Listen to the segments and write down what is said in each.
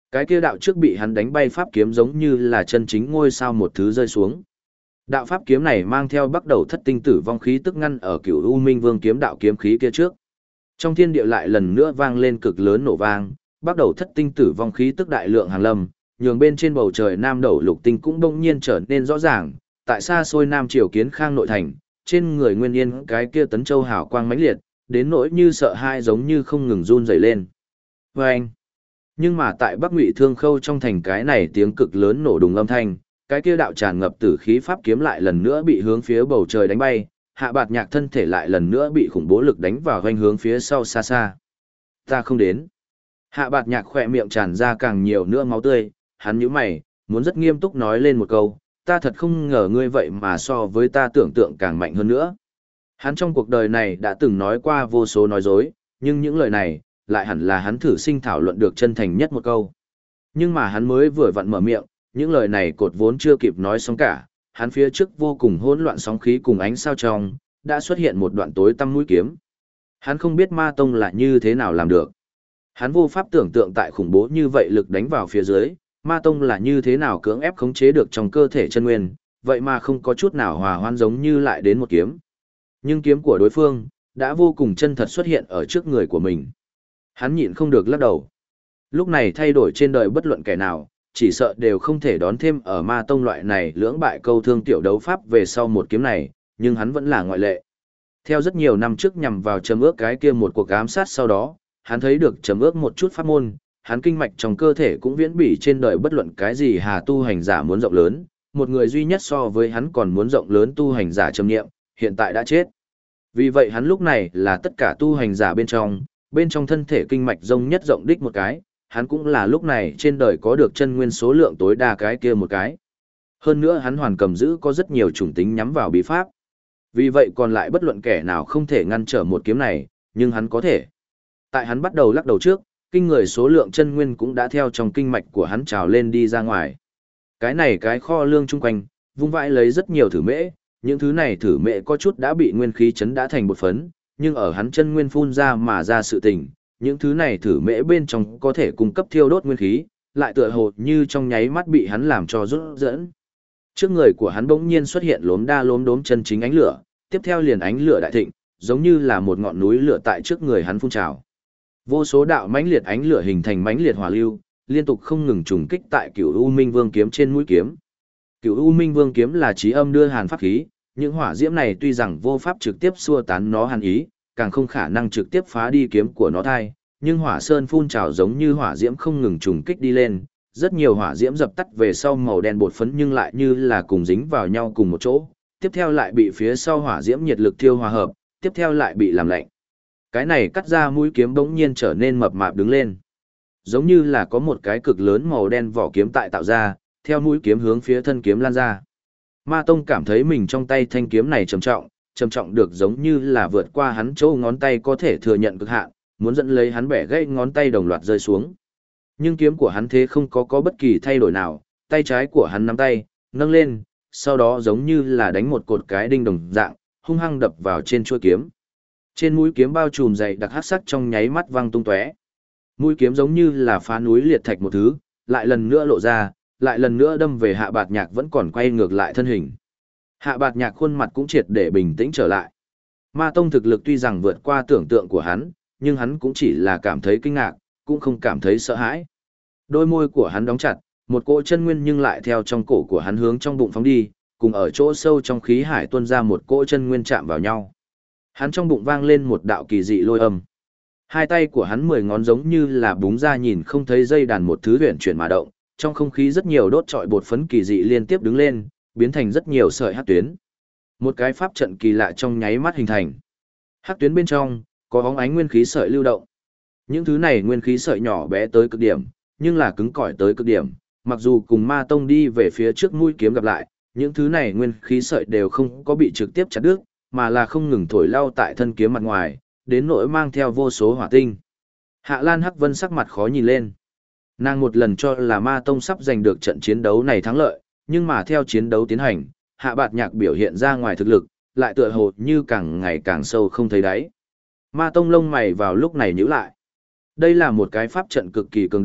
Cái kia đạo trước bị hắn đánh bay pháp kiếm giống như là chân chính ngôi sao một thứ rơi xuống. Đạo pháp kiếm này mang theo bắt đầu thất tinh tử vong khí tức ngăn ở Cửu U Minh Vương kiếm đạo kiếm khí kia trước. Trong thiên địa lại lần nữa vang lên cực lớn nổ vang, bắt đầu thất tinh tử vong khí tức đại lượng hàng lâm, nhường bên trên bầu trời nam đẩu lục tinh cũng đông nhiên trở nên rõ ràng, tại xa xôi nam triều Kiến Khang nội thành, trên người Nguyên Yên cái kia tấn châu hào quang mãnh liệt, đến nỗi như sợ hai giống như không ngừng run rẩy lên. Vâng! Nhưng mà tại Bắc Ngụy Thương Khâu trong thành cái này tiếng cực lớn nổ đùng âm thanh, cái kia đạo tràn ngập tử khí pháp kiếm lại lần nữa bị hướng phía bầu trời đánh bay, Hạ Bạt Nhạc thân thể lại lần nữa bị khủng bố lực đánh vào hoành hướng phía sau xa xa. Ta không đến. Hạ Bạt Nhạc khỏe miệng tràn ra càng nhiều nữa máu tươi, hắn nhíu mày, muốn rất nghiêm túc nói lên một câu, ta thật không ngờ ngươi vậy mà so với ta tưởng tượng càng mạnh hơn nữa. Hắn trong cuộc đời này đã từng nói qua vô số nói dối, nhưng những lời này, lại hẳn là hắn thử sinh thảo luận được chân thành nhất một câu. Nhưng mà hắn mới vừa vặn mở miệng, những lời này cột vốn chưa kịp nói xong cả, hắn phía trước vô cùng hỗn loạn sóng khí cùng ánh sao trong, đã xuất hiện một đoạn tối tăm mũi kiếm. Hắn không biết Ma Tông là như thế nào làm được. Hắn vô pháp tưởng tượng tại khủng bố như vậy lực đánh vào phía dưới, Ma Tông là như thế nào cưỡng ép khống chế được trong cơ thể chân nguyên, vậy mà không có chút nào hòa hoan giống như lại đến một kiếm. Nhưng kiếm của đối phương, đã vô cùng chân thật xuất hiện ở trước người của mình. Hắn nhịn không được lắc đầu. Lúc này thay đổi trên đời bất luận kẻ nào, chỉ sợ đều không thể đón thêm ở Ma Tông loại này lưỡng bại câu thương tiểu đấu pháp về sau một kiếm này, nhưng hắn vẫn là ngoại lệ. Theo rất nhiều năm trước nhằm vào Trầm Ước cái kia một cuộc ám sát sau đó, hắn thấy được Trầm Ước một chút pháp môn, hắn kinh mạch trong cơ thể cũng viễn bỉ trên đời bất luận cái gì hà tu hành giả muốn rộng lớn, một người duy nhất so với hắn còn muốn rộng lớn tu hành giả Trầm Niệm, hiện tại đã chết. Vì vậy hắn lúc này là tất cả tu hành giả bên trong thân thể kinh mạch rộng nhất rộng đích một cái, hắn cũng là lúc này trên đời có được chân nguyên số lượng tối đa cái kia một cái. Hơn nữa hắn hoàn cầm giữ có rất nhiều chủng tính nhắm vào bí pháp. Vì vậy còn lại bất luận kẻ nào không thể ngăn trở một kiếm này, nhưng hắn có thể. Tại hắn bắt đầu lắc đầu trước, kinh người số lượng chân nguyên cũng đã theo trong kinh mạch của hắn trào lên đi ra ngoài. Cái này cái kho lương chung quanh, vung vãi lấy rất nhiều thử mễ, những thứ này thử mễ có chút đã bị nguyên khí chấn đã thành bột phấn, nhưng ở hắn chân nguyên phun ra mà ra sự tình, những thứ này thử mễ bên trong có thể cung cấp thiêu đốt nguyên khí, lại tựa hồ như trong nháy mắt bị hắn làm cho rút dẫn. Trước người của hắn bỗng nhiên xuất hiện lốm đa lốm đốm chân chính ánh lửa, tiếp theo liền ánh lửa đại thịnh, giống như là một ngọn núi lửa tại trước người hắn phun trào. Vô số đạo mãnh liệt ánh lửa hình thành mãnh liệt hỏa lưu, liên tục không ngừng trùng kích tại Cửu U Minh Vương kiếm trên mũi kiếm. Cửu U Minh Vương kiếm là chí âm đưa hàn pháp khí, những hỏa diễm này tuy rằng vô pháp trực tiếp xua tán nó hàn ý, càng không khả năng trực tiếp phá đi kiếm của nó thai, nhưng hỏa sơn phun trào giống như hỏa diễm không ngừng trùng kích đi lên, rất nhiều hỏa diễm dập tắt về sau màu đen bột phấn nhưng lại như là cùng dính vào nhau cùng một chỗ, tiếp theo lại bị phía sau hỏa diễm nhiệt lực thiêu hòa hợp, tiếp theo lại bị làm lạnh. Cái này cắt ra mũi kiếm bỗng nhiên trở nên mập mạp đứng lên. Giống như là có một cái cực lớn màu đen vỏ kiếm tại tạo ra, theo mũi kiếm hướng phía thân kiếm lan ra. Ma Tông cảm thấy mình trong tay thanh kiếm này trầm trọng được giống như là vượt qua hắn chỗ ngón tay có thể thừa nhận cực hạn, muốn dẫn lấy hắn bẻ gãy ngón tay đồng loạt rơi xuống. Nhưng kiếm của hắn thế không có bất kỳ thay đổi nào, tay trái của hắn nắm tay, nâng lên, sau đó giống như là đánh một cột cái đinh đồng dạng, hung hăng đập vào trên chuôi kiếm. Trên mũi kiếm bao trùm dày đặc hắc sắc trong nháy mắt văng tung tóe. Mũi kiếm giống như là phá núi liệt thạch một thứ, lại lần nữa lộ ra, lại lần nữa đâm về Hạ Bạt Nhạc vẫn còn quay ngược lại thân hình. Hạ Bạt Nhạc khuôn mặt cũng triệt để bình tĩnh trở lại. Ma Tông thực lực tuy rằng vượt qua tưởng tượng của hắn, nhưng hắn cũng chỉ là cảm thấy kinh ngạc, cũng không cảm thấy sợ hãi. Đôi môi của hắn đóng chặt, một cỗ chân nguyên nhưng lại theo trong cổ của hắn hướng trong bụng phóng đi, cùng ở chỗ sâu trong khí hải tuôn ra một cỗ chân nguyên chạm vào nhau. Hắn trong bụng vang lên một đạo kỳ dị lôi âm. Hai tay của hắn 10 ngón giống như là búng ra nhìn không thấy dây đàn một thứ huyền chuyển mà động, trong không khí rất nhiều đốt trọi bột phấn kỳ dị liên tiếp đứng lên, biến thành rất nhiều sợi hắc tuyến. Một cái pháp trận kỳ lạ trong nháy mắt hình thành. Hắc tuyến bên trong có bóng ánh nguyên khí sợi lưu động. Những thứ này nguyên khí sợi nhỏ bé tới cực điểm, nhưng là cứng cỏi tới cực điểm, mặc dù cùng Ma Tông đi về phía trước mũi kiếm gặp lại, những thứ này nguyên khí sợi đều không có bị trực tiếp chặt đứt, mà là không ngừng thổi lao tại thân kiếm mặt ngoài, đến nỗi mang theo vô số hỏa tinh. Hạ Lan Hắc Vân sắc mặt khó nhìn lên. Nàng một lần cho là Ma Tông sắp giành được trận chiến đấu này thắng lợi, nhưng mà theo chiến đấu tiến hành, Hạ Bạt Nhạc biểu hiện ra ngoài thực lực, lại tựa hồ như càng ngày càng sâu không thấy đáy. Ma Tông lông mày vào lúc này nhíu lại. Đây là một cái pháp trận cực kỳ cường đại,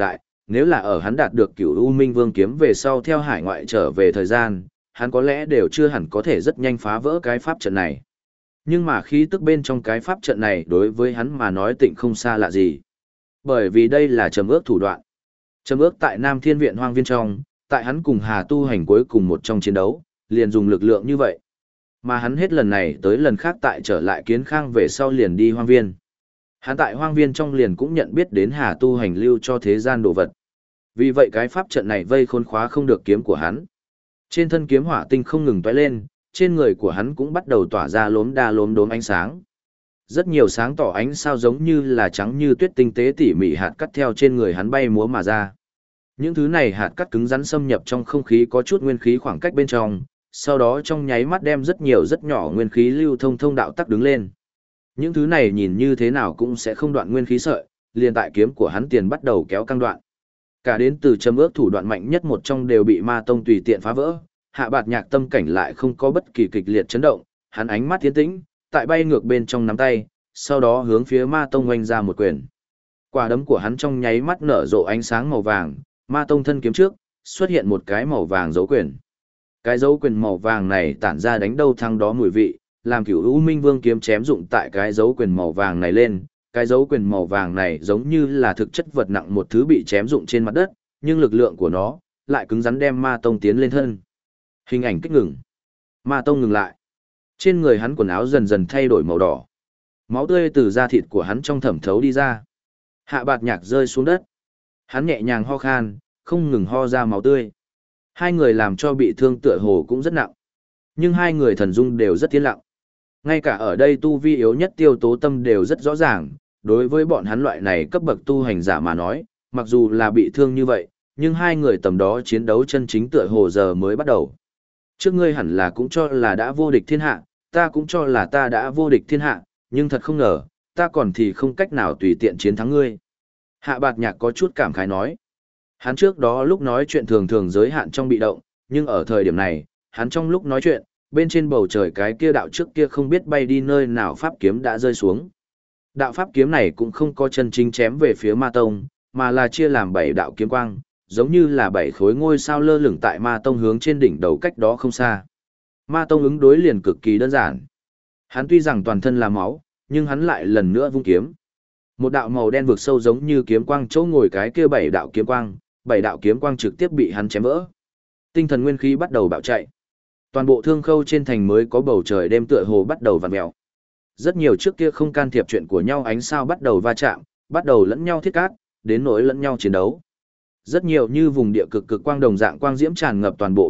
nếu là ở hắn đạt được Cửu U Minh Vương kiếm về sau theo hải ngoại trở về thời gian, hắn có lẽ đều chưa hẳn có thể rất nhanh phá vỡ cái pháp trận này. Nhưng mà khí tức bên trong cái pháp trận này đối với hắn mà nói tịnh không xa lạ gì. Bởi vì đây là trầm ước thủ đoạn. Trầm ước tại Nam Thiên Viện Hoang Viên trong, tại hắn cùng Hà Tu Hành cuối cùng một trong chiến đấu, liền dùng lực lượng như vậy. Mà hắn hết lần này tới lần khác tại trở lại Kiến Khang về sau liền đi Hoang Viên. Hắn tại Hoang Viên trong liền cũng nhận biết đến Hà Tu Hành lưu cho thế gian đồ vật. Vì vậy cái pháp trận này vây khốn khóa không được kiếm của hắn. Trên thân kiếm hỏa tinh không ngừng tóe lên, trên người của hắn cũng bắt đầu tỏa ra lốm đa lốm đốm ánh sáng. Rất nhiều sáng tỏ ánh sao giống như là trắng như tuyết tinh tế tỉ mỉ hạt cắt theo trên người hắn bay múa mà ra. Những thứ này hạt cắt cứng rắn xâm nhập trong không khí có chút nguyên khí khoảng cách bên trong, sau đó trong nháy mắt đem rất nhiều rất nhỏ nguyên khí lưu thông thông đạo tắc đứng lên. Những thứ này nhìn như thế nào cũng sẽ không đoạn nguyên khí sợi, liền tại kiếm của hắn tiền bắt đầu kéo căng đoạn. Cả đến từ châm ước thủ đoạn mạnh nhất một trong đều bị ma tông tùy tiện phá vỡ, Hạ Bạt Nhạc tâm cảnh lại không có bất kỳ kịch liệt chấn động, hắn ánh mắt tiến tĩnh, tại bay ngược bên trong nắm tay, sau đó hướng phía ma tông oanh ra một quyền. Quả đấm của hắn trong nháy mắt nở rộ ánh sáng màu vàng, ma tông thân kiếm trước, xuất hiện một cái màu vàng dấu quyền. Cái dấu quyền màu vàng này tản ra đánh đâu thắng đó mùi vị, làm Cửu U Minh Vương kiếm chém dụng tại cái dấu quyền màu vàng này lên. Cái dấu quyền màu vàng này giống như là thực chất vật nặng một thứ bị chém dụng trên mặt đất, nhưng lực lượng của nó lại cứng rắn đem ma tông tiến lên thân. Hình ảnh kích ngừng. Ma tông ngừng lại. Trên người hắn quần áo dần dần thay đổi màu đỏ. Máu tươi từ da thịt của hắn trong thẩm thấu đi ra. Hạ Bạt Nhạc rơi xuống đất. Hắn nhẹ nhàng ho khan, không ngừng ho ra máu tươi. Hai người làm cho bị thương tựa hồ cũng rất nặng. Nhưng hai người thần dung đều rất tiến lặng. Ngay cả ở đây tu vi yếu nhất Tiêu Tố Tâm đều rất rõ ràng, đối với bọn hắn loại này cấp bậc tu hành giả mà nói, mặc dù là bị thương như vậy, nhưng hai người tầm đó chiến đấu chân chính tựa hồ giờ mới bắt đầu. Trước ngươi hẳn là cũng cho là đã vô địch thiên hạ, ta cũng cho là ta đã vô địch thiên hạ, nhưng thật không ngờ, ta còn thì không cách nào tùy tiện chiến thắng ngươi. Hạ Bạt Nhạc có chút cảm khái nói. Hắn trước đó lúc nói chuyện thường thường giới hạn trong bị động, nhưng ở thời điểm này, hắn trong lúc nói chuyện, bên trên bầu trời cái kia đạo trước kia không biết bay đi nơi nào pháp kiếm đã rơi xuống. Đạo pháp kiếm này cũng không có chân chính chém về phía ma tông, mà là chia làm 7 đạo kiếm quang, giống như là 7 khối ngôi sao lơ lửng tại ma tông hướng trên đỉnh đầu cách đó không xa. Ma tông ứng đối liền cực kỳ đơn giản. Hắn tuy rằng toàn thân là máu, nhưng hắn lại lần nữa vung kiếm. Một đạo màu đen vực sâu giống như kiếm quang chỗ ngồi cái kia 7 đạo kiếm quang trực tiếp bị hắn chém vỡ. Tinh thần nguyên khí bắt đầu bạo chạy. Toàn bộ thương khâu trên thành mới có bầu trời đêm tựa hồ bắt đầu vặn mèo. Rất nhiều trước kia không can thiệp chuyện của nhau ánh sao bắt đầu va chạm, bắt đầu lẫn nhau thiết cát, đến nỗi lẫn nhau chiến đấu. Rất nhiều như vùng địa cực cực quang đồng dạng quang diễm tràn ngập toàn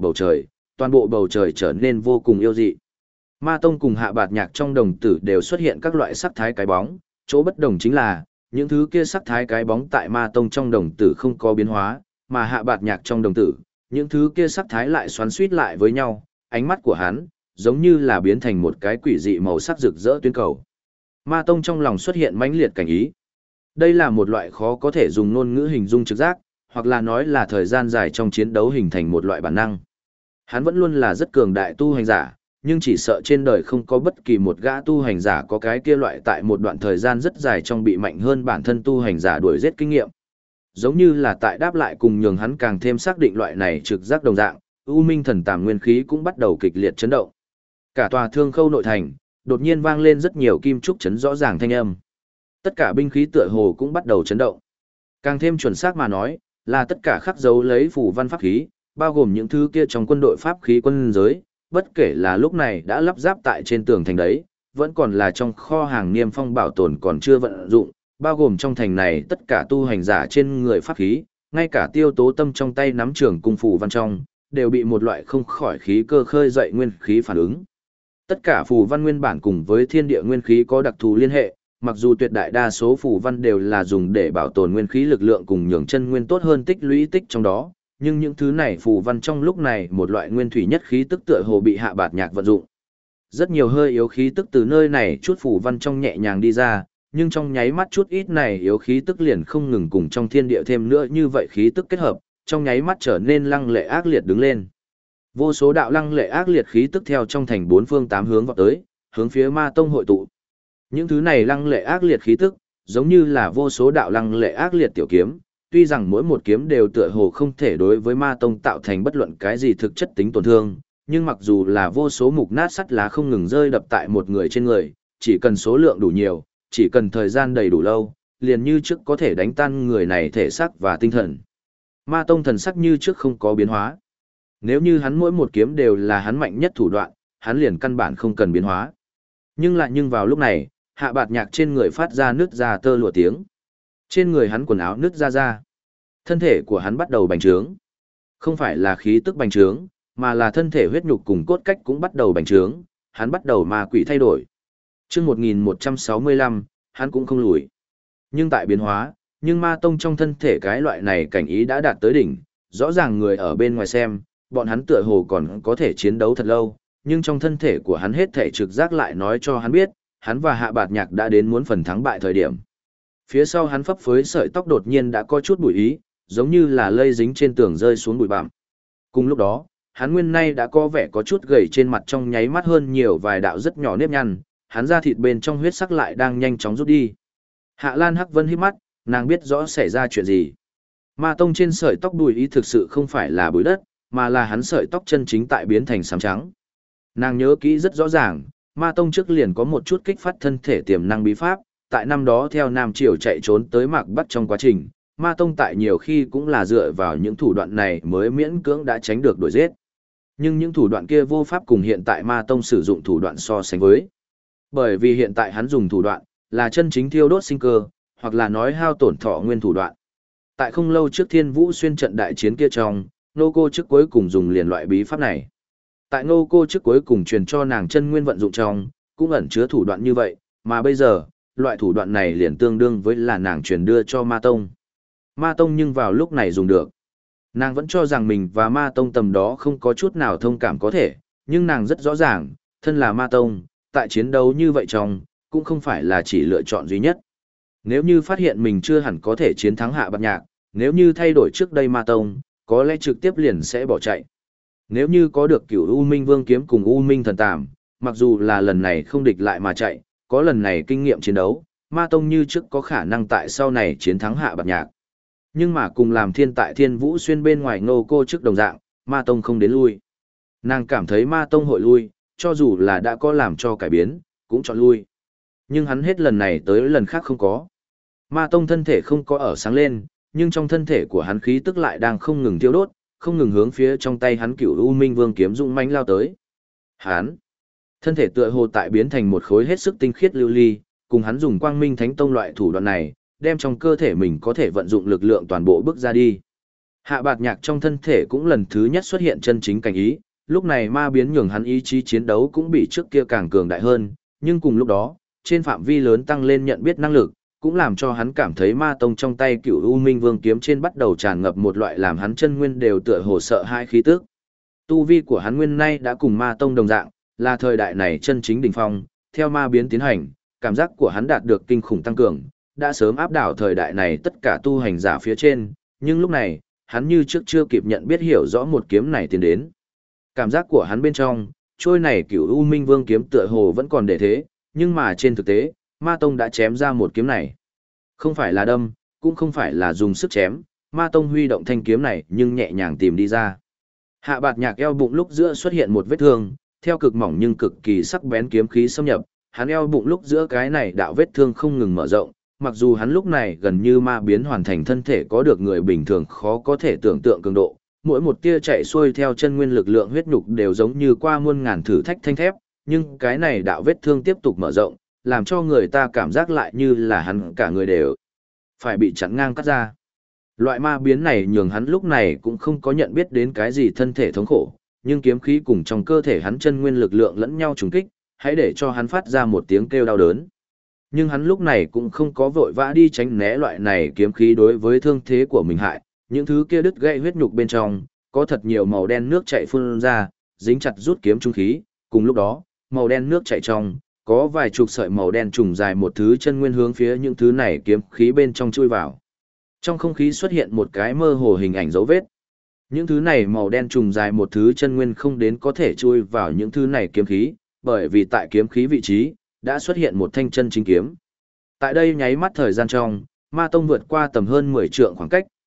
bộ bầu trời trở nên vô cùng yêu dị. Ma tông cùng Hạ Bạt Nhạc trong đồng tử đều xuất hiện các loại sắc thái cái bóng, chỗ bất đồng chính là, những thứ kia sắc thái cái bóng tại ma tông trong đồng tử không có biến hóa, mà Hạ Bạt Nhạc trong đồng tử, những thứ kia sắc thái lại xoắn suýt lại với nhau, ánh mắt của hắn giống như là biến thành một cái quỷ dị màu sắc rực rỡ tuyến cầu. Ma tông trong lòng xuất hiện mãnh liệt cảnh ý. Đây là một loại khó có thể dùng ngôn ngữ hình dung trực giác, hoặc là nói là thời gian dài trong chiến đấu hình thành một loại bản năng. Hắn vẫn luôn là rất cường đại tu hành giả, nhưng chỉ sợ trên đời không có bất kỳ một gã tu hành giả có cái kia loại tại một đoạn thời gian rất dài trong bị mạnh hơn bản thân tu hành giả đuổi giết kinh nghiệm. Giống như là tại đáp lại cùng nhường hắn càng thêm xác định loại này trực giác đồng dạng, U Minh Thần Tàm nguyên khí cũng bắt đầu kịch liệt chấn động. Cả tòa thương khâu nội thành, đột nhiên vang lên rất nhiều kim trúc chấn rõ ràng thanh âm. Tất cả binh khí tựa hồ cũng bắt đầu chấn động. Càng thêm chuẩn xác mà nói, là tất cả khắc dấu lấy phù văn pháp khí, bao gồm những thứ kia trong quân đội pháp khí quân giới, bất kể là lúc này đã lắp ráp tại trên tường thành đấy, vẫn còn là trong kho hàng niêm phong bảo tồn còn chưa vận dụng, bao gồm trong thành này tất cả tu hành giả trên người pháp khí, ngay cả Tiêu Tố Tâm trong tay nắm trường cung phù văn trong, đều bị một loại không khỏi khí cơ khơi dậy nguyên khí phản ứng. Tất cả phù văn nguyên bản cùng với thiên địa nguyên khí có đặc thù liên hệ, mặc dù tuyệt đại đa số phù văn đều là dùng để bảo tồn nguyên khí lực lượng cùng nhường chân nguyên tốt hơn tích lũy tích trong đó, nhưng những thứ này phù văn trong lúc này một loại nguyên thủy nhất khí tức tựa hồ bị Hạ Bạt Nhạc vận dụng. Rất nhiều hơi yếu khí tức từ nơi này chút phù văn trong nhẹ nhàng đi ra, nhưng trong nháy mắt chút ít này yếu khí tức liền không ngừng cùng trong thiên địa thêm nữa như vậy khí tức kết hợp, trong nháy mắt trở nên lăng lệ ác liệt đứng lên. Vô số đạo lăng lệ ác liệt khí tức theo trong thành bốn phương tám hướng vọt tới, hướng phía Ma tông hội tụ. Những thứ này lăng lệ ác liệt khí tức, giống như là vô số đạo lăng lệ ác liệt tiểu kiếm, tuy rằng mỗi một kiếm đều tựa hồ không thể đối với ma tông tạo thành bất luận cái gì thực chất tính tổn thương, nhưng mặc dù là vô số mục nát sắt lá không ngừng rơi đập tại một người trên người, chỉ cần số lượng đủ nhiều, chỉ cần thời gian đầy đủ lâu, liền như trước có thể đánh tan người này thể xác và tinh thần. Ma tông thần sắc như trước không có biến hóa. Nếu như hắn mỗi một kiếm đều là hắn mạnh nhất thủ đoạn, hắn liền căn bản không cần biến hóa. Nhưng vào lúc này, Hạ Bạt Nhạc trên người phát ra nứt ra tơ lụa tiếng. Trên người hắn quần áo nứt ra. Thân thể của hắn bắt đầu bành trướng. Không phải là khí tức bành trướng, mà là thân thể huyết nhục cùng cốt cách cũng bắt đầu bành trướng, hắn bắt đầu ma quỷ thay đổi. Chương 1165, hắn cũng không lùi. Nhưng tại biến hóa, nhưng ma tông trong thân thể cái loại này cảnh ý đã đạt tới đỉnh, rõ ràng người ở bên ngoài xem, bọn hắn tựa hồ còn có thể chiến đấu thật lâu, nhưng trong thân thể của hắn hết thể trực giác lại nói cho hắn biết, hắn và Hạ Bạt Nhạc đã đến muốn phần thắng bại thời điểm. Phía sau hắn phấp phới sợi tóc đột nhiên đã có chút bụi ý, giống như là lây dính trên tường rơi xuống bụi bặm. Cùng lúc đó, hắn nguyên nay đã có vẻ có chút gầy trên mặt trong nháy mắt hơn nhiều vài đạo rất nhỏ nếp nhăn, hắn da thịt bên trong huyết sắc lại đang nhanh chóng rút đi. Hạ Lan Hắc Vân híp mắt, nàng biết rõ xảy ra chuyện gì. Ma tông trên sợi tóc bụi ý thực sự không phải là bụi đất, mà là hắn sợi tóc chân chính tại biến thành xám trắng. Nàng nhớ kỹ rất rõ ràng, ma tông trước liền có một chút kích phát thân thể tiềm năng bí pháp, tại năm đó theo Nam Triều chạy trốn tới Mạc Bắc trong quá trình, ma tông tại nhiều khi cũng là dựa vào những thủ đoạn này mới miễn cưỡng đã tránh được đuổi giết. Nhưng những thủ đoạn kia vô pháp cùng hiện tại ma tông sử dụng thủ đoạn so sánh với. Bởi vì hiện tại hắn dùng thủ đoạn, là chân chính thiêu đốt sinh cơ, hoặc là nói hao tổn thọ nguyên thủ đoạn. Tại không lâu trước Thiên Vũ xuyên trận đại chiến kia trong, Nô Cô trước cuối cùng dùng liền loại bí pháp này. Tại Nô Cô trước cuối cùng truyền cho nàng chân nguyên vận dụng trong, cũng ẩn chứa thủ đoạn như vậy, mà bây giờ, loại thủ đoạn này liền tương đương với là nàng truyền đưa cho Ma Tông. Ma Tông nhưng vào lúc này dùng được. Nàng vẫn cho rằng mình và Ma Tông tầm đó không có chút nào thông cảm có thể, nhưng nàng rất rõ ràng, thân là Ma Tông, tại chiến đấu như vậy trong, cũng không phải là chỉ lựa chọn duy nhất. Nếu như phát hiện mình chưa hẳn có thể chiến thắng Hạ Bạt Nhạc, nếu như thay đổi trước đây Ma Tông, có lẽ trực tiếp liền sẽ bỏ chạy. Nếu như có được Cửu U Minh Vương kiếm cùng U Minh Thần Tàm, mặc dù là lần này không địch lại mà chạy, có lần này kinh nghiệm chiến đấu, Ma Tông như trước có khả năng tại sau này chiến thắng Hạ Bạt Nhạc. Nhưng mà cùng làm thiên tại Thiên Vũ xuyên bên ngoài Ngô Cô trước đồng dạng, Ma Tông không đến lui. Nàng cảm thấy Ma Tông hội lui, cho dù là đã có làm cho cải biến, cũng chọn lui. Nhưng hắn hết lần này tới lần khác không có. Ma Tông thân thể không có ở sáng lên, nhưng trong thân thể của hắn khí tức lại đang không ngừng thiêu đốt, không ngừng hướng phía trong tay hắn Cửu U Minh Vương kiếm dũng mãnh lao tới. Hắn, thân thể tựa hồ tại biến thành một khối hết sức tinh khiết lưu ly, cùng hắn dùng Quang Minh Thánh Tông loại thủ đoạn này, đem trong cơ thể mình có thể vận dụng lực lượng toàn bộ bước ra đi. Hạ Bạt Nhạc trong thân thể cũng lần thứ nhất xuất hiện chân chính cảnh ý, lúc này ma biến nhường hắn ý chí chiến đấu cũng bị trước kia càng cường đại hơn, nhưng cùng lúc đó, trên phạm vi lớn tăng lên nhận biết năng lực, cũng làm cho hắn cảm thấy ma tông trong tay Cửu U Minh Vương kiếm trên bắt đầu tràn ngập một loại làm hắn chân nguyên đều tựa hồ sợ hãi khí tức. Tu vi của hắn nguyên nay đã cùng ma tông đồng dạng, là thời đại này chân chính đỉnh phong, theo ma biến tiến hành, cảm giác của hắn đạt được kinh khủng tăng cường, đã sớm áp đảo thời đại này tất cả tu hành giả phía trên, nhưng lúc này, hắn như trước chưa kịp nhận biết hiểu rõ một kiếm này tiến đến. Cảm giác của hắn bên trong, trôi này Cửu U Minh Vương kiếm tựa hồ vẫn còn để thế, nhưng mà trên thực tế, Ma Tông đã chém ra một kiếm này. Không phải là đâm, cũng không phải là dùng sức chém, Ma Tông huy động thanh kiếm này nhưng nhẹ nhàng tìm đi ra. Hạ Bạt Nhạc eo bụng lúc giữa xuất hiện một vết thương, theo cực mỏng nhưng cực kỳ sắc bén kiếm khí xâm nhập, hắn eo bụng lúc giữa cái này đạo vết thương không ngừng mở rộng, mặc dù hắn lúc này gần như ma biến hoàn thành thân thể có được người bình thường khó có thể tưởng tượng cường độ, mỗi một tia chạy xuôi theo chân nguyên lực lượng huyết nhục đều giống như qua muôn ngàn thử thách thanh thép, nhưng cái này đạo vết thương tiếp tục mở rộng, làm cho người ta cảm giác lại như là hắn cả người đều phải bị chặn ngang cắt ra. Loại ma biến này nhường hắn lúc này cũng không có nhận biết đến cái gì thân thể thống khổ, nhưng kiếm khí cùng trong cơ thể hắn chân nguyên lực lượng lẫn nhau trùng kích, hãy để cho hắn phát ra một tiếng kêu đau đớn. Nhưng hắn lúc này cũng không có vội vã đi tránh né loại này kiếm khí đối với thương thế của mình hại, những thứ kia đứt gãy huyết nhục bên trong, có thật nhiều màu đen nước chảy phun ra, dính chặt rút kiếm trung khí, cùng lúc đó, màu đen nước chảy trong, có vài chục sợi màu đen trùng dài một thứ chân nguyên hướng phía những thứ này kiếm khí bên trong chui vào. Trong không khí xuất hiện một cái mơ hồ hình ảnh dấu vết. Những thứ này màu đen trùng dài một thứ chân nguyên không đến có thể chui vào những thứ này kiếm khí, bởi vì tại kiếm khí vị trí, đã xuất hiện một thanh chân chính kiếm. Tại đây nháy mắt thời gian trong, Ma Tông vượt qua tầm hơn 10 trượng khoảng cách,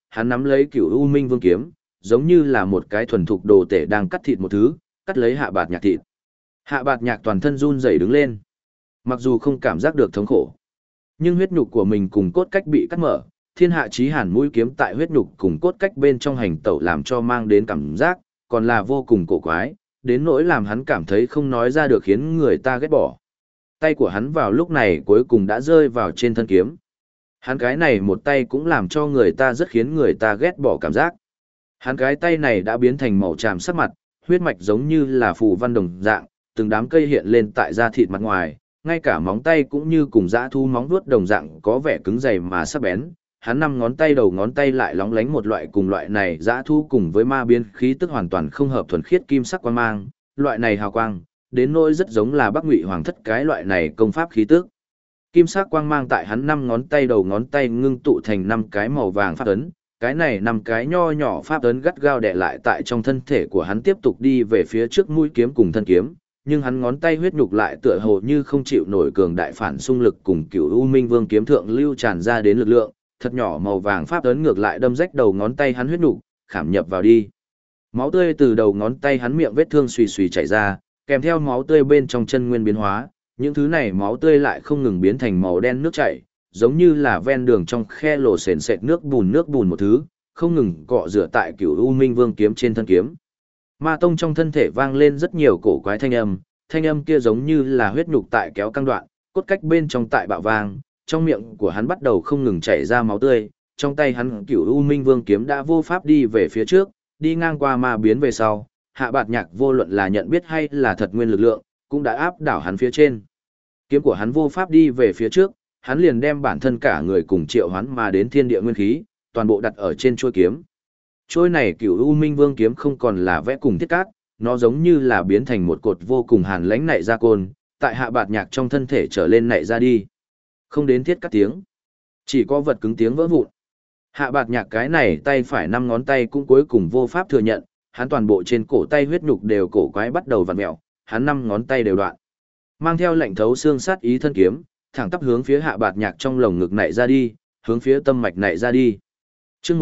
hắn nắm lấy Cửu U Minh Vương kiếm, giống như là một cái thuần thục đồ tể đang cắt thịt một thứ, cắt lấy Hạ Bạt Nhạc thịt. Hạ Bạt Nhạc toàn thân run rẩy đứng lên. Mặc dù không cảm giác được thống khổ, nhưng huyết nhục của mình cùng cốt cách bị cắt mở, thiên hạ chí hàn mũi kiếm tại huyết nhục cùng cốt cách bên trong hành tẩu làm cho mang đến cảm giác, còn là vô cùng cổ quái, đến nỗi làm hắn cảm thấy không nói ra được khiến người ta ghét bỏ. Tay của hắn vào lúc này cuối cùng đã rơi vào trên thân kiếm. Hắn cái này một tay cũng làm cho người ta rất khiến người ta ghét bỏ cảm giác. Hắn cái tay này đã biến thành màu tràm sắc mặt, huyết mạch giống như là phù văn đồng dạng, từng đám cây hiện lên tại da thịt mặt ngoài, ngay cả móng tay cũng như cùng dã thú móng vuốt đồng dạng có vẻ cứng dày mà sắc bén. Hắn 5 ngón tay đầu ngón tay lại lóng lánh một loại cùng loại này dã thú cùng với ma biến khí tức hoàn toàn không hợp thuần khiết kim sắc quang mang, loại này hào quang, đến nỗi rất giống là Bắc Ngụy Hoàng thất cái loại này công pháp khí tức. Kim sắc quang mang tại hắn 5 ngón tay đầu ngón tay ngưng tụ thành 5 cái màu vàng pháp ấn, cái này 5 cái nho nhỏ pháp ấn gắt gao đè lại tại trong thân thể của hắn tiếp tục đi về phía trước mũi kiếm cùng thân kiếm, nhưng hắn ngón tay huyết nhục lại tựa hồ như không chịu nổi cường đại phản xung lực cùng Cửu U Minh Vương kiếm thượng lưu tràn ra đến lực lượng, thật nhỏ màu vàng pháp ấn ngược lại đâm rách đầu ngón tay hắn huyết nhục, khảm nhập vào đi. Máu tươi từ đầu ngón tay hắn miệng vết thương xùy xùy chảy ra, kèm theo máu tươi bên trong chân nguyên biến hóa, những thứ này máu tươi lại không ngừng biến thành màu đen nước chảy, giống như là ven đường trong khe lồ sền sệt nước bùn một thứ, không ngừng cọ rửa tại Cửu U Minh Vương kiếm trên thân kiếm. Ma Tông trong thân thể vang lên rất nhiều cổ quái thanh âm kia giống như là huyết nhục tại kéo căng đoạn, cốt cách bên trong tại bạo vang, trong miệng của hắn bắt đầu không ngừng chảy ra máu tươi, trong tay hắn Cửu U Minh Vương kiếm đã vô pháp đi về phía trước, đi ngang qua ma biến về sau, Hạ Bạt Nhạc vô luận là nhận biết hay là thật nguyên lực lượng, cũng đã áp đảo hắn phía trên. Kiếm của hắn vô pháp đi về phía trước, hắn liền đem bản thân cả người cùng triệu hoán mà đến thiên địa nguyên khí, toàn bộ đặt ở trên chuôi kiếm. Chuôi này Cửu U Minh Vương kiếm không còn là vẽ cùng thiết cát, nó giống như là biến thành một cột vô cùng hàn lãnh nảy ra côn, tại Hạ Bạt Nhạc trong thân thể trở lên nảy ra đi. Không đến thiết cắt tiếng, chỉ có vật cứng tiếng vỡ vụn. Hạ Bạt Nhạc cái này tay phải 5 ngón tay cũng cuối cùng vô pháp thừa nhận, hắn toàn bộ trên cổ tay huyết nhục đều cổ quái bắt đầu vặn mèo, hắn 5 ngón tay đều đoạn. Mang theo lệnh thấu xương sát ý thân kiếm, thẳng tắp hướng phía Hạ Bạt Nhạc trong lồng ngực nảy ra đi, hướng phía tâm mạch nảy ra đi. Chương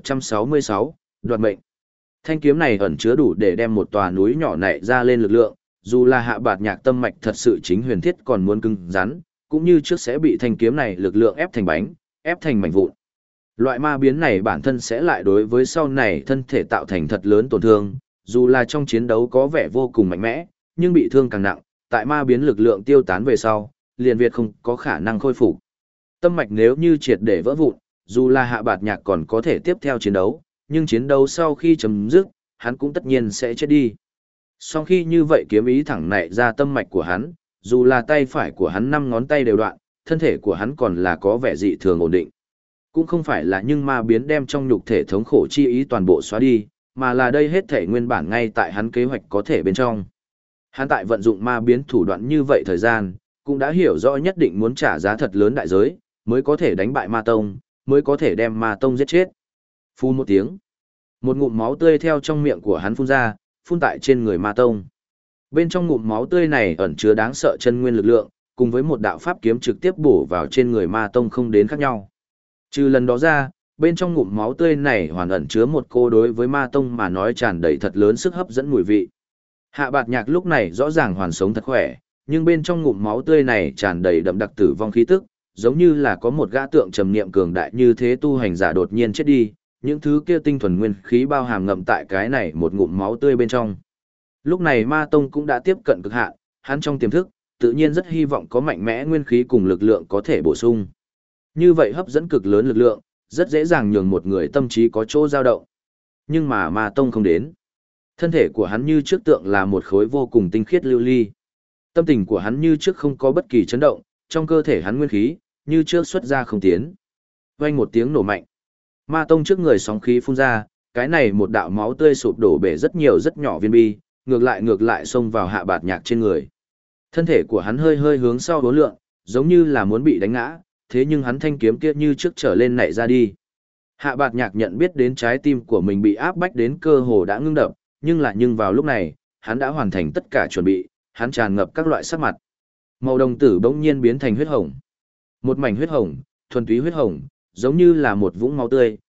1166, đoạt mệnh. Thanh kiếm này ẩn chứa đủ để đem một tòa núi nhỏ nảy ra lên lực lượng, dù là Hạ Bạt Nhạc tâm mạch thật sự chính huyền thiết còn muốn cứng rắn, cũng như trước sẽ bị thanh kiếm này lực lượng ép thành bánh, ép thành mảnh vụn. Loại ma biến này bản thân sẽ lại đối với sau này thân thể tạo thành thật lớn tổn thương, dù là trong chiến đấu có vẻ vô cùng mạnh mẽ, nhưng bị thương càng nặng, tại ma biến lực lượng tiêu tán về sau, liền Việt không có khả năng khôi phục. Tâm mạch nếu như triệt để vỡ vụn, dù là Hạ Bạt Nhạc còn có thể tiếp theo chiến đấu, nhưng chiến đấu sau khi chấm dứt, hắn cũng tất nhiên sẽ chết đi. Sau khi như vậy kiếm ý thẳng nảy ra tâm mạch của hắn, dù là tay phải của hắn 5 ngón tay đều đoạn, thân thể của hắn còn là có vẻ dị thường ổn định. Cũng không phải là nhưng ma biến đem trong nhục thể thống khổ chi ý toàn bộ xóa đi, mà là đây hết thể nguyên bản ngay tại hắn kế hoạch có thể bên trong. Hắn tại vận dụng ma biến thủ đoạn như vậy thời gian, cũng đã hiểu rõ nhất định muốn trả giá thật lớn đại giới, mới có thể đánh bại ma tông, mới có thể đem ma tông giết chết. Phun một tiếng, một ngụm máu tươi theo trong miệng của hắn phun ra, phun tại trên người ma tông. Bên trong ngụm máu tươi này ẩn chứa đáng sợ chân nguyên lực lượng, cùng với một đạo pháp kiếm trực tiếp bổ vào trên người ma tông không đến khác nhau. Trừ lần đó ra, bên trong ngụm máu tươi này hoàn ẩn chứa một cô đối với ma tông mà nói tràn đầy thật lớn sức hấp dẫn mùi vị. Hạ Bạt Nhạc lúc này rõ ràng hoàn sống thật khỏe, nhưng bên trong ngụm máu tươi này tràn đầy đậm đặc tử vong khí tức, giống như là có một gã tượng trầm niệm cường đại như thế tu hành giả đột nhiên chết đi, những thứ kia tinh thuần nguyên khí bao hàm ngậm tại cái này một ngụm máu tươi bên trong. Lúc này Ma Tông cũng đã tiếp cận cực hạn, hắn trong tiềm thức, tự nhiên rất hy vọng có mạnh mẽ nguyên khí cùng lực lượng có thể bổ sung. Như vậy hấp dẫn cực lớn lực lượng, rất dễ dàng nhường một người tâm trí có chỗ dao động. Nhưng mà Ma Tông không đến. Thân thể của hắn như trước tượng là một khối vô cùng tinh khiết lưu ly. Tâm tình của hắn như trước không có bất kỳ chấn động, trong cơ thể hắn nguyên khí, như trước xuất ra không tiến. Vang một tiếng nổ mạnh. Ma Tông trước người sóng khí phun ra, cái này một đạo máu tươi sụp đổ bể rất nhiều rất nhỏ viên bi, ngược lại xông vào Hạ Bạt Nhạc trên người. Thân thể của hắn hơi hơi hướng sau hố lượng, giống như là muốn bị đánh ngã, thế nhưng hắn thanh kiếm kia như trước trở lên nảy ra đi. Hạ Bạt Nhạc nhận biết đến trái tim của mình bị áp bách đến cơ hồ đã ngưng đập, nhưng vào lúc này, hắn đã hoàn thành tất cả chuẩn bị, hắn tràn ngập các loại sắc mặt. Màu đồng tử bỗng nhiên biến thành huyết hồng. Một mảnh huyết hồng, thuần túy huyết hồng, giống như là một vũng máu tươi,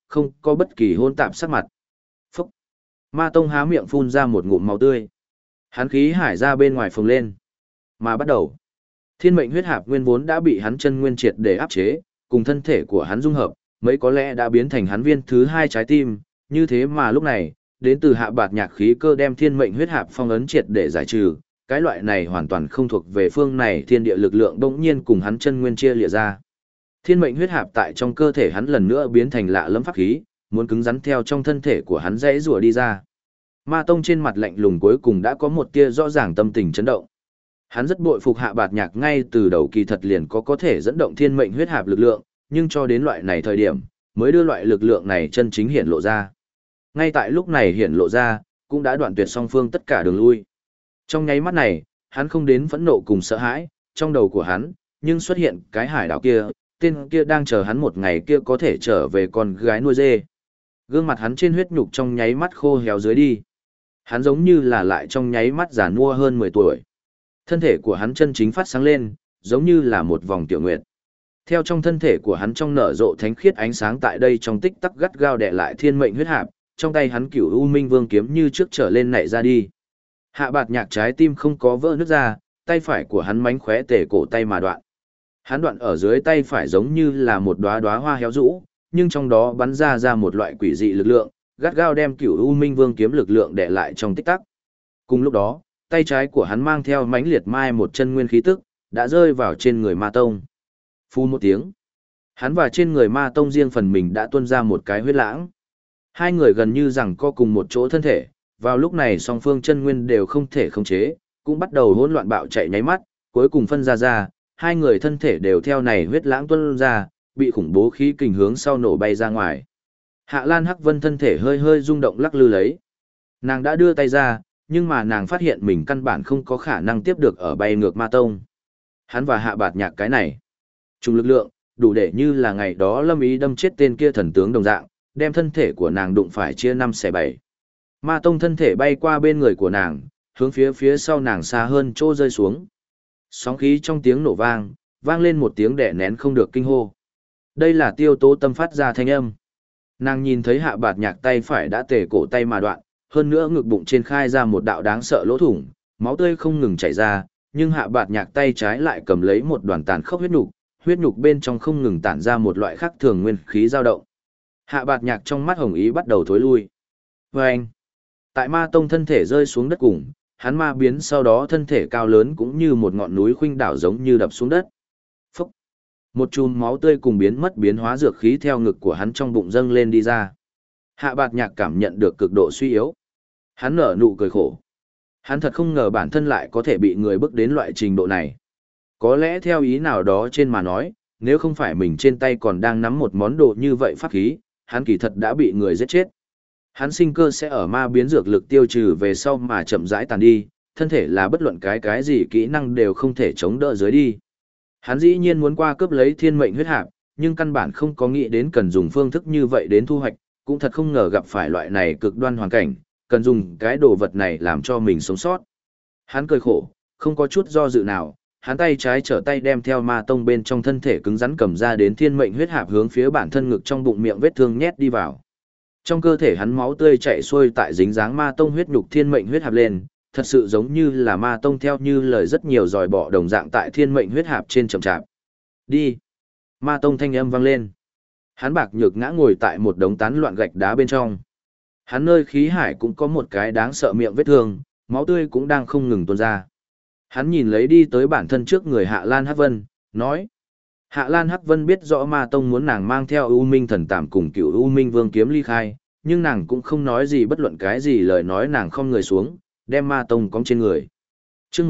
không có bất kỳ hôn tạp sắc mặt. Phúc! Ma Tông há miệng phun ra một ngụm máu tươi. Hắn khí hải ra bên ngoài phồng lên. Mà bắt đầu. Thiên mệnh huyết hạp nguyên vốn đã bị hắn chân nguyên triệt để áp chế, cùng thân thể của hắn dung hợp, mấy có lẽ đã biến thành hắn viên thứ hai trái tim, như thế mà lúc này, đến từ Hạ Bạt Nhạc khí cơ đem thiên mệnh huyết hạp phong ấn triệt để giải trừ, cái loại này hoàn toàn không thuộc về phương này thiên địa lực lượng bỗng nhiên cùng hắn chân nguyên chia lìa ra. Thiên mệnh huyết hạp tại trong cơ thể hắn lần nữa biến thành lạ lẫm pháp khí, muốn cứng rắn theo trong thân thể của hắn rẽ rùa đi ra. Ma Tông trên mặt lạnh lùng cuối cùng đã có một tia rõ ràng tâm tình chấn động. Hắn rất bội phục Hạ Bạt Nhạc ngay từ đầu kỳ thật liền có thể dẫn động thiên mệnh huyết hạp lực lượng, nhưng cho đến loại này thời điểm, mới đưa loại lực lượng này chân chính hiện lộ ra. Ngay tại lúc này hiện lộ ra, cũng đã đoạn tuyệt song phương tất cả đường lui. Trong nháy mắt này, hắn không đến phẫn nộ cùng sợ hãi, trong đầu của hắn, nhưng xuất hiện cái hải đảo kia, tên kia đang chờ hắn một ngày kia có thể trở về con gái nuôi dê. Gương mặt hắn trên huyết nhục trong nháy mắt khô héo dưới đi. Hắn giống như là lại trong nháy mắt già nua hơn 10 tuổi. Thân thể của hắn chân chính phát sáng lên, giống như là một vòng tiểu nguyệt. Theo trong thân thể của hắn trong nở rộ thánh khiết ánh sáng tại đây trong tích tắc gắt gao đè lại thiên mệnh huyết hạp, trong tay hắn Cửu U Minh Vương kiếm như trước trở lên nảy ra đi. Hạ Bạt Nhạc trái tim không có vỡ nứt ra, tay phải của hắn mánh khóe tể cổ tay mà đoạn. Hắn đoạn ở dưới tay phải giống như là một đóa đóa hoa héo rũ, nhưng trong đó bắn ra một loại quỷ dị lực lượng, gắt gao đem Cửu U Minh Vương kiếm lực lượng đè lại trong tích tắc. Cùng lúc đó, tay trái của hắn mang theo mãnh liệt mai một chân nguyên khí tức, đã rơi vào trên người Ma Tông. Phun một tiếng, hắn và trên người Ma Tông riêng phần mình đã tuôn ra một cái huyết lãng. Hai người gần như rằng co cùng một chỗ thân thể, vào lúc này song phương chân nguyên đều không thể khống chế, cũng bắt đầu hỗn loạn bạo chạy nháy mắt, cuối cùng phân ra, hai người thân thể đều theo này huyết lãng tuôn ra, bị khủng bố khí kình hướng sau nổ bay ra ngoài. Hạ Lan Hắc Vân thân thể hơi hơi rung động lắc lư lấy. Nàng đã đưa tay ra, nhưng mà nàng phát hiện mình căn bản không có khả năng tiếp được ở bay ngược Ma Tông. Hắn và Hạ Bạt Nhạc cái này, chung lực lượng, đủ để như là ngày đó Lâm Ý đâm chết tên kia thần tướng đồng dạng, đem thân thể của nàng đụng phải chia 5 xẻ 7. Ma Tông thân thể bay qua bên người của nàng, hướng phía sau nàng xa hơn chỗ rơi xuống. Sóng khí trong tiếng nổ vang lên một tiếng đẻ nén không được kinh hô. Đây là Tiêu Tố Tâm phát ra thanh âm. Nàng nhìn thấy Hạ Bạt Nhạc tay phải đã tề cổ tay mà đoạn, hơn nữa ngực bụng trên khai ra một đạo đáng sợ lỗ thủng, máu tươi không ngừng chảy ra, nhưng Hạ Bạt Nhạc tay trái lại cầm lấy một đoàn tàn khốc huyết nhục bên trong không ngừng tản ra một loại khác thường nguyên khí dao động. Hạ Bạt Nhạc trong mắt hồng ý bắt đầu thối lui. Vâng! Tại Ma Tông thân thể rơi xuống đất cùng, hắn ma biến sau đó thân thể cao lớn cũng như một ngọn núi khuynh đảo giống như đập xuống đất. Phúc! Một chùm máu tươi cùng biến hóa dược khí theo ngực của hắn trong bụng dâng lên đi ra. Hạ Bạt Nhạc cảm nhận được cực độ suy yếu. Hắn nở nụ cười khổ. Hắn thật không ngờ bản thân lại có thể bị người bức đến loại trình độ này. Có lẽ theo ý nào đó trên mà nói, nếu không phải mình trên tay còn đang nắm một món đồ như vậy pháp khí, hắn kỳ thật đã bị người giết chết. Hắn sinh cơ sẽ ở ma biến dược lực tiêu trừ về sau mà chậm rãi tàn đi, thân thể là bất luận cái gì kỹ năng đều không thể chống đỡ dưới đi. Hắn dĩ nhiên muốn qua cướp lấy thiên mệnh huyết hạp, nhưng căn bản không có nghĩ đến cần dùng phương thức như vậy đến thu hoạch, cũng thật không ngờ gặp phải loại này cực đoan hoàn cảnh, cần dùng cái đồ vật này làm cho mình sống sót. Hắn cười khổ, không có chút do dự nào, hắn tay trái trở tay đem theo Ma Tông bên trong thân thể cứng rắn cầm ra đến thiên mệnh huyết hạp hướng phía bản thân ngực trong bụng miệng vết thương nhét đi vào. Trong cơ thể hắn máu tươi chảy xuôi tại dính dáng Ma Tông huyết nhục thiên mệnh huyết hạp lên, thật sự giống như là Ma Tông theo như lời rất nhiều dòi bọ đồng dạng tại thiên mệnh huyết hạp trên chậm chạp. Đi! Ma Tông thanh âm vang lên. Hắn bạc nhược ngã ngồi tại một đống tán loạn gạch đá bên trong. Hắn nơi khí hải cũng có một cái đáng sợ miệng vết thương, máu tươi cũng đang không ngừng tuôn ra. Hắn nhìn lấy đi tới bản thân trước người Hạ Lan Hắc Vân, nói. Hạ Lan Hắc Vân biết rõ Ma Tông muốn nàng mang theo U Minh Thần Tạm cùng Cửu U Minh Vương kiếm ly khai, nhưng nàng cũng không nói gì bất luận cái gì lời nói, nàng không người xuống, đem Ma Tông cõng trên người. Chương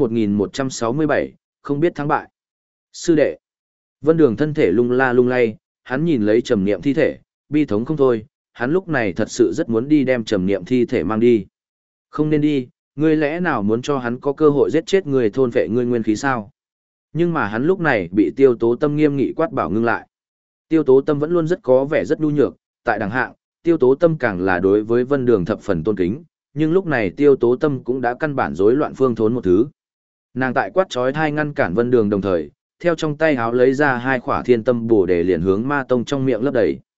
1167, không biết thắng bại. Sư đệ. Vân Đường thân thể lung la lung lay, hắn nhìn lấy Trầm Niệm thi thể, bi thống không thôi, hắn lúc này thật sự rất muốn đi đem Trầm Niệm thi thể mang đi. Không nên đi, ngươi lẽ nào muốn cho hắn có cơ hội giết chết người thôn vệ ngươi nguyên khí sao? Nhưng mà hắn lúc này bị Tiêu Tố Tâm nghiêm nghị quát bảo ngưng lại. Tiêu Tố Tâm vẫn luôn rất có vẻ rất nhu nhược, tại đẳng hạng, Tiêu Tố Tâm càng là đối với Vân Đường thập phần tôn kính, nhưng lúc này Tiêu Tố Tâm cũng đã căn bản rối loạn phương thốn một thứ. Nàng tại quát chói tai ngăn cản Vân Đường đồng thời, theo trong tay háo lấy ra 2 khỏa thiên tâm bổ để liền hướng Ma Tông trong miệng lấp đầy.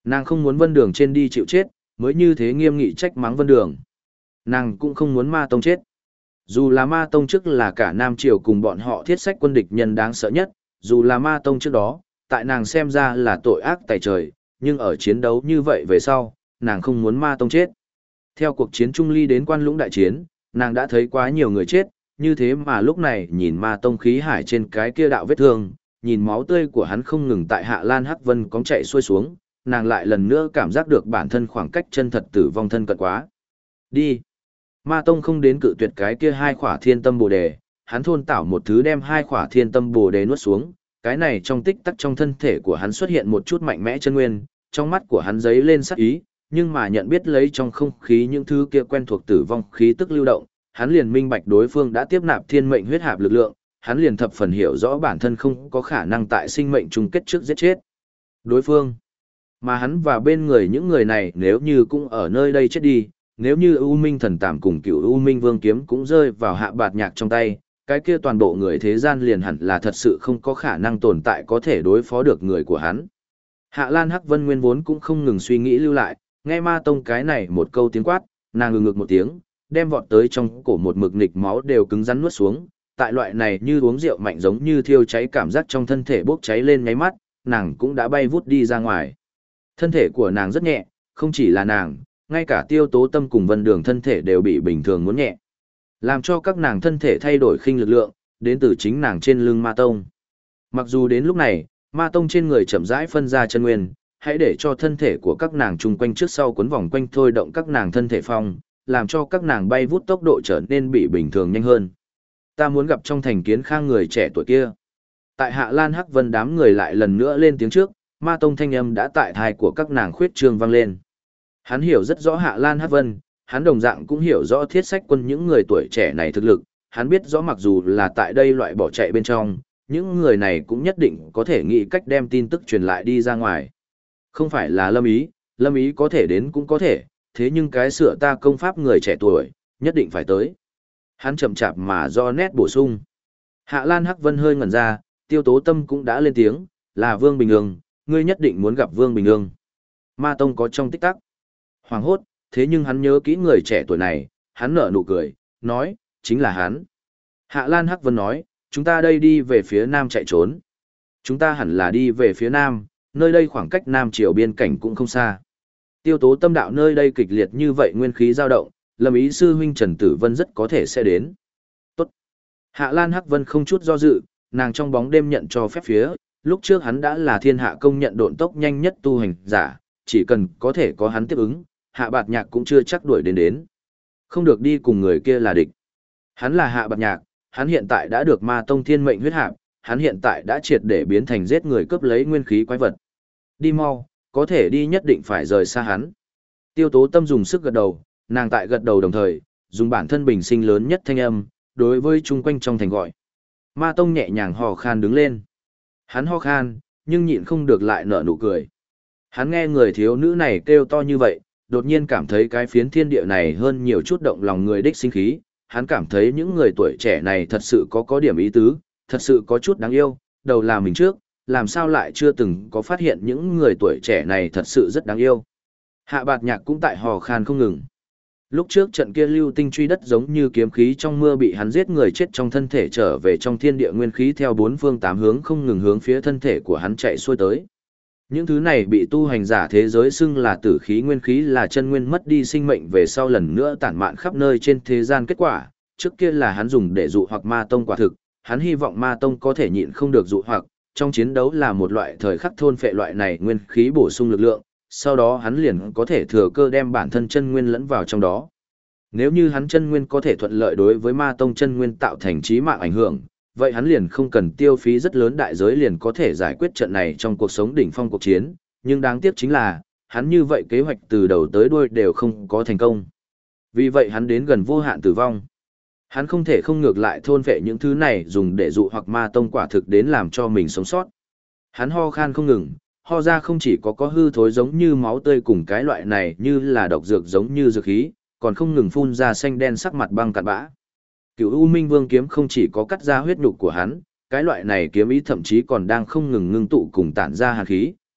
Nàng không muốn Vân Đường trên đi chịu chết, mới như thế nghiêm nghị trách mắng Vân Đường. Nàng cũng không muốn Ma Tông chết. Dù là Ma Tông trước là cả Nam Triều cùng bọn họ thiết sách quân địch nhân đáng sợ nhất, dù là Ma Tông trước đó, tại nàng xem ra là tội ác tày trời, nhưng ở chiến đấu như vậy về sau, nàng không muốn Ma Tông chết. Theo cuộc chiến Trung Ly đến Quan Lũng đại chiến, nàng đã thấy quá nhiều người chết, như thế mà lúc này nhìn Ma Tông khí hải trên cái kia đạo vết thương, nhìn máu tươi của hắn không ngừng tại Hạ Lan Hắc Vân cóng chạy xuôi xuống, nàng lại lần nữa cảm giác được bản thân khoảng cách chân thật tử vong thân cận quá. Đi. Ma Tông không đến cự tuyệt cái kia hai khỏa thiên tâm bồ đề, hắn thôn tảo một thứ đem hai khỏa thiên tâm bồ đề nuốt xuống, cái này trong tích tắc trong thân thể của hắn xuất hiện một chút mạnh mẽ chân nguyên, trong mắt của hắn giấy lên sắc ý, nhưng mà nhận biết lấy trong không khí những thứ kia quen thuộc tử vong khí tức lưu động, hắn liền minh bạch đối phương đã tiếp nạp thiên mệnh huyết hạp lực lượng, hắn liền thập phần hiểu rõ bản thân không có khả năng tại sinh mệnh chung kết trước giết chết đối phương. Mà hắn và bên người những người này nếu như cũng ở nơi đây chết đi, nếu như U Minh Thần Tàm cùng Cửu U Minh Vương kiếm cũng rơi vào Hạ Bạt Nhạc trong tay, cái kia toàn bộ người thế gian liền hẳn là thật sự không có khả năng tồn tại có thể đối phó được người của hắn. Hạ Lan Hắc Vân nguyên vốn cũng không ngừng suy nghĩ lưu lại, nghe Ma Tông cái này một câu tiếng quát, nàng ngực một tiếng, đem vọt tới trong cổ một mực nghịch máu đều cứng rắn nuốt xuống, tại loại này như uống rượu mạnh giống như thiêu cháy cảm giác trong thân thể bốc cháy lên nháy mắt, nàng cũng đã bay vút đi ra ngoài. Thân thể của nàng rất nhẹ, không chỉ là nàng, ngay cả Tiêu Tố Tâm cùng Vân Đường thân thể đều bị bình thường muốn nhẹ. Làm cho các nàng thân thể thay đổi khinh lực lượng, đến từ chính nàng trên lưng Ma Tông. Mặc dù đến lúc này, Ma Tông trên người chậm rãi phân ra chân nguyên, hãy để cho thân thể của các nàng chung quanh trước sau quấn vòng quanh thôi động các nàng thân thể phong, làm cho các nàng bay vút tốc độ trở nên bị bình thường nhanh hơn. Ta muốn gặp trong thành Kiến Khang người trẻ tuổi kia. Tại Hạ Lan Hắc Vân đám người lại lần nữa lên tiếng trước, Ma Tông thanh âm đã tại thai của các nàng khuyết trương vang lên. Hắn hiểu rất rõ Hạ Lan Hắc Vân, hắn đồng dạng cũng hiểu rõ thiết sách quân những người tuổi trẻ này thực lực, hắn biết rõ mặc dù là tại đây loại bỏ chạy bên trong, những người này cũng nhất định có thể nghĩ cách đem tin tức truyền lại đi ra ngoài. Không phải là Lâm Ý có thể đến cũng có thể, thế nhưng cái sửa ta công pháp người trẻ tuổi, nhất định phải tới. Hắn chậm chạp mà do nét bổ sung. Hạ Lan Hắc Vân hơi ngẩn ra, Tiêu Tố Tâm cũng đã lên tiếng, là Vương Bình Ương, ngươi nhất định muốn gặp Vương Bình Ương. Ma Tông có trong tích tắc. Hoàng hốt, thế nhưng hắn nhớ kỹ người trẻ tuổi này, hắn nở nụ cười, nói, chính là hắn. Hạ Lan Hắc Vân nói, chúng ta đây đi về phía nam chạy trốn. Chúng ta hẳn là đi về phía nam, nơi đây khoảng cách Nam Triều biên cảnh cũng không xa. Tiêu Tố Tâm đạo nơi đây kịch liệt như vậy nguyên khí dao động, Lâm Ý sư huynh Trần Tử Vân rất có thể sẽ đến. Tốt. Hạ Lan Hắc Vân không chút do dự, nàng trong bóng đêm nhận cho phép phía, lúc trước hắn đã là thiên hạ công nhận độn tốc nhanh nhất tu hành giả, chỉ cần có thể có hắn tiếp ứng, Hạ Bạt Nhạc cũng chưa chắc đuổi đến. Không được đi cùng người kia là địch. Hắn là Hạ Bạt Nhạc, hắn hiện tại đã được Ma Tông thiên mệnh huyết hạp, hắn hiện tại đã triệt để biến thành giết người cướp lấy nguyên khí quái vật. Đi mau, có thể đi nhất định phải rời xa hắn. Tiêu Tố Tâm dùng sức gật đầu, nàng tại gật đầu đồng thời, dùng bản thân bình sinh lớn nhất thanh âm, đối với chung quanh trong thành gọi. Ma Tông nhẹ nhàng hò khan đứng lên. Hắn ho khan, nhưng nhịn không được lại nở nụ cười. Hắn nghe người thiếu nữ này kêu to như vậy, đột nhiên cảm thấy cái phiến thiên địa này hơn nhiều chút động lòng người đích sinh khí. Hắn cảm thấy những người tuổi trẻ này thật sự có điểm ý tứ, thật sự có chút đáng yêu, đầu là mình trước, làm sao lại chưa từng có phát hiện những người tuổi trẻ này thật sự rất đáng yêu. Hạ Bạt Nhạc cũng tại hò khan không ngừng. Lúc trước trận kia lưu tinh truy đất giống như kiếm khí trong mưa bị hắn giết người chết trong thân thể trở về trong thiên địa nguyên khí theo bốn phương tám hướng không ngừng hướng phía thân thể của hắn chạy xuôi tới. Những thứ này bị tu hành giả thế giới xưng là tử khí nguyên khí là chân nguyên mất đi sinh mệnh về sau lần nữa tản mạn khắp nơi trên thế gian kết quả, trước kia là hắn dùng để dụ hoặc Ma Tông quả thực, hắn hy vọng Ma Tông có thể nhịn không được dụ hoặc, trong chiến đấu là một loại thời khắc thôn phệ loại này nguyên khí bổ sung lực lượng, sau đó hắn liền có thể thừa cơ đem bản thân chân nguyên lẫn vào trong đó. Nếu như hắn chân nguyên có thể thuận lợi đối với Ma Tông chân nguyên tạo thành chí mạng ảnh hưởng, vậy hắn liền không cần tiêu phí rất lớn đại giới liền có thể giải quyết trận này trong cuộc sống đỉnh phong cuộc chiến, nhưng đáng tiếc chính là, hắn như vậy kế hoạch từ đầu tới đuôi đều không có thành công. Vì vậy hắn đến gần vô hạn tử vong. Hắn không thể không ngược lại thôn phệ những thứ này dùng để dụ hoặc Ma Tông quả thực đến làm cho mình sống sót. Hắn ho khan không ngừng, ho ra không chỉ có hư thối giống như máu tươi cùng cái loại này như là độc dược giống như dược khí, còn không ngừng phun ra xanh đen sắc mặt băng cặn bã. Cửu U Minh Vương kiếm không chỉ có cắt ra huyết nhục của hắn, cái loại này kiếm ý thậm chí còn đang không ngừng ngưng tụ cùng tản ra hàn khí,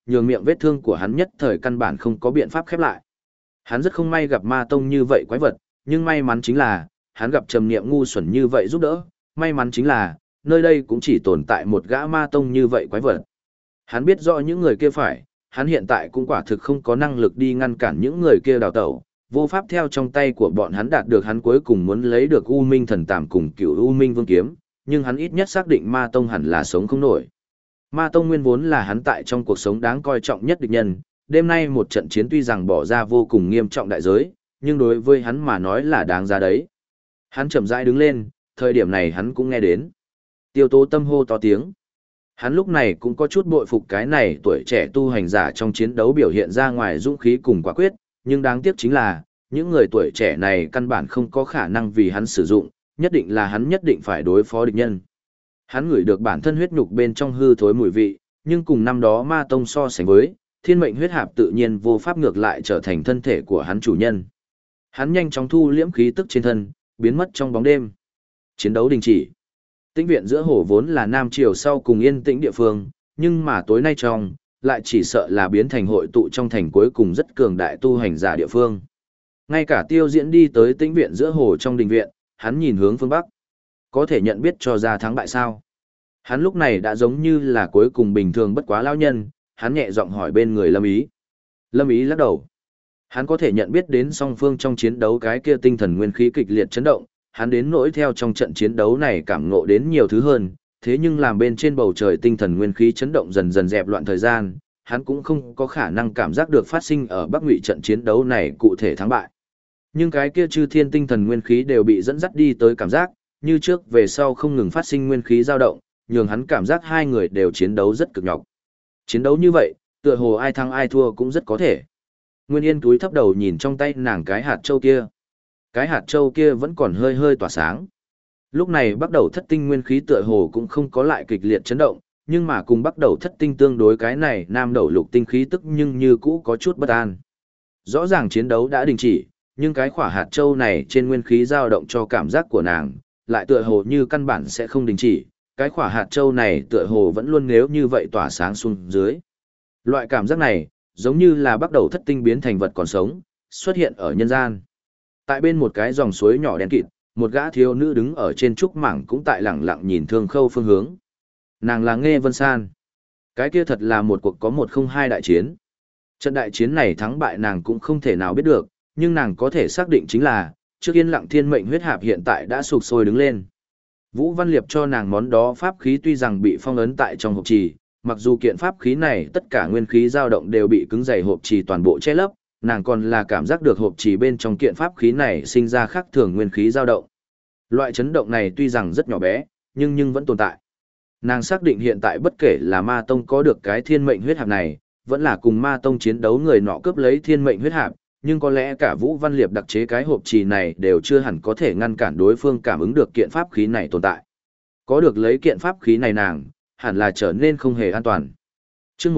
nhường miệng vết thương của hắn nhất thời căn bản không có biện pháp khép lại. Hắn rất không may gặp ma tông như vậy quái vật, nhưng may mắn chính là, hắn gặp trầm niệm ngu xuẩn như vậy giúp đỡ, may mắn chính là, nơi đây cũng chỉ tồn tại một gã ma tông như vậy quái vật. Hắn biết rõ những người kia phải, hắn hiện tại cũng quả thực không có năng lực đi ngăn cản những người kia đào tẩu, vô pháp theo trong tay của bọn hắn đạt được hắn cuối cùng muốn lấy được U Minh thần tàm cùng cửu U Minh vương kiếm, nhưng hắn ít nhất xác định ma tông hẳn là sống không nổi. Ma tông nguyên vốn là hắn tại trong cuộc sống đáng coi trọng nhất địch nhân, đêm nay một trận chiến tuy rằng bỏ ra vô cùng nghiêm trọng đại giới, nhưng đối với hắn mà nói là đáng giá đấy. Hắn chậm rãi đứng lên, thời điểm này hắn cũng nghe đến. Tiêu Tố Tâm hô to tiếng. Hắn lúc này cũng có chút bội phục cái này tuổi trẻ tu hành giả trong chiến đấu biểu hiện ra ngoài dũng khí cùng quả quyết, nhưng đáng tiếc chính là, những người tuổi trẻ này căn bản không có khả năng vì hắn sử dụng, nhất định là hắn nhất định phải đối phó địch nhân. Hắn ngửi được bản thân huyết nhục bên trong hư thối mùi vị, nhưng cùng năm đó ma tông so sánh với, thiên mệnh huyết hạp tự nhiên vô pháp ngược lại trở thành thân thể của hắn chủ nhân. Hắn nhanh chóng thu liễm khí tức trên thân, biến mất trong bóng đêm. Chiến đấu đình chỉ. Tĩnh viện giữa hồ vốn là Nam Triều sau cùng yên tĩnh địa phương, nhưng mà tối nay trong, lại chỉ sợ là biến thành hội tụ trong thành cuối cùng rất cường đại tu hành giả địa phương. Ngay cả Tiêu Diễn đi tới tĩnh viện giữa hồ trong đình viện, hắn nhìn hướng phương Bắc. Có thể nhận biết cho ra thắng bại sao? Hắn lúc này đã giống như là cuối cùng bình thường bất quá lão nhân, hắn nhẹ giọng hỏi bên người Lâm Ý. Lâm Ý lắc đầu. Hắn có thể nhận biết đến song phương trong chiến đấu cái kia tinh thần nguyên khí kịch liệt chấn động, hắn đến nỗi theo trong trận chiến đấu này cảm ngộ đến nhiều thứ hơn, thế nhưng làm bên trên bầu trời tinh thần nguyên khí chấn động dần dần dẹp loạn thời gian, hắn cũng không có khả năng cảm giác được phát sinh ở Bắc Ngụy trận chiến đấu này cụ thể thắng bại. Nhưng cái kia chư thiên tinh thần nguyên khí đều bị dẫn dắt đi tới cảm giác, như trước về sau không ngừng phát sinh nguyên khí dao động, nhường hắn cảm giác hai người đều chiến đấu rất cực nhọc. Chiến đấu như vậy, tựa hồ ai thắng ai thua cũng rất có thể. Nguyên Yên túi thấp đầu nhìn trong tay nàng cái hạt châu kia. Cái hạt châu kia vẫn còn hơi hơi tỏa sáng. Lúc này bắt đầu thất tinh nguyên khí tựa hồ cũng không có lại kịch liệt chấn động, nhưng mà cùng bắt đầu thất tinh tương đối cái này nam đầu lục tinh khí tức nhưng như cũ có chút bất an. Rõ ràng chiến đấu đã đình chỉ, nhưng cái khỏa hạt châu này trên nguyên khí dao động cho cảm giác của nàng, lại tựa hồ như căn bản sẽ không đình chỉ, cái khỏa hạt châu này tựa hồ vẫn luôn nếu như vậy tỏa sáng xuống dưới. Loại cảm giác này, giống như là bắt đầu thất tinh biến thành vật còn sống, xuất hiện ở nhân gian. Tại bên một cái dòng suối nhỏ đen kịt, một gã thiếu nữ đứng ở trên trúc mảng cũng tại lẳng lặng nhìn Thương Khâu phương hướng. Nàng là Nghê Vân San. Cái kia thật là một cuộc có 1-0-2 đại chiến. Trận đại chiến này thắng bại nàng cũng không thể nào biết được, nhưng nàng có thể xác định chính là, trước yên lặng thiên mệnh huyết hạp hiện tại đã sụp sôi đứng lên. Vũ Văn Liệp cho nàng món đó pháp khí tuy rằng bị phong ấn tại trong hộp trì, mặc dù kiện pháp khí này tất cả nguyên khí dao động đều bị cứng dày hộp trì toàn bộ che lấp, nàng còn là cảm giác được hộp trì bên trong kiện pháp khí này sinh ra khác thường nguyên khí dao động. Loại chấn động này tuy rằng rất nhỏ bé, nhưng vẫn tồn tại. Nàng xác định hiện tại bất kể là ma tông có được cái thiên mệnh huyết hạp này, vẫn là cùng ma tông chiến đấu người nọ cướp lấy thiên mệnh huyết hạp, nhưng có lẽ cả Vũ Văn Liệp đặc chế cái hộp trì này đều chưa hẳn có thể ngăn cản đối phương cảm ứng được kiện pháp khí này tồn tại. Có được lấy kiện pháp khí này nàng, hẳn là trở nên không hề an toàn. Chương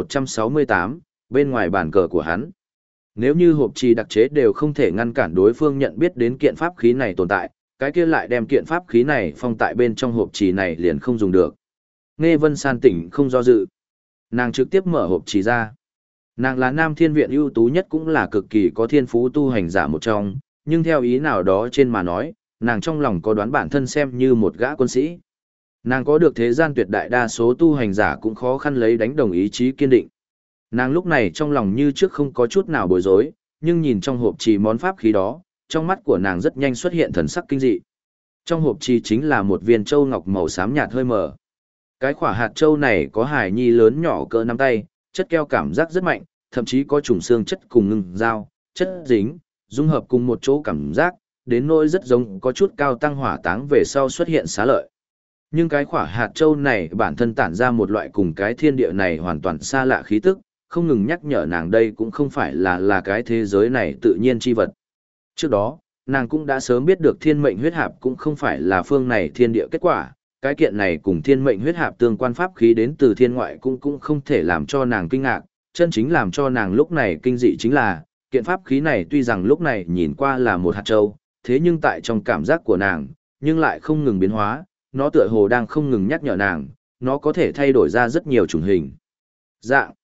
1168, bên ngoài bàn cờ của hắn. Nếu như hộp trì đặc chế đều không thể ngăn cản đối phương nhận biết đến kiện pháp khí này tồn tại, cái kia lại đem kiện pháp khí này phong tại bên trong hộp trì này liền không dùng được. Nghê Vân San tỉnh không do dự. Nàng trực tiếp mở hộp trì ra. Nàng là Nam Thiên Viện ưu tú nhất cũng là cực kỳ có thiên phú tu hành giả một trong, nhưng theo ý nào đó trên mà nói, nàng trong lòng có đoán bản thân xem như một gã quân sĩ. Nàng có được thế gian tuyệt đại đa số tu hành giả cũng khó khăn lấy đánh đồng ý chí kiên định. Nàng lúc này trong lòng như trước không có chút nào bối rối, nhưng nhìn trong hộp trì món pháp khí đó, trong mắt của nàng rất nhanh xuất hiện thần sắc kinh dị. Trong hộp trì chính là một viên châu ngọc màu xám nhạt hơi mờ. Cái khỏa hạt châu này có hài nhi lớn nhỏ cỡ nắm tay, chất keo cảm giác rất mạnh, thậm chí có trùng xương chất cùng ngưng dao, chất dính, dung hợp cùng một chỗ cảm giác, đến nỗi rất giống có chút cao tăng hỏa táng về sau xuất hiện xá lợi. Nhưng cái khỏa hạt châu này bản thân tản ra một loại cùng cái thiên địa này hoàn toàn xa lạ khí tức, không ngừng nhắc nhở nàng đây cũng không phải là cái thế giới này tự nhiên chi vật. Trước đó, nàng cũng đã sớm biết được thiên mệnh huyết hạp cũng không phải là phương này thiên địa kết quả, cái kiện này cùng thiên mệnh huyết hạp tương quan pháp khí đến từ thiên ngoại cũng không thể làm cho nàng kinh ngạc, chân chính làm cho nàng lúc này kinh dị chính là, kiện pháp khí này tuy rằng lúc này nhìn qua là một hạt châu, thế nhưng tại trong cảm giác của nàng, nhưng lại không ngừng biến hóa, nó tựa hồ đang không ngừng nhắc nhở nàng, nó có thể thay đổi ra rất nhiều chủng hình. Dạng.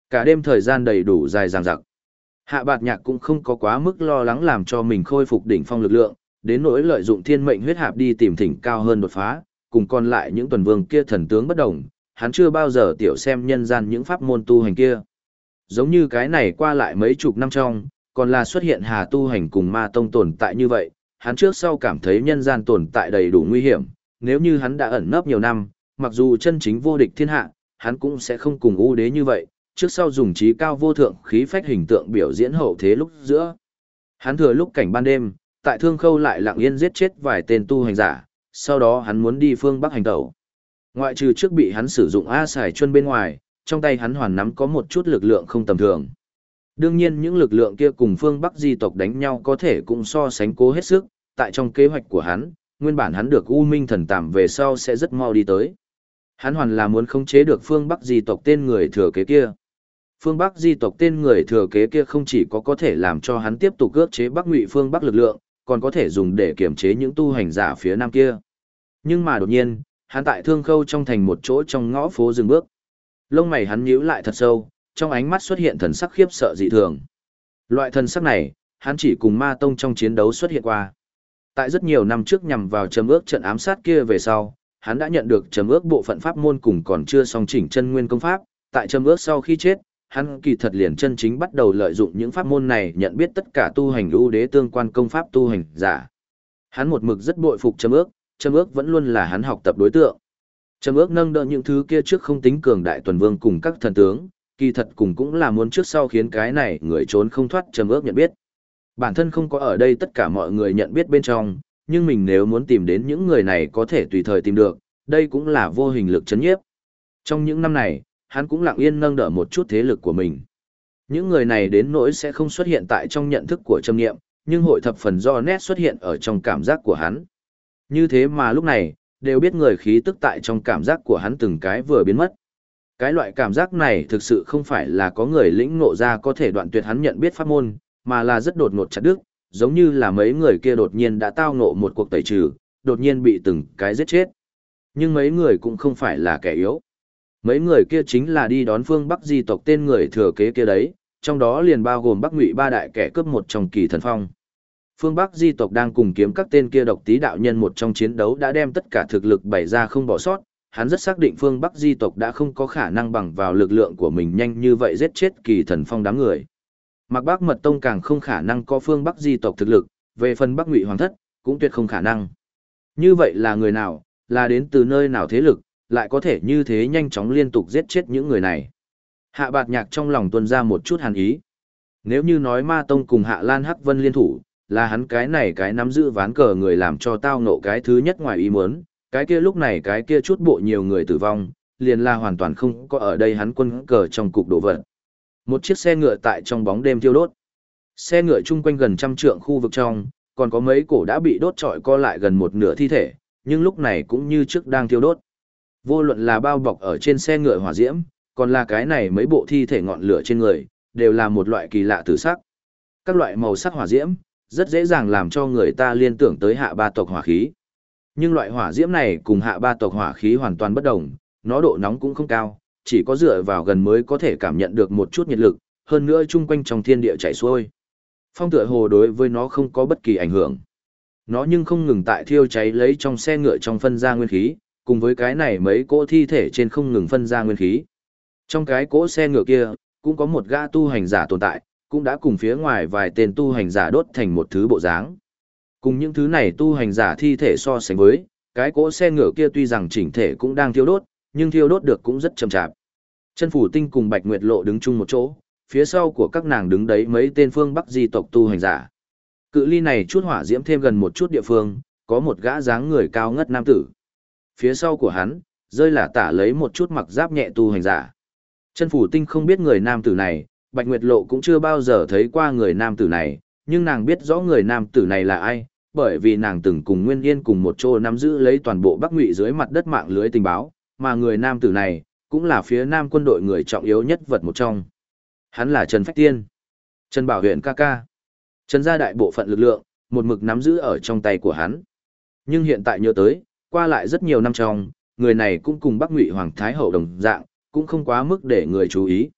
Cả đêm thời gian đầy đủ dài dằng dặc. Hạ Bạt Nhạc cũng không có quá mức lo lắng làm cho mình khôi phục đỉnh phong lực lượng, đến nỗi lợi dụng thiên mệnh huyết hạp đi tìm thỉnh cao hơn đột phá, cùng còn lại những tuần vương kia thần tướng bất đồng, hắn chưa bao giờ tiểu xem nhân gian những pháp môn tu hành kia. Giống như cái này qua lại mấy chục năm trong, còn là xuất hiện hà tu hành cùng ma tông tồn tại như vậy, hắn trước sau cảm thấy nhân gian tồn tại đầy đủ nguy hiểm, nếu như hắn đã ẩn nấp nhiều năm, mặc dù chân chính vô địch thiên hạ, hắn cũng sẽ không cùng ưu đế như vậy, trước sau dùng trí cao vô thượng khí phách hình tượng biểu diễn hậu thế lúc giữa. Hắn thừa lúc cảnh ban đêm, tại Thương Khâu lại lặng yên giết chết vài tên tu hành giả, sau đó hắn muốn đi phương Bắc hành tẩu. Ngoại trừ trước bị hắn sử dụng A Sải Chuân bên ngoài, trong tay hắn hoàn nắm có một chút lực lượng không tầm thường. Đương nhiên những lực lượng kia cùng phương Bắc di tộc đánh nhau có thể cũng so sánh cố hết sức, tại trong kế hoạch của hắn, nguyên bản hắn được U Minh thần tạm về sau sẽ rất mau đi tới. Hắn hoàn là muốn khống chế được phương Bắc di tộc tên người thừa kế kia. Phương Bắc di tộc tên người thừa kế kia không chỉ có thể làm cho hắn tiếp tục ước chế Bắc Ngụy phương Bắc lực lượng, còn có thể dùng để kiểm chế những tu hành giả phía nam kia. Nhưng mà đột nhiên, hắn tại Thương Khâu trong thành một chỗ trong ngõ phố dừng bước. Lông mày hắn nhíu lại thật sâu, trong ánh mắt xuất hiện thần sắc khiếp sợ dị thường. Loại thần sắc này, hắn chỉ cùng Ma Tông trong chiến đấu xuất hiện qua. Tại rất nhiều năm trước nhằm vào Trầm Ước trận ám sát kia về sau, hắn đã nhận được Trầm Ước bộ phận pháp môn cùng còn chưa song chỉnh chân nguyên công pháp, tại Trầm Ước sau khi chết, hắn kỳ thật liền chân chính bắt đầu lợi dụng những pháp môn này nhận biết tất cả tu hành ưu đế tương quan công pháp tu hành giả. Hắn một mực rất bội phục Trầm Ước vẫn luôn là hắn học tập đối tượng. Trầm Ước nâng đỡ những thứ kia trước không tính cường đại tuần vương cùng các thần tướng, kỳ thật cùng cũng là muốn trước sau khiến cái này người trốn không thoát Trầm Ước nhận biết. Bản thân không có ở đây tất cả mọi người nhận biết bên trong, nhưng mình nếu muốn tìm đến những người này có thể tùy thời tìm được, đây cũng là vô hình lực chấn nhiếp. Trong những năm này, hắn cũng lặng yên nâng đỡ một chút thế lực của mình. Những người này đến nỗi sẽ không xuất hiện tại trong nhận thức của Trầm Niệm, nhưng hội thập phần do nét xuất hiện ở trong cảm giác của hắn. Như thế mà lúc này, đều biết người khí tức tại trong cảm giác của hắn từng cái vừa biến mất. Cái loại cảm giác này thực sự không phải là có người lĩnh ngộ ra có thể đoạn tuyệt hắn nhận biết pháp môn, mà là rất đột ngột chặt đứt, giống như là mấy người kia đột nhiên đã tao ngộ một cuộc tẩy trừ, đột nhiên bị từng cái giết chết. Nhưng mấy người cũng không phải là kẻ yếu. Mấy người kia chính là đi đón phương Bắc di tộc tên người thừa kế kia đấy, trong đó liền bao gồm Bắc Ngụy ba đại kẻ cướp một trong Kỳ Thần Phong. Phương Bắc di tộc đang cùng kiếm các tên kia độc tí đạo nhân một trong chiến đấu đã đem tất cả thực lực bày ra không bỏ sót, hắn rất xác định phương Bắc di tộc đã không có khả năng bằng vào lực lượng của mình nhanh như vậy giết chết Kỳ Thần Phong đám người. Mạc Bác Mật Tông càng không khả năng có phương Bắc di tộc thực lực, về phần Bắc Ngụy Hoàng thất, cũng tuyệt không khả năng. Như vậy là người nào, là đến từ nơi nào thế lực, lại có thể như thế nhanh chóng liên tục giết chết những người này. Hạ Bạt Nhạc trong lòng tuôn ra một chút hàn ý. Nếu như nói Ma Tông cùng Hạ Lan Hắc Vân liên thủ, là hắn cái này cái nắm giữ ván cờ người làm cho tao nộ cái thứ nhất ngoài ý muốn, cái kia lúc này cái kia chút bộ nhiều người tử vong, liền là hoàn toàn không có ở đây hắn quân cờ trong cục đồ vật. Một chiếc xe ngựa tại trong bóng đêm thiêu đốt. Xe ngựa chung quanh gần 100 trượng khu vực trong, còn có mấy cổ đã bị đốt trọi co lại gần một nửa thi thể, nhưng lúc này cũng như trước đang thiêu đốt. Vô luận là bao bọc ở trên xe ngựa hỏa diễm, còn là cái này mấy bộ thi thể ngọn lửa trên người, đều là một loại kỳ lạ tử sắc. Các loại màu sắc hỏa diễm, rất dễ dàng làm cho người ta liên tưởng tới hạ ba tộc hỏa khí. Nhưng loại hỏa diễm này cùng hạ ba tộc hỏa khí hoàn toàn bất đồng, nó độ nóng cũng không cao, chỉ có dựa vào gần mới có thể cảm nhận được một chút nhiệt lực, hơn nữa chung quanh trong thiên địa chảy xuôi. Phong tựa hồ đối với nó không có bất kỳ ảnh hưởng. Nó nhưng không ngừng tại thiêu cháy lấy trong xe ngựa trong phân ra nguyên khí, cùng với cái này mấy cỗ thi thể trên không ngừng phân ra nguyên khí. Trong cái cỗ xe ngựa kia, cũng có một gã tu hành giả tồn tại, cũng đã cùng phía ngoài vài tên tu hành giả đốt thành một thứ bộ dáng. Cùng những thứ này tu hành giả thi thể so sánh với, cái cỗ xe ngựa kia tuy rằng chỉnh thể cũng đang thiêu đốt, nhưng thiêu đốt được cũng rất chậm chạp. Chân Phủ Tinh cùng Bạch Nguyệt Lộ đứng chung một chỗ, phía sau của các nàng đứng đấy mấy tên phương Bắc di tộc tu hành giả. Cự ly này chút hỏa diễm thêm gần một chút địa phương, có một gã dáng người cao ngất nam tử. Phía sau của hắn, rơi là tả lấy một chút mặc giáp nhẹ tu hành giả. Chân Phủ Tinh không biết người nam tử này, Bạch Nguyệt Lộ cũng chưa bao giờ thấy qua người nam tử này, nhưng nàng biết rõ người nam tử này là ai, bởi vì nàng từng cùng Nguyên Yên cùng một chỗ nắm giữ lấy toàn bộ Bắc Ngụy dưới mặt đất mạng lưới tình báo, mà người nam tử này cũng là phía Nam quân đội người trọng yếu nhất vật một trong. Hắn là Trần Phách Tiên, Trần Bảo Huyền ca ca. Trần gia đại bộ phận lực lượng, một mực nắm giữ ở trong tay của hắn. Nhưng hiện tại nhớ tới, qua lại rất nhiều năm trong, người này cũng cùng Bắc Ngụy Hoàng Thái Hậu đồng dạng, cũng không quá mức để người chú ý.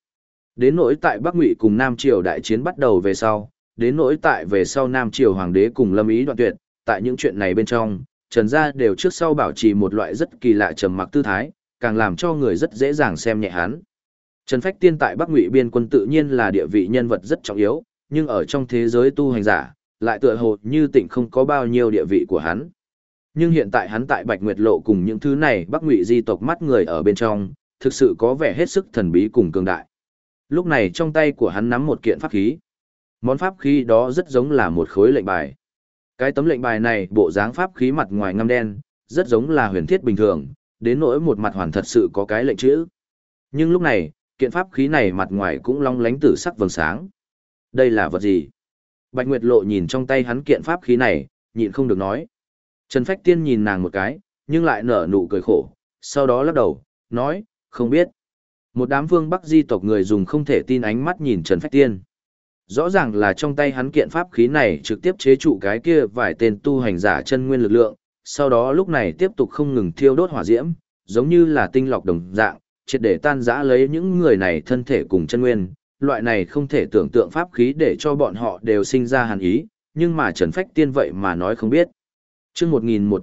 Đến nỗi tại Bắc Ngụy cùng Nam Triều đại chiến bắt đầu về sau, đến nỗi tại về sau Nam Triều hoàng đế cùng Lâm Ý đoạn tuyệt, tại những chuyện này bên trong, Trần gia đều trước sau bảo trì một loại rất kỳ lạ trầm mặc tư thái, càng làm cho người rất dễ dàng xem nhẹ hắn. Trần Phách Tiên tại Bắc Ngụy biên quân tự nhiên là địa vị nhân vật rất trọng yếu, nhưng ở trong thế giới tu hành giả, lại tựa hồ như tỉnh không có bao nhiêu địa vị của hắn. Nhưng hiện tại hắn tại Bạch Nguyệt Lộ cùng những thứ này Bắc Ngụy di tộc mắt người ở bên trong, thực sự có vẻ hết sức thần bí cùng cường đại. Lúc này trong tay của hắn nắm một kiện pháp khí. Món pháp khí đó rất giống là một khối lệnh bài. Cái tấm lệnh bài này bộ dáng pháp khí mặt ngoài ngăm đen, rất giống là huyền thiết bình thường, đến nỗi một mặt hoàn thật sự có cái lệnh chữ. Nhưng lúc này, kiện pháp khí này mặt ngoài cũng long lánh tử sắc vầng sáng. Đây là vật gì? Bạch Nguyệt Lộ nhìn trong tay hắn kiện pháp khí này, nhịn không được nói. Trần Phách Tiên nhìn nàng một cái, nhưng lại nở nụ cười khổ, sau đó lắc đầu, nói, không biết. Một đám phương Bắc di tộc người dùng không thể tin ánh mắt nhìn Trần Phách Tiên. Rõ ràng là trong tay hắn kiện pháp khí này trực tiếp chế trụ cái kia vài tên tu hành giả chân nguyên lực lượng, sau đó lúc này tiếp tục không ngừng thiêu đốt hỏa diễm, giống như là tinh lọc đồng dạng, triệt để tan rã lấy những người này thân thể cùng chân nguyên. Loại này không thể tưởng tượng pháp khí để cho bọn họ đều sinh ra hàn ý, nhưng mà Trần Phách Tiên vậy mà nói không biết. Chương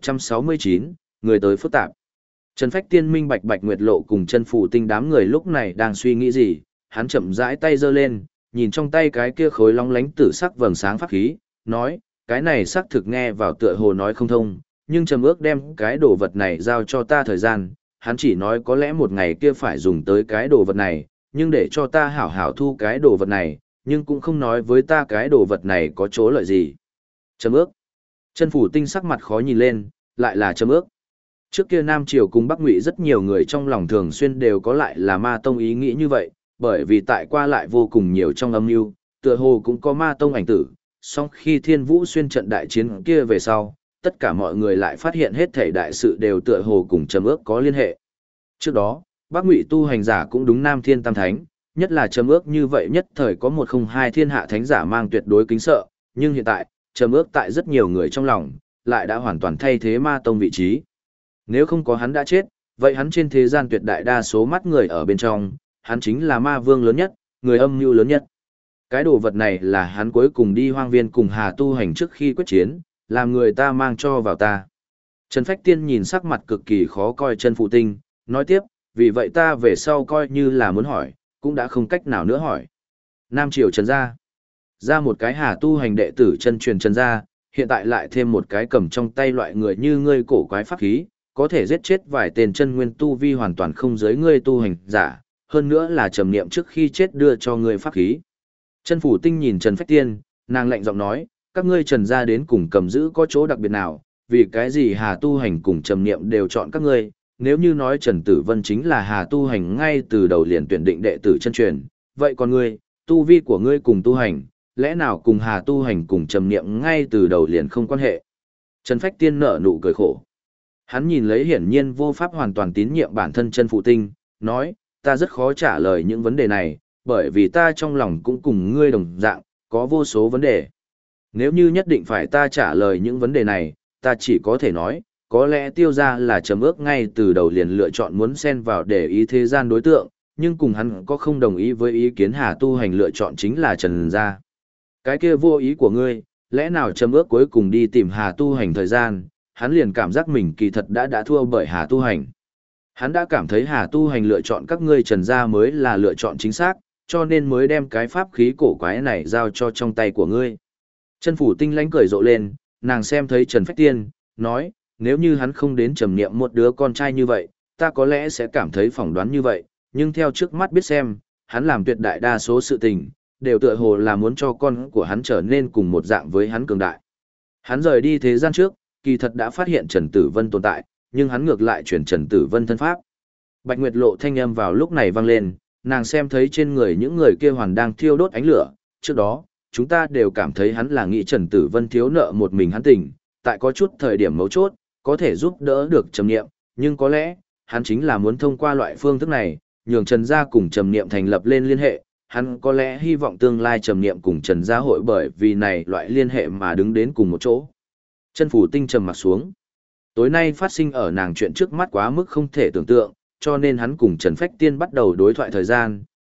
1169, người tới phức tạp. Trần Phách Tiên minh bạch Bạch Nguyệt Lộ cùng Chân Phủ Tinh đám người lúc này đang suy nghĩ gì, hắn chậm rãi tay giơ lên, nhìn trong tay cái kia khối long lánh tử sắc vầng sáng pháp khí, nói, cái này xác thực nghe vào tựa hồ nói không thông, nhưng trầm ước đem cái đồ vật này giao cho ta thời gian, hắn chỉ nói có lẽ một ngày kia phải dùng tới cái đồ vật này, nhưng để cho ta hảo hảo thu cái đồ vật này, nhưng cũng không nói với ta cái đồ vật này có chỗ lợi gì. Trầm ước. Chân Phủ Tinh sắc mặt khó nhìn lên, lại là trầm ước. Trước kia Nam Triều cùng Bắc Ngụy rất nhiều người trong lòng thường xuyên đều có lại là ma tông ý nghĩ như vậy, bởi vì tại qua lại vô cùng nhiều trong âm mưu, tựa hồ cũng có ma tông ảnh tử, song khi Thiên Vũ xuyên trận đại chiến kia về sau, tất cả mọi người lại phát hiện hết thảy đại sự đều tựa hồ cùng trầm ước có liên hệ. Trước đó, Bắc Ngụy tu hành giả cũng đúng Nam Thiên Tam Thánh, nhất là trầm ước như vậy nhất thời có 102 thiên hạ thánh giả mang tuyệt đối kính sợ, nhưng hiện tại, trầm ước tại rất nhiều người trong lòng, lại đã hoàn toàn thay thế ma tông vị trí. Nếu không có hắn đã chết, vậy hắn trên thế gian tuyệt đại đa số mắt người ở bên trong, hắn chính là ma vương lớn nhất, người âm mưu lớn nhất. Cái đồ vật này là hắn cuối cùng đi hoang viên cùng Hà tu hành trước khi quyết chiến, làm người ta mang cho vào ta. Trần Phách Tiên nhìn sắc mặt cực kỳ khó coi Chân Phụ Tinh, nói tiếp, vì vậy ta về sau coi như là muốn hỏi, cũng đã không cách nào nữa hỏi. Nam Triều Trần gia, ra một cái Hà tu hành đệ tử chân truyền Trần gia, hiện tại lại thêm một cái cầm trong tay loại người như ngươi cổ quái pháp khí, có thể giết chết vài tên chân nguyên tu vi hoàn toàn không giới ngươi tu hành giả, hơn nữa là trầm niệm trước khi chết đưa cho ngươi pháp khí. Chân Phủ Tinh nhìn Trần Phách Tiên, nàng lạnh giọng nói, các ngươi Trần gia đến cùng cầm giữ có chỗ đặc biệt nào, vì cái gì Hà tu hành cùng trầm niệm đều chọn các ngươi, nếu như nói Trần Tử Vân chính là Hà tu hành ngay từ đầu liền tuyển định đệ tử chân truyền, vậy còn ngươi, tu vi của ngươi cùng tu hành, lẽ nào cùng Hà tu hành cùng trầm niệm ngay từ đầu liền không quan hệ. Trần Phách Tiên nở nụ cười khổ. Hắn nhìn lấy hiển nhiên vô pháp hoàn toàn tín nhiệm bản thân Chân Phụ Tinh, nói, ta rất khó trả lời những vấn đề này, bởi vì ta trong lòng cũng cùng ngươi đồng dạng, có vô số vấn đề. Nếu như nhất định phải ta trả lời những vấn đề này, ta chỉ có thể nói, có lẽ Tiêu gia là trầm ước ngay từ đầu liền lựa chọn muốn xen vào để ý thế gian đối tượng, nhưng cùng hắn có không đồng ý với ý kiến Hà tu hành lựa chọn chính là Trần gia. Cái kia vô ý của ngươi, lẽ nào trầm ước cuối cùng đi tìm Hà tu hành thời gian, hắn liền cảm giác mình kỳ thật đã thua bởi Hà tu hành. Hắn đã cảm thấy Hà tu hành lựa chọn các ngươi Trần gia mới là lựa chọn chính xác, cho nên mới đem cái pháp khí cổ quái này giao cho trong tay của ngươi. Chân Phủ Tinh lánh cười rộ lên, nàng xem thấy Trần Phách Tiên, nói, nếu như hắn không đến trầm niệm một đứa con trai như vậy, ta có lẽ sẽ cảm thấy phỏng đoán như vậy, nhưng theo trước mắt biết xem, hắn làm tuyệt đại đa số sự tình, đều tựa hồ là muốn cho con của hắn trở nên cùng một dạng với hắn cường đại. Hắn rời đi thế gian trước, kỳ thật đã phát hiện Trần Tử Vân tồn tại, nhưng hắn ngược lại chuyển Trần Tử Vân thân pháp. Bạch Nguyệt Lộ thanh âm vào lúc này vang lên, nàng xem thấy trên người những người kia hoàn đang thiêu đốt ánh lửa, trước đó, chúng ta đều cảm thấy hắn là nghĩ Trần Tử Vân thiếu nợ một mình hắn tình, tại có chút thời điểm mấu chốt, có thể giúp đỡ được Trầm Niệm, nhưng có lẽ, hắn chính là muốn thông qua loại phương thức này, nhường Trần gia cùng Trầm Niệm thành lập lên liên hệ, hắn có lẽ hy vọng tương lai Trầm Niệm cùng Trần gia hội bởi vì này loại liên hệ mà đứng đến cùng một chỗ. Chân Phủ Tinh trầm mặt xuống. Tối nay phát sinh ở nàng chuyện trước mắt quá mức không thể tưởng tượng, cho nên hắn cùng Trần Phách Tiên bắt đầu đối thoại thời gian,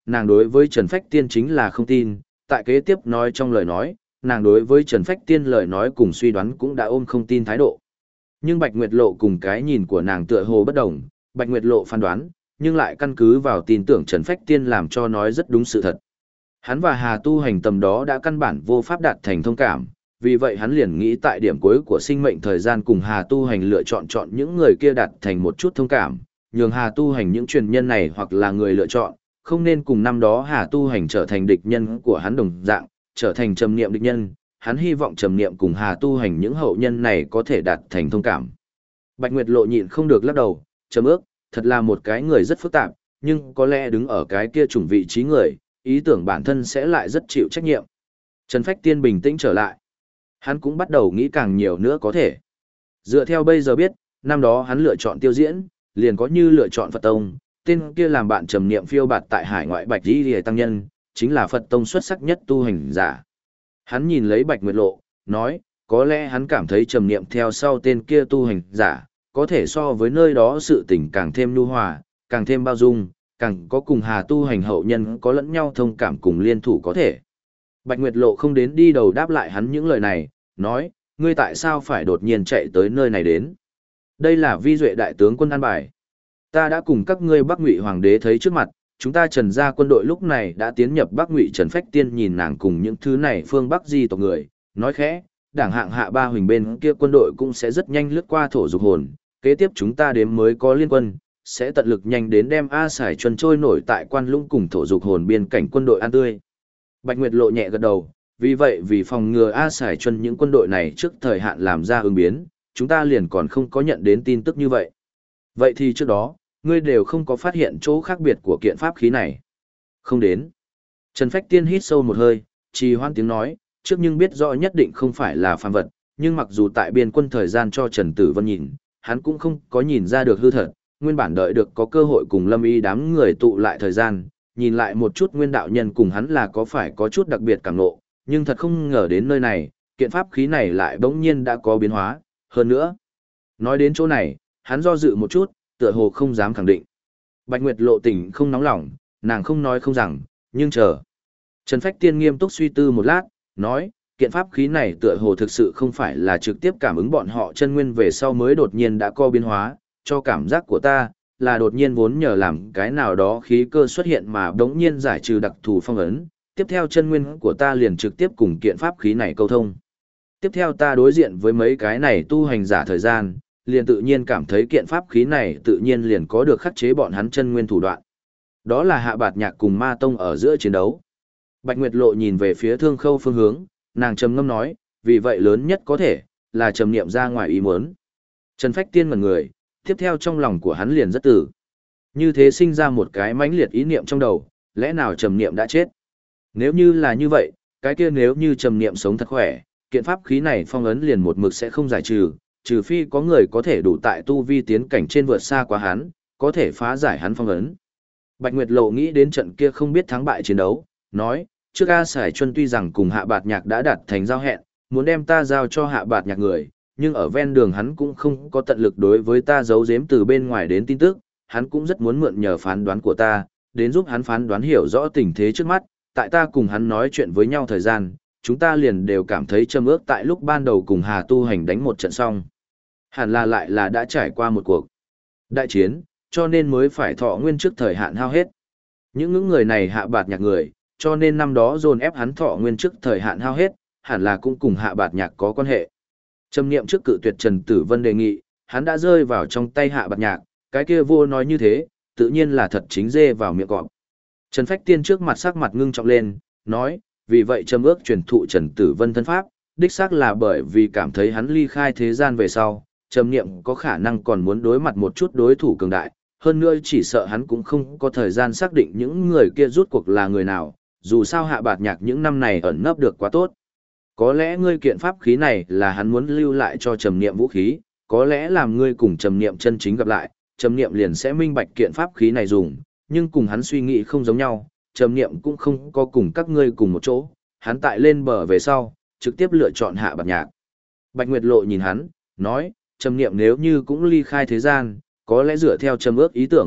nàng đối với Trần Phách Tiên chính là không tin, tại kế tiếp nói trong lời nói, nàng đối với Trần Phách Tiên lời nói cùng suy đoán cũng đã ôm không tin thái độ. Nhưng Bạch Nguyệt Lộ cùng cái nhìn của nàng tựa hồ bất đồng, Bạch Nguyệt Lộ phán đoán, nhưng lại căn cứ vào tin tưởng Trần Phách Tiên làm cho nói rất đúng sự thật. Hắn và Hà Tu Hành tầm đó đã căn bản vô pháp đạt thành thông cảm, vì vậy hắn liền nghĩ tại điểm cuối của sinh mệnh thời gian cùng Hà Tu Hành lựa chọn những người kia đạt thành một chút thông cảm, nhường Hà Tu Hành những truyền nhân này hoặc là người lựa chọn, không nên cùng năm đó Hà Tu Hành trở thành địch nhân của hắn đồng dạng, trở thành trầm niệm địch nhân, hắn hy vọng trầm niệm cùng Hà Tu Hành những hậu nhân này có thể đạt thành thông cảm. Bạch Nguyệt Lộ nhịn không được lắc đầu, trầm ước, thật là một cái người rất phức tạp, nhưng có lẽ đứng ở cái kia chủng vị trí người, ý tưởng bản thân sẽ lại rất chịu trách nhiệm. Trần Phách Tiên bình tĩnh trở lại. Hắn cũng bắt đầu nghĩ càng nhiều nữa có thể. Dựa theo bây giờ biết, năm đó hắn lựa chọn Tiêu Diễn, liền có như lựa chọn Phật Tông, tên kia làm bạn trầm niệm phiêu bạt tại hải ngoại Bạch Di Lìa Tăng Nhân, chính là Phật Tông xuất sắc nhất tu hành giả. Hắn nhìn lấy Bạch Nguyệt Lộ, nói, có lẽ hắn cảm thấy trầm niệm theo sau tên kia tu hành giả, có thể so với nơi đó sự tình càng thêm nhu hòa, càng thêm bao dung, càng có cùng Hà Tu Hành hậu nhân có lẫn nhau thông cảm cùng liên thủ có thể. Bạch Nguyệt Lộ không đến đi đầu đáp lại hắn những lời này, nói, ngươi tại sao phải đột nhiên chạy tới nơi này đến? Đây là vi duệ đại tướng quân an bài. Ta đã cùng các ngươi Bắc Ngụy hoàng đế thấy trước mặt, chúng ta Trần gia quân đội lúc này đã tiến nhập Bắc Ngụy. Trần Phách Tiên nhìn nàng cùng những thứ này phương Bắc di tộc người, nói khẽ, đảng hạng hạ ba huỳnh bên kia quân đội cũng sẽ rất nhanh lướt qua thổ dục hồn, kế tiếp chúng ta đếm mới có liên quân, sẽ tận lực nhanh đến đem A Sải Chuân trôi nổi tại Quan Lũng cùng thổ dục hồn biên cảnh quân đội an tươi. Bạch Nguyệt Lộ nhẹ gật đầu, vì vậy vì phòng ngừa A Sải Chuân những quân đội này trước thời hạn làm ra ứng biến, chúng ta liền còn không có nhận đến tin tức như vậy. Vậy thì trước đó, ngươi đều không có phát hiện chỗ khác biệt của kiện pháp khí này. Không đến. Trần Phách Tiên hít sâu một hơi, trì hoãn tiếng nói, trước nhưng biết rõ nhất định không phải là phàm vật, nhưng mặc dù tại biên quân thời gian cho Trần Tử Vân nhìn, hắn cũng không có nhìn ra được hư thật, nguyên bản đợi được có cơ hội cùng Lâm Y đám người tụ lại thời gian, nhìn lại một chút nguyên đạo nhân cùng hắn là có phải có chút đặc biệt cảm ngộ, nhưng thật không ngờ đến nơi này, kiện pháp khí này lại bỗng nhiên đã có biến hóa, hơn nữa. Nói đến chỗ này, hắn do dự một chút, tựa hồ không dám khẳng định. Bạch Nguyệt Lộ tỉnh không nóng lòng, nàng không nói không rằng, nhưng chờ. Trần Phách Tiên nghiêm túc suy tư một lát, nói, kiện pháp khí này tựa hồ thực sự không phải là trực tiếp cảm ứng bọn họ chân nguyên về sau mới đột nhiên đã có biến hóa, cho cảm giác của ta, là đột nhiên vốn nhờ làm cái nào đó khí cơ xuất hiện mà đống nhiên giải trừ đặc thù phong ấn, tiếp theo chân nguyên của ta liền trực tiếp cùng kiện pháp khí này câu thông. Tiếp theo ta đối diện với mấy cái này tu hành giả thời gian, liền tự nhiên cảm thấy kiện pháp khí này tự nhiên liền có được khắc chế bọn hắn chân nguyên thủ đoạn. Đó là Hạ Bạt Nhạc cùng Ma Tông ở giữa chiến đấu. Bạch Nguyệt Lộ nhìn về phía Thương Khâu phương hướng, nàng trầm ngâm nói, vì vậy lớn nhất có thể là trầm niệm ra ngoài ý muốn. Trần Phách Tiên ngẩn người, tiếp theo trong lòng của hắn liền rất tử. Như thế sinh ra một cái mãnh liệt ý niệm trong đầu, lẽ nào trầm niệm đã chết? Nếu như là như vậy, cái kia nếu như trầm niệm sống thật khỏe, kiện pháp khí này phong ấn liền một mực sẽ không giải trừ, trừ phi có người có thể đủ tại tu vi tiến cảnh trên vượt xa quá hắn, có thể phá giải hắn phong ấn. Bạch Nguyệt Lộ nghĩ đến trận kia không biết thắng bại chiến đấu, nói, trước A Sải Chuân tuy rằng cùng Hạ Bạt Nhạc đã đạt thành giao hẹn, muốn đem ta giao cho Hạ Bạt Nhạc người, nhưng ở ven đường hắn cũng không có tận lực đối với ta giấu giếm từ bên ngoài đến tin tức, hắn cũng rất muốn mượn nhờ phán đoán của ta, đến giúp hắn phán đoán hiểu rõ tình thế trước mắt, tại ta cùng hắn nói chuyện với nhau thời gian, chúng ta liền đều cảm thấy châm ước tại lúc ban đầu cùng Hà Tu Hành đánh một trận xong. Hẳn là lại là đã trải qua một cuộc đại chiến, cho nên mới phải thọ nguyên trước thời hạn hao hết. Những người này Hạ Bạt Nhạc người, cho nên năm đó dồn ép hắn thọ nguyên trước thời hạn hao hết, hẳn là cũng cùng Hạ Bạt Nhạc có quan hệ. Trầm niệm trước cự tuyệt Trần Tử Vân đề nghị, hắn đã rơi vào trong tay Hạ Bạt Nhạc, cái kia vô nói như thế, tự nhiên là thật chính dê vào miệng cọp. Trần Phách Tiên trước mặt sắc mặt ngưng trọng lên, nói, vì vậy trầm ước truyền thụ Trần Tử Vân thân pháp, đích xác là bởi vì cảm thấy hắn ly khai thế gian về sau, trầm niệm có khả năng còn muốn đối mặt một chút đối thủ cường đại, hơn nữa chỉ sợ hắn cũng không có thời gian xác định những người kia rút cuộc là người nào, dù sao Hạ Bạt Nhạc những năm này ẩn nấp được quá tốt. Có lẽ ngươi kiện pháp khí này là hắn muốn lưu lại cho trầm niệm vũ khí, có lẽ làm ngươi cùng trầm niệm chân chính gặp lại, trầm niệm liền sẽ minh bạch kiện pháp khí này dùng, nhưng cùng hắn suy nghĩ không giống nhau, trầm niệm cũng không có cùng các ngươi cùng một chỗ, hắn tại lên bờ về sau, trực tiếp lựa chọn Hạ Bạt Nhạc. Bạch Nguyệt Lộ nhìn hắn, nói, trầm niệm nếu như cũng ly khai thế gian, có lẽ dựa theo trầm ước ý tưởng,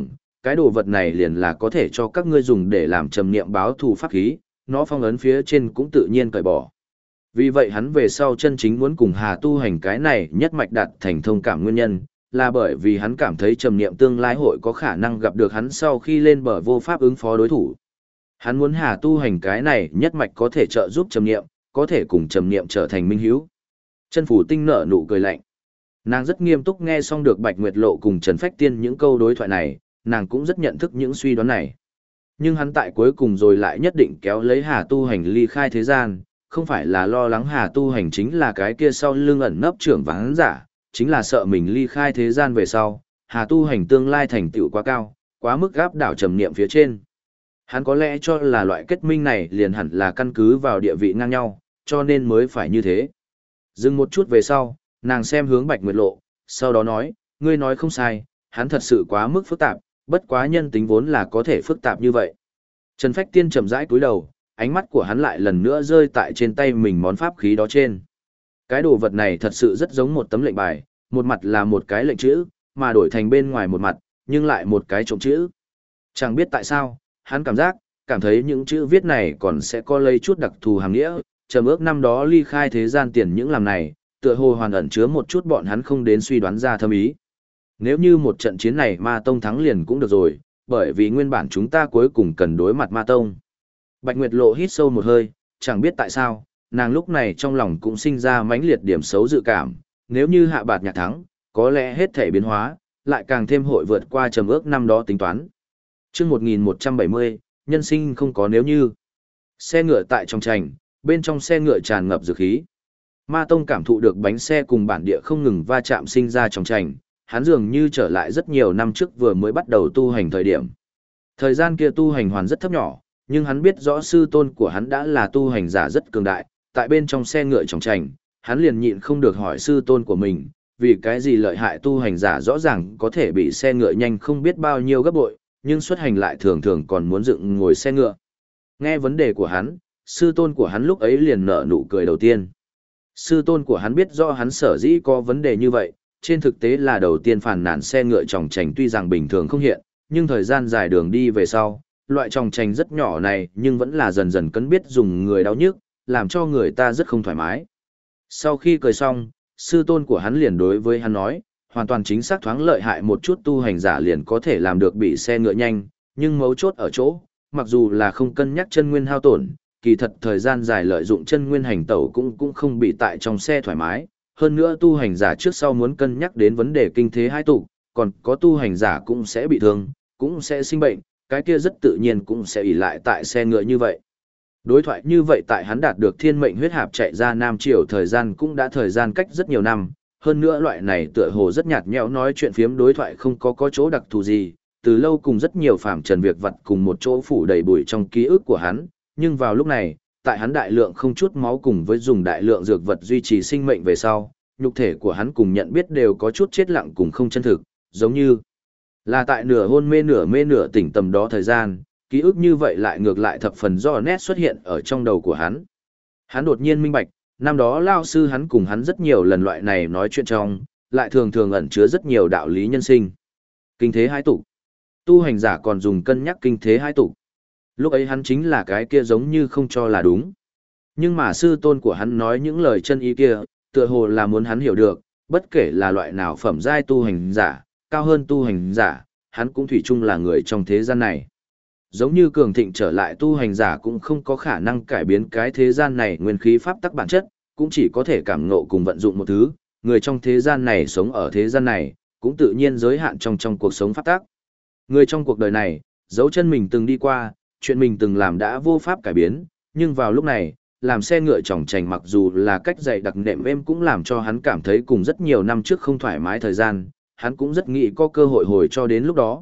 cái đồ vật này liền là có thể cho các ngươi dùng để làm trầm niệm báo thù pháp khí, nó phong ấn phía trên cũng tự nhiên cởi bỏ. Vì vậy hắn về sau chân chính muốn cùng Hà tu hành cái này nhất mạch đạt thành thông cảm nguyên nhân, là bởi vì hắn cảm thấy trầm niệm tương lai hội có khả năng gặp được hắn sau khi lên bờ vô pháp ứng phó đối thủ. Hắn muốn Hà tu hành cái này nhất mạch có thể trợ giúp trầm niệm, có thể cùng trầm niệm trở thành minh hữu. Chân Phủ Tinh nở nụ cười lạnh. Nàng rất nghiêm túc nghe xong được Bạch Nguyệt Lộ cùng Trần Phách Tiên những câu đối thoại này, nàng cũng rất nhận thức những suy đoán này. Nhưng hắn tại cuối cùng rồi lại nhất định kéo lấy Hà tu hành ly khai thế gian, không phải là lo lắng Hà tu hành chính là cái kia sau lưng ẩn nấp trưởng vắng giả, chính là sợ mình ly khai thế gian về sau, Hà tu hành tương lai thành tựu quá cao, quá mức gáp đảo trầm niệm phía trên. Hắn có lẽ cho là loại kết minh này liền hẳn là căn cứ vào địa vị ngang nhau, cho nên mới phải như thế. Dừng một chút về sau, nàng xem hướng Bạch Nguyệt Lộ, sau đó nói, ngươi nói không sai, hắn thật sự quá mức phức tạp, bất quá nhân tính vốn là có thể phức tạp như vậy. Trần Phách Tiên chậm rãi cúi đầu, ánh mắt của hắn lại lần nữa rơi tại trên tay mình món pháp khí đó trên. Cái đồ vật này thật sự rất giống một tấm lệnh bài, một mặt là một cái lệnh chữ, mà đổi thành bên ngoài một mặt, nhưng lại một cái trộm chữ. Chẳng biết tại sao, hắn cảm thấy những chữ viết này còn sẽ có lấy chút đặc thù hàm nghĩa, trầm ước năm đó ly khai thế gian tiền những làm này, tựa hồ hoàn ẩn chứa một chút bọn hắn không đến suy đoán ra thâm ý. Nếu như một trận chiến này Ma Tông thắng liền cũng được rồi, bởi vì nguyên bản chúng ta cuối cùng cần đối mặt Ma Tông. Bạch Nguyệt Lộ hít sâu một hơi, chẳng biết tại sao, nàng lúc này trong lòng cũng sinh ra mãnh liệt điểm xấu dự cảm, nếu như Hạ Bạt Nhạc thắng, có lẽ hết thể biến hóa, lại càng thêm hội vượt qua trầm ước năm đó tính toán. Chương 1170, nhân sinh không có nếu như. Xe ngựa tại trong trành, bên trong xe ngựa tràn ngập dược khí. Ma Tông cảm thụ được bánh xe cùng bản địa không ngừng va chạm sinh ra trong trành, hắn dường như trở lại rất nhiều năm trước vừa mới bắt đầu tu hành thời điểm. Thời gian kia tu hành hoàn rất thấp nhỏ, nhưng hắn biết rõ sư tôn của hắn đã là tu hành giả rất cường đại, tại bên trong xe ngựa trong trành, hắn liền nhịn không được hỏi sư tôn của mình, vì cái gì lợi hại tu hành giả rõ ràng có thể bị xe ngựa nhanh không biết bao nhiêu gấp bội, nhưng xuất hành lại thường thường còn muốn dựng ngồi xe ngựa. Nghe vấn đề của hắn, sư tôn của hắn lúc ấy liền nở nụ cười đầu tiên. Sư tôn của hắn biết rõ hắn sở dĩ có vấn đề như vậy, trên thực tế là đầu tiên phàn nàn xe ngựa tròng trành tuy rằng bình thường không hiện, nhưng thời gian dài đường đi về sau, loại tròng trành rất nhỏ này nhưng vẫn là dần dần cấn biết dùng người đau nhức, làm cho người ta rất không thoải mái. Sau khi cười xong, sư tôn của hắn liền đối với hắn nói, hoàn toàn chính xác thoáng lợi hại một chút tu hành giả liền có thể làm được bị xe ngựa nhanh, nhưng mấu chốt ở chỗ, mặc dù là không cân nhắc chân nguyên hao tổn, kỳ thật thời gian dài lợi dụng chân nguyên hành tẩu cũng không bị tại trong xe thoải mái. Hơn nữa tu hành giả trước sau muốn cân nhắc đến vấn đề kinh thế hai tụ, còn có tu hành giả cũng sẽ bị thương, cũng sẽ sinh bệnh, cái kia rất tự nhiên cũng sẽ ỷ lại tại xe ngựa như vậy. Đối thoại như vậy tại hắn đạt được thiên mệnh huyết hạp chạy ra Nam Triều thời gian cũng đã thời gian cách rất nhiều năm, hơn nữa loại này tựa hồ rất nhạt nhẽo nói chuyện phiếm đối thoại không có chỗ đặc thù gì, từ lâu cùng rất nhiều phàm trần việc vặt cùng một chỗ phủ đầy bụi trong ký ức của hắn, nhưng vào lúc này, tại hắn đại lượng không chút máu cùng với dùng đại lượng dược vật duy trì sinh mệnh về sau, nhục thể của hắn cùng nhận biết đều có chút chết lặng cùng không chân thực, giống như là tại nửa hôn mê nửa tỉnh tầm đó thời gian, ký ức như vậy lại ngược lại thập phần rõ nét xuất hiện ở trong đầu của hắn. Hắn đột nhiên minh bạch, năm đó lao sư hắn cùng hắn rất nhiều lần loại này nói chuyện trong, lại thường thường ẩn chứa rất nhiều đạo lý nhân sinh. Kinh thế hai tục. Tu hành giả còn dùng cân nhắc kinh thế hai tục. Lúc ấy hắn chính là cái kia giống như không cho là đúng. Nhưng mà sư tôn của hắn nói những lời chân ý kia, tựa hồ là muốn hắn hiểu được, bất kể là loại nào phẩm giai tu hành giả, cao hơn tu hành giả, hắn cũng thủy chung là người trong thế gian này. Giống như cường thịnh trở lại tu hành giả cũng không có khả năng cải biến cái thế gian này nguyên khí pháp tắc bản chất, cũng chỉ có thể cảm ngộ cùng vận dụng một thứ, người trong thế gian này sống ở thế gian này, cũng tự nhiên giới hạn trong cuộc sống pháp tắc. Người trong cuộc đời này, dấu chân mình từng đi qua, chuyện mình từng làm đã vô pháp cải biến, nhưng vào lúc này, làm xe ngựa tròng trành mặc dù là cách dạy đặc nệm êm cũng làm cho hắn cảm thấy cùng rất nhiều năm trước không thoải mái thời gian, hắn cũng rất nghĩ có cơ hội hồi cho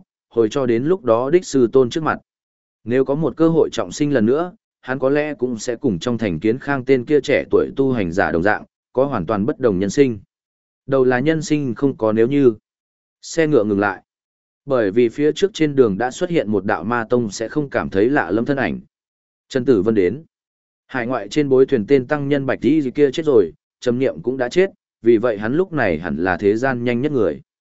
đến lúc đó đích sư tôn trước mặt. Nếu có một cơ hội trọng sinh lần nữa, hắn có lẽ cũng sẽ cùng trong thành kiến khang tên kia trẻ tuổi tu hành giả đồng dạng, có hoàn toàn bất đồng nhân sinh. Đầu là nhân sinh không có nếu như. Xe ngựa ngừng lại. Bởi vì phía trước trên đường đã xuất hiện một đạo ma tông sẽ không cảm thấy lạ lẫm thân ảnh. Trần Tử Vân đến. Hải ngoại trên bối thuyền tên tăng nhân Bạch Tỷ kia chết rồi, Trầm Niệm cũng đã chết, vì vậy hắn lúc này hẳn là thế gian nhanh nhất người.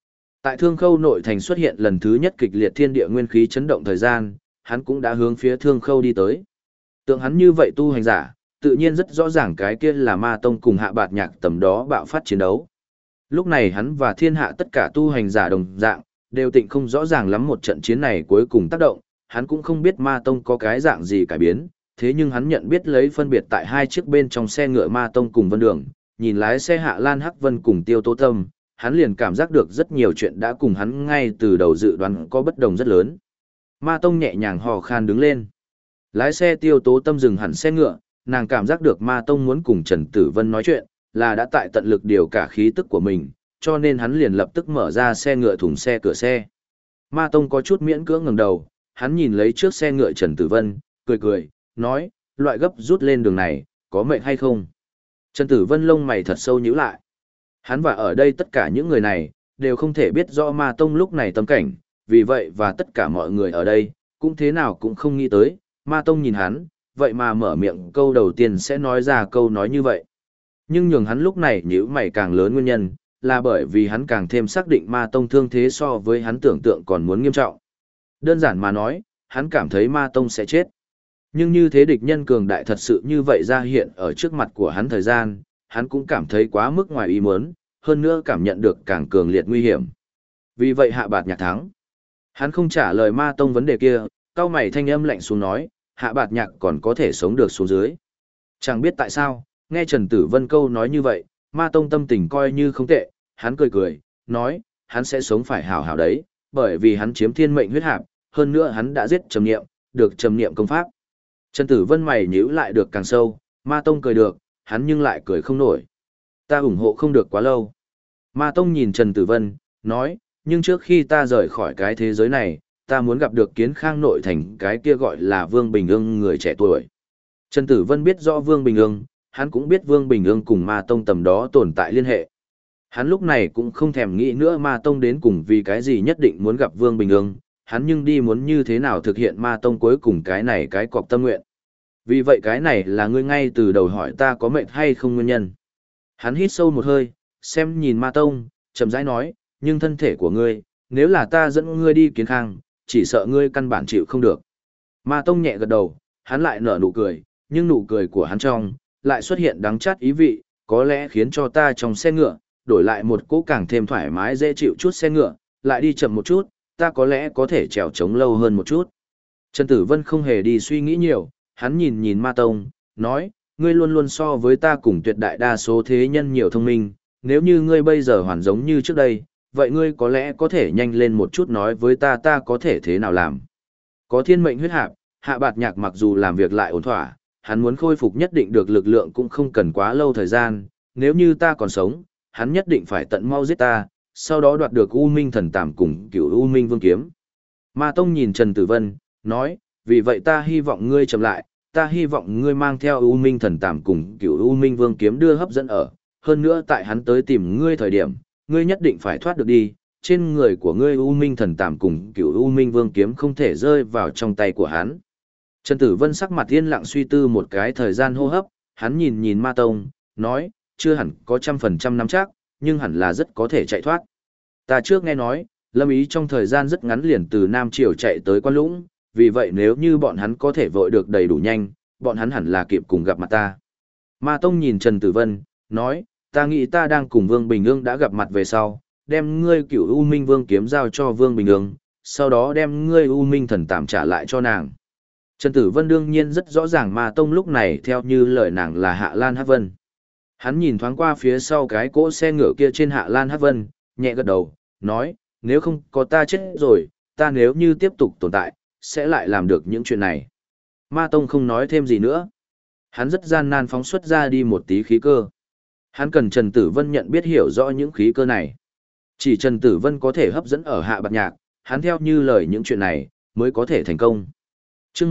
Tại Thương Khâu nội thành xuất hiện lần thứ nhất kịch liệt thiên địa nguyên khí chấn động thời gian, hắn cũng đã hướng phía Thương Khâu đi tới. Tượng hắn như vậy tu hành giả, tự nhiên rất rõ ràng cái kia là Ma Tông cùng Hạ Bạt Nhạc tầm đó bạo phát chiến đấu. Lúc này hắn và thiên hạ tất cả tu hành giả đồng dạng, đều tịnh không rõ ràng lắm một trận chiến này cuối cùng tác động, hắn cũng không biết Ma Tông có cái dạng gì cải biến, thế nhưng hắn nhận biết lấy phân biệt tại hai chiếc bên trong xe ngựa Ma Tông cùng Vân Đường, nhìn lái xe Hạ Lan Hắc Vân cùng Tiêu Tố Tâm, hắn liền cảm giác được rất nhiều chuyện đã cùng hắn ngay từ đầu dự đoán có bất đồng rất lớn. Ma Tông nhẹ nhàng hò khan đứng lên. Lái xe Tiêu Tố Tâm dừng hẳn xe ngựa, nàng cảm giác được Ma Tông muốn cùng Trần Tử Vân nói chuyện, là đã tại tận lực điều cả khí tức của mình, cho nên hắn liền lập tức mở ra xe ngựa thùng xe cửa xe. Ma Tông có chút miễn cưỡng ngẩng đầu, hắn nhìn lấy trước xe ngựa Trần Tử Vân, cười cười, nói, loại gấp rút lên đường này, có mệt hay không? Trần Tử Vân lông mày thật sâu nhíu lại. Hắn và ở đây tất cả những người này, đều không thể biết rõ Ma Tông lúc này tâm cảnh, vì vậy và tất cả mọi người ở đây, cũng thế nào cũng không nghĩ tới, Ma Tông nhìn hắn, vậy mà mở miệng câu đầu tiên sẽ nói ra câu nói như vậy. Nhưng nhường hắn lúc này nhíu mày càng lớn nguyên nhân, là bởi vì hắn càng thêm xác định Ma Tông thương thế so với hắn tưởng tượng còn muốn nghiêm trọng. Đơn giản mà nói, hắn cảm thấy Ma Tông sẽ chết. Nhưng như thế địch nhân cường đại thật sự như vậy ra hiện ở trước mặt của hắn thời gian, hắn cũng cảm thấy quá mức ngoài ý muốn, hơn nữa cảm nhận được càng cường liệt nguy hiểm. Vì vậy Hạ Bạt Nhạc thắng. Hắn không trả lời Ma Tông vấn đề kia, cau mày thanh âm lạnh xuống nói, Hạ Bạt Nhạc còn có thể sống được xuống dưới. Chẳng biết tại sao, nghe Trần Tử Vân câu nói như vậy, Ma Tông tâm tình coi như không tệ, hắn cười cười, nói, hắn sẽ sống phải hảo hảo đấy, bởi vì hắn chiếm thiên mệnh huyết hạp, hơn nữa hắn đã giết Trầm Niệm, được Trầm Niệm công pháp. Trần Tử Vân mày nhíu lại được càng sâu, Ma Tông cười được, hắn nhưng lại cười không nổi. Ta ủng hộ không được quá lâu. Ma Tông nhìn Trần Tử Vân, nói, nhưng trước khi ta rời khỏi cái thế giới này, ta muốn gặp được Kiến Khang nội thành cái kia gọi là Vương Bình Ưng người trẻ tuổi. Trần Tử Vân biết rõ Vương Bình Ưng, hắn cũng biết Vương Bình Ưng cùng Ma Tông tầm đó tồn tại liên hệ. Hắn lúc này cũng không thèm nghĩ nữa Ma Tông đến cùng vì cái gì nhất định muốn gặp Vương Bình Ưng, hắn nhưng đi muốn như thế nào thực hiện Ma Tông cuối cùng cái này cái cọc tâm nguyện. Vì vậy cái này là ngươi ngay từ đầu hỏi ta có mệnh hay không nguyên nhân. Hắn hít sâu một hơi, xem nhìn Ma Tông, chậm rãi nói, nhưng thân thể của ngươi, nếu là ta dẫn ngươi đi Kiến Khang, chỉ sợ ngươi căn bản chịu không được. Ma Tông nhẹ gật đầu, hắn lại nở nụ cười, nhưng nụ cười của hắn trong, lại xuất hiện đắng chát ý vị, có lẽ khiến cho ta trong xe ngựa, đổi lại một cỗ càng thêm thoải mái dễ chịu chút xe ngựa, lại đi chậm một chút, ta có lẽ có thể trèo trống lâu hơn một chút. Trần Tử Vân không hề đi suy nghĩ nhiều, hắn nhìn nhìn Ma Tông, nói, ngươi luôn luôn so với ta cùng tuyệt đại đa số thế nhân nhiều thông minh, nếu như ngươi bây giờ hoàn giống như trước đây, vậy ngươi có lẽ có thể nhanh lên một chút nói với ta có thể thế nào làm. Có thiên mệnh huyết hạp, Hạ Bạt Nhạc mặc dù làm việc lại ổn thỏa, hắn muốn khôi phục nhất định được lực lượng cũng không cần quá lâu thời gian, nếu như ta còn sống, hắn nhất định phải tận mau giết ta, sau đó đoạt được U Minh thần tàm cùng Cửu U Minh Vương kiếm. Ma Tông nhìn Trần Tử Vân, nói, vì vậy ta hy vọng ngươi chậm lại, ta hy vọng ngươi mang theo U Minh thần tàm cùng Cửu U Minh Vương kiếm đưa hấp dẫn ở, hơn nữa tại hắn tới tìm ngươi thời điểm, ngươi nhất định phải thoát được đi, trên người của ngươi U Minh thần tàm cùng Cửu U Minh Vương kiếm không thể rơi vào trong tay của hắn. Trần Tử Vân sắc mặt yên lặng suy tư một cái thời gian hô hấp, hắn nhìn nhìn Ma Tông, nói, chưa hẳn có 100% nắm chắc, nhưng hẳn là rất có thể chạy thoát. Ta trước nghe nói, Lâm Ý trong thời gian rất ngắn liền từ Nam Triều chạy tới Quan Lũng, vì vậy nếu như bọn hắn có thể vội được đầy đủ nhanh, bọn hắn hẳn là kịp cùng gặp mặt ta. Ma Tông nhìn Trần Tử Vân, nói, ta nghĩ ta đang cùng Vương Bình Ương đã gặp mặt về sau, đem ngươi Cửu U Minh Vương kiếm giao cho Vương Bình Ương, sau đó đem ngươi U Minh thần tạm trả lại cho nàng. Trần Tử Vân đương nhiên rất rõ ràng Ma Tông lúc này theo như lời nàng là Hạ Lan Hắc Vân. Hắn nhìn thoáng qua phía sau cái cỗ xe ngựa kia trên Hạ Lan Hắc Vân, nhẹ gật đầu, nói, nếu không có ta chết rồi, ta nếu như tiếp tục tồn tại, sẽ lại làm được những chuyện này. Ma Tông không nói thêm gì nữa. Hắn rất gian nan phóng xuất ra đi một tí khí cơ. Hắn cần Trần Tử Vân nhận biết hiểu rõ những khí cơ này. Chỉ Trần Tử Vân có thể hấp dẫn ở Hạ Bạt Nhạc, hắn theo như lời những chuyện này, mới có thể thành công. Chương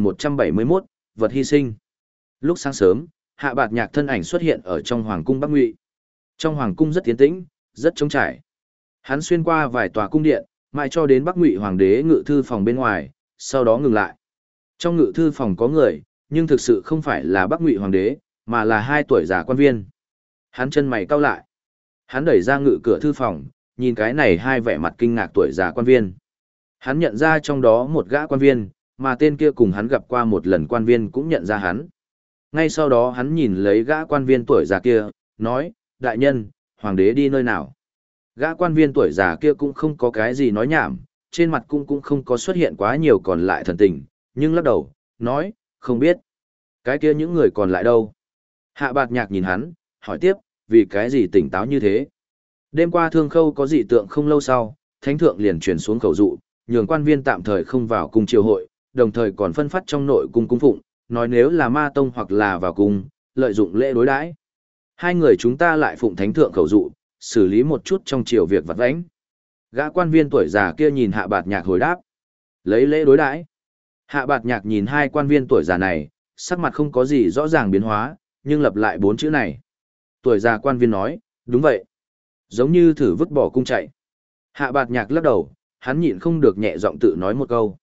1171, vật hy sinh. Lúc sáng sớm, Hạ Bạt Nhạc thân ảnh xuất hiện ở trong hoàng cung Bắc Ngụy. Trong hoàng cung rất tiến tĩnh, rất trống trải. Hắn xuyên qua vài tòa cung điện, mãi cho đến Bắc Ngụy hoàng đế ngự thư phòng bên ngoài, sau đó ngừng lại. Trong ngự thư phòng có người, nhưng thực sự không phải là Bắc Ngụy hoàng đế, mà là 2 tuổi già quan viên. Hắn chân mày cau lại. Hắn đẩy ra ngự cửa thư phòng, nhìn cái này hai vẻ mặt kinh ngạc tuổi già quan viên. Hắn nhận ra trong đó một gã quan viên, mà tên kia cùng hắn gặp qua một lần quan viên cũng nhận ra hắn. Ngay sau đó hắn nhìn lấy gã quan viên tuổi già kia, nói, đại nhân, hoàng đế đi nơi nào? Gã quan viên tuổi già kia cũng không có cái gì nói nhảm, trên mặt cũng không có xuất hiện quá nhiều còn lại thần tình, nhưng lắc đầu, nói, không biết. Cái kia những người còn lại đâu? Hạ Bạt Nhạc nhìn hắn, hỏi tiếp, vì cái gì tỉnh táo như thế? Đêm qua Thương Khâu có dị tượng không lâu sau, thánh thượng liền truyền xuống khẩu dụ, nhường quan viên tạm thời không vào cung triều hội, đồng thời còn phân phát trong nội cung cung phụng, nói nếu là ma tông hoặc là vào cung, lợi dụng lễ đối đãi. Hai người chúng ta lại phụng thánh thượng khẩu dụ, xử lý một chút trong triều việc vặt vãnh. Gã quan viên tuổi già kia nhìn Hạ Bạt Nhạc hồi đáp, lấy lễ đối đãi. Hạ Bạt Nhạc nhìn hai quan viên tuổi già này, sắc mặt không có gì rõ ràng biến hóa, nhưng lặp lại bốn chữ này. Tuổi già quan viên nói, đúng vậy. Giống như thử vứt bỏ cung chạy. Hạ Bạt Nhạc lắc đầu, hắn nhịn không được nhẹ giọng tự nói một câu.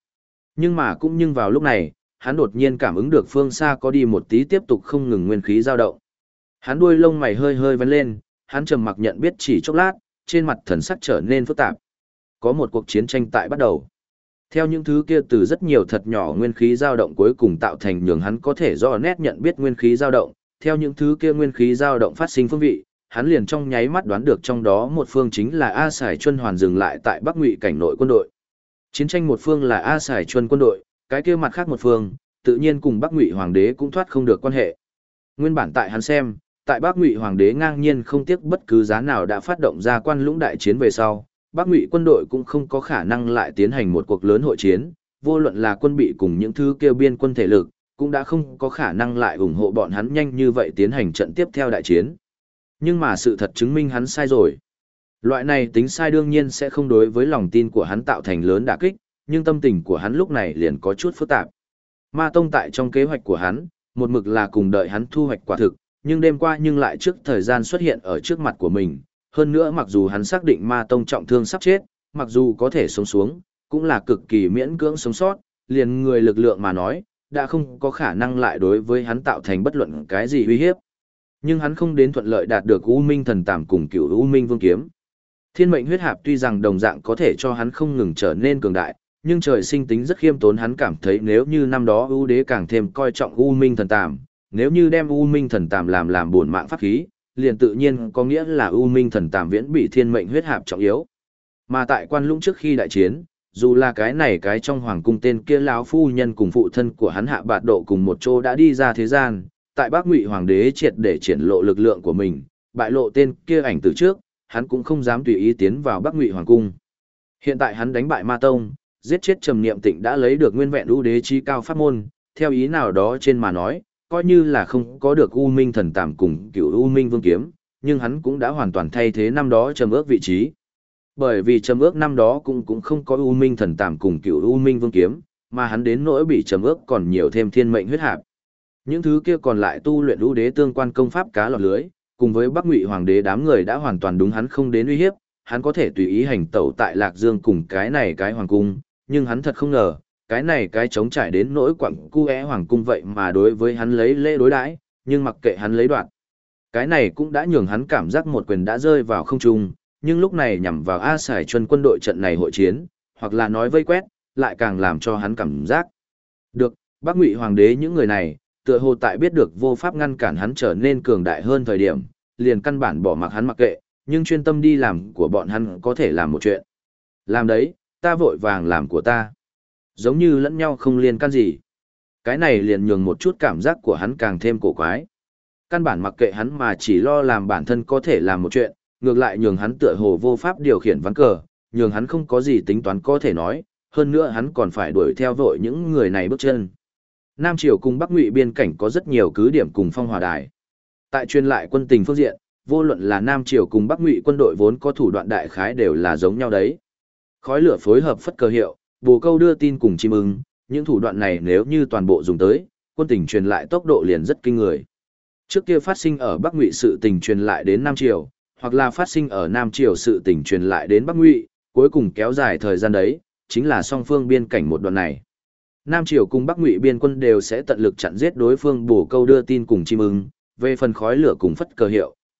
Nhưng vào lúc này, hắn đột nhiên cảm ứng được phương xa có đi một tí tiếp tục không ngừng nguyên khí dao động. Hắn đuôi lông mày hơi hơi vén lên, hắn trầm mặc nhận biết chỉ chốc lát, trên mặt thần sắc trở nên phức tạp. Có một cuộc chiến tranh tại bắt đầu. Theo những thứ kia từ rất nhiều thật nhỏ nguyên khí dao động cuối cùng tạo thành nhường hắn có thể rõ nét nhận biết nguyên khí dao động, theo những thứ kia nguyên khí dao động phát sinh phương vị, hắn liền trong nháy mắt đoán được trong đó một phương chính là A Sải Chuân hoàn dừng lại tại Bắc Ngụy cảnh nội quân đội. Chiến tranh một phương là A Sải Chuân quân đội, cái kia mặt khác một phương, tự nhiên cùng Bắc Ngụy hoàng đế cũng thoát không được quan hệ. Nguyên bản tại hắn xem, tại Bắc Ngụy hoàng đế ngang nhiên không tiếc bất cứ giá nào đã phát động ra Quan Lũng đại chiến về sau, Bắc Ngụy quân đội cũng không có khả năng lại tiến hành một cuộc lớn hội chiến, vô luận là quân bị cùng những thứ kêu biên quân thể lực, cũng đã không có khả năng lại ủng hộ bọn hắn nhanh như vậy tiến hành trận tiếp theo đại chiến. Nhưng mà sự thật chứng minh hắn sai rồi. Loại này tính sai đương nhiên sẽ không đối với lòng tin của hắn tạo thành lớn đả kích, nhưng tâm tình của hắn lúc này liền có chút phức tạp. Ma Tông tại trong kế hoạch của hắn, một mực là cùng đợi hắn thu hoạch quả thực, nhưng đêm qua nhưng lại trước thời gian xuất hiện ở trước mặt của mình. Hơn nữa mặc dù hắn xác định Ma Tông trọng thương sắp chết, mặc dù có thể sống xuống, cũng là cực kỳ miễn cưỡng sống sót, liền người lực lượng mà nói, đã không có khả năng lại đối với hắn tạo thành bất luận cái gì uy hiếp. Nhưng hắn không đến thuận lợi đạt được U Minh Thần Tàm cùng Cửu U Minh Vương Kiếm. Thiên mệnh huyết hạp tuy rằng đồng dạng có thể cho hắn không ngừng trở nên cường đại, nhưng trời sinh tính rất khiêm tốn, hắn cảm thấy nếu như năm đó U Đế càng thêm coi trọng U Minh Thần Tàm, nếu như đem U Minh Thần Tàm làm bổn mạng pháp khí, liền tự nhiên có nghĩa là U Minh Thần Tàm viễn bị thiên mệnh huyết hạp trọng yếu. Mà tại Quan Lũng trước khi đại chiến, dù là cái trong hoàng cung tên kia lão phu nhân cùng phụ thân của hắn Hạ Bạt Độ cùng một chỗ đã đi ra thế gian, tại Bắc Ngụy hoàng đế triệt để triển lộ lực lượng của mình, bại lộ tên kia ảnh từ trước, hắn cũng không dám tùy ý tiến vào Bắc Ngụy hoàng cung. Hiện tại hắn đánh bại Ma Tông, giết chết Trầm Niệm Tịnh đã lấy được nguyên vẹn U Đế chí cao pháp môn, theo ý nào đó trên mà nói, coi như là không có được U Minh Thần Tàm cùng Cửu U Minh Vương Kiếm, nhưng hắn cũng đã hoàn toàn thay thế năm đó Trầm Ước vị trí. Bởi vì Trầm Ước năm đó cũng không có U Minh Thần Tàm cùng Cửu U Minh Vương Kiếm, mà hắn đến nỗi bị Trầm Ước còn nhiều thêm thiên mệnh huyết hạp. Những thứ kia còn lại tu luyện U Đế tương quan công pháp cá lọt lưới, cùng với Bắc Ngụy hoàng đế đám người đã hoàn toàn đúng hắn không đến uy hiếp, hắn có thể tùy ý hành tẩu tại Lạc Dương cùng cái hoàng cung, nhưng hắn thật không ngờ, cái trống trải đến nỗi quặng cu hoàng cung vậy mà đối với hắn lấy lễ đối đãi, nhưng mặc kệ hắn lấy đoạn. Cái này cũng đã nhường hắn cảm giác một quyền đã rơi vào không trung, nhưng lúc này nhằm vào A Sải Chuân quân đội trận này hội chiến, hoặc là nói vây quét, lại càng làm cho hắn cảm giác. Được, Bắc Ngụy hoàng đế những người này, tựa hồ tại biết được vô pháp ngăn cản hắn trở nên cường đại hơn thời điểm, liền căn bản bỏ mặc hắn mặc kệ, nhưng chuyên tâm đi làm của bọn hắn có thể làm một chuyện. Làm đấy, ta vội vàng làm của ta. Giống như lẫn nhau không liên can gì. Cái này liền nhường một chút cảm giác của hắn càng thêm cổ quái. Căn bản mặc kệ hắn mà chỉ lo làm bản thân có thể làm một chuyện, ngược lại nhường hắn tựa hồ vô pháp điều khiển ván cờ, nhường hắn không có gì tính toán có thể nói, hơn nữa hắn còn phải đuổi theo vội những người này bước chân. Nam Triều cùng Bắc Ngụy biên cảnh có rất nhiều cứ điểm cùng phong hỏa đài. Tại truyền lại quân tình phương diện, vô luận là Nam Triều cùng Bắc Ngụy quân đội vốn có thủ đoạn đại khái đều là giống nhau đấy. Khói lửa phối hợp phất cờ hiệu, bồ câu đưa tin cùng chim ưng, những thủ đoạn này nếu như toàn bộ dùng tới, quân tình truyền lại tốc độ liền rất kinh người. Trước kia phát sinh ở Bắc Ngụy sự tình truyền lại đến Nam Triều, hoặc là phát sinh ở Nam Triều sự tình truyền lại đến Bắc Ngụy, cuối cùng kéo dài thời gian đấy, chính là song phương biên cảnh một đoạn này. Nam Triều cùng Bắc Ngụy biên quân đều sẽ tận lực chặn giết đối phương bổ câu đưa tin cùng chim ưng, về phần khói lửa cùng phất cờ hiệu,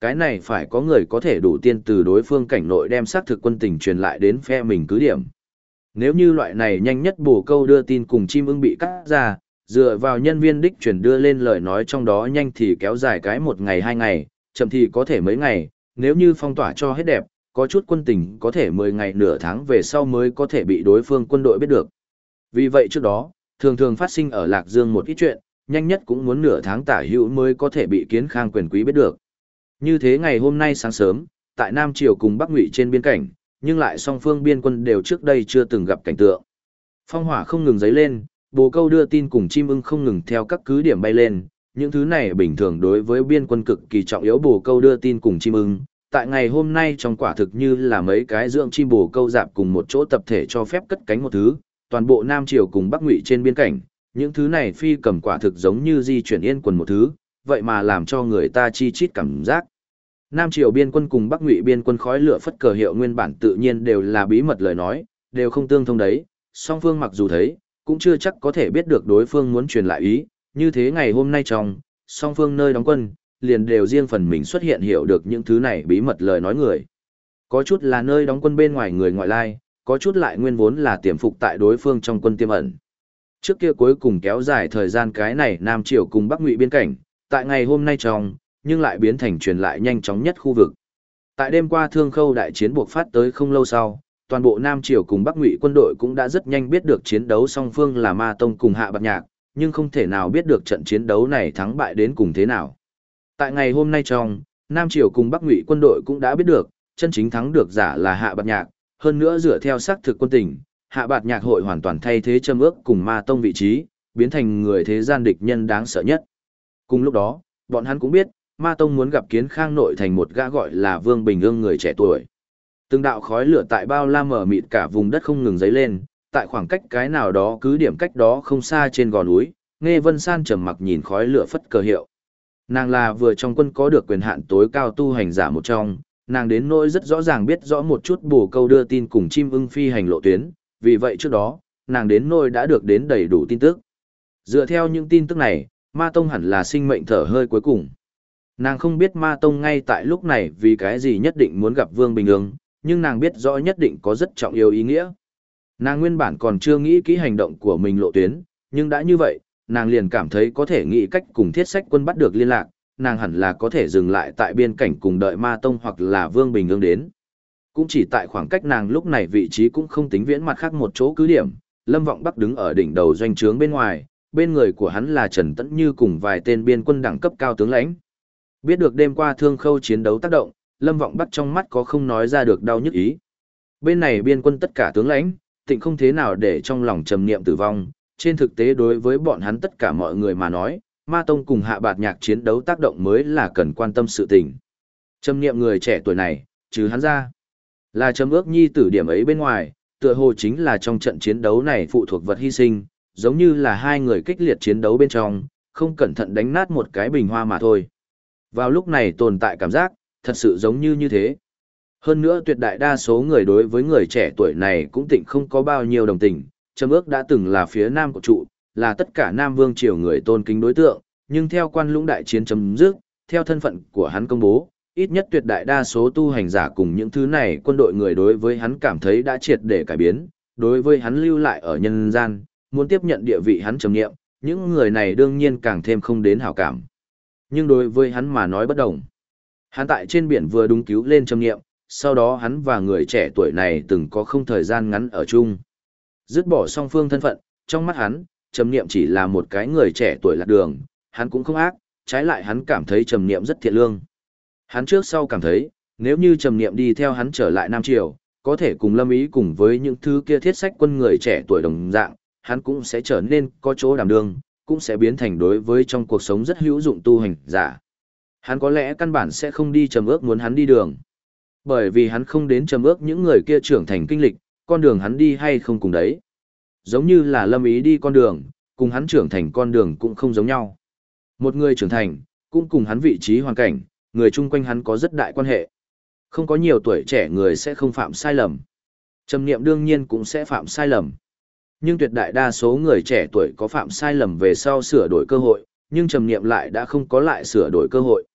cái này phải có người có thể đủ tiên từ đối phương cảnh nội đem xác thực quân tình truyền lại đến phe mình cứ điểm. Nếu như loại này nhanh nhất bổ câu đưa tin cùng chim ưng bị cắt ra, dựa vào nhân viên đích truyền đưa lên lời nói trong đó nhanh thì kéo dài cái 1 ngày 2 ngày, chậm thì có thể mấy ngày, nếu như phong tỏa cho hết đẹp, có chút quân tình có thể 10 ngày nửa tháng về sau mới có thể bị đối phương quân đội biết được. Vì vậy trước đó, thường thường phát sinh ở Lạc Dương một ít chuyện, nhanh nhất cũng muốn nửa tháng tả hữu mới có thể bị Kiến Khang quyền quý biết được. Như thế ngày hôm nay sáng sớm, tại Nam Triều cùng Bắc Ngụy trên biên cảnh, nhưng lại song phương biên quân đều trước đây chưa từng gặp cảnh tượng. Phong hỏa không ngừng dấy lên, bồ câu đưa tin cùng chim ưng không ngừng theo các cứ điểm bay lên, những thứ này bình thường đối với biên quân cực kỳ trọng yếu bồ câu đưa tin cùng chim ưng. Tại ngày hôm nay trong quả thực như là mấy cái dưỡng chim bồ câu dạp cùng một chỗ tập thể cho phép cất cánh một thứ, toàn bộ Nam Triều cùng Bắc Ngụy trên biên cảnh, những thứ này phi cầm quả thực giống như di chuyển yên quần một thứ, vậy mà làm cho người ta chi chít cảm giác. Nam Triều biên quân cùng Bắc Ngụy biên quân khói lửa phất cờ hiệu nguyên bản tự nhiên đều là bí mật lời nói, đều không tương thông đấy, song phương mặc dù thấy, cũng chưa chắc có thể biết được đối phương muốn truyền lại ý, như thế ngày hôm nay trong, song phương nơi đóng quân, liền đều riêng phần mình xuất hiện hiểu được những thứ này bí mật lời nói người. Có chút là nơi đóng quân bên ngoài người ngoại lai, có chút lại nguyên vốn là tiềm phục tại đối phương trong quân tiềm ẩn. Trước kia cuối cùng kéo dài thời gian cái này Nam Triều cùng Bắc Ngụy biên cảnh, tại ngày hôm nay trong, nhưng lại biến thành truyền lại nhanh chóng nhất khu vực. Tại đêm qua Thương Khâu đại chiến buộc phát tới không lâu sau, toàn bộ Nam Triều cùng Bắc Ngụy quân đội cũng đã rất nhanh biết được chiến đấu song phương là Ma Tông cùng Hạ Bạt Nhạc, nhưng không thể nào biết được trận chiến đấu này thắng bại đến cùng thế nào. Tại ngày hôm nay trong, Nam Triều cùng Bắc Ngụy quân đội cũng đã biết được, chân chính thắng được giả là Hạ Bạt Nhạc, hơn nữa dựa theo xác thực quân tình, Hạ Bạt Nhạc hội hoàn toàn thay thế Châm Ước cùng Ma Tông vị trí, biến thành người thế gian địch nhân đáng sợ nhất. Cùng lúc đó, bọn hắn cũng biết, Ma Tông muốn gặp Kiến Khang nội thành một gã gọi là Vương Bình Ương người trẻ tuổi. Từng đạo khói lửa tại bao la mở mịt cả vùng đất không ngừng dấy lên, tại khoảng cách cái nào đó cứ điểm cách đó không xa trên gò núi, Nghe Vân San trầm mặc nhìn khói lửa phất cờ hiệu. Nàng là vừa trong quân có được quyền hạn tối cao tu hành giả một trong, nàng đến nỗi rất rõ ràng biết rõ một chút bổ câu đưa tin cùng chim ưng phi hành lộ tuyến, vì vậy trước đó, nàng đến nỗi đã được đến đầy đủ tin tức. Dựa theo những tin tức này, Ma Tông hẳn là sinh mệnh thở hơi cuối cùng. Nàng không biết Ma Tông ngay tại lúc này vì cái gì nhất định muốn gặp Vương Bình Ương, nhưng nàng biết rõ nhất định có rất trọng yếu ý nghĩa. Nàng nguyên bản còn chưa nghĩ kỹ hành động của mình lộ tuyến, nhưng đã như vậy, nàng liền cảm thấy có thể nghĩ cách cùng Thiết Sách quân bắt được liên lạc, nàng hẳn là có thể dừng lại tại biên cảnh cùng đợi Ma Tông hoặc là Vương Bình Ương đến. Cũng chỉ tại khoảng cách nàng lúc này vị trí cũng không tính viễn mặt khác một chỗ cứ điểm, Lâm Vọng Bắc đứng ở đỉnh đầu doanh trướng bên ngoài, bên người của hắn là Trần Tẫn Như cùng vài tên biên quân đẳng cấp cao tướng lãnh. Biết được đêm qua Thương Khâu chiến đấu tác động, Lâm Vọng Bắc trong mắt có không nói ra được đau nhức ý. Bên này biên quân tất cả tướng lãnh, tịnh không thế nào để trong lòng trầm niệm tử vong, trên thực tế đối với bọn hắn tất cả mọi người mà nói, Ma Tông cùng Hạ Bạt Nhạc chiến đấu tác động mới là cần quan tâm sự tình. Trầm niệm người trẻ tuổi này, trừ hắn ra, là Trầm Ước nhi tử điểm ấy bên ngoài, tựa hồ chính là trong trận chiến đấu này phụ thuộc vật hy sinh, giống như là hai người kích liệt chiến đấu bên trong, không cẩn thận đánh nát một cái bình hoa mà thôi. Vào lúc này tồn tại cảm giác, thật sự giống như thế. Hơn nữa tuyệt đại đa số người đối với người trẻ tuổi này cũng tịnh không có bao nhiêu đồng tình, Trầm Ước đã từng là phía Nam của trụ, là tất cả Nam Vương triều người tôn kính đối tượng, nhưng theo Quan Lũng đại chiến chấm dứt, theo thân phận của hắn công bố, ít nhất tuyệt đại đa số tu hành giả cùng những thứ này quân đội người đối với hắn cảm thấy đã triệt để cải biến, đối với hắn lưu lại ở nhân gian, muốn tiếp nhận địa vị hắn trầm nghiệm, những người này đương nhiên càng thêm không đến hảo cảm. Nhưng đối với hắn mà nói bất đồng. Hắn tại trên biển vừa đúng cứu lên trầm nghiệm, sau đó hắn và người trẻ tuổi này từng có không thời gian ngắn ở chung. Dứt bỏ song phương thân phận, trong mắt hắn, trầm nghiệm chỉ là một cái người trẻ tuổi lạc đường, hắn cũng không ác, trái lại hắn cảm thấy trầm nghiệm rất thiện lương. Hắn trước sau cảm thấy, nếu như trầm nghiệm đi theo hắn trở lại Nam Triều, có thể cùng Lâm Ý cùng với những thứ kia Thiết Sách quân người trẻ tuổi đồng dạng, hắn cũng sẽ trở nên có chỗ đảm đương, cũng sẽ biến thành đối với trong cuộc sống rất hữu dụng tu hành giả. Hắn có lẽ căn bản sẽ không đi Trầm Ước muốn hắn đi đường. Bởi vì hắn không đến Trầm Ước những người kia trưởng thành kinh lịch, con đường hắn đi hay không cùng đấy. Giống như là Lâm Ý đi con đường, cùng hắn trưởng thành con đường cũng không giống nhau. Một người trưởng thành, cũng cùng hắn vị trí hoàn cảnh, người chung quanh hắn có rất đại quan hệ. Không có nhiều tuổi trẻ người sẽ không phạm sai lầm. Trầm Niệm đương nhiên cũng sẽ phạm sai lầm. Nhưng tuyệt đại đa số người trẻ tuổi có phạm sai lầm về sau sửa đổi cơ hội, nhưng Trầm Niệm lại đã không có lại sửa đổi cơ hội.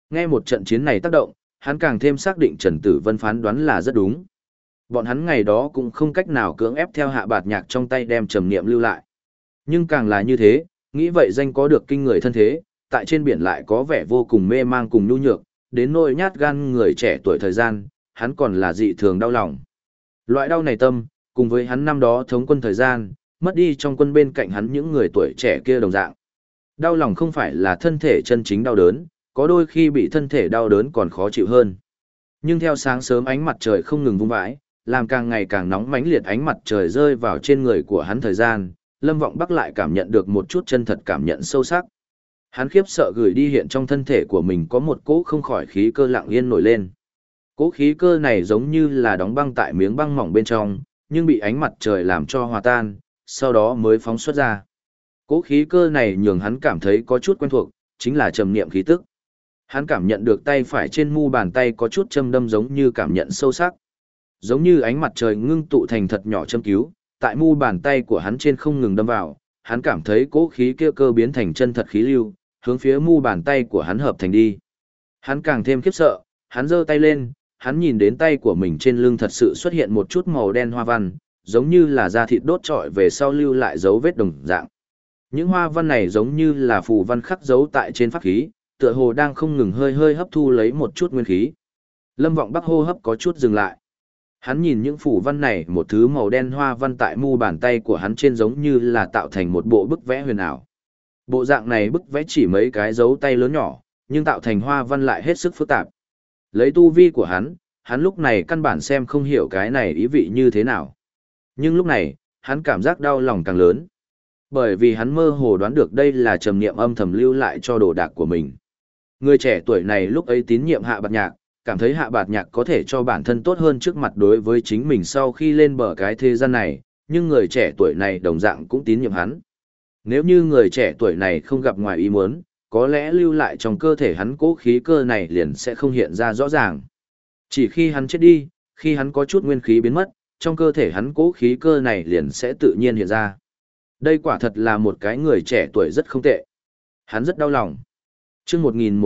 Nghe một trận chiến này tác động, hắn càng thêm xác định Trần Tử Vân phán đoán là rất đúng. Bọn hắn ngày đó cũng không cách nào cưỡng ép theo Hạ Bạt Nhạc trong tay đem trầm niệm lưu lại. Nhưng càng là như thế, nghĩ vậy danh có được kinh người thân thế, tại trên biển lại có vẻ vô cùng mê mang cùng nhu nhược, đến nỗi nhát gan người trẻ tuổi thời gian, hắn còn là dị thường đau lòng. Loại đau này tâm, cùng với hắn năm đó thống quân thời gian, mất đi trong quân bên cạnh hắn những người tuổi trẻ kia đồng dạng. Đau lòng không phải là thân thể chân chính đau đớn, có đôi khi bị thân thể đau đớn còn khó chịu hơn. Nhưng theo sáng sớm ánh mặt trời không ngừng vung vãi, làm càng ngày càng nóng mãnh liệt ánh mặt trời rơi vào trên người của hắn thời gian, Lâm Vọng Bắc lại cảm nhận được một chút chân thật cảm nhận sâu sắc. Hắn khiếp sợ gửi đi hiện trong thân thể của mình có một cỗ không khỏi khí cơ lặng yên nổi lên. Cỗ khí cơ này giống như là đóng băng tại miếng băng mỏng bên trong, nhưng bị ánh mặt trời làm cho hòa tan, sau đó mới phóng xuất ra. Cỗ khí cơ này nhường hắn cảm thấy có chút quen thuộc, chính là trầm niệm khí tức. Hắn cảm nhận được tay phải trên mu bàn tay có chút châm đâm giống như cảm nhận sâu sắc. Giống như ánh mặt trời ngưng tụ thành thật nhỏ châm cứu, tại mu bàn tay của hắn trên không ngừng đâm vào, hắn cảm thấy cỗ khí kia cơ biến thành chân thật khí lưu, hướng phía mu bàn tay của hắn hợp thành đi. Hắn càng thêm khiếp sợ, hắn giơ tay lên, hắn nhìn đến tay của mình trên lưng thật sự xuất hiện một chút màu đen hoa văn, giống như là da thịt đốt trọi về sau lưu lại dấu vết đồng dạng. Những hoa văn này giống như là phù văn khắc dấu tại trên pháp khí, tựa hồ đang không ngừng hơi hơi hấp thu lấy một chút nguyên khí. Lâm Vọng Bắc hô hấp có chút dừng lại. Hắn nhìn những phù văn này, một thứ màu đen hoa văn tại mu bàn tay của hắn trên giống như là tạo thành một bộ bức vẽ huyền ảo. Bộ dạng này bức vẽ chỉ mấy cái dấu tay lớn nhỏ, nhưng tạo thành hoa văn lại hết sức phức tạp. Lấy tu vi của hắn lúc này căn bản xem không hiểu cái này ý vị như thế nào. Nhưng lúc này, hắn cảm giác đau lòng càng lớn. Bởi vì hắn mơ hồ đoán được đây là trầm niệm âm thầm lưu lại cho đồ đạc của mình. Người trẻ tuổi này lúc ấy tín nhiệm Hạ Bạt Nhạc, cảm thấy Hạ Bạt Nhạc có thể cho bản thân tốt hơn trước mặt đối với chính mình sau khi lên bờ cái thế gian này, nhưng người trẻ tuổi này đồng dạng cũng tín nhiệm hắn. Nếu như người trẻ tuổi này không gặp ngoài ý muốn, có lẽ lưu lại trong cơ thể hắn cố khí cơ này liền sẽ không hiện ra rõ ràng. Chỉ khi hắn chết đi, khi hắn có chút nguyên khí biến mất, trong cơ thể hắn cố khí cơ này liền sẽ tự nhiên hiện ra. Đây quả thật là một cái người trẻ tuổi rất không tệ. Hắn rất đau lòng. Chương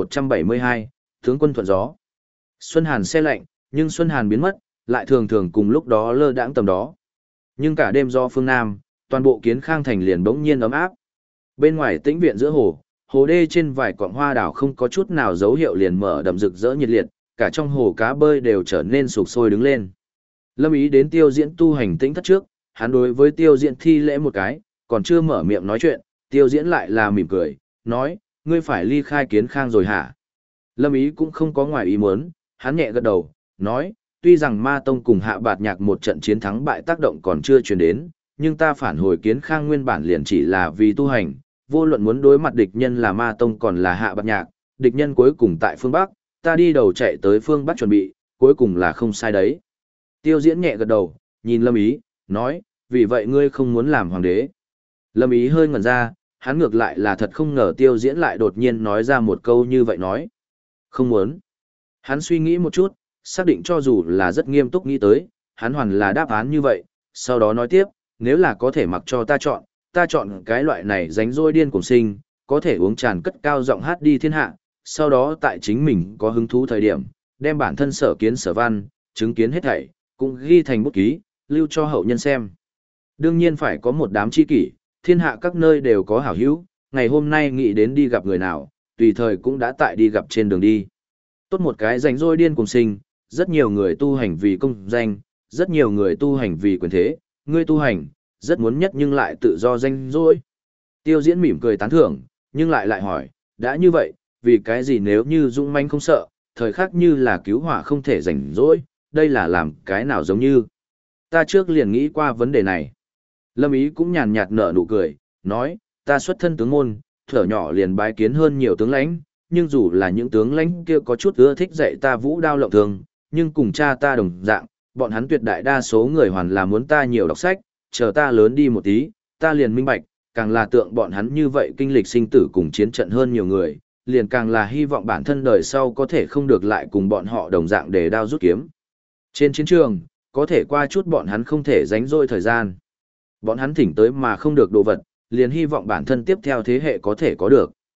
1172, tướng quân thuận gió. Xuân Hàn se lạnh, nhưng Xuân Hàn biến mất, lại thường thường cùng lúc đó lơ đãng tầm đó. Nhưng cả đêm do phương Nam, toàn bộ Kiến Khang thành liền bỗng nhiên ấm áp. Bên ngoài tĩnh viện giữa hồ đê trên vài cọng hoa đảo không có chút nào dấu hiệu liền mở đậm rực rỡ nhiệt liệt, cả trong hồ cá bơi đều trở nên sục sôi đứng lên. Lâm Ý đến Tiêu Diễn tu hành tĩnh thất trước, hắn đối với Tiêu Diễn thi lễ một cái, còn chưa mở miệng nói chuyện, Tiêu Diễn lại là mỉm cười, nói, ngươi phải ly khai Kiến Khang rồi hả? Lâm Ý cũng không có ngoài ý muốn, hắn nhẹ gật đầu, nói, tuy rằng Ma Tông cùng Hạ Bạt Nhạc một trận chiến thắng bại tác động còn chưa truyền đến, nhưng ta phản hồi Kiến Khang nguyên bản liền chỉ là vì tu hành, vô luận muốn đối mặt địch nhân là Ma Tông còn là Hạ Bạt Nhạc, địch nhân cuối cùng tại phương Bắc, ta đi đầu chạy tới phương Bắc chuẩn bị, cuối cùng là không sai đấy. Tiêu Diễn nhẹ gật đầu, nhìn Lâm Ý, nói, vì vậy ngươi không muốn làm hoàng đế. Lâm Ý hơi ngẩn ra, hắn ngược lại là thật không ngờ Tiêu Diễn lại đột nhiên nói ra một câu như vậy nói. Không muốn. Hắn suy nghĩ một chút, xác định cho dù là rất nghiêm túc nghĩ tới, hắn hoàn là đáp án như vậy, sau đó nói tiếp, nếu là có thể mặc cho ta chọn cái loại này ránh rỗi điên cuồng sinh, có thể uống tràn cất cao giọng hát đi thiên hạ, sau đó tại chính mình có hứng thú thời điểm, đem bản thân sở kiến sở văn, chứng kiến hết thảy, cũng ghi thành bút ký, lưu cho hậu nhân xem. Đương nhiên phải có một đám tri kỷ, thiên hạ các nơi đều có hảo hữu, ngày hôm nay nghĩ đến đi gặp người nào, tùy thời cũng đã tại đi gặp trên đường đi. Tốt một cái rảnh rỗi điên cùng sinh, rất nhiều người tu hành vì công danh, rất nhiều người tu hành vì quyền thế, ngươi tu hành, rất muốn nhất nhưng lại tự do danh rỗi. Tiêu Diễn mỉm cười tán thưởng, nhưng lại hỏi, đã như vậy, vì cái gì nếu như dũng manh không sợ, thời khắc như là cứu hỏa không thể rảnh rỗi, đây là làm cái nào giống như. Ta trước liền nghĩ qua vấn đề này. Lâm Ý cũng nhàn nhạt nở nụ cười, nói, ta xuất thân tướng môn, thuở nhỏ liền bái kiến hơn nhiều tướng lãnh, nhưng dù là những tướng lãnh kia có chút ưa thích dạy ta vũ đao lộng thường, nhưng cùng cha ta đồng dạng, bọn hắn tuyệt đại đa số người hoàn là muốn ta nhiều đọc sách, chờ ta lớn đi một tí, ta liền minh bạch, càng là tượng bọn hắn như vậy kinh lịch sinh tử cùng chiến trận hơn nhiều người, liền càng là hy vọng bản thân đời sau có thể không được lại cùng bọn họ đồng dạng để đao rút kiếm. Trên chiến trường, có thể qua chút bọn hắn không thể rảnh rỗi thời gian. Bọn hắn thỉnh tới mà không được đồ vật, liền hy vọng bản thân tiếp theo thế hệ có thể có được.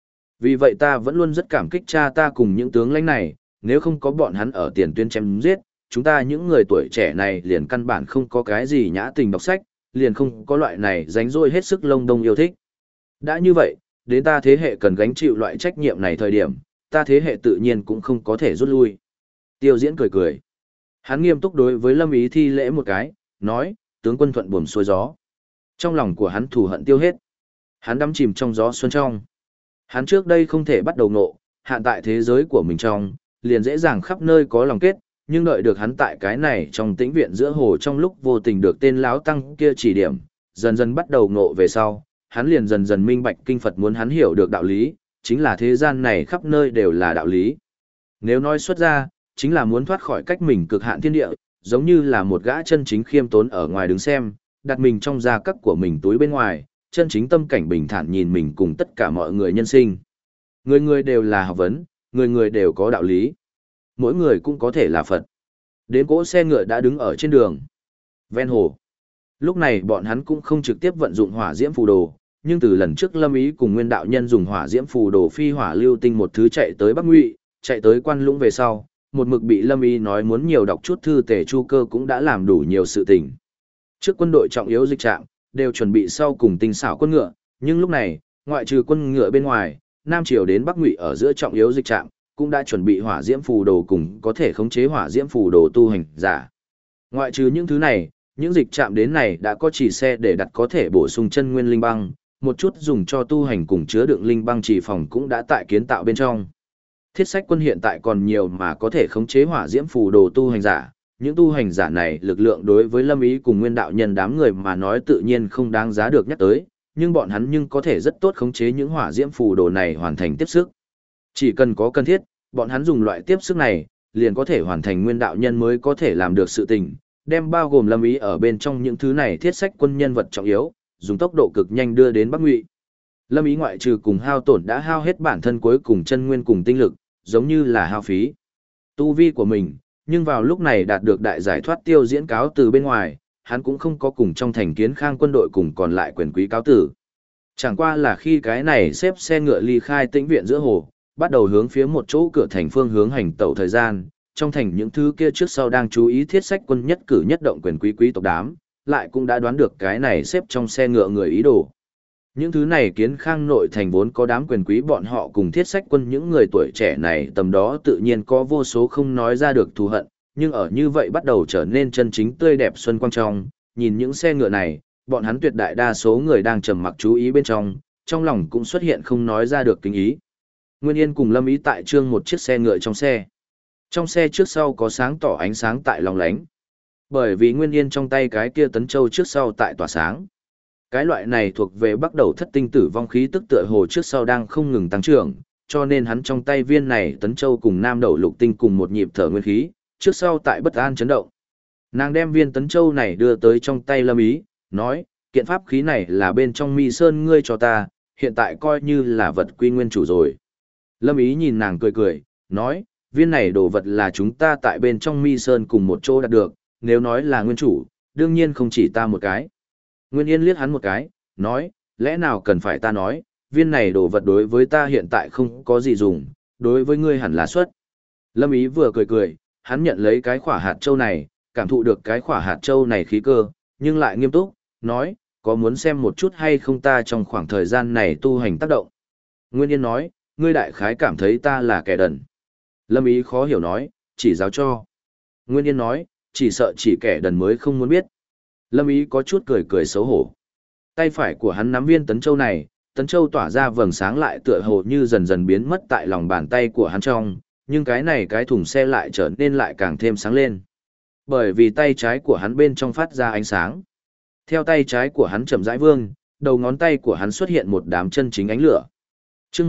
Vì vậy ta vẫn luôn rất cảm kích cha ta cùng những tướng lãnh này, nếu không có bọn hắn ở tiền tuyến chém giết, chúng ta những người tuổi trẻ này liền căn bản không có cái gì nhã tình đọc sách, liền không có loại này rảnh rỗi hết sức lông đông yêu thích. Đã như vậy, đến ta thế hệ cần gánh chịu loại trách nhiệm này thời điểm, ta thế hệ tự nhiên cũng không có thể rút lui. Tiêu Diễn cười cười. Hắn nghiêm túc đối với Lâm Ý thi lễ một cái, nói, tướng quân thuận buồm xuôi gió. Trong lòng của hắn thù hận tiêu hết. Hắn đắm chìm trong gió xuân trong. Hắn trước đây không thể bắt đầu nộ, hạn tại thế giới của mình trong, liền dễ dàng khắp nơi có lòng kết, nhưng đợi được hắn tại cái này trong tĩnh viện giữa hồ trong lúc vô tình được tên láo tăng kia chỉ điểm, dần dần bắt đầu nộ về sau, hắn liền dần dần minh bạch kinh Phật muốn hắn hiểu được đạo lý, chính là thế gian này khắp nơi đều là đạo lý. Nếu nói xuất ra, chính là muốn thoát khỏi cách mình cực hạn thiên địa, giống như là một gã chân chính khiêm tốn ở ngoài đứng xem, đặt mình trong gia cấp của mình túi bên ngoài, chân chính tâm cảnh bình thản nhìn mình cùng tất cả mọi người nhân sinh. Người người đều là học vấn, người người đều có đạo lý. Mỗi người cũng có thể là Phật. Đến cỗ xe ngựa đã đứng ở trên đường. Ven hồ. Lúc này bọn hắn cũng không trực tiếp vận dụng hỏa diễm phù đồ, nhưng từ lần trước Lâm Ý cùng Nguyên đạo nhân dùng hỏa diễm phù đồ phi hỏa lưu tinh một thứ chạy tới Bắc Ngụy, chạy tới Quan Lũng về sau, một mực bị Lâm Ý nói muốn nhiều đọc chút thư Tề Chu Cơ cũng đã làm đủ nhiều sự tình. Trước quân đội trọng yếu dịch trạm, đều chuẩn bị sau cùng tinh xảo quân ngựa, nhưng lúc này, ngoại trừ quân ngựa bên ngoài, Nam Triều đến Bắc Ngụy ở giữa trọng yếu dịch trạm, cũng đã chuẩn bị hỏa diễm phù đồ cùng có thể khống chế hỏa diễm phù đồ tu hành giả. Ngoại trừ những thứ này, những dịch trạm đến này đã có chỉ xe để đặt có thể bổ sung chân nguyên linh băng, một chút dùng cho tu hành cùng chứa đựng linh băng chỉ phòng cũng đã tại kiến tạo bên trong. Thiết sách quân hiện tại còn nhiều mà có thể khống chế hỏa diễm phù đồ tu hành giả, những tu hành giả này lực lượng đối với Lâm Ý cùng Nguyên đạo nhân đám người mà nói tự nhiên không đáng giá được nhắc tới, nhưng bọn hắn nhưng có thể rất tốt khống chế những hỏa diễm phù đồ này hoàn thành tiếp sức. Chỉ cần có cần thiết, bọn hắn dùng loại tiếp sức này, liền có thể hoàn thành Nguyên đạo nhân mới có thể làm được sự tình, đem bao gồm Lâm Ý ở bên trong những thứ này thiết sách quân nhân vật trọng yếu, dùng tốc độ cực nhanh đưa đến Bắc Ngụy. Lâm Ý ngoại trừ cùng hao tổn đã hao hết bản thân cuối cùng chân nguyên cùng tinh lực, giống như là hao phí tu vi của mình, nhưng vào lúc này đạt được đại giải thoát Tiêu Diễn cáo từ bên ngoài, hắn cũng không có cùng trong thành Kiến Khang quân đội cùng còn lại quyền quý cáo tử. Chẳng qua là khi cái này xếp xe ngựa ly khai tĩnh viện giữa hồ, bắt đầu hướng phía một chỗ cửa thành phương hướng hành tẩu thời gian, trong thành những thứ kia trước sau đang chú ý thiết sách quân nhất cử nhất động quyền quý tộc đám, lại cũng đã đoán được cái này xếp trong xe ngựa người ý đồ. Những thứ này Kiến Khang nội thành vốn có đám quyền quý bọn họ cùng thiết sách quân những người tuổi trẻ này tầm đó tự nhiên có vô số không nói ra được thù hận, nhưng ở như vậy bắt đầu trở nên chân chính tươi đẹp xuân quang trong, nhìn những xe ngựa này, bọn hắn tuyệt đại đa số người đang trầm mặc chú ý bên trong lòng cũng xuất hiện không nói ra được kính ý. Nguyên Yên cùng Lâm Ý tại trương một chiếc xe ngựa trong xe. Trong xe trước sau có sáng tỏ ánh sáng tại lòng lánh. Bởi vì Nguyên Yên trong tay cái kia tấn châu trước sau tại tỏa sáng. Cái loại này thuộc về bắt đầu thất tinh tử vong khí tức tựa hồ trước sau đang không ngừng tăng trưởng, cho nên hắn trong tay viên này tấn châu cùng nam đậu lục tinh cùng một nhịp thở nguyên khí, trước sau tại bất an chấn động. Nàng đem viên tấn châu này đưa tới trong tay Lâm Ý, nói, kiện pháp khí này là bên trong mi sơn ngươi cho ta, hiện tại coi như là vật quy nguyên chủ rồi. Lâm Ý nhìn nàng cười cười, nói, viên này đồ vật là chúng ta tại bên trong mi sơn cùng một chỗ đạt được, nếu nói là nguyên chủ, đương nhiên không chỉ ta một cái. Nguyên Yên liếc hắn một cái, nói, lẽ nào cần phải ta nói, viên này đồ vật đối với ta hiện tại không có gì dùng, đối với ngươi hẳn là xuất. Lâm Ý vừa cười cười, hắn nhận lấy cái khỏa hạt châu này, cảm thụ được cái khỏa hạt châu này khí cơ, nhưng lại nghiêm túc, nói, có muốn xem một chút hay không ta trong khoảng thời gian này tu hành tác động. Nguyên Yên nói, ngươi đại khái cảm thấy ta là kẻ đần. Lâm Ý khó hiểu nói, chỉ giáo cho. Nguyên Yên nói, chỉ sợ chỉ kẻ đần mới không muốn biết. Lâm Ý có chút cười cười xấu hổ. Tay phải của hắn nắm viên tấn châu này, tấn châu tỏa ra vầng sáng lại tựa hồ như dần dần biến mất tại lòng bàn tay của hắn trong, nhưng cái này cái thùng xe lại trở nên lại càng thêm sáng lên. Bởi vì tay trái của hắn bên trong phát ra ánh sáng. Theo tay trái của hắn chậm rãi vương, đầu ngón tay của hắn xuất hiện một đám chân chính ánh lửa. Chương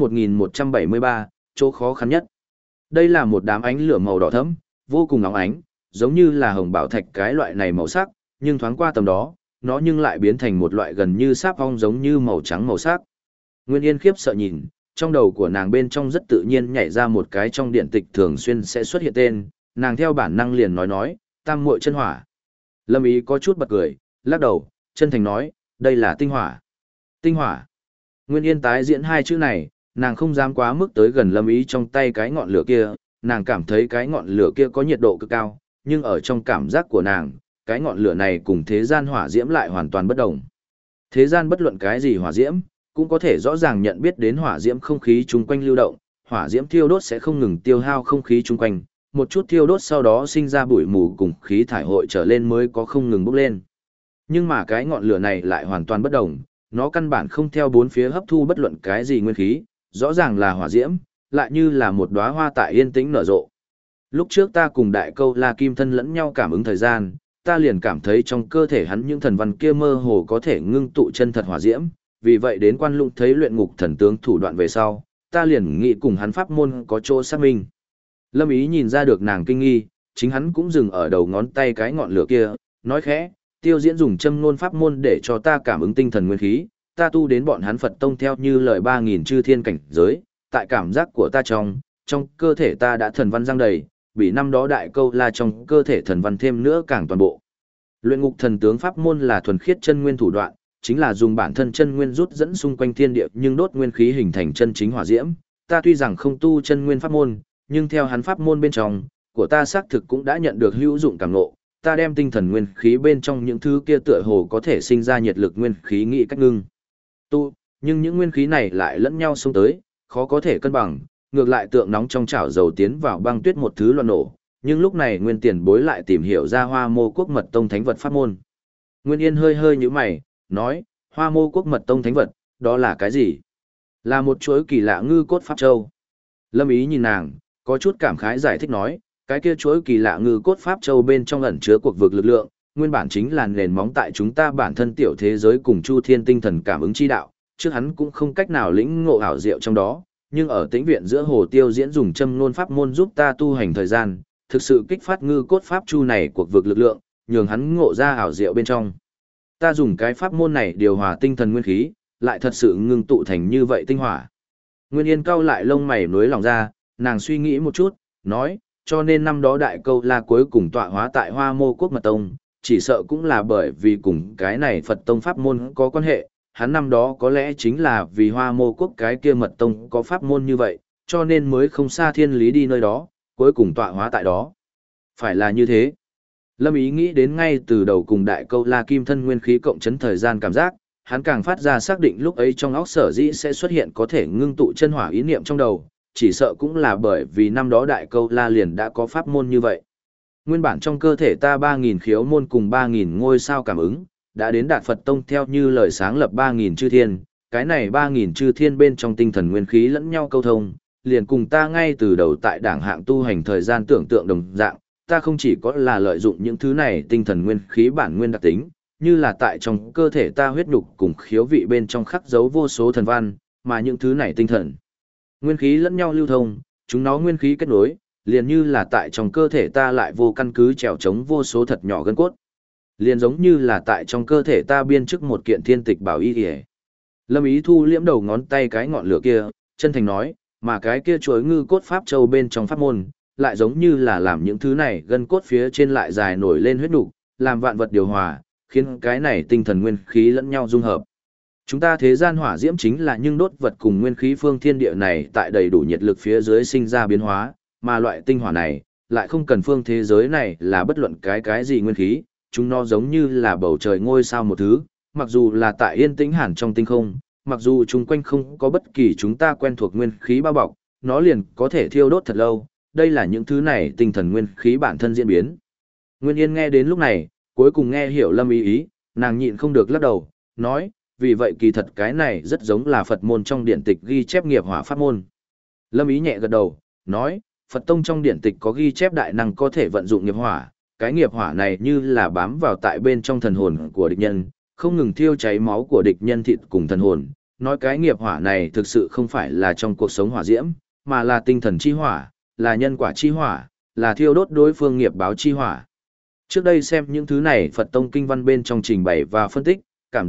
1173, chỗ khó khăn nhất. Đây là một đám ánh lửa màu đỏ thẫm, vô cùng óng ánh, giống như là hồng bảo thạch cái loại này màu sắc, nhưng thoáng qua tầm đó, nó nhưng lại biến thành một loại gần như sáp ong giống như màu trắng màu sắc. Nguyên Yên khiếp sợ nhìn, trong đầu của nàng bên trong rất tự nhiên nhảy ra một cái trong điện tịch thường xuyên sẽ xuất hiện tên, nàng theo bản năng liền nói, tam muội chân hỏa. Lâm Ý có chút bật cười, lắc đầu, chân thành nói, đây là tinh hỏa. Tinh hỏa. Nguyên Yên tái diễn hai chữ này, nàng không dám quá mức tới gần Lâm Ý trong tay cái ngọn lửa kia, nàng cảm thấy cái ngọn lửa kia có nhiệt độ cực cao, nhưng ở trong cảm giác của nàng, cái ngọn lửa này cùng thế gian hỏa diễm lại hoàn toàn bất đồng. Thế gian bất luận cái gì hỏa diễm, cũng có thể rõ ràng nhận biết đến hỏa diễm không khí chung quanh lưu động, hỏa diễm thiêu đốt sẽ không ngừng tiêu hao không khí chung quanh, một chút thiêu đốt sau đó sinh ra bụi mù cùng khí thải hội trở lên mới có không ngừng bốc lên. Nhưng mà cái ngọn lửa này lại hoàn toàn bất đồng, nó căn bản không theo bốn phía hấp thu bất luận cái gì nguyên khí, rõ ràng là hỏa diễm, lại như là một đóa hoa tại yên tĩnh nở rộ. Lúc trước ta cùng đại câu La Kim thân lẫn nhau cảm ứng thời gian, ta liền cảm thấy trong cơ thể hắn những thần văn kia mơ hồ có thể ngưng tụ chân thật hỏa diễm, vì vậy đến Quan Lũng thấy luyện ngục thần tướng thủ đoạn về sau, ta liền nghĩ cùng hắn pháp môn có chỗ xác minh. Lâm Ý nhìn ra được nàng kinh nghi, chính hắn cũng dừng ở đầu ngón tay cái ngọn lửa kia, nói khẽ, Tiêu Diễn dùng châm ngôn pháp môn để cho ta cảm ứng tinh thần nguyên khí, ta tu đến bọn hắn Phật tông theo như lời 3000 chư thiên cảnh giới, tại cảm giác của ta trong cơ thể ta đã thần văn răng đầy, bị năm đó đại câu La trong cơ thể thần văn thêm nữa càng toàn bộ. Luyện ngục thần tướng pháp môn là thuần khiết chân nguyên thủ đoạn, chính là dùng bản thân chân nguyên rút dẫn xung quanh thiên địa nhưng đốt nguyên khí hình thành chân chính hỏa diễm. Ta tuy rằng không tu chân nguyên pháp môn, nhưng theo hắn pháp môn bên trong, của ta xác thực cũng đã nhận được hữu dụng cảm ngộ. Ta đem tinh thần nguyên khí bên trong những thứ kia tựa hồ có thể sinh ra nhiệt lực nguyên khí nghĩ cách ngưng tu, nhưng những nguyên khí này lại lẫn nhau xông tới, khó có thể cân bằng, ngược lại tượng nóng trong chảo dầu tiến vào băng tuyết một thứ loạn nổ. Nhưng lúc này Nguyên Tiền Bối lại tìm hiểu ra Hoa Mô Quốc Mật Tông thánh vật pháp môn. Nguyên Yên hơi hơi nhíu mày, nói, Hoa Mô Quốc Mật Tông thánh vật, đó là cái gì? Là một chuỗi kỳ lạ ngư cốt pháp châu. Lâm Ý nhìn nàng, có chút cảm khái giải thích nói, cái kia chuỗi kỳ lạ ngư cốt pháp châu bên trong ẩn chứa cuộc vực lực lượng, nguyên bản chính là nền móng tại chúng ta bản thân tiểu thế giới cùng Chu Thiên tinh thần cảm ứng chi đạo, trước hắn cũng không cách nào lĩnh ngộ ảo diệu trong đó, nhưng ở tĩnh viện giữa hồ Tiêu Diễn dùng châm ngôn pháp môn giúp ta tu hành thời gian, thực sự kích phát ngư cốt pháp chu này cuộc vực lực lượng, nhường hắn ngộ ra ảo diệu bên trong. Ta dùng cái pháp môn này điều hòa tinh thần nguyên khí, lại thật sự ngưng tụ thành như vậy tinh hỏa. Nguyên Yên cau lại lông mày nối lòng ra, nàng suy nghĩ một chút, nói, cho nên năm đó đại câu La cuối cùng tọa hóa tại Hoa Mô Quốc Mật Tông, chỉ sợ cũng là bởi vì cùng cái này Phật Tông pháp môn có quan hệ, hắn năm đó có lẽ chính là vì Hoa Mô Quốc cái kia Mật Tông có pháp môn như vậy, cho nên mới không xa thiên lý đi nơi đó, cuối cùng tọa hóa tại đó. Phải là như thế. Lâm Ý nghĩ đến ngay từ đầu cùng đại câu La Kim thân nguyên khí cộng chấn thời gian cảm giác, hắn càng phát ra xác định lúc ấy trong óc sở dĩ sẽ xuất hiện có thể ngưng tụ chân hỏa ý niệm trong đầu, chỉ sợ cũng là bởi vì năm đó đại câu La liền đã có pháp môn như vậy. Nguyên bản trong cơ thể ta 3000 khiếu môn cùng 3000 ngôi sao cảm ứng, đã đến đạt Phật Tông theo như lời sáng lập 3000 chư thiên, cái này 3000 chư thiên bên trong tinh thần nguyên khí lẫn nhau câu thông, liền cùng ta ngay từ đầu tại đảng hạng tu hành thời gian tưởng tượng đồng dạng, ta không chỉ có là lợi dụng những thứ này tinh thần nguyên khí bản nguyên đặc tính, như là tại trong cơ thể ta huyết nhục cùng khiếu vị bên trong khắc dấu vô số thần văn, mà những thứ này tinh thần nguyên khí lẫn nhau lưu thông, chúng nó nguyên khí kết nối, liền như là tại trong cơ thể ta lại vô căn cứ trèo chống vô số thật nhỏ gân cốt. Liền giống như là tại trong cơ thể ta biên chức một kiện thiên tịch bảo y y. Lâm Ý thu liễm đầu ngón tay cái ngọn lửa kia, chân thành nói, mà cái kia chuỗi ngư cốt pháp châu bên trong pháp môn, lại giống như là làm những thứ này gân cốt phía trên lại dài nổi lên huyết nục, làm vạn vật điều hòa, khiến cái này tinh thần nguyên khí lẫn nhau dung hợp. Chúng ta thế gian hỏa diễm chính là những đốt vật cùng nguyên khí phương thiên địa này tại đầy đủ nhiệt lực phía dưới sinh ra biến hóa, mà loại tinh hỏa này lại không cần phương thế giới này là bất luận cái gì nguyên khí, chúng nó giống như là bầu trời ngôi sao một thứ, mặc dù là tại yên tĩnh hẳn trong tinh không, mặc dù chung quanh không có bất kỳ chúng ta quen thuộc nguyên khí bao bọc, nó liền có thể thiêu đốt thật lâu, đây là những thứ này tinh thần nguyên khí bản thân diễn biến. Nguyên Yên nghe đến lúc này, cuối cùng nghe hiểu Lâm ý, nàng nhịn không được lắc đầu, nói, vì vậy kỳ thật cái này rất giống là Phật môn trong điển tịch ghi chép nghiệp hỏa pháp môn. Lâm Ý nhẹ gật đầu, nói, Phật tông trong điển tịch có ghi chép đại năng có thể vận dụng nghiệp hỏa, cái nghiệp hỏa này như là bám vào tại bên trong thần hồn của địch nhân, không ngừng thiêu cháy máu của địch nhân thịt cùng thần hồn. Nói cái nghiệp hỏa này thực sự không phải là trong cuộc sống hỏa diễm, mà là tinh thần chi hỏa, là nhân quả chi hỏa, là thiêu đốt đối phương nghiệp báo chi hỏa. Trước đây xem những thứ này Phật tông kinh văn bên trong trình bày và phân tích,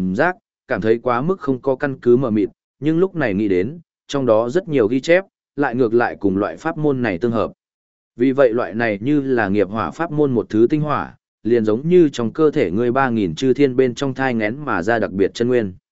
cảm thấy quá mức không có căn cứ mờ mịt, nhưng lúc này nghĩ đến, trong đó rất nhiều ghi chép, lại ngược lại cùng loại pháp môn này tương hợp. Vì vậy loại này như là nghiệp hỏa pháp môn một thứ tinh hỏa, liền giống như trong cơ thể ngươi 3000 chư thiên bên trong thai ngén mà ra đặc biệt chân nguyên.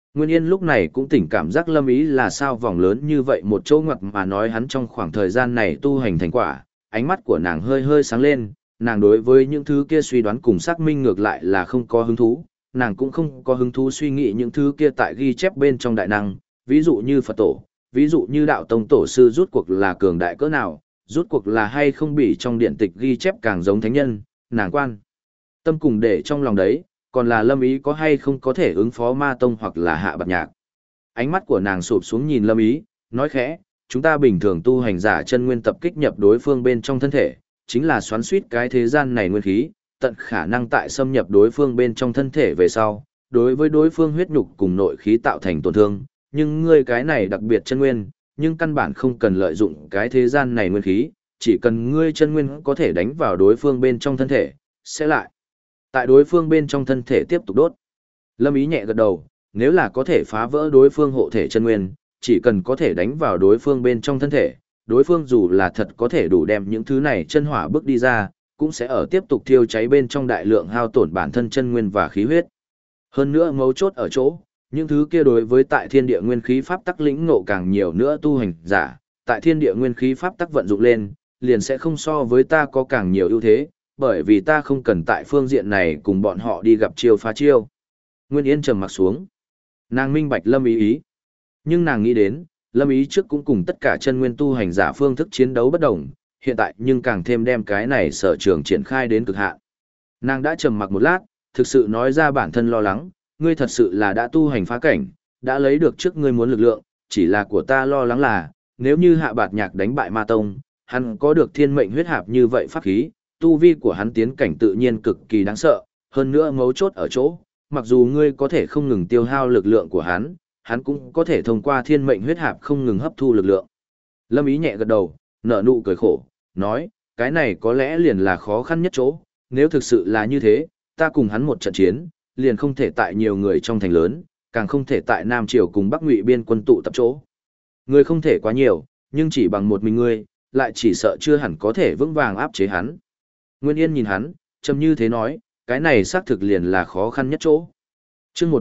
Nguyên Yên lúc này cũng tỉnh cảm giác Lâm Ý là sao vòng lớn như vậy một chỗ ngoặt mà nói hắn trong khoảng thời gian này tu hành thành quả, ánh mắt của nàng hơi hơi sáng lên, nàng đối với những thứ kia suy đoán cùng xác minh ngược lại là không có hứng thú, nàng cũng không có hứng thú suy nghĩ những thứ kia tại ghi chép bên trong đại năng, ví dụ như Phật tổ, ví dụ như đạo tông tổ sư rút cuộc là cường đại cỡ nào, rút cuộc là hay không bị trong điện tịch ghi chép càng giống thánh nhân, nàng quan tâm cùng để trong lòng đấy, còn là Lâm Ý có hay không có thể ứng phó ma tông hoặc là Hạ Bạt Nhạc. Ánh mắt của nàng sụp xuống nhìn Lâm Ý, nói khẽ, chúng ta bình thường tu hành giả chân nguyên tập kích nhập đối phương bên trong thân thể, chính là xoắn suýt cái thế gian này nguyên khí, tận khả năng tại xâm nhập đối phương bên trong thân thể về sau, đối với đối phương huyết nhục cùng nội khí tạo thành tổn thương, nhưng ngươi cái này đặc biệt chân nguyên, nhưng căn bản không cần lợi dụng cái thế gian này nguyên khí, chỉ cần ngươi chân nguyên có thể đánh vào đối phương bên trong thân thể, sẽ lại tại đối phương bên trong thân thể tiếp tục đốt. Lâm Ý nhẹ gật đầu, nếu là có thể phá vỡ đối phương hộ thể chân nguyên, chỉ cần có thể đánh vào đối phương bên trong thân thể, đối phương dù là thật có thể đủ đem những thứ này chân hỏa bước đi ra, cũng sẽ ở tiếp tục thiêu cháy bên trong đại lượng hao tổn bản thân chân nguyên và khí huyết. Hơn nữa mấu chốt ở chỗ, những thứ kia đối với tại thiên địa nguyên khí pháp tắc lĩnh ngộ càng nhiều nữa tu hành giả, tại thiên địa nguyên khí pháp tắc vận dụng lên, liền sẽ không so với ta có càng nhiều ưu thế, bởi vì ta không cần tại phương diện này cùng bọn họ đi gặp chiêu phá chiêu. Nguyên Yên trầm mặc xuống. Nàng minh bạch Lâm Ý. Nhưng nàng nghĩ đến, Lâm Ý trước cũng cùng tất cả chân nguyên tu hành giả phương thức chiến đấu bất đồng, hiện tại nhưng càng thêm đem cái này sở trường triển khai đến cực hạn. Nàng đã trầm mặc một lát, thực sự nói ra bản thân lo lắng, ngươi thật sự là đã tu hành phá cảnh, đã lấy được trước ngươi muốn lực lượng, chỉ là của ta lo lắng là, nếu như Hạ Bạt Nhạc đánh bại Ma Tông, hắn có được thiên mệnh huyết hạp như vậy pháp khí, tu vi của hắn tiến cảnh tự nhiên cực kỳ đáng sợ, hơn nữa mấu chốt ở chỗ, mặc dù ngươi có thể không ngừng tiêu hao lực lượng của hắn, hắn cũng có thể thông qua thiên mệnh huyết hạp không ngừng hấp thu lực lượng. Lâm Ý nhẹ gật đầu, nở nụ cười khổ, nói, cái này có lẽ liền là khó khăn nhất chỗ, nếu thực sự là như thế, ta cùng hắn một trận chiến, liền không thể tại nhiều người trong thành lớn, càng không thể tại Nam Triều cùng Bắc Ngụy biên quân tụ tập chỗ. Người không thể quá nhiều, nhưng chỉ bằng một mình ngươi, lại chỉ sợ chưa hẳn có thể vững vàng áp chế hắn. Nguyên Yên nhìn hắn, trầm như thế nói, cái này xác thực liền là khó khăn nhất chỗ. Chương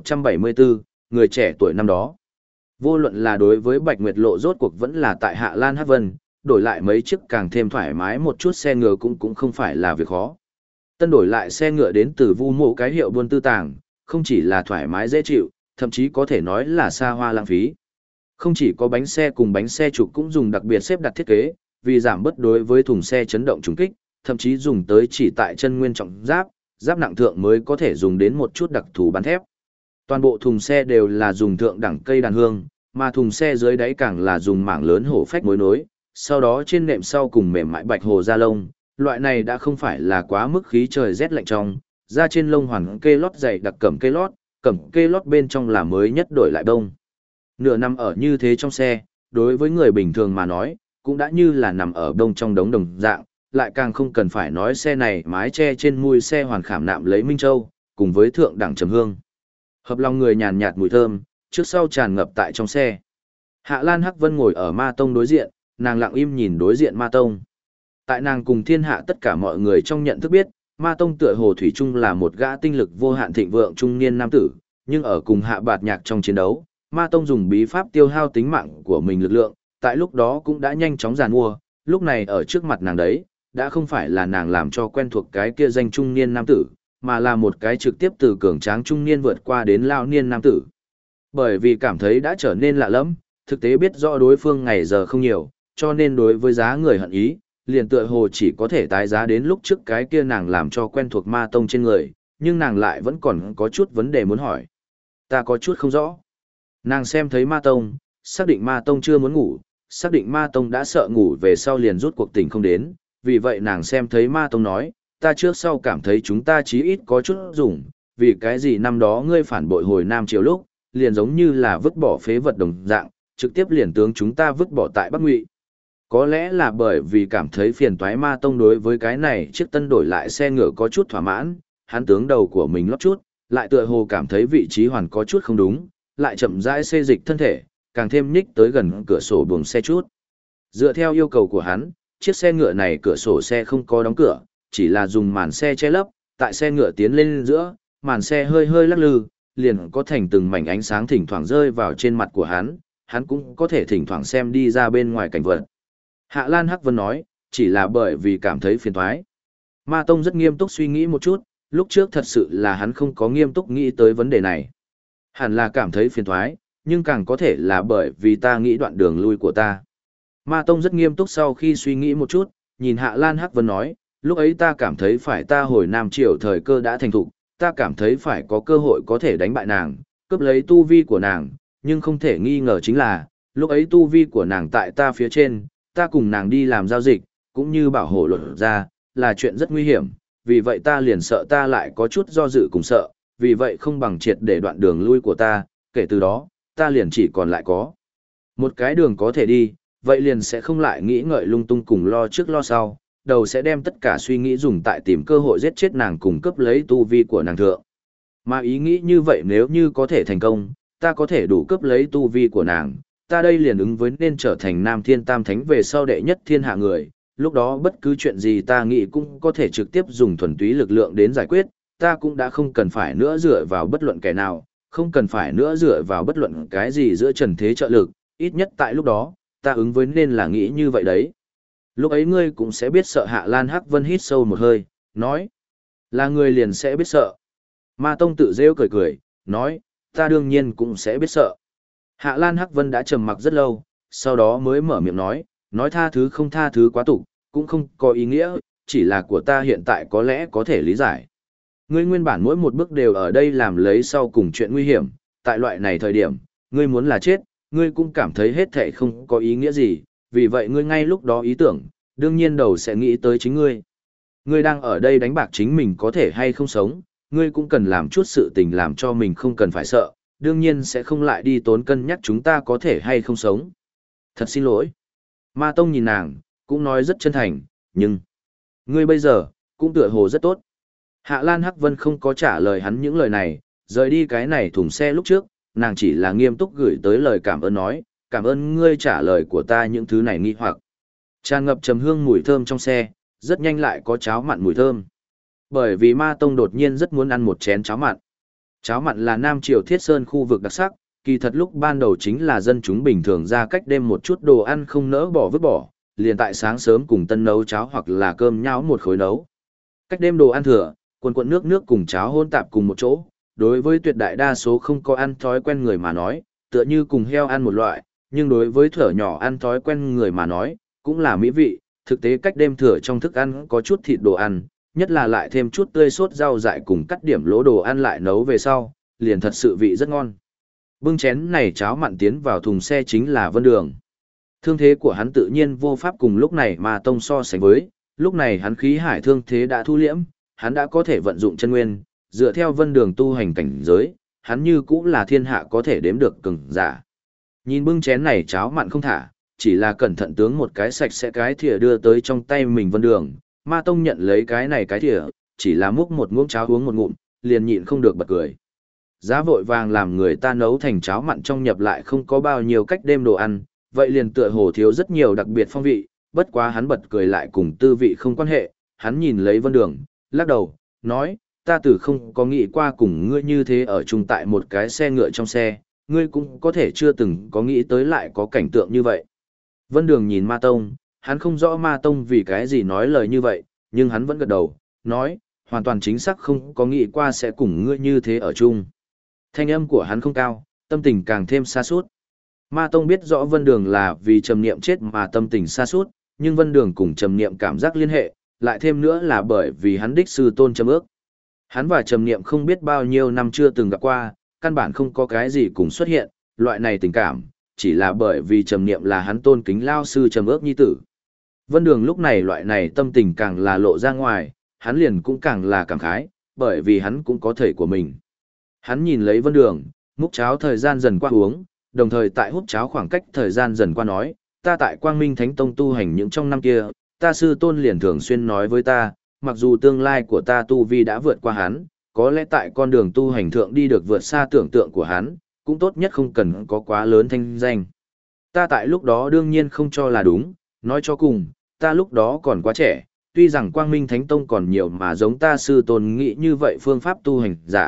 1174, người trẻ tuổi năm đó. Vô luận là đối với Bạch Nguyệt Lộ rốt cuộc vẫn là tại Hạ Lan Hắc Vân, đổi lại mấy chiếc càng thêm thoải mái một chút xe ngựa cũng không phải là việc khó. Tân đổi lại xe ngựa đến từ Vu Mộ cái hiệu buôn tư tàng, không chỉ là thoải mái dễ chịu, thậm chí có thể nói là xa hoa lãng phí. Không chỉ có bánh xe cùng bánh xe trục cũng dùng đặc biệt xếp đặt thiết kế, vì giảm bớt đối với thùng xe chấn động trùng kích, thậm chí dùng tới chỉ tại chân nguyên trọng giáp, giáp nặng thượng mới có thể dùng đến một chút đặc thù bán thép. Toàn bộ thùng xe đều là dùng thượng đẳng cây đàn hương, mà thùng xe dưới đáy càng là dùng mảng lớn hổ phách mối nối, sau đó trên nệm sau cùng mềm mại bạch hồ da lông, loại này đã không phải là quá mức khí trời rét lạnh trong, da trên lông hoàn kê lót dày đặc cẩm kê lót bên trong là mới nhất đổi lại đông. Nửa năm ở như thế trong xe, đối với người bình thường mà nói, cũng đã như là nằm ở đông trong đống đồng dạng, lại càng không cần phải nói xe này mái che trên mui xe hoàn khảm nạm lấy Minh Châu, cùng với thượng đẳng trầm hương. Hợp lòng người nhàn nhạt mùi thơm, trước sau tràn ngập tại trong xe. Hạ Lan Hắc Vân ngồi ở Ma Tông đối diện, nàng lặng im nhìn đối diện Ma Tông. Tại nàng cùng thiên hạ tất cả mọi người trong nhận thức biết, Ma Tông tựa hồ thủy chung là một gã tinh lực vô hạn thịnh vượng trung niên nam tử, nhưng ở cùng Hạ Bạt Nhạc trong chiến đấu, Ma Tông dùng bí pháp tiêu hao tính mạng của mình lực lượng, tại lúc đó cũng đã nhanh chóng giàn mua, lúc này ở trước mặt nàng đấy, đã không phải là nàng làm cho quen thuộc cái kia danh trung niên nam tử, mà là một cái trực tiếp từ cường tráng trung niên vượt qua đến lao niên nam tử. Bởi vì cảm thấy đã trở nên lạ lẫm, thực tế biết rõ đối phương ngày giờ không nhiều, cho nên đối với giá người hận ý, liền tựa hồ chỉ có thể tái giá đến lúc trước cái kia nàng làm cho quen thuộc Ma Tông trên người, nhưng nàng lại vẫn còn có chút vấn đề muốn hỏi. Ta có chút không rõ. Nàng xem thấy Ma Tông, xác định Ma Tông chưa muốn ngủ, xác định Ma Tông đã sợ ngủ về sau liền rút cuộc tỉnh không đến, vì vậy nàng xem thấy Ma Tông nói, ta trước sau cảm thấy chúng ta chí ít có chút dùng, vì cái gì năm đó ngươi phản bội hồi Nam Triều lúc, liền giống như là vứt bỏ phế vật đồng dạng, trực tiếp liền tướng chúng ta vứt bỏ tại Bắc Ngụy. Có lẽ là bởi vì cảm thấy phiền toái Ma Tông đối với cái này chiếc tân đổi lại xe ngựa có chút thỏa mãn, hắn tướng đầu của mình lót chút, lại tựa hồ cảm thấy vị trí hoàn có chút không đúng, lại chậm rãi xê dịch thân thể, càng thêm nhích tới gần cửa sổ buồng xe chút. Dựa theo yêu cầu của hắn, chiếc xe ngựa này cửa sổ xe không có đóng cửa, chỉ là dùng màn xe che lấp, tại xe ngựa tiến lên giữa, màn xe hơi hơi lắc lư, liền có thành từng mảnh ánh sáng thỉnh thoảng rơi vào trên mặt của hắn cũng có thể thỉnh thoảng xem đi ra bên ngoài cảnh vật. Hạ Lan Hắc Vân nói, chỉ là bởi vì cảm thấy phiền toái. Ma Tông rất nghiêm túc suy nghĩ một chút, lúc trước thật sự là hắn không có nghiêm túc nghĩ tới vấn đề này. Hẳn là cảm thấy phiền toái, nhưng càng có thể là bởi vì ta nghĩ đoạn đường lui của ta. Ma Tông rất nghiêm túc sau khi suy nghĩ một chút, nhìn Hạ Lan Hắc Vân nói, lúc ấy ta cảm thấy phải ta hồi Nam Triều thời cơ đã thành thục, ta cảm thấy phải có cơ hội có thể đánh bại nàng, cướp lấy tu vi của nàng, nhưng không thể nghi ngờ chính là, lúc ấy tu vi của nàng tại ta phía trên, ta cùng nàng đi làm giao dịch, cũng như bảo hộ luật ra, là chuyện rất nguy hiểm, vì vậy ta liền sợ ta lại có chút do dự cùng sợ, vì vậy không bằng triệt để đoạn đường lui của ta, kể từ đó, ta liền chỉ còn lại có một cái đường có thể đi, vậy liền sẽ không lại nghĩ ngợi lung tung cùng lo trước lo sau, đầu sẽ đem tất cả suy nghĩ dùng tại tìm cơ hội giết chết nàng cùng cướp lấy tu vi của nàng thượng. Mà ý nghĩ như vậy nếu như có thể thành công, ta có thể đủ cướp lấy tu vi của nàng, ta đây liền ứng với nên trở thành Nam Thiên Tam Thánh về sau đệ nhất thiên hạ người, lúc đó bất cứ chuyện gì ta nghĩ cũng có thể trực tiếp dùng thuần túy lực lượng đến giải quyết, ta cũng đã không cần phải nữa dựa vào bất luận kẻ nào, không cần phải nữa dựa vào bất luận cái gì giữa trần thế trợ lực, ít nhất tại lúc đó, ta ứng với nên là nghĩ như vậy đấy. Lúc ấy ngươi cũng sẽ biết sợ. Hạ Lan Hắc Vân hít sâu một hơi, nói, là ngươi liền sẽ biết sợ. Ma Tông tự rêu cười cười, nói, ta đương nhiên cũng sẽ biết sợ. Hạ Lan Hắc Vân đã trầm mặc rất lâu, sau đó mới mở miệng nói tha thứ không tha thứ quá tục, cũng không có ý nghĩa, chỉ là của ta hiện tại có lẽ có thể lý giải. Ngươi nguyên bản mỗi một bước đều ở đây làm lấy sau cùng chuyện nguy hiểm, tại loại này thời điểm, ngươi muốn là chết, ngươi cũng cảm thấy hết thảy không có ý nghĩa gì, vì vậy ngươi ngay lúc đó ý tưởng, đương nhiên đầu sẽ nghĩ tới chính ngươi. Ngươi đang ở đây đánh bạc chính mình có thể hay không sống, ngươi cũng cần làm chút sự tình làm cho mình không cần phải sợ, đương nhiên sẽ không lại đi tốn cân nhắc chúng ta có thể hay không sống. Thật xin lỗi. Ma Tông nhìn nàng, cũng nói rất chân thành, nhưng ngươi bây giờ, cũng tựa hồ rất tốt. Hạ Lan Hắc Vân không có trả lời hắn những lời này, rời đi cái này thùng xe lúc trước, nàng chỉ là nghiêm túc gửi tới lời cảm ơn nói, cảm ơn ngươi trả lời của ta những thứ này nghi hoặc. Tràn ngập trầm hương mùi thơm trong xe, rất nhanh lại có cháo mặn mùi thơm. Bởi vì Ma Tông đột nhiên rất muốn ăn một chén cháo mặn. Cháo mặn là Nam Triều Thiết Sơn khu vực đặc sắc, kỳ thật lúc ban đầu chính là dân chúng bình thường ra cách đêm một chút đồ ăn không nỡ bỏ vứt bỏ, liền tại sáng sớm cùng tân nấu cháo hoặc là cơm nhão một khối nấu. Cách đêm đồ ăn thừa, cuộn cuộn nước cùng cháo hỗn tạp cùng một chỗ, đối với tuyệt đại đa số không có ăn thói quen người mà nói, tựa như cùng heo ăn một loại, nhưng đối với thở nhỏ ăn thói quen người mà nói, cũng là mỹ vị. Thực tế cách đêm thừa trong thức ăn có chút thịt đồ ăn, nhất là lại thêm chút tươi sốt rau dại cùng cắt điểm lỗ đồ ăn lại nấu về sau, liền thật sự vị rất ngon. Bưng chén này cháo mặn tiến vào thùng xe chính là Vân Đường. Thương thế của hắn tự nhiên vô pháp cùng lúc này Ma Tông so sánh với, lúc này hắn khí hải thương thế đã thu liễm, hắn đã có thể vận dụng chân nguyên, dựa theo Vân Đường tu hành cảnh giới, hắn như cũng là thiên hạ có thể đếm được cường giả. Nhìn bưng chén này cháo mặn không thả, chỉ là cẩn thận tướng một cái sạch sẽ cái thìa đưa tới trong tay mình Vân Đường, Ma Tông nhận lấy cái này cái thìa, chỉ là múc một muỗng cháo uống một ngụm, liền nhịn không được bật cười. Giá vội vàng làm người ta nấu thành cháo mặn trong nhập lại không có bao nhiêu cách đêm đồ ăn, vậy liền tựa hồ thiếu rất nhiều đặc biệt phong vị, bất quá hắn bật cười lại cùng tư vị không quan hệ, hắn nhìn lấy Vân Đường, lắc đầu, nói, ta từ không có nghĩ qua cùng ngươi như thế ở chung tại một cái xe ngựa trong xe, ngươi cũng có thể chưa từng có nghĩ tới lại có cảnh tượng như vậy. Vân Đường nhìn Ma Tông, hắn không rõ Ma Tông vì cái gì nói lời như vậy, nhưng hắn vẫn gật đầu, nói, hoàn toàn chính xác không có nghĩ qua sẽ cùng ngươi như thế ở chung. Thanh âm của hắn không cao, tâm tình càng thêm xa suốt. Ma Tông biết rõ Vân Đường là vì Trầm Niệm chết mà tâm tình xa suốt, nhưng Vân Đường cùng Trầm Niệm cảm giác liên hệ, lại thêm nữa là bởi vì hắn đích sư tôn Trầm Ước. Hắn và Trầm Niệm không biết bao nhiêu năm chưa từng gặp qua, căn bản không có cái gì cùng xuất hiện, loại này tình cảm, chỉ là bởi vì Trầm Niệm là hắn tôn kính lao sư Trầm Ước nhi tử. Vân Đường lúc này loại này tâm tình càng là lộ ra ngoài, hắn liền cũng càng là cảm khái, bởi vì hắn cũng có thầy của mình. Hắn nhìn lấy Vân Đường, múc cháo thời gian dần qua uống, đồng thời tại hút cháo khoảng cách thời gian dần qua nói, ta tại Quang Minh Thánh Tông tu hành những trong năm kia, ta sư tôn liền thường xuyên nói với ta, mặc dù tương lai của ta tu vi đã vượt qua hắn, có lẽ tại con đường tu hành thượng đi được vượt xa tưởng tượng của hắn, cũng tốt nhất không cần có quá lớn thanh danh. Ta tại lúc đó đương nhiên không cho là đúng, nói cho cùng, ta lúc đó còn quá trẻ, tuy rằng Quang Minh Thánh Tông còn nhiều mà giống ta sư tôn nghĩ như vậy phương pháp tu hành giả,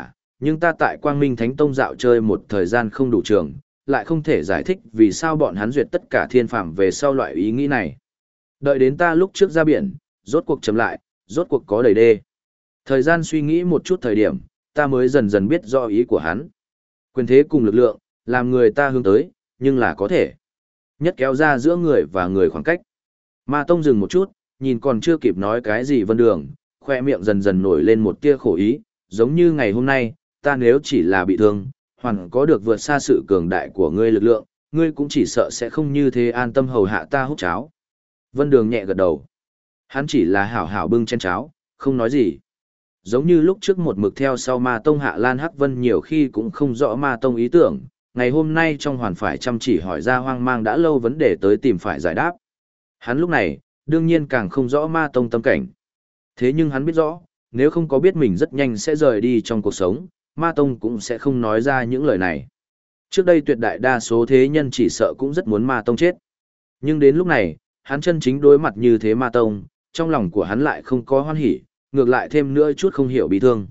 Nhưng ta tại Quang Minh Thánh Tông dạo chơi một thời gian không đủ trường, lại không thể giải thích vì sao bọn hắn duyệt tất cả thiên phạm về sau loại ý nghĩ này. Đợi đến ta lúc trước ra biển, rốt cuộc chấm lại, rốt cuộc có đầy đê. Thời gian suy nghĩ một chút thời điểm, ta mới dần dần biết rõ ý của hắn. Quyền thế cùng lực lượng, làm người ta hướng tới, nhưng là có thể nhất kéo ra giữa người và người khoảng cách. Ma Tông dừng một chút, nhìn còn chưa kịp nói cái gì Vân Đường, khoe miệng dần dần nổi lên một tia khổ ý, giống như ngày hôm nay, ta nếu chỉ là bị thương, hoàn có được vượt xa sự cường đại của ngươi lực lượng, ngươi cũng chỉ sợ sẽ không như thế an tâm hầu hạ ta hút cháo. Vân Đường nhẹ gật đầu. Hắn chỉ là hảo hảo bưng chén cháo, không nói gì. Giống như lúc trước một mực theo sau Ma Tông Hạ Lan Hắc Vân nhiều khi cũng không rõ Ma Tông ý tưởng, ngày hôm nay trong hoàn phải chăm chỉ hỏi ra hoang mang đã lâu vấn đề tới tìm phải giải đáp. Hắn lúc này, đương nhiên càng không rõ Ma Tông tâm cảnh. Thế nhưng hắn biết rõ, nếu không có biết mình rất nhanh sẽ rời đi trong cuộc sống, Ma Tông cũng sẽ không nói ra những lời này. Trước đây tuyệt đại đa số thế nhân chỉ sợ cũng rất muốn Ma Tông chết. Nhưng đến lúc này, hắn chân chính đối mặt như thế Ma Tông, trong lòng của hắn lại không có hoan hỉ, ngược lại thêm nữa chút không hiểu bị thương.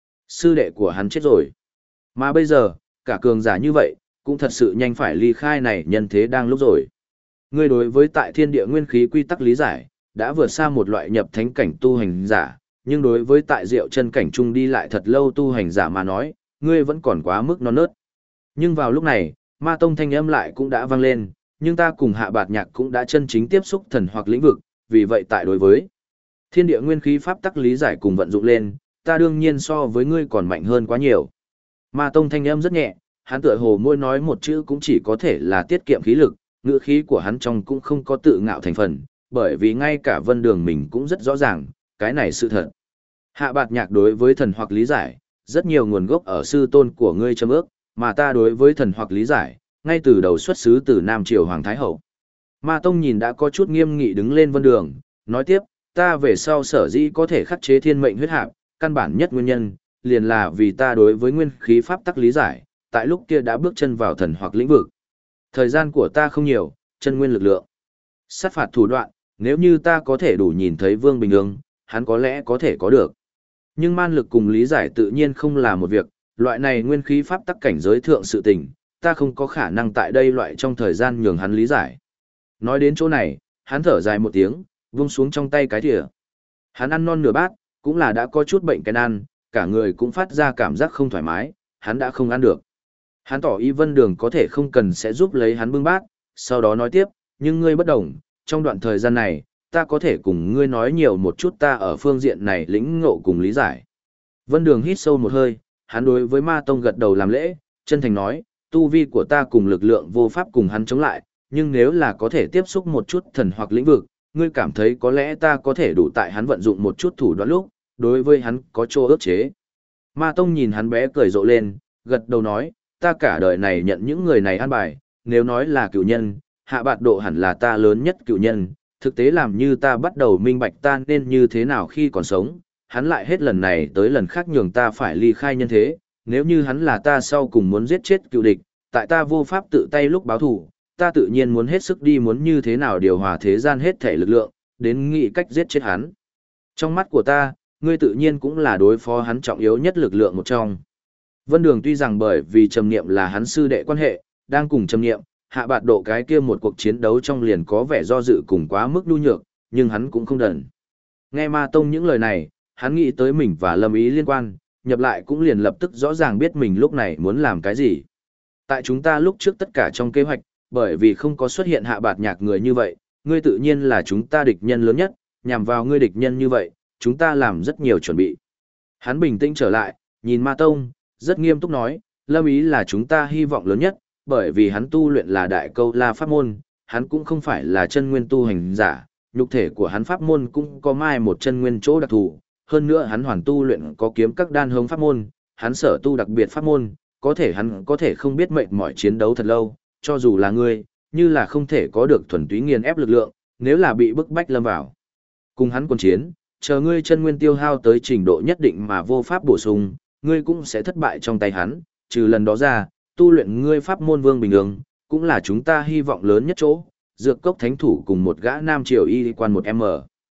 Sư đệ của hắn chết rồi. Mà bây giờ, cả cường giả như vậy, cũng thật sự nhanh phải ly khai này nhân thế đang lúc rồi. Ngươi đối với tại thiên địa nguyên khí quy tắc lý giải, đã vượt xa một loại nhập thánh cảnh tu hành giả, nhưng đối với tại diệu chân cảnh trung đi lại thật lâu tu hành giả mà nói, ngươi vẫn còn quá mức non nớt. Nhưng vào lúc này, Ma Tông thanh âm lại cũng đã vang lên, nhưng ta cùng Hạ Bạt Nhạc cũng đã chân chính tiếp xúc thần hoặc lĩnh vực, vì vậy tại đối với thiên địa nguyên khí pháp tắc lý giải cùng vận dụng lên, ta đương nhiên so với ngươi còn mạnh hơn quá nhiều. Ma Tông thanh âm rất nhẹ, hắn tựa hồ môi nói một chữ cũng chỉ có thể là tiết kiệm khí lực, ngữ khí của hắn trong cũng không có tự ngạo thành phần, bởi vì ngay cả Vân Đường mình cũng rất rõ ràng, cái này sự thật. Hạ Bạt Nhạc đối với thần hoặc lý giải, rất nhiều nguồn gốc ở sư tôn của ngươi châm ước, mà ta đối với thần hoặc lý giải, ngay từ đầu xuất xứ từ Nam Triều Hoàng Thái Hậu. Ma Tông nhìn đã có chút nghiêm nghị đứng lên Vân Đường, nói tiếp, ta về sau sở dĩ có thể khắc chế thiên mệnh huyết hạp, căn bản nhất nguyên nhân, liền là vì ta đối với nguyên khí pháp tắc lý giải, tại lúc kia đã bước chân vào thần hoặc lĩnh vực. Thời gian của ta không nhiều, chân nguyên lực lượng. Sát phạt thủ đoạn, nếu như ta có thể đủ nhìn thấy Vương Bình Ương, hắn có lẽ có thể có được. Nhưng man lực cùng lý giải tự nhiên không là một việc, loại này nguyên khí pháp tắc cảnh giới thượng sự tình, ta không có khả năng tại đây loại trong thời gian nhường hắn lý giải. Nói đến chỗ này, hắn thở dài một tiếng, vung xuống trong tay cái thìa. Hắn ăn non nửa bát, cũng là đã có chút bệnh cái ăn, cả người cũng phát ra cảm giác không thoải mái, hắn đã không ăn được. Hắn tỏ ý Vân Đường có thể không cần sẽ giúp lấy hắn bưng bát, sau đó nói tiếp, nhưng ngươi bất đồng, trong đoạn thời gian này, ta có thể cùng ngươi nói nhiều một chút ta ở phương diện này lĩnh ngộ cùng lý giải. Vân Đường hít sâu một hơi, hắn đối với Ma Tông gật đầu làm lễ, chân thành nói, tu vi của ta cùng lực lượng vô pháp cùng hắn chống lại, nhưng nếu là có thể tiếp xúc một chút thần hoặc lĩnh vực, ngươi cảm thấy có lẽ ta có thể đủ tại hắn vận dụng một chút thủ đoạn lúc, đối với hắn có chỗ ước chế. Ma Tông nhìn hắn bé cười rộ lên, gật đầu nói, ta cả đời này nhận những người này an bài, nếu nói là cựu nhân, Hạ Bạt Độ hẳn là ta lớn nhất cựu nhân, thực tế làm như ta bắt đầu minh bạch ta nên như thế nào khi còn sống, hắn lại hết lần này tới lần khác nhường ta phải ly khai nhân thế, nếu như hắn là ta sau cùng muốn giết chết cựu địch, tại ta vô pháp tự tay lúc báo thù, ta tự nhiên muốn hết sức đi muốn như thế nào điều hòa thế gian hết thể lực lượng, đến nghĩ cách giết chết hắn. Trong mắt của ta, ngươi tự nhiên cũng là đối phó hắn trọng yếu nhất lực lượng một trong. Vân Đường tuy rằng bởi vì Trầm Niệm là hắn sư đệ quan hệ, đang cùng Trầm Niệm, Hạ Bạt Độ cái kia một cuộc chiến đấu trong liền có vẻ do dự cùng quá mức nhu nhược, nhưng hắn cũng không đần. Nghe Ma Tông những lời này, hắn nghĩ tới mình và Lâm Ý liên quan, nhập lại cũng liền lập tức rõ ràng biết mình lúc này muốn làm cái gì. Tại chúng ta lúc trước tất cả trong kế hoạch, bởi vì không có xuất hiện Hạ Bạt Nhạc người như vậy, ngươi tự nhiên là chúng ta địch nhân lớn nhất, nhằm vào ngươi địch nhân như vậy, chúng ta làm rất nhiều chuẩn bị. Hắn bình tĩnh trở lại, nhìn Ma Tông, rất nghiêm túc nói, Lâm Ý là chúng ta hy vọng lớn nhất, bởi vì hắn tu luyện là đại câu la pháp môn, hắn cũng không phải là chân nguyên tu hành giả, nhục thể của hắn pháp môn cũng có mai một chân nguyên chỗ đặc thù, hơn nữa hắn hoàn tu luyện có kiếm các đan hống pháp môn, hắn sở tu đặc biệt pháp môn, có thể hắn có thể không biết mệt mỏi chiến đấu thật lâu, cho dù là ngươi, như là không thể có được thuần túy nghiền ép lực lượng, nếu là bị bức bách lâm vào. Cùng hắn quân chiến, chờ ngươi chân nguyên tiêu hao tới trình độ nhất định mà vô pháp bổ sung, ngươi cũng sẽ thất bại trong tay hắn, trừ lần đó ra, tu luyện ngươi pháp môn Vương Bình Ương, cũng là chúng ta hy vọng lớn nhất chỗ, dược cốc thánh thủ cùng một gã nam triều y quan một M.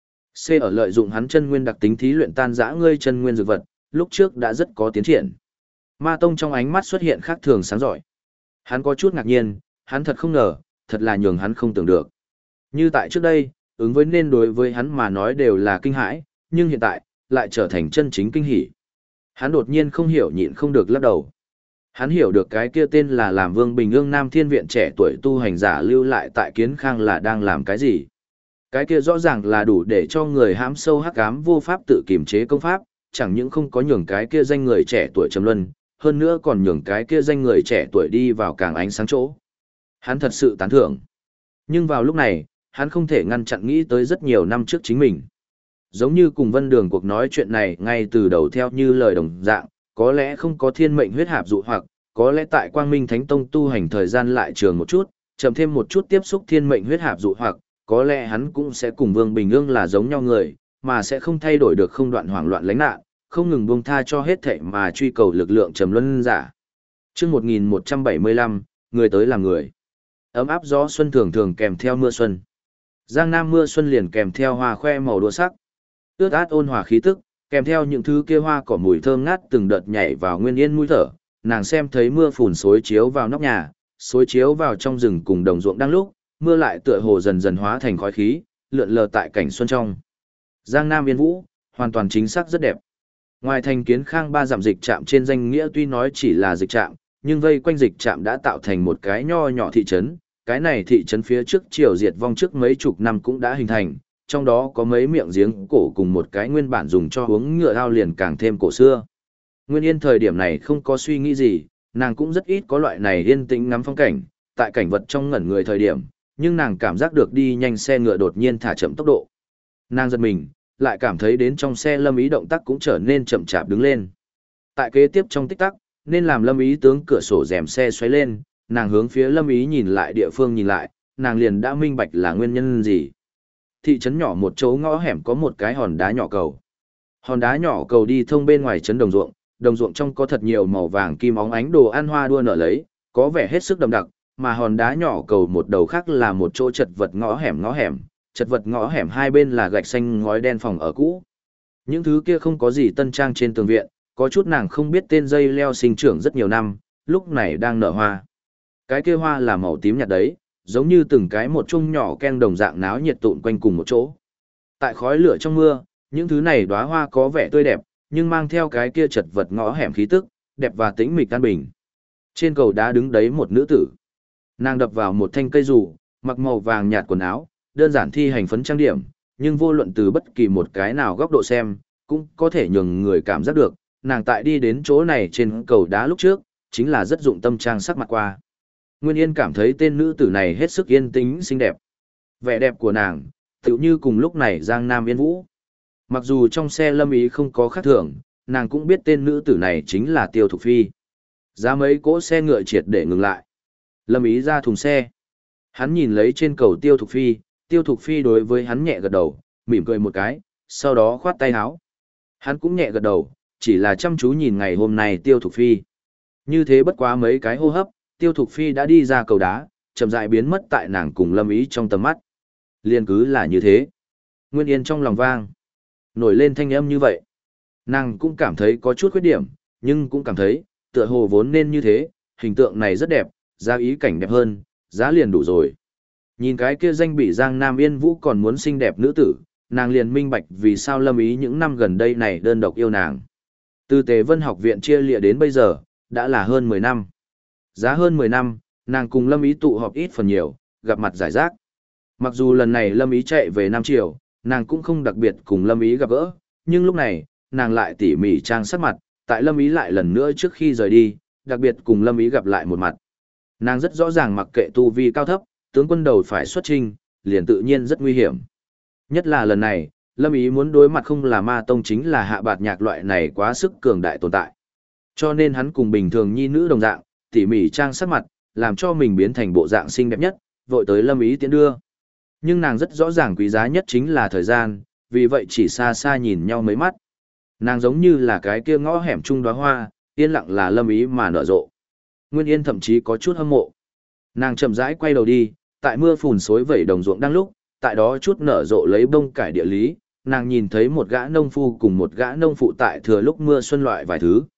C ở lợi dụng hắn chân nguyên đặc tính thí luyện tan rã ngươi chân nguyên dược vật, lúc trước đã rất có tiến triển. Ma Tông trong ánh mắt xuất hiện khác thường sáng rọi. Hắn có chút ngạc nhiên, hắn thật không ngờ, thật là nhường hắn không tưởng được. Như tại trước đây, ứng với nên đối với hắn mà nói đều là kinh hãi, nhưng hiện tại, lại trở thành chân chính kinh hỉ. Hắn đột nhiên không hiểu nhịn không được lắc đầu. Hắn hiểu được cái kia tên là làm Vương Bình Ương Nam Thiên Viện trẻ tuổi tu hành giả lưu lại tại Kiến Khang là đang làm cái gì. Cái kia rõ ràng là đủ để cho người hãm sâu hắc ám vô pháp tự kiềm chế công pháp, chẳng những không có nhường cái kia danh người trẻ tuổi trầm luân, hơn nữa còn nhường cái kia danh người trẻ tuổi đi vào càng ánh sáng chỗ. Hắn thật sự tán thưởng. Nhưng vào lúc này, hắn không thể ngăn chặn nghĩ tới rất nhiều năm trước chính mình. Giống như cùng Vân Đường cuộc nói chuyện này ngay từ đầu theo như lời đồng dạng, có lẽ không có thiên mệnh huyết hạp dụ hoặc, có lẽ tại Quang Minh Thánh Tông tu hành thời gian lại trường một chút, chậm thêm một chút tiếp xúc thiên mệnh huyết hạp dụ hoặc, có lẽ hắn cũng sẽ cùng Vương Bình Ương là giống nhau người, mà sẽ không thay đổi được không đoạn hoảng loạn lánh nạn, không ngừng buông tha cho hết thảy mà truy cầu lực lượng trầm luân giả. Chương 1175, người tới làm người. Ấm áp gió xuân thường thường kèm theo mưa xuân. Giang Nam mưa xuân liền kèm theo hoa khoe màu đua sắc. Ướt át ôn hòa khí tức, kèm theo những thứ kia hoa cỏ mùi thơm ngát từng đợt nhảy vào Nguyên Yên mũi thở, nàng xem thấy mưa phùn xối chiếu vào nóc nhà, xối chiếu vào trong rừng cùng đồng ruộng đang lúc, mưa lại tựa hồ dần dần hóa thành khói khí, lượn lờ tại cảnh xuân trong. Giang Nam Yên Vũ, hoàn toàn chính xác rất đẹp. Ngoài thành Kiến Khang 3 dặm dịch trạm trên danh nghĩa tuy nói chỉ là dịch trạm, nhưng vây quanh dịch trạm đã tạo thành một cái nho nhỏ thị trấn. Cái này thị trấn phía trước triều diệt vong trước mấy chục năm cũng đã hình thành, trong đó có mấy miệng giếng cổ cùng một cái nguyên bản dùng cho uống ngựa ao liền càng thêm cổ xưa. Nguyên Yên thời điểm này không có suy nghĩ gì, nàng cũng rất ít có loại này yên tĩnh ngắm phong cảnh, tại cảnh vật trong ngẩn người thời điểm, nhưng nàng cảm giác được đi nhanh xe ngựa đột nhiên thả chậm tốc độ. Nàng giật mình, lại cảm thấy đến trong xe Lâm Ý động tác cũng trở nên chậm chạp đứng lên. Tại kế tiếp trong tích tắc, nên làm Lâm Ý tướng cửa sổ rèm xe xoáy lên, nàng hướng phía Lâm Ý nhìn lại địa phương nhìn lại, nàng liền đã minh bạch là nguyên nhân gì. Thị trấn nhỏ một chỗ ngõ hẻm có một cái hòn đá nhỏ cầu. Hòn đá nhỏ cầu đi thông bên ngoài trấn đồng ruộng trong có thật nhiều màu vàng kim óng ánh đồ ăn hoa đua nở lấy, có vẻ hết sức đậm đặc, mà hòn đá nhỏ cầu một đầu khác là một chỗ chật vật ngõ hẻm, chật vật ngõ hẻm hai bên là gạch xanh ngói đen phòng ở cũ. Những thứ kia không có gì tân trang trên tường viện, có chút nàng không biết tên dây leo sinh trưởng rất nhiều năm, lúc này đang nở hoa. Cái kia hoa là màu tím nhạt đấy, giống như từng cái một chung nhỏ ken đồng dạng náo nhiệt tụn quanh cùng một chỗ. Tại khói lửa trong mưa, những thứ này đóa hoa có vẻ tươi đẹp, nhưng mang theo cái kia chật vật ngõ hẻm khí tức, đẹp và tĩnh mịch an bình. Trên cầu đá đứng đấy một nữ tử. Nàng đập vào một thanh cây dù, mặc màu vàng nhạt quần áo, đơn giản thi hành phấn trang điểm, nhưng vô luận từ bất kỳ một cái nào góc độ xem, cũng có thể nhường người cảm giác được, nàng tại đi đến chỗ này trên cầu đá lúc trước, chính là rất dụng tâm trang sắc mặt qua. Nguyên Yên cảm thấy tên nữ tử này hết sức yên tĩnh xinh đẹp. Vẻ đẹp của nàng, tựu như cùng lúc này Giang Nam Yên Vũ. Mặc dù trong xe Lâm Ý không có khác thường, nàng cũng biết tên nữ tử này chính là Tiêu Thục Phi. Giá mấy cỗ xe ngựa triệt để ngừng lại. Lâm Ý ra thùng xe. Hắn nhìn lấy trên cầu Tiêu Thục Phi đối với hắn nhẹ gật đầu, mỉm cười một cái, sau đó khoát tay áo. Hắn cũng nhẹ gật đầu, chỉ là chăm chú nhìn ngày hôm nay Tiêu Thục Phi. Như thế bất quá mấy cái hô hấp, Tiêu Thục Phi đã đi ra cầu đá, chậm rãi biến mất tại nàng cùng Lâm Ý trong tầm mắt. Liên cứ là như thế. Nguyên Yên trong lòng vang. Nổi lên thanh âm như vậy. Nàng cũng cảm thấy có chút khuyết điểm, nhưng cũng cảm thấy, tựa hồ vốn nên như thế, hình tượng này rất đẹp, giá ý cảnh đẹp hơn, giá liền đủ rồi. Nhìn cái kia danh bị Giang Nam Yên Vũ còn muốn xinh đẹp nữ tử, nàng liền minh bạch vì sao Lâm Ý những năm gần đây này đơn độc yêu nàng. Từ Tề Vân học viện chia lịa đến bây giờ, đã là hơn 10 năm. Giá hơn 10 năm, nàng cùng Lâm Ý tụ họp ít phần nhiều, gặp mặt giải rác. Mặc dù lần này Lâm Ý chạy về Nam Triều, nàng cũng không đặc biệt cùng Lâm Ý gặp gỡ, nhưng lúc này, nàng lại tỉ mỉ trang sắc mặt, tại Lâm Ý lại lần nữa trước khi rời đi, đặc biệt cùng Lâm Ý gặp lại một mặt. Nàng rất rõ ràng mặc kệ tu vi cao thấp, tướng quân đầu phải xuất chinh, liền tự nhiên rất nguy hiểm. Nhất là lần này, Lâm Ý muốn đối mặt không là ma tông chính là Hạ Bạt Nhạc loại này quá sức cường đại tồn tại. Cho nên hắn cùng bình thường nhi nữ đồng dạng, tỉ mỉ trang sắc mặt, làm cho mình biến thành bộ dạng xinh đẹp nhất, vội tới Lâm Ý tiễn đưa. Nhưng nàng rất rõ ràng quý giá nhất chính là thời gian, vì vậy chỉ xa xa nhìn nhau mấy mắt. Nàng giống như là cái kia ngõ hẻm trung đóa hoa, yên lặng là Lâm Ý mà nở rộ. Nguyên Yên thậm chí có chút hâm mộ. Nàng chậm rãi quay đầu đi, tại mưa phùn xối vẩy đồng ruộng đang lúc, tại đó chút nở rộ lấy bông cải địa lý, nàng nhìn thấy một gã nông phu cùng một gã nông phụ tại thừa lúc mưa xuân loại vài thứ.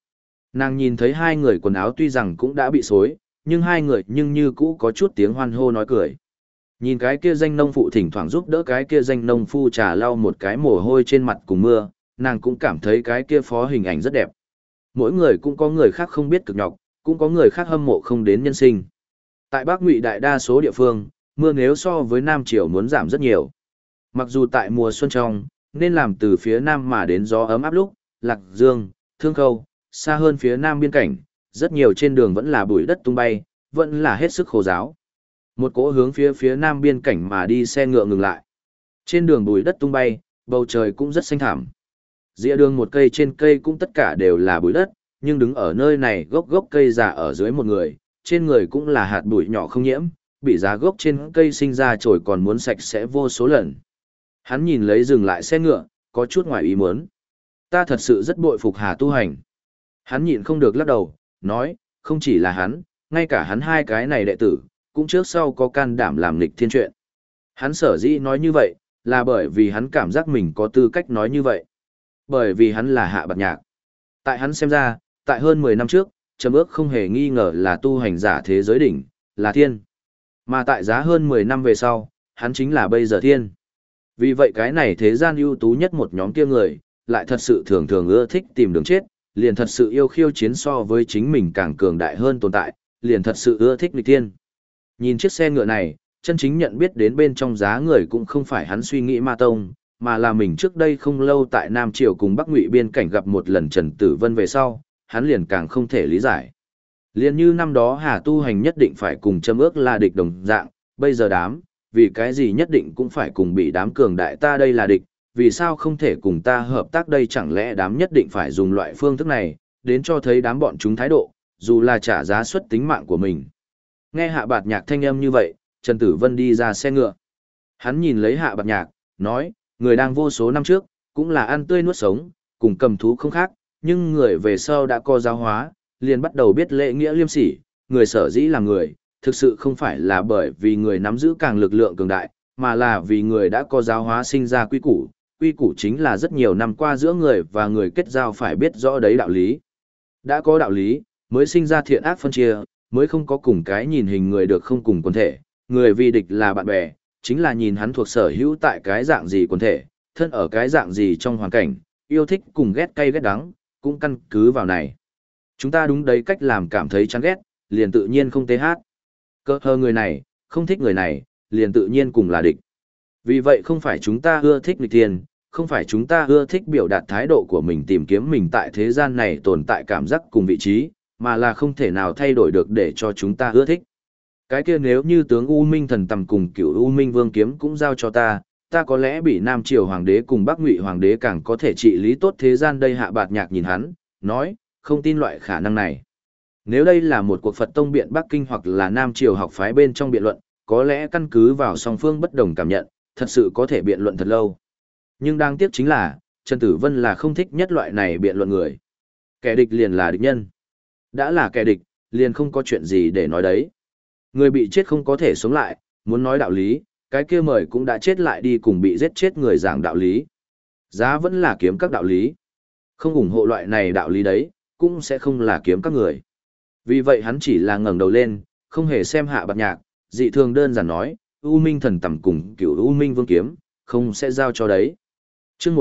Nàng nhìn thấy hai người quần áo tuy rằng cũng đã bị xối, nhưng hai người nhưng như cũ có chút tiếng hoan hô nói cười. Nhìn cái kia danh nông phụ thỉnh thoảng giúp đỡ cái kia danh nông phu trà lau một cái mồ hôi trên mặt cùng mưa, nàng cũng cảm thấy cái kia phó hình ảnh rất đẹp. Mỗi người cũng có người khác không biết cực nhọc, cũng có người khác hâm mộ không đến nhân sinh. Tại Bắc Ngụy đại đa số địa phương, mưa nếu so với Nam Triều muốn giảm rất nhiều. Mặc dù tại mùa xuân trong, nên làm từ phía Nam mà đến gió ấm áp lúc, Lạc Dương, Thương Khâu, xa hơn phía Nam biên cảnh, rất nhiều trên đường vẫn là bụi đất tung bay, vẫn là hết sức khô ráo. Một cỗ hướng phía Nam biên cảnh mà đi xe ngựa ngừng lại. Trên đường bụi đất tung bay, bầu trời cũng rất xanh thẳm. Dĩa đường một cây trên cây cũng tất cả đều là bụi đất, nhưng đứng ở nơi này gốc cây già ở dưới một người, trên người cũng là hạt bụi nhỏ không nhiễm, bị giá gốc trên cây sinh ra trồi còn muốn sạch sẽ vô số lần. Hắn nhìn lấy dừng lại xe ngựa, có chút ngoài ý muốn. Ta thật sự rất bội phục Hà Tu Hành. Hắn nhịn không được lắc đầu, nói, không chỉ là hắn, ngay cả hắn hai cái này đệ tử, cũng trước sau có can đảm làm nghịch thiên chuyện. Hắn sở dĩ nói như vậy, là bởi vì hắn cảm giác mình có tư cách nói như vậy. Bởi vì hắn là Hạ Bạt Nhạc. Tại hắn xem ra, tại hơn 10 năm trước, Trầm Ước không hề nghi ngờ là tu hành giả thế giới đỉnh, là thiên. Mà tại giá hơn 10 năm về sau, hắn chính là bây giờ thiên. Vì vậy cái này thế gian ưu tú nhất một nhóm kia người, lại thật sự thường thường ưa thích tìm đường chết, liền thật sự yêu khiêu chiến so với chính mình càng cường đại hơn tồn tại, liền thật sự ưa thích nghịch thiên. Nhìn chiếc xe ngựa này, chân chính nhận biết đến bên trong giá người cũng không phải hắn suy nghĩ ma tông, mà là mình trước đây không lâu tại Nam Triều cùng Bắc Ngụy biên cảnh gặp một lần Trần Tử Vân về sau, hắn liền càng không thể lý giải. Liền như năm đó Hà Tu Hành nhất định phải cùng Trầm Ước là địch đồng dạng, bây giờ đám, vì cái gì nhất định cũng phải cùng bị đám cường đại ta đây là địch, vì sao không thể cùng ta hợp tác đây, chẳng lẽ đám nhất định phải dùng loại phương thức này, đến cho thấy đám bọn chúng thái độ, dù là trả giá suất tính mạng của mình. Nghe Hạ Bạt Nhạc thanh âm như vậy, Trần Tử Vân đi ra xe ngựa. Hắn nhìn lấy Hạ Bạt Nhạc, nói, người đang vô số năm trước, cũng là ăn tươi nuốt sống, cùng cầm thú không khác, nhưng người về sau đã có giáo hóa, liền bắt đầu biết lễ nghĩa liêm sỉ, người sở dĩ là người, thực sự không phải là bởi vì người nắm giữ càng lực lượng cường đại, mà là vì người đã có giáo hóa sinh ra quy củ chính là rất nhiều năm qua giữa người và người kết giao phải biết rõ đấy đạo lý. Đã có đạo lý, mới sinh ra thiện ác phân chia, mới không có cùng cái nhìn hình người được không cùng quần thể, người vì địch là bạn bè, chính là nhìn hắn thuộc sở hữu tại cái dạng gì quần thể, thân ở cái dạng gì trong hoàn cảnh, yêu thích cùng ghét cay ghét đắng, cũng căn cứ vào này. Chúng ta đúng đấy cách làm cảm thấy chán ghét, liền tự nhiên không tê hát. Cơ hờ người này, không thích người này, liền tự nhiên cùng là địch. Vì vậy không phải chúng ta ưa thích nghịch thiên, không phải chúng ta ưa thích biểu đạt thái độ của mình tìm kiếm mình tại thế gian này tồn tại cảm giác cùng vị trí, mà là không thể nào thay đổi được để cho chúng ta ưa thích. Cái kia nếu như tướng U Minh Thần Tầm cùng Cửu U Minh Vương Kiếm cũng giao cho ta có lẽ bị Nam Triều Hoàng đế cùng Bắc Ngụy Hoàng đế càng có thể trị lý tốt thế gian đây. Hạ Bạt Nhạc nhìn hắn, nói, không tin loại khả năng này. Nếu đây là một cuộc Phật tông biện Bắc Kinh hoặc là Nam Triều học phái bên trong biện luận, có lẽ căn cứ vào song phương bất đồng cảm nhận, thật sự có thể biện luận thật lâu. Nhưng đáng tiếc chính là, Trần Tử Vân là không thích nhất loại này biện luận người. Kẻ địch liền là địch nhân. Đã là kẻ địch, liền không có chuyện gì để nói đấy. Người bị chết không có thể sống lại, muốn nói đạo lý, cái kia mời cũng đã chết lại đi cùng bị giết chết người giảng đạo lý. Giá vẫn là kiếm các đạo lý. Không ủng hộ loại này đạo lý đấy, cũng sẽ không là kiếm các người. Vì vậy hắn chỉ là ngẩng đầu lên, không hề xem Hạ Bạt Nhạc, dị thường đơn giản nói, U Minh Thần Tầm cùng Cửu U Minh Vương Kiếm, không sẽ giao cho đấy. Chương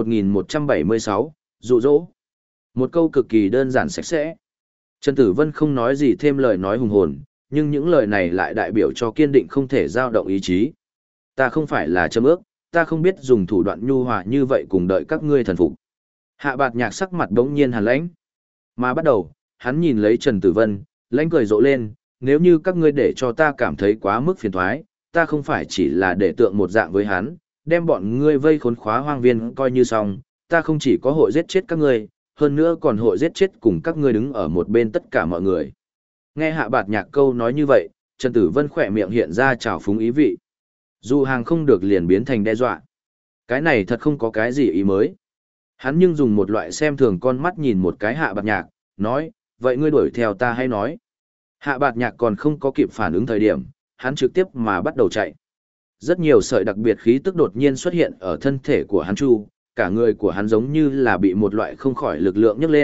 1176, dụ dỗ. Một câu cực kỳ đơn giản sạch sẽ. Trần Tử Vân không nói gì thêm lời nói hùng hồn, nhưng những lời này lại đại biểu cho kiên định không thể dao động ý chí. Ta không phải là Trầm Ước, ta không biết dùng thủ đoạn nhu hòa như vậy cùng đợi các ngươi thần phục. Hạ Bạt Nhạc sắc mặt bỗng nhiên hàn lãnh. Mà bắt đầu, hắn nhìn lấy Trần Tử Vân, lãnh cười rộ lên, nếu như các ngươi để cho ta cảm thấy quá mức phiền toái, ta không phải chỉ là để tượng một dạng với hắn, đem bọn ngươi vây khốn khóa hoang viên coi như xong, ta không chỉ có hội giết chết các ngươi, hơn nữa còn hội giết chết cùng các ngươi đứng ở một bên tất cả mọi người. Nghe Hạ Bạt Nhạc câu nói như vậy, Trần Tử Vân khỏe miệng hiện ra trào phúng ý vị. Dù hàng không được liền biến thành đe dọa. Cái này thật không có cái gì ý mới. Hắn nhưng dùng một loại xem thường con mắt nhìn một cái Hạ Bạt Nhạc, nói, vậy ngươi đuổi theo ta hay nói. Hạ Bạt Nhạc còn không có kịp phản ứng thời điểm, hắn trực tiếp mà bắt đầu chạy. Rất nhiều sợi đặc biệt khí tức đột nhiên xuất hiện ở thân thể của hắn chu, cả người của hắn giống như là bị một loại không khỏi lực lượng nhấc lên,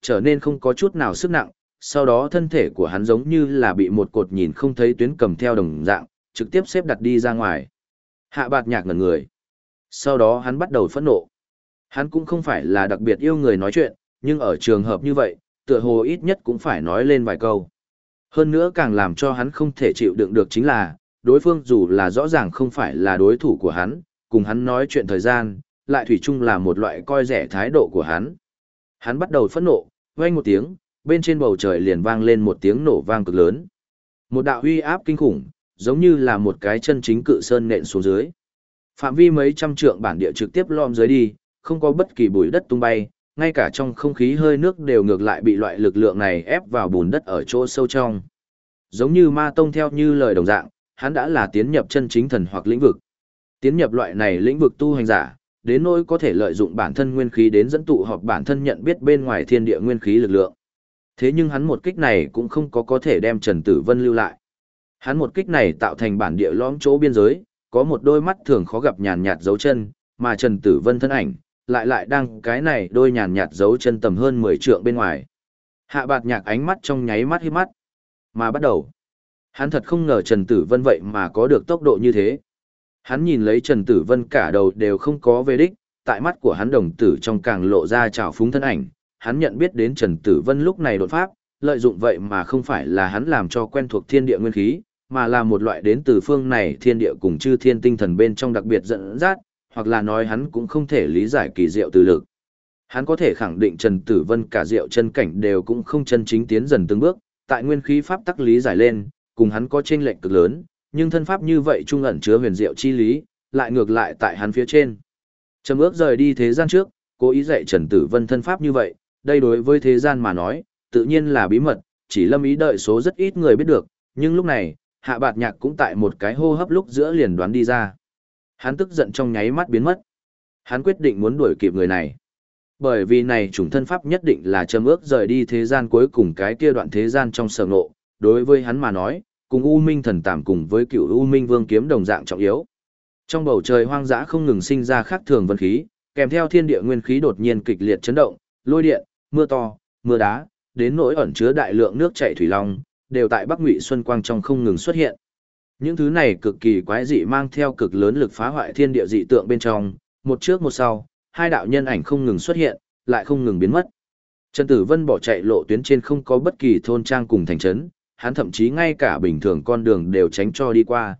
trở nên không có chút nào sức nặng, sau đó thân thể của hắn giống như là bị một cột nhìn không thấy tuyến cầm theo đồng dạng, trực tiếp xếp đặt đi ra ngoài. Hạ Bạt Nhạc ngẩn người. Sau đó hắn bắt đầu phẫn nộ. Hắn cũng không phải là đặc biệt yêu người nói chuyện, nhưng ở trường hợp như vậy, tựa hồ ít nhất cũng phải nói lên vài câu. Hơn nữa càng làm cho hắn không thể chịu đựng được chính là, đối phương dù là rõ ràng không phải là đối thủ của hắn, cùng hắn nói chuyện thời gian, lại thủy chung là một loại coi rẻ thái độ của hắn. Hắn bắt đầu phẫn nộ, vang một tiếng, bên trên bầu trời liền vang lên một tiếng nổ vang cực lớn. Một đạo uy áp kinh khủng, giống như là một cái chân chính cự sơn nện xuống dưới. Phạm vi mấy trăm trượng bản địa trực tiếp lom dưới đi, không có bất kỳ bụi đất tung bay, ngay cả trong không khí hơi nước đều ngược lại bị loại lực lượng này ép vào bùn đất ở chỗ sâu trong. Giống như Ma Tông theo như lời đồng dạng, hắn đã là tiến nhập chân chính thần hoặc lĩnh vực. Tiến nhập loại này lĩnh vực tu hành giả, đến nỗi có thể lợi dụng bản thân nguyên khí đến dẫn tụ họp bản thân nhận biết bên ngoài thiên địa nguyên khí lực lượng. Thế nhưng hắn một kích này cũng không có thể đem Trần Tử Vân lưu lại. Hắn một kích này tạo thành bản địa lõm chỗ biên giới, có một đôi mắt thường khó gặp nhàn nhạt dấu chân, mà Trần Tử Vân thân ảnh, lại đang cái này đôi nhàn nhạt dấu chân tầm hơn 10 trượng bên ngoài. Hạ Bạt Nhạc ánh mắt trong nháy mắt híp mắt, mà bắt đầu. Hắn thật không ngờ Trần Tử Vân vậy mà có được tốc độ như thế. Hắn nhìn lấy Trần Tử Vân cả đầu đều không có về đích, tại mắt của hắn đồng tử trong càng lộ ra trào phúng thân ảnh, hắn nhận biết đến Trần Tử Vân lúc này đột pháp, lợi dụng vậy mà không phải là hắn làm cho quen thuộc thiên địa nguyên khí, mà là một loại đến từ phương này thiên địa cùng chư thiên tinh thần bên trong đặc biệt dẫn dắt, hoặc là nói hắn cũng không thể lý giải kỳ diệu từ lực. Hắn có thể khẳng định Trần Tử Vân cả diệu chân cảnh đều cũng không chân chính tiến dần từng bước, tại nguyên khí pháp tắc lý giải lên, cùng hắn có chênh lệch cực lớn, nhưng thân pháp như vậy trung ẩn chứa huyền diệu chi lý, lại ngược lại tại hắn phía trên. Trầm ước rời đi thế gian trước, cố ý dạy Trần Tử Vân thân pháp như vậy, đây đối với thế gian mà nói, tự nhiên là bí mật, chỉ Lâm Ý đợi số rất ít người biết được, nhưng lúc này, Hạ Bạt Nhạc cũng tại một cái hô hấp lúc giữa liền đoán đi ra. Hắn tức giận trong nháy mắt biến mất. Hắn quyết định muốn đuổi kịp người này. Bởi vì này chủng thân pháp nhất định là Trầm ước rời đi thế gian cuối cùng cái kia đoạn thế gian trong sở ngộ, đối với hắn mà nói, cùng U Minh thần tạm cùng với cựu U Minh Vương kiếm đồng dạng trọng yếu. Trong bầu trời hoang dã không ngừng sinh ra khác thường vân khí, kèm theo thiên địa nguyên khí đột nhiên kịch liệt chấn động, lôi điện, mưa to, mưa đá, đến nỗi ẩn chứa đại lượng nước chảy thủy long, đều tại Bắc Ngụy Xuân Quang trong không ngừng xuất hiện. Những thứ này cực kỳ quái dị mang theo cực lớn lực phá hoại thiên địa dị tượng bên trong, một trước một sau, hai đạo nhân ảnh không ngừng xuất hiện, lại không ngừng biến mất. Trần Tử Vân bỏ chạy lộ tuyến trên không có bất kỳ thôn trang cùng thành trấn, hắn thậm chí ngay cả bình thường con đường đều tránh cho đi qua,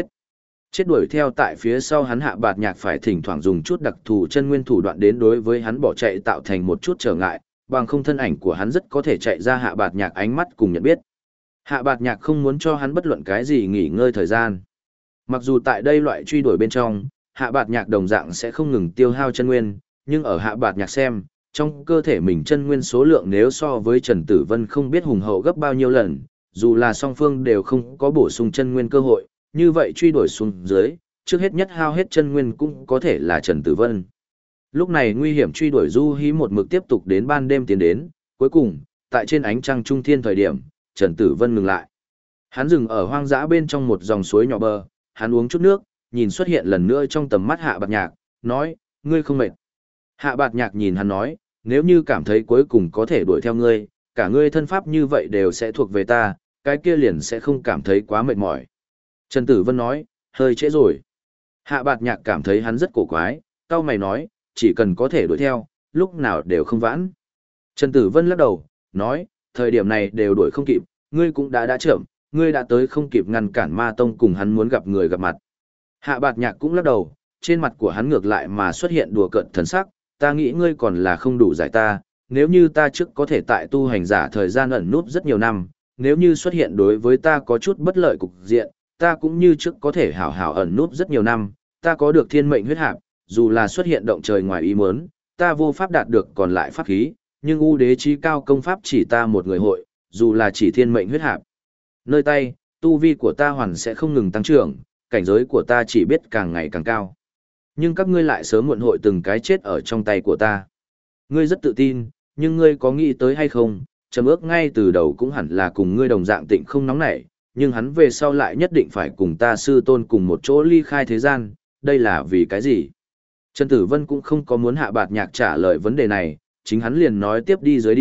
chết đuổi theo tại phía sau hắn. Hạ Bạt Nhạc phải thỉnh thoảng dùng chút đặc thù chân nguyên thủ đoạn đến đối với hắn bỏ chạy tạo thành một chút trở ngại, bằng không thân ảnh của hắn rất có thể chạy ra Hạ Bạt Nhạc ánh mắt cùng nhận biết. Hạ Bạt Nhạc không muốn cho hắn bất luận cái gì nghỉ ngơi thời gian. Mặc dù tại đây loại truy đuổi bên trong, Hạ Bạt Nhạc đồng dạng sẽ không ngừng tiêu hao chân nguyên, nhưng ở Hạ Bạt Nhạc xem, trong cơ thể mình chân nguyên số lượng nếu so với Trần Tử Vân không biết hùng hậu gấp bao nhiêu lần, dù là song phương đều không có bổ sung chân nguyên cơ hội, như vậy truy đuổi xuống dưới, trước hết nhất hao hết chân nguyên cũng có thể là Trần Tử Vân. Lúc này nguy hiểm truy đuổi du hí một mực tiếp tục đến ban đêm tiến đến, cuối cùng, tại trên ánh trăng trung thiên thời điểm, Trần Tử Vân ngừng lại. Hắn dừng ở hoang dã bên trong một dòng suối nhỏ bờ, hắn uống chút nước, nhìn xuất hiện lần nữa trong tầm mắt Hạ Bạt Nhạc, nói, ngươi không mệt. Hạ Bạt Nhạc nhìn hắn nói, nếu như cảm thấy cuối cùng có thể đuổi theo ngươi, cả ngươi thân pháp như vậy đều sẽ thuộc về ta, cái kia liền sẽ không cảm thấy quá mệt mỏi. Trần Tử Vân nói, hơi trễ rồi. Hạ Bạt Nhạc cảm thấy hắn rất cổ quái, cau mày nói, chỉ cần có thể đuổi theo, lúc nào đều không vãn. Trần Tử Vân lắc đầu, nói, thời điểm này đều đuổi không kịp, ngươi cũng đã chậm, ngươi đã tới không kịp ngăn cản Ma Tông cùng hắn muốn gặp người gặp mặt. Hạ Bạt Nhạc cũng lắc đầu, trên mặt của hắn ngược lại mà xuất hiện đùa cợt thần sắc, ta nghĩ ngươi còn là không đủ giải ta, nếu như ta trước có thể tại tu hành giả thời gian ẩn núp rất nhiều năm, nếu như xuất hiện đối với ta có chút bất lợi cục diện, ta cũng như trước có thể hảo hảo ẩn núp rất nhiều năm, ta có được thiên mệnh huyết hạp, dù là xuất hiện động trời ngoài ý muốn, ta vô pháp đạt được còn lại pháp khí, nhưng U Đế chí cao công pháp chỉ ta một người hội, dù là chỉ thiên mệnh huyết hạp. Nơi tay, tu vi của ta hoàn sẽ không ngừng tăng trưởng, cảnh giới của ta chỉ biết càng ngày càng cao. Nhưng các ngươi lại sớm muộn hội từng cái chết ở trong tay của ta. Ngươi rất tự tin, nhưng ngươi có nghĩ tới hay không, Trầm ước ngay từ đầu cũng hẳn là cùng ngươi đồng dạng tịnh không nóng nảy, nhưng hắn về sau lại nhất định phải cùng ta sư tôn cùng một chỗ ly khai thế gian, đây là vì cái gì? Trần Tử Vân cũng không có muốn Hạ Bạt Nhạc trả lời vấn đề này, chính hắn liền nói tiếp đi dưới đi,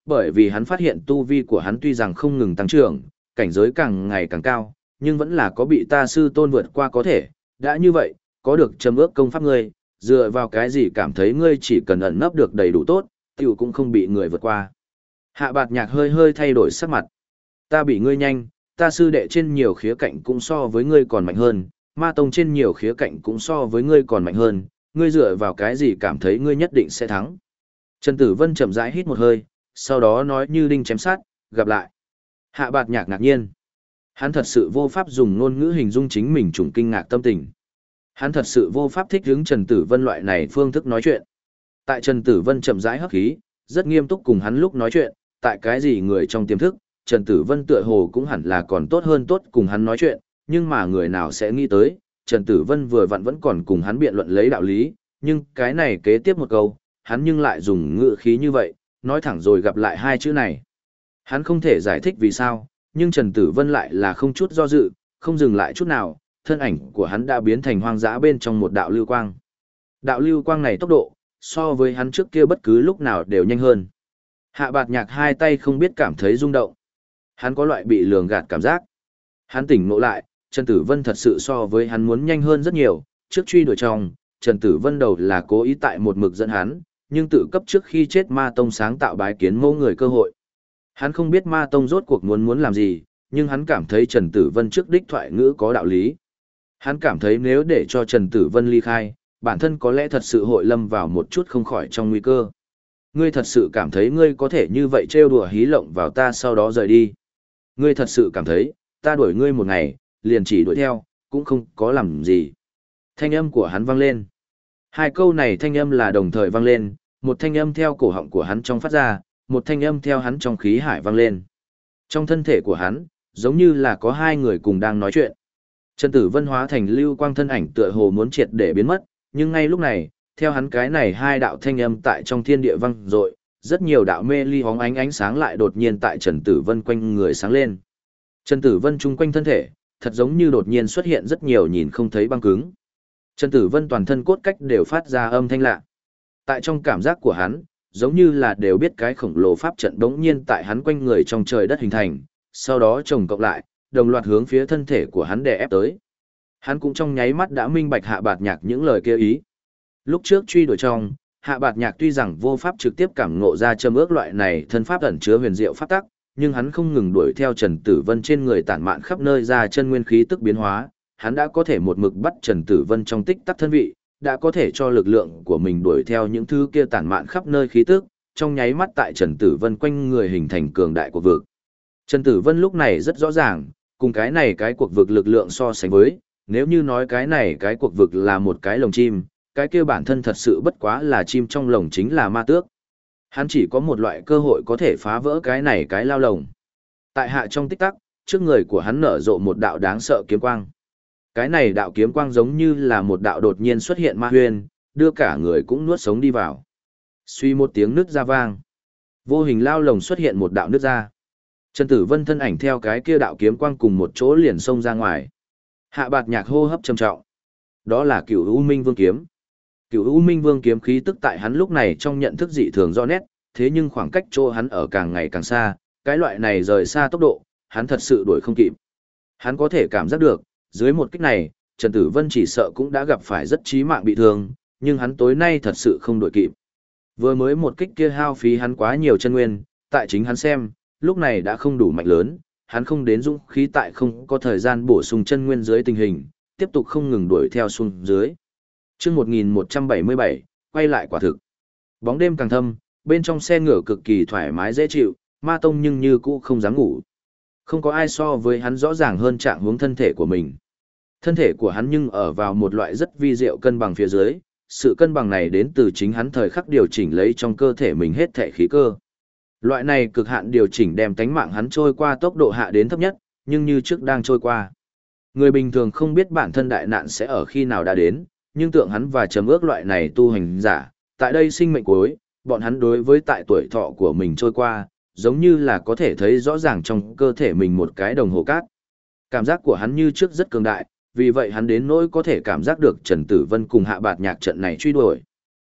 bởi vì hắn phát hiện tu vi của hắn tuy rằng không ngừng tăng trưởng, cảnh giới càng ngày càng cao, nhưng vẫn là có bị ta sư tôn vượt qua có thể, đã như vậy, có được trầm ước công pháp ngươi, dựa vào cái gì cảm thấy ngươi chỉ cần ẩn nấp được đầy đủ tốt, tiểu cũng không bị người vượt qua. Hạ Bạt Nhạc hơi hơi thay đổi sắc mặt. Ta bị ngươi nhanh, ta sư đệ trên nhiều khía cạnh cũng so với ngươi còn mạnh hơn, ma tông trên nhiều khía cạnh cũng so với ngươi còn mạnh hơn, ngươi dựa vào cái gì cảm thấy ngươi nhất định sẽ thắng. Trần Tử Vân chậm rãi hít một hơi, sau đó nói như đinh chém sát, gặp lại. Hạ Bạt Nhạc ngạc nhiên. Hắn thật sự vô pháp dùng ngôn ngữ hình dung chính mình trùng kinh ngạc tâm tình. Hắn thật sự vô pháp thích hứng Trần Tử Vân loại này phương thức nói chuyện. Tại Trần Tử Vân chậm rãi hấp khí, rất nghiêm túc cùng hắn lúc nói chuyện, tại cái gì người trong tiềm thức, Trần Tử Vân tựa hồ cũng hẳn là còn tốt hơn tốt cùng hắn nói chuyện, nhưng mà người nào sẽ nghĩ tới, Trần Tử Vân vừa vặn vẫn còn cùng hắn biện luận lấy đạo lý, nhưng cái này kế tiếp một câu, hắn nhưng lại dùng ngữ khí như vậy, nói thẳng rồi gặp lại hai chữ này. Hắn không thể giải thích vì sao, nhưng Trần Tử Vân lại là không chút do dự, không dừng lại chút nào, thân ảnh của hắn đã biến thành hoang dã bên trong một đạo lưu quang. Đạo lưu quang này tốc độ, so với hắn trước kia bất cứ lúc nào đều nhanh hơn. Hạ Bạt Nhạc hai tay không biết cảm thấy rung động. Hắn có loại bị lường gạt cảm giác. Hắn tỉnh ngộ lại, Trần Tử Vân thật sự so với hắn muốn nhanh hơn rất nhiều, trước truy đuổi trong, Trần Tử Vân đầu là cố ý tại một mực dẫn hắn, nhưng tự cấp trước khi chết Ma Tông sáng tạo bái kiến mâu người cơ hội. Hắn không biết Ma Tông rốt cuộc muốn làm gì, nhưng hắn cảm thấy Trần Tử Vân trước đích thoại ngữ có đạo lý. Hắn cảm thấy nếu để cho Trần Tử Vân ly khai, bản thân có lẽ thật sự hội lâm vào một chút không khỏi trong nguy cơ. Ngươi thật sự cảm thấy ngươi có thể như vậy trêu đùa hí lộng vào ta sau đó rời đi. Ngươi thật sự cảm thấy, ta đuổi ngươi một ngày, liền chỉ đuổi theo, cũng không có làm gì. Thanh âm của hắn vang lên. Hai câu này thanh âm là đồng thời vang lên, một thanh âm theo cổ họng của hắn trong phát ra, một thanh âm theo hắn trong khí hải vang lên. Trong thân thể của hắn, giống như là có hai người cùng đang nói chuyện. Trần Tử Vân hóa thành lưu quang thân ảnh tựa hồ muốn triệt để biến mất, nhưng ngay lúc này, theo hắn cái này hai đạo thanh âm tại trong thiên địa vang dội, rất nhiều đạo mê ly hóng ánh sáng lại đột nhiên tại Trần Tử Vân quanh người sáng lên. Trần Tử Vân chung quanh thân thể, thật giống như đột nhiên xuất hiện rất nhiều nhìn không thấy băng cứng. Trần Tử Vân toàn thân cốt cách đều phát ra âm thanh lạ. Tại trong cảm giác của hắn, giống như là đều biết cái khổng lồ pháp trận đống nhiên tại hắn quanh người trong trời đất hình thành, sau đó chồng cộng lại, đồng loạt hướng phía thân thể của hắn đè ép tới. Hắn cũng trong nháy mắt đã minh bạch Hạ Bạt Nhạc những lời kia ý. Lúc trước truy đuổi trong, Hạ Bạt Nhạc tuy rằng vô pháp trực tiếp cảm ngộ ra châm ước loại này thân pháp ẩn chứa huyền diệu pháp tắc, nhưng hắn không ngừng đuổi theo Trần Tử Vân trên người tản mạn khắp nơi ra chân nguyên khí tức biến hóa, hắn đã có thể một mực bắt Trần Tử Vân trong tích tắc thân vị, đã có thể cho lực lượng của mình đuổi theo những thứ kia tản mạn khắp nơi khí tức, trong nháy mắt tại Trần Tử Vân quanh người hình thành cường đại của vực. Trần Tử Vân lúc này rất rõ ràng, cùng cái này cái cuộc vực lực lượng so sánh với, nếu như nói cái này cái cuộc vực là một cái lồng chim, cái kia bản thân thật sự bất quá là chim trong lồng chính là ma tước. Hắn chỉ có một loại cơ hội có thể phá vỡ cái này cái lao lồng. Tại hạ trong tích tắc, trước người của hắn nở rộ một đạo đáng sợ kiếm quang. Cái này đạo kiếm quang giống như là một đạo đột nhiên xuất hiện ma huyền, đưa cả người cũng nuốt sống đi vào. Suy một tiếng nứt ra vang. Vô hình lao lồng xuất hiện một đạo nứt ra. Trần Tử Vân thân ảnh theo cái kia đạo kiếm quang cùng một chỗ liền xông ra ngoài. Hạ Bạt Nhạc hô hấp trầm trọng. Đó là Cửu U Minh Vương kiếm. Cửu U Minh Vương kiếm khí tức tại hắn lúc này trong nhận thức dị thường rõ nét, thế nhưng khoảng cách chỗ hắn ở càng ngày càng xa, cái loại này rời xa tốc độ, hắn thật sự đuổi không kịp. Hắn có thể cảm giác được, dưới một kích này, Trần Tử Vân chỉ sợ cũng đã gặp phải rất chí mạng bị thương, nhưng hắn tối nay thật sự không đuổi kịp. Vừa mới một kích kia hao phí hắn quá nhiều chân nguyên, tại chính hắn xem, lúc này đã không đủ mạnh lớn, hắn không đến dũng khí tại không có thời gian bổ sung chân nguyên dưới tình hình, tiếp tục không ngừng đuổi theo xuống dưới. Chương 1177, quay lại quả thực. Bóng đêm càng thâm, bên trong xe ngựa cực kỳ thoải mái dễ chịu, Ma Tông nhưng như cũ không dám ngủ. Không có ai so với hắn rõ ràng hơn trạng huống thân thể của mình. Thân thể của hắn nhưng ở vào một loại rất vi diệu cân bằng phía dưới, sự cân bằng này đến từ chính hắn thời khắc điều chỉnh lấy trong cơ thể mình hết thể khí cơ. Loại này cực hạn điều chỉnh đem tánh mạng hắn trôi qua tốc độ hạ đến thấp nhất, nhưng như trước đang trôi qua. Người bình thường không biết bản thân đại nạn sẽ ở khi nào đã đến, nhưng tượng hắn và trầm ước loại này tu hành giả, tại đây sinh mệnh cuối, bọn hắn đối với tại tuổi thọ của mình trôi qua, giống như là có thể thấy rõ ràng trong cơ thể mình một cái đồng hồ cát. Cảm giác của hắn như trước rất cường đại, vì vậy hắn đến nỗi có thể cảm giác được Trần Tử Vân cùng Hạ Bạt Nhạc trận này truy đuổi.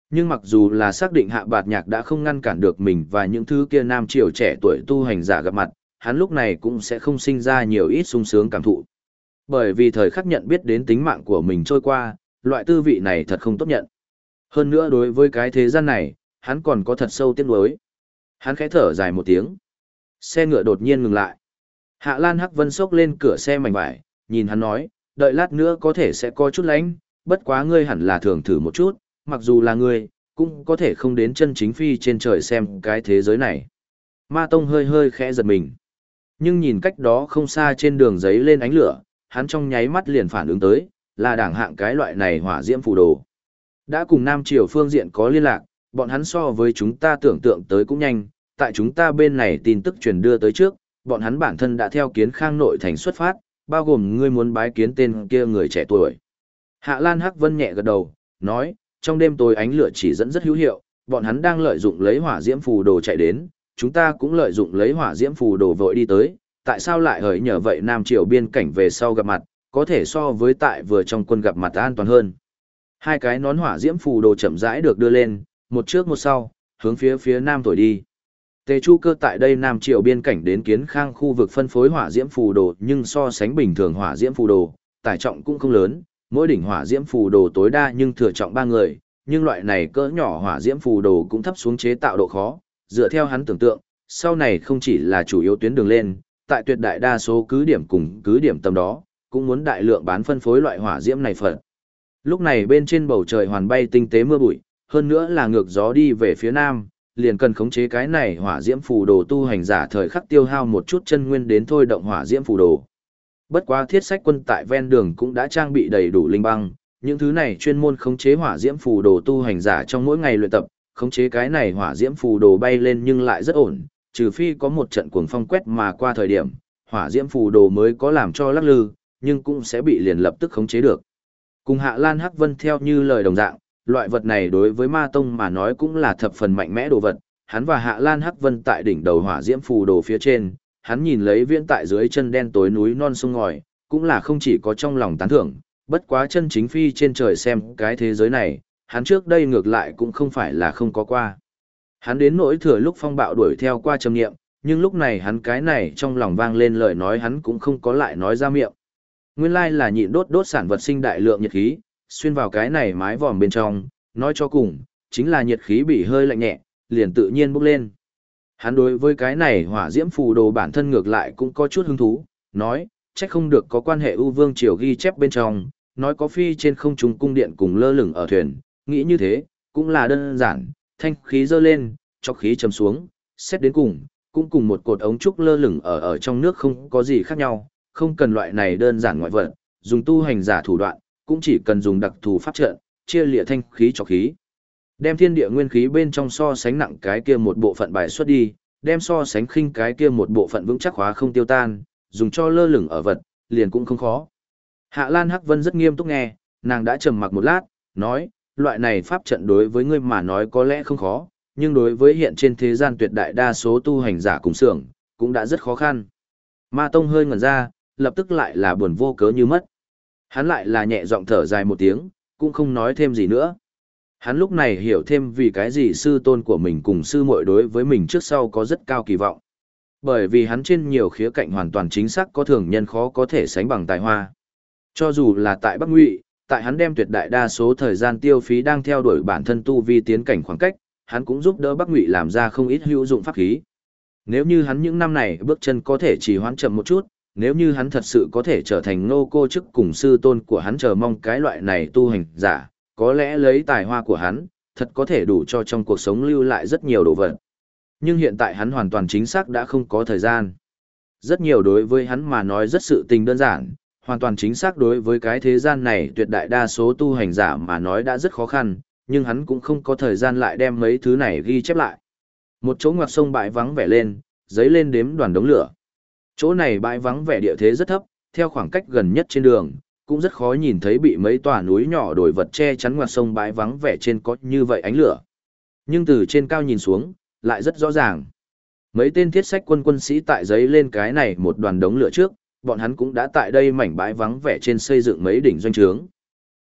Nhưng mặc dù là xác định Hạ Bạt Nhạc đã không ngăn cản được mình và những thứ kia nam triều trẻ tuổi tu hành giả gặp mặt, hắn lúc này cũng sẽ không sinh ra nhiều ít sung sướng cảm thụ. Bởi vì thời khắc nhận biết đến tính mạng của mình trôi qua, loại tư vị này thật không tốt nhận. Hơn nữa đối với cái thế gian này, hắn còn có thật sâu tiếc nuối. Hắn khẽ thở dài một tiếng. Xe ngựa đột nhiên ngừng lại. Hạ Lan Hắc Vân xốc lên cửa xe mảnh vải, nhìn hắn nói, đợi lát nữa có thể sẽ có chút lạnh, bất quá ngươi hẳn là thường thử một chút, mặc dù là ngươi, cũng có thể không đến chân chính phi trên trời xem cái thế giới này. Ma Tông hơi hơi khẽ giật mình. Nhưng nhìn cách đó không xa trên đường giấy lên ánh lửa, hắn trong nháy mắt liền phản ứng tới, là đảng hạng cái loại này hỏa diễm phù đồ. Đã cùng Nam Triều phương diện có liên lạc, bọn hắn so với chúng ta tưởng tượng tới cũng nhanh, tại chúng ta bên này tin tức truyền đưa tới trước, bọn hắn bản thân đã theo Kiến Khang nội thành xuất phát, bao gồm ngươi muốn bái kiến tên kia người trẻ tuổi. Hạ Lan Hắc Vân nhẹ gật đầu, nói, trong đêm tối ánh lửa chỉ dẫn rất hữu hiệu, bọn hắn đang lợi dụng lấy hỏa diễm phù đồ chạy đến, chúng ta cũng lợi dụng lấy hỏa diễm phù đồ vội đi tới, tại sao lại hỡi nhờ vậy Nam Triều biên cảnh về sau gặp mặt, có thể so với tại vừa trong quân gặp mặt an toàn hơn. Hai cái nón hỏa diễm phù đồ chậm rãi được đưa lên, một trước một sau, hướng phía nam thổi đi. Tề Chu Cơ tại đây Nam Triều biên cảnh đến Kiến Khang khu vực phân phối hỏa diễm phù đồ, nhưng so sánh bình thường hỏa diễm phù đồ, tải trọng cũng không lớn, mỗi đỉnh hỏa diễm phù đồ tối đa nhưng thừa trọng 3 người, nhưng loại này cỡ nhỏ hỏa diễm phù đồ cũng thấp xuống chế tạo độ khó, dựa theo hắn tưởng tượng, sau này không chỉ là chủ yếu tuyến đường lên, tại tuyệt đại đa số cứ điểm cùng cứ điểm tầm đó, cũng muốn đại lượng bán phân phối loại hỏa diễm này phật. Lúc này bên trên bầu trời hoàn bay tinh tế mưa bụi, hơn nữa là ngược gió đi về phía nam, liền cần khống chế cái này hỏa diễm phù đồ tu hành giả thời khắc tiêu hao một chút chân nguyên đến thôi động hỏa diễm phù đồ. Bất quá thiết sách quân tại ven đường cũng đã trang bị đầy đủ linh băng, những thứ này chuyên môn khống chế hỏa diễm phù đồ tu hành giả trong mỗi ngày luyện tập, khống chế cái này hỏa diễm phù đồ bay lên nhưng lại rất ổn, trừ phi có một trận cuồng phong quét mà qua thời điểm, hỏa diễm phù đồ mới có làm cho lắc lư, nhưng cũng sẽ bị liền lập tức khống chế được. Cùng Hạ Lan Hắc Vân theo như lời đồng dạng, loại vật này đối với Ma Tông mà nói cũng là thập phần mạnh mẽ đồ vật, hắn và Hạ Lan Hắc Vân tại đỉnh đầu hỏa diễm phù đồ phía trên, hắn nhìn lấy viễn tại dưới chân đen tối núi non sông ngòi, cũng là không chỉ có trong lòng tán thưởng, bất quá chân chính phi trên trời xem cái thế giới này, hắn trước đây ngược lại cũng không phải là không có qua. Hắn đến nỗi thừa lúc phong bạo đuổi theo qua trầm nghiệm, nhưng lúc này hắn cái này trong lòng vang lên lời nói hắn cũng không có lại nói ra miệng. Nguyên lai là nhịn đốt sản vật sinh đại lượng nhiệt khí, xuyên vào cái này mái vòm bên trong, nói cho cùng, chính là nhiệt khí bị hơi lạnh nhẹ, liền tự nhiên bốc lên. Hắn đối với cái này hỏa diễm phù đồ bản thân ngược lại cũng có chút hứng thú, nói, chắc không được có quan hệ ưu vương triều ghi chép bên trong, nói có phi trên không trung cung điện cùng lơ lửng ở thuyền, nghĩ như thế, cũng là đơn giản, thanh khí dơ lên, cho khí chấm xuống, xét đến cùng, cũng cùng một cột ống trúc lơ lửng ở trong nước không có gì khác nhau, không cần loại này đơn giản ngoại vật, dùng tu hành giả thủ đoạn, cũng chỉ cần dùng đặc thù pháp trận, chia lịa thanh khí cho khí. Đem thiên địa nguyên khí bên trong so sánh nặng cái kia một bộ phận bài xuất đi, đem so sánh khinh cái kia một bộ phận vững chắc hóa không tiêu tan, dùng cho lơ lửng ở vật, liền cũng không khó. Hạ Lan Hắc Vân rất nghiêm túc nghe, nàng đã trầm mặc một lát, nói, loại này pháp trận đối với ngươi mà nói có lẽ không khó, nhưng đối với hiện trên thế gian tuyệt đại đa số tu hành giả cùng xưởng, cũng đã rất khó khăn. Ma Tông hơi ngẩn ra, lập tức lại là buồn vô cớ như mất. Hắn lại là nhẹ giọng thở dài một tiếng, cũng không nói thêm gì nữa. Hắn lúc này hiểu thêm vì cái gì sư tôn của mình cùng sư muội đối với mình trước sau có rất cao kỳ vọng. Bởi vì hắn trên nhiều khía cạnh hoàn toàn chính xác có thường nhân khó có thể sánh bằng tài hoa. Cho dù là tại Bắc Ngụy, tại hắn đem tuyệt đại đa số thời gian tiêu phí đang theo đuổi bản thân tu vi tiến cảnh khoảng cách, hắn cũng giúp đỡ Bắc Ngụy làm ra không ít hữu dụng pháp khí. Nếu như hắn những năm này bước chân có thể chỉ hoãn chậm một chút, nếu như hắn thật sự có thể trở thành nô cô chức cùng sư tôn của hắn chờ mong cái loại này tu hành giả, có lẽ lấy tài hoa của hắn, thật có thể đủ cho trong cuộc sống lưu lại rất nhiều đồ vật. Nhưng hiện tại hắn hoàn toàn chính xác đã không có thời gian. Rất nhiều đối với hắn mà nói rất sự tình đơn giản, hoàn toàn chính xác đối với cái thế gian này tuyệt đại đa số tu hành giả mà nói đã rất khó khăn, nhưng hắn cũng không có thời gian lại đem mấy thứ này ghi chép lại. Một chỗ ngoặt sông bãi vắng vẻ lên, giấy lên đếm đoàn đống lửa. Chỗ này bãi vắng vẻ địa thế rất thấp, theo khoảng cách gần nhất trên đường, cũng rất khó nhìn thấy bị mấy tòa núi nhỏ đồi vật che chắn ngoặt sông bãi vắng vẻ trên có như vậy ánh lửa. Nhưng từ trên cao nhìn xuống, lại rất rõ ràng. Mấy tên thiết sách quân sĩ tại giấy lên cái này một đoàn đống lửa trước, bọn hắn cũng đã tại đây mảnh bãi vắng vẻ trên xây dựng mấy đỉnh doanh trướng.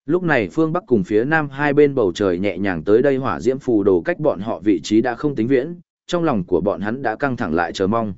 Lúc này phương Bắc cùng phía Nam hai bên bầu trời nhẹ nhàng tới đây hỏa diễm phù đồ cách bọn họ vị trí đã không tính viễn, trong lòng của bọn hắn đã căng thẳng lại chờ mong.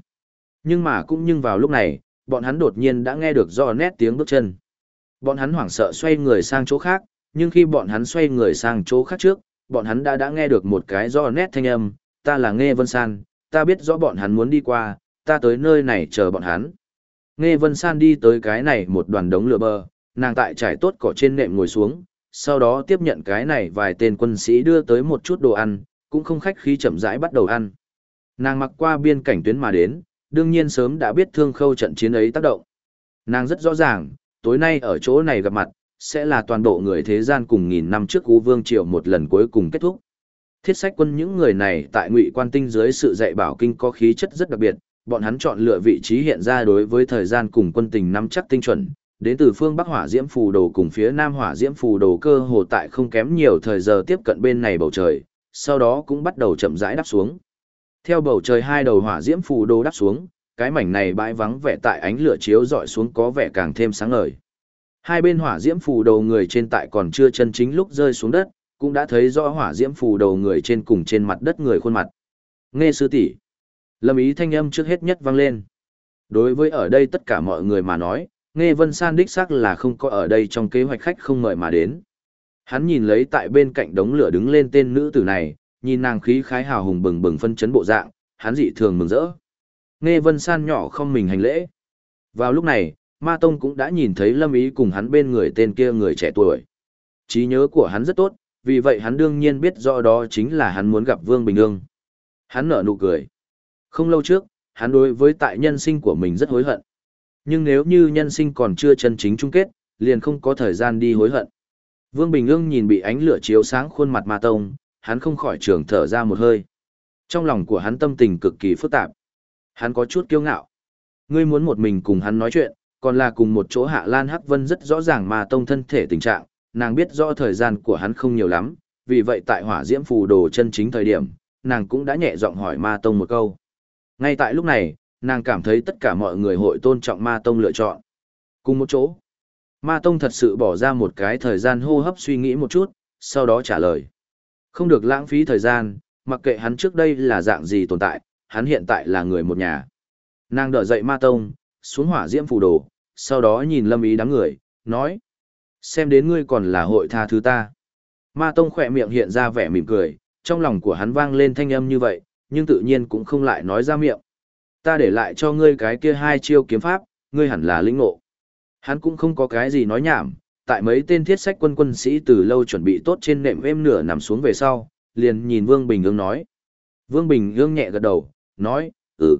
Nhưng vào lúc này, bọn hắn đột nhiên đã nghe được rõ nét tiếng bước chân. Bọn hắn hoảng sợ xoay người sang chỗ khác, nhưng khi bọn hắn xoay người sang chỗ khác trước, bọn hắn đã nghe được một cái rõ nét thanh âm, ta là Nghe Vân San, ta biết rõ bọn hắn muốn đi qua, ta tới nơi này chờ bọn hắn. Nghe Vân San đi tới cái này một đoàn đống lửa bờ, nàng tại trải tốt cỏ trên nệm ngồi xuống, sau đó tiếp nhận cái này vài tên quân sĩ đưa tới một chút đồ ăn, cũng không khách khí chậm rãi bắt đầu ăn. Nàng mặc qua biên cảnh tuyến mà đến, đương nhiên sớm đã biết Thương Khâu trận chiến ấy tác động. Nàng rất rõ ràng, tối nay ở chỗ này gặp mặt, sẽ là toàn bộ người thế gian cùng nghìn năm trước Cú Vương Triều một lần cuối cùng kết thúc. Thiết Sách Quân những người này tại Ngụy Quan Tinh dưới sự dạy bảo kinh có khí chất rất đặc biệt, bọn hắn chọn lựa vị trí hiện ra đối với thời gian cùng quân tình nắm chắc tinh chuẩn, đến từ phương Bắc Hỏa Diễm Phù Đồ cùng phía Nam Hỏa Diễm Phù Đồ cơ hồ tại không kém nhiều thời giờ tiếp cận bên này bầu trời, sau đó cũng bắt đầu chậm rãi đáp xuống. Theo bầu trời hai đầu Hỏa Diễm Phù Đồ đáp xuống, cái mảnh này bãi vắng vẻ tại ánh lửa chiếu rọi xuống có vẻ càng thêm sáng ngời. Hai bên Hỏa Diễm Phù Đồ người trên tại còn chưa chân chính lúc rơi xuống đất, cũng đã thấy rõ Hỏa Diễm Phù Đồ người trên cùng trên mặt đất người khuôn mặt. Nghe sư tỷ. Lâm Ý thanh âm trước hết nhất vang lên. Đối với ở đây tất cả mọi người mà nói, Nghe Vân San đích xác là không có ở đây trong kế hoạch khách không mời mà đến. Hắn nhìn lấy tại bên cạnh đống lửa đứng lên tên nữ tử này, nhìn nàng khí khái hào hùng bừng bừng phân chấn bộ dạng, hắn dị thường mừng rỡ. Nghe Vân San nhỏ không mình hành lễ. Vào lúc này, Ma Tông cũng đã nhìn thấy Lâm Ý cùng hắn bên người tên kia người trẻ tuổi. Trí nhớ của hắn rất tốt, vì vậy hắn đương nhiên biết rõ đó chính là hắn muốn gặp Vương Bình Ương. Hắn nở nụ cười. Không lâu trước, hắn đối với tại nhân sinh của mình rất hối hận. Nhưng nếu như nhân sinh còn chưa chân chính chung kết, liền không có thời gian đi hối hận. Vương Bình Ương nhìn bị ánh lửa chiếu sáng khuôn mặt Ma Tông, hắn không khỏi trường thở ra một hơi. Trong lòng của hắn tâm tình cực kỳ phức tạp. Hắn có chút kiêu ngạo. Ngươi muốn một mình cùng hắn nói chuyện, còn là cùng một chỗ Hạ Lan Hắc Vân rất rõ ràng Ma Tông thân thể tình trạng, nàng biết rõ thời gian của hắn không nhiều lắm, vì vậy tại Hỏa Diễm Phù Đồ chân chính thời điểm, nàng cũng đã nhẹ giọng hỏi Ma Tông một câu. Ngay tại lúc này, nàng cảm thấy tất cả mọi người hội tôn trọng Ma Tông lựa chọn. Cùng một chỗ, Ma Tông thật sự bỏ ra một cái thời gian hô hấp suy nghĩ một chút, sau đó trả lời. Không được lãng phí thời gian, mặc kệ hắn trước đây là dạng gì tồn tại, hắn hiện tại là người một nhà. Nàng đỡ dậy Ma Tông, xuống Hỏa Diễm Phù Đồ, sau đó nhìn Lâm Ý đám người, nói. Xem đến ngươi còn là hội tha thứ ta. Ma Tông khỏe miệng hiện ra vẻ mỉm cười, trong lòng của hắn vang lên thanh âm như vậy, nhưng tự nhiên cũng không lại nói ra miệng. Ta để lại cho ngươi cái kia hai chiêu kiếm pháp, ngươi hẳn là lĩnh ngộ. Hắn cũng không có cái gì nói nhảm, tại mấy tên Thiết Sách Quân quân sĩ từ lâu chuẩn bị tốt trên nệm êm nửa nằm xuống về sau, liền nhìn Vương Bình Ương nói. Vương Bình Ương nhẹ gật đầu, nói,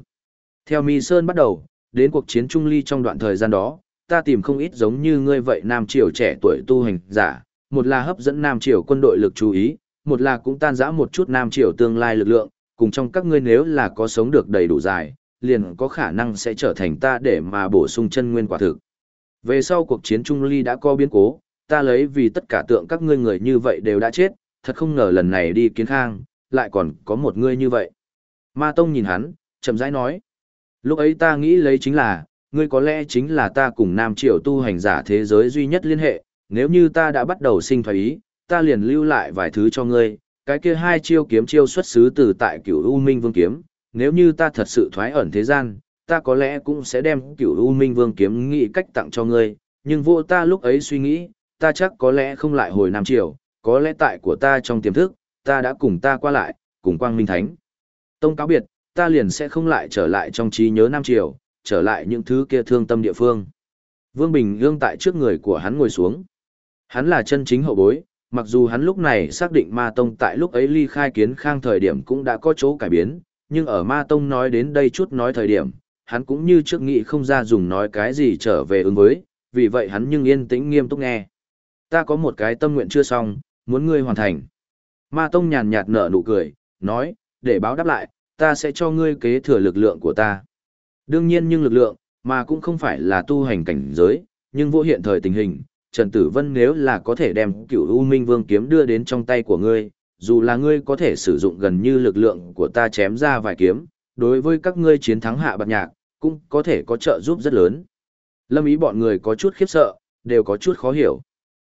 Theo Mi Sơn bắt đầu, đến cuộc chiến Trung Ly trong đoạn thời gian đó, ta tìm không ít giống như ngươi vậy Nam Triều trẻ tuổi tu hành giả, một là hấp dẫn Nam Triều quân đội lực chú ý, một là cũng tan rã một chút Nam Triều tương lai lực lượng, cùng trong các ngươi nếu là có sống được đầy đủ dài, liền có khả năng sẽ trở thành ta để mà bổ sung chân nguyên quả thực. Về sau cuộc chiến Trung Ly đã có biến cố, ta lấy vì tất cả tượng các ngươi người như vậy đều đã chết, thật không ngờ lần này đi Kiến Khang, lại còn có một ngươi như vậy. Ma Tông nhìn hắn, chậm rãi nói. Lúc ấy ta nghĩ lấy chính là, ngươi có lẽ chính là ta cùng Nam Triều tu hành giả thế giới duy nhất liên hệ, nếu như ta đã bắt đầu sinh thoái ý, ta liền lưu lại vài thứ cho ngươi, cái kia hai chiêu kiếm chiêu xuất xứ từ tại Cửu U Minh Vương kiếm, nếu như ta thật sự thoái ẩn thế gian, ta có lẽ cũng sẽ đem Cửu U Minh Vương kiếm nghĩ cách tặng cho ngươi, nhưng vô ta lúc ấy suy nghĩ, ta chắc có lẽ không lại hồi Nam Triều, có lẽ tại của ta trong tiềm thức, ta đã cùng ta qua lại, cùng Quang Minh Thánh Tông cáo biệt, ta liền sẽ không lại trở lại trong trí nhớ Nam Triều, trở lại những thứ kia thương tâm địa phương. Vương Bình Ương tại trước người của hắn ngồi xuống. Hắn là chân chính hậu bối, mặc dù hắn lúc này xác định Ma Tông tại lúc ấy ly khai Kiến Khang thời điểm cũng đã có chỗ cải biến, nhưng ở Ma Tông nói đến đây chút nói thời điểm, hắn cũng như trước nghĩ không ra dùng nói cái gì trở về ứng với, vì vậy hắn nhưng yên tĩnh nghiêm túc nghe. Ta có một cái tâm nguyện chưa xong, muốn ngươi hoàn thành. Ma Tông nhàn nhạt nở nụ cười, nói, để báo đáp lại, ta sẽ cho ngươi kế thừa lực lượng của ta. Đương nhiên nhưng lực lượng, mà cũng không phải là tu hành cảnh giới, nhưng vô hiện thời tình hình, Trần Tử Vân nếu là có thể đem Cửu U Minh Vương kiếm đưa đến trong tay của ngươi, dù là ngươi có thể sử dụng gần như lực lượng của ta chém ra vài kiếm, đối với các ngươi chiến thắng Hạ Bạt Nhạc, cũng có thể có trợ giúp rất lớn. Lâm Ý bọn người có chút khiếp sợ, đều có chút khó hiểu.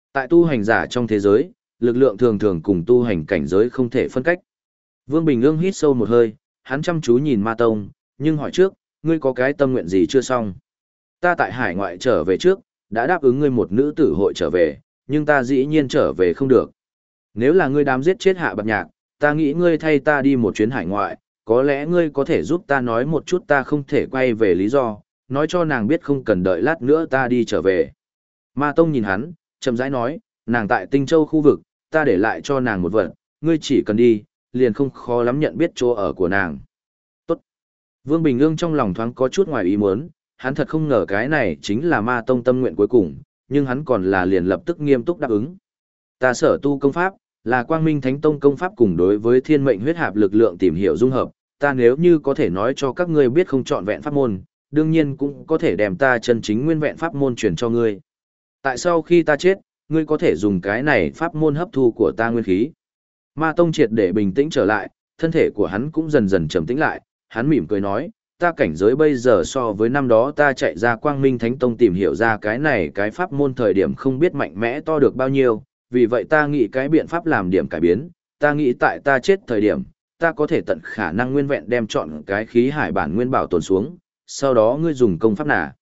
Tại tu hành giả trong thế giới, lực lượng thường thường cùng tu hành cảnh giới không thể phân cách. Vương Bình Ương hít sâu một hơi, hắn chăm chú nhìn Ma Tông, nhưng hỏi trước, ngươi có cái tâm nguyện gì chưa xong? Ta tại hải ngoại trở về trước, đã đáp ứng ngươi một nữ tử hội trở về, nhưng ta dĩ nhiên trở về không được. Nếu là ngươi dám giết chết Hạ Bạt Nhạc, ta nghĩ ngươi thay ta đi một chuyến hải ngoại, có lẽ ngươi có thể giúp ta nói một chút ta không thể quay về lý do, nói cho nàng biết không cần đợi lát nữa ta đi trở về. Ma Tông nhìn hắn, chậm rãi nói, nàng tại Tinh Châu khu vực, ta để lại cho nàng một vật, ngươi chỉ cần đi, liền không khó lắm nhận biết chỗ ở của nàng. Tốt. Vương Bình Ương trong lòng thoáng có chút ngoài ý muốn, hắn thật không ngờ cái này chính là Ma Tông tâm nguyện cuối cùng, nhưng hắn còn là liền lập tức nghiêm túc đáp ứng. Ta sở tu công pháp, là Quang Minh Thánh Tông công pháp cùng đối với thiên mệnh huyết hạp lực lượng tìm hiểu dung hợp, ta nếu như có thể nói cho các ngươi biết không trọn vẹn pháp môn, đương nhiên cũng có thể đem ta chân chính nguyên vẹn pháp môn truyền cho ngươi. Tại sao khi ta chết, ngươi có thể dùng cái này pháp môn hấp thu của ta nguyên khí? Ma Tông triệt để bình tĩnh trở lại, thân thể của hắn cũng dần dần trầm tĩnh lại, hắn mỉm cười nói, ta cảnh giới bây giờ so với năm đó ta chạy ra Quang Minh Thánh Tông tìm hiểu ra cái này cái pháp môn thời điểm không biết mạnh mẽ to được bao nhiêu, vì vậy ta nghĩ cái biện pháp làm điểm cải biến, ta nghĩ tại ta chết thời điểm, ta có thể tận khả năng nguyên vẹn đem chọn cái khí hải bản nguyên bảo tồn xuống, sau đó ngươi dùng công pháp nào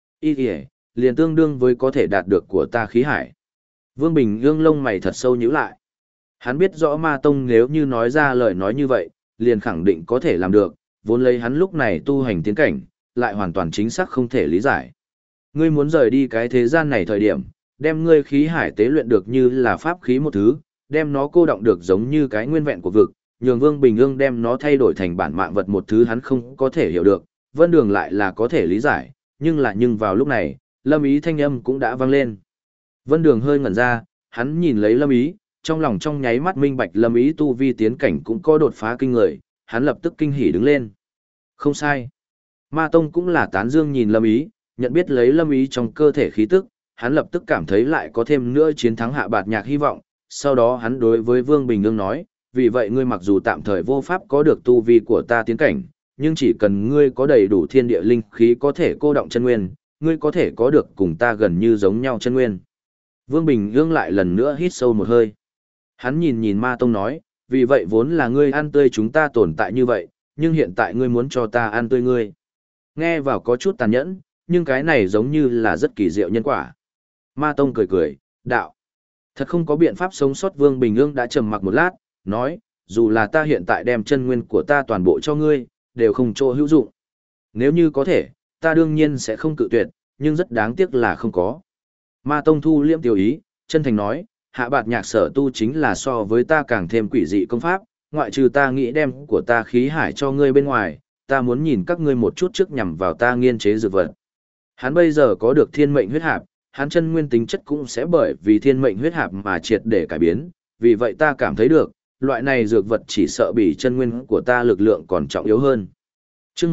liền tương đương với có thể đạt được của ta khí hải. Vương Bình Ương lông mày thật sâu nhíu lại. Hắn biết rõ Ma Tông nếu như nói ra lời nói như vậy, liền khẳng định có thể làm được, vốn lấy hắn lúc này tu hành tiến cảnh, lại hoàn toàn chính xác không thể lý giải. Ngươi muốn rời đi cái thế gian này thời điểm, đem ngươi khí hải tế luyện được như là pháp khí một thứ, đem nó cô động được giống như cái nguyên vẹn của vực, nhường Vương Bình Ương đem nó thay đổi thành bản mạng vật một thứ hắn không có thể hiểu được, Vân Đường lại là có thể lý giải, nhưng vào lúc này, Lâm Ý thanh âm cũng đã vang lên. Vân Đường hơi ngẩn ra, hắn nhìn lấy Lâm Ý, trong lòng trong nháy mắt minh bạch Lâm Ý tu vi tiến cảnh cũng có đột phá kinh người, hắn lập tức kinh hỉ đứng lên. Không sai. Ma Tông cũng là tán dương nhìn Lâm Ý, nhận biết lấy Lâm Ý trong cơ thể khí tức, hắn lập tức cảm thấy lại có thêm nữa chiến thắng Hạ Bạt Nhạc hy vọng, sau đó hắn đối với Vương Bình Ương nói, vì vậy ngươi mặc dù tạm thời vô pháp có được tu vi của ta tiến cảnh, nhưng chỉ cần ngươi có đầy đủ thiên địa linh khí có thể cô động chân nguyên, ngươi có thể có được cùng ta gần như giống nhau chân nguyên. Vương Bình Ương lại lần nữa hít sâu một hơi. Hắn nhìn Ma Tông nói, vì vậy vốn là ngươi ăn tươi chúng ta tồn tại như vậy, nhưng hiện tại ngươi muốn cho ta ăn tươi ngươi. Nghe vào có chút tàn nhẫn, nhưng cái này giống như là rất kỳ diệu nhân quả. Ma Tông cười cười, đạo. Thật không có biện pháp sống sót. Vương Bình Ương đã trầm mặc một lát, nói, dù là ta hiện tại đem chân nguyên của ta toàn bộ cho ngươi, đều không chỗ hữu dụng. Nếu như có thể, ta đương nhiên sẽ không cự tuyệt, nhưng rất đáng tiếc là không có. Ma Tông thu liễm tiêu ý, chân thành nói, Hạ Bạt Nhạc sở tu chính là so với ta càng thêm quỷ dị công pháp, ngoại trừ ta nghĩ đem của ta khí hải cho ngươi bên ngoài, ta muốn nhìn các ngươi một chút trước nhằm vào ta nghiên chế dược vật. Hắn bây giờ có được thiên mệnh huyết hạp, hắn chân nguyên tính chất cũng sẽ bởi vì thiên mệnh huyết hạp mà triệt để cải biến, vì vậy ta cảm thấy được, loại này dược vật chỉ sợ bị chân nguyên của ta lực lượng còn trọng yếu hơn. Chương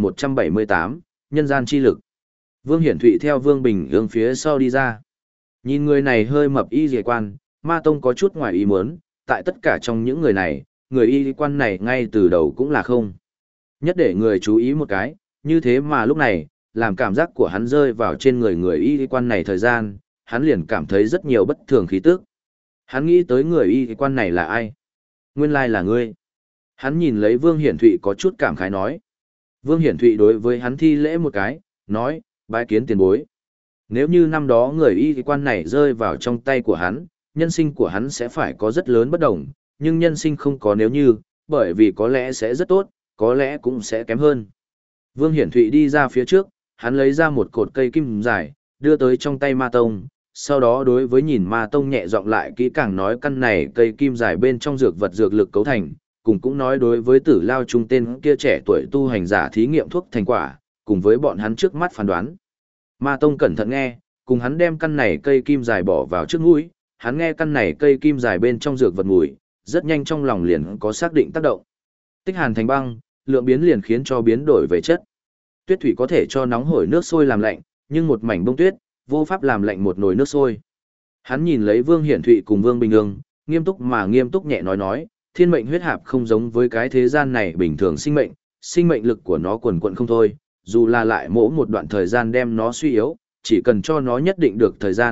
1178, Nhân gian chi lực. Vương Hiển Thụy theo Vương Bình Ương phía sau đi ra. Nhìn người này hơi mập y dề quan, Ma Tông có chút ngoài ý muốn, tại tất cả trong những người này, người y quan này ngay từ đầu cũng là không. Nhất để người chú ý một cái, như thế mà lúc này, làm cảm giác của hắn rơi vào trên người y quan này thời gian, hắn liền cảm thấy rất nhiều bất thường khí tức. Hắn nghĩ tới người y quan này là ai? Nguyên lai là ngươi. Hắn nhìn lấy Vương Hiển Thụy có chút cảm khái nói. Vương Hiển Thụy đối với hắn thi lễ một cái, nói, bái kiến tiền bối. Nếu như năm đó người y quan này rơi vào trong tay của hắn, nhân sinh của hắn sẽ phải có rất lớn bất đồng, nhưng nhân sinh không có nếu như, bởi vì có lẽ sẽ rất tốt, có lẽ cũng sẽ kém hơn. Vương Hiển Thụy đi ra phía trước, hắn lấy ra một cột cây kim dài, đưa tới trong tay Ma Tông, sau đó đối với nhìn Ma Tông nhẹ giọng lại kỹ càng nói căn này cây kim dài bên trong dược vật dược lực cấu thành, cùng cũng nói đối với Tử Lao trung tên kia trẻ tuổi tu hành giả thí nghiệm thuốc thành quả, cùng với bọn hắn trước mắt phán đoán. Ma Tông cẩn thận nghe, cùng hắn đem căn này cây kim dài bỏ vào trước mũi, hắn nghe căn này cây kim dài bên trong dược vật mùi, rất nhanh trong lòng liền có xác định tác động. Tích hàn thành băng, lượng biến liền khiến cho biến đổi về chất. Tuyết thủy có thể cho nóng hổi nước sôi làm lạnh, nhưng một mảnh bông tuyết, vô pháp làm lạnh một nồi nước sôi. Hắn nhìn lấy Vương Hiển Thụy cùng Vương Bình Ương, nghiêm túc nhẹ nói, thiên mệnh huyết hạp không giống với cái thế gian này bình thường sinh mệnh lực của nó quần quận không thôi, dù là lại mỗi một đoạn thời gian đem nó suy yếu, chỉ cần cho nó nhất định được thời gian,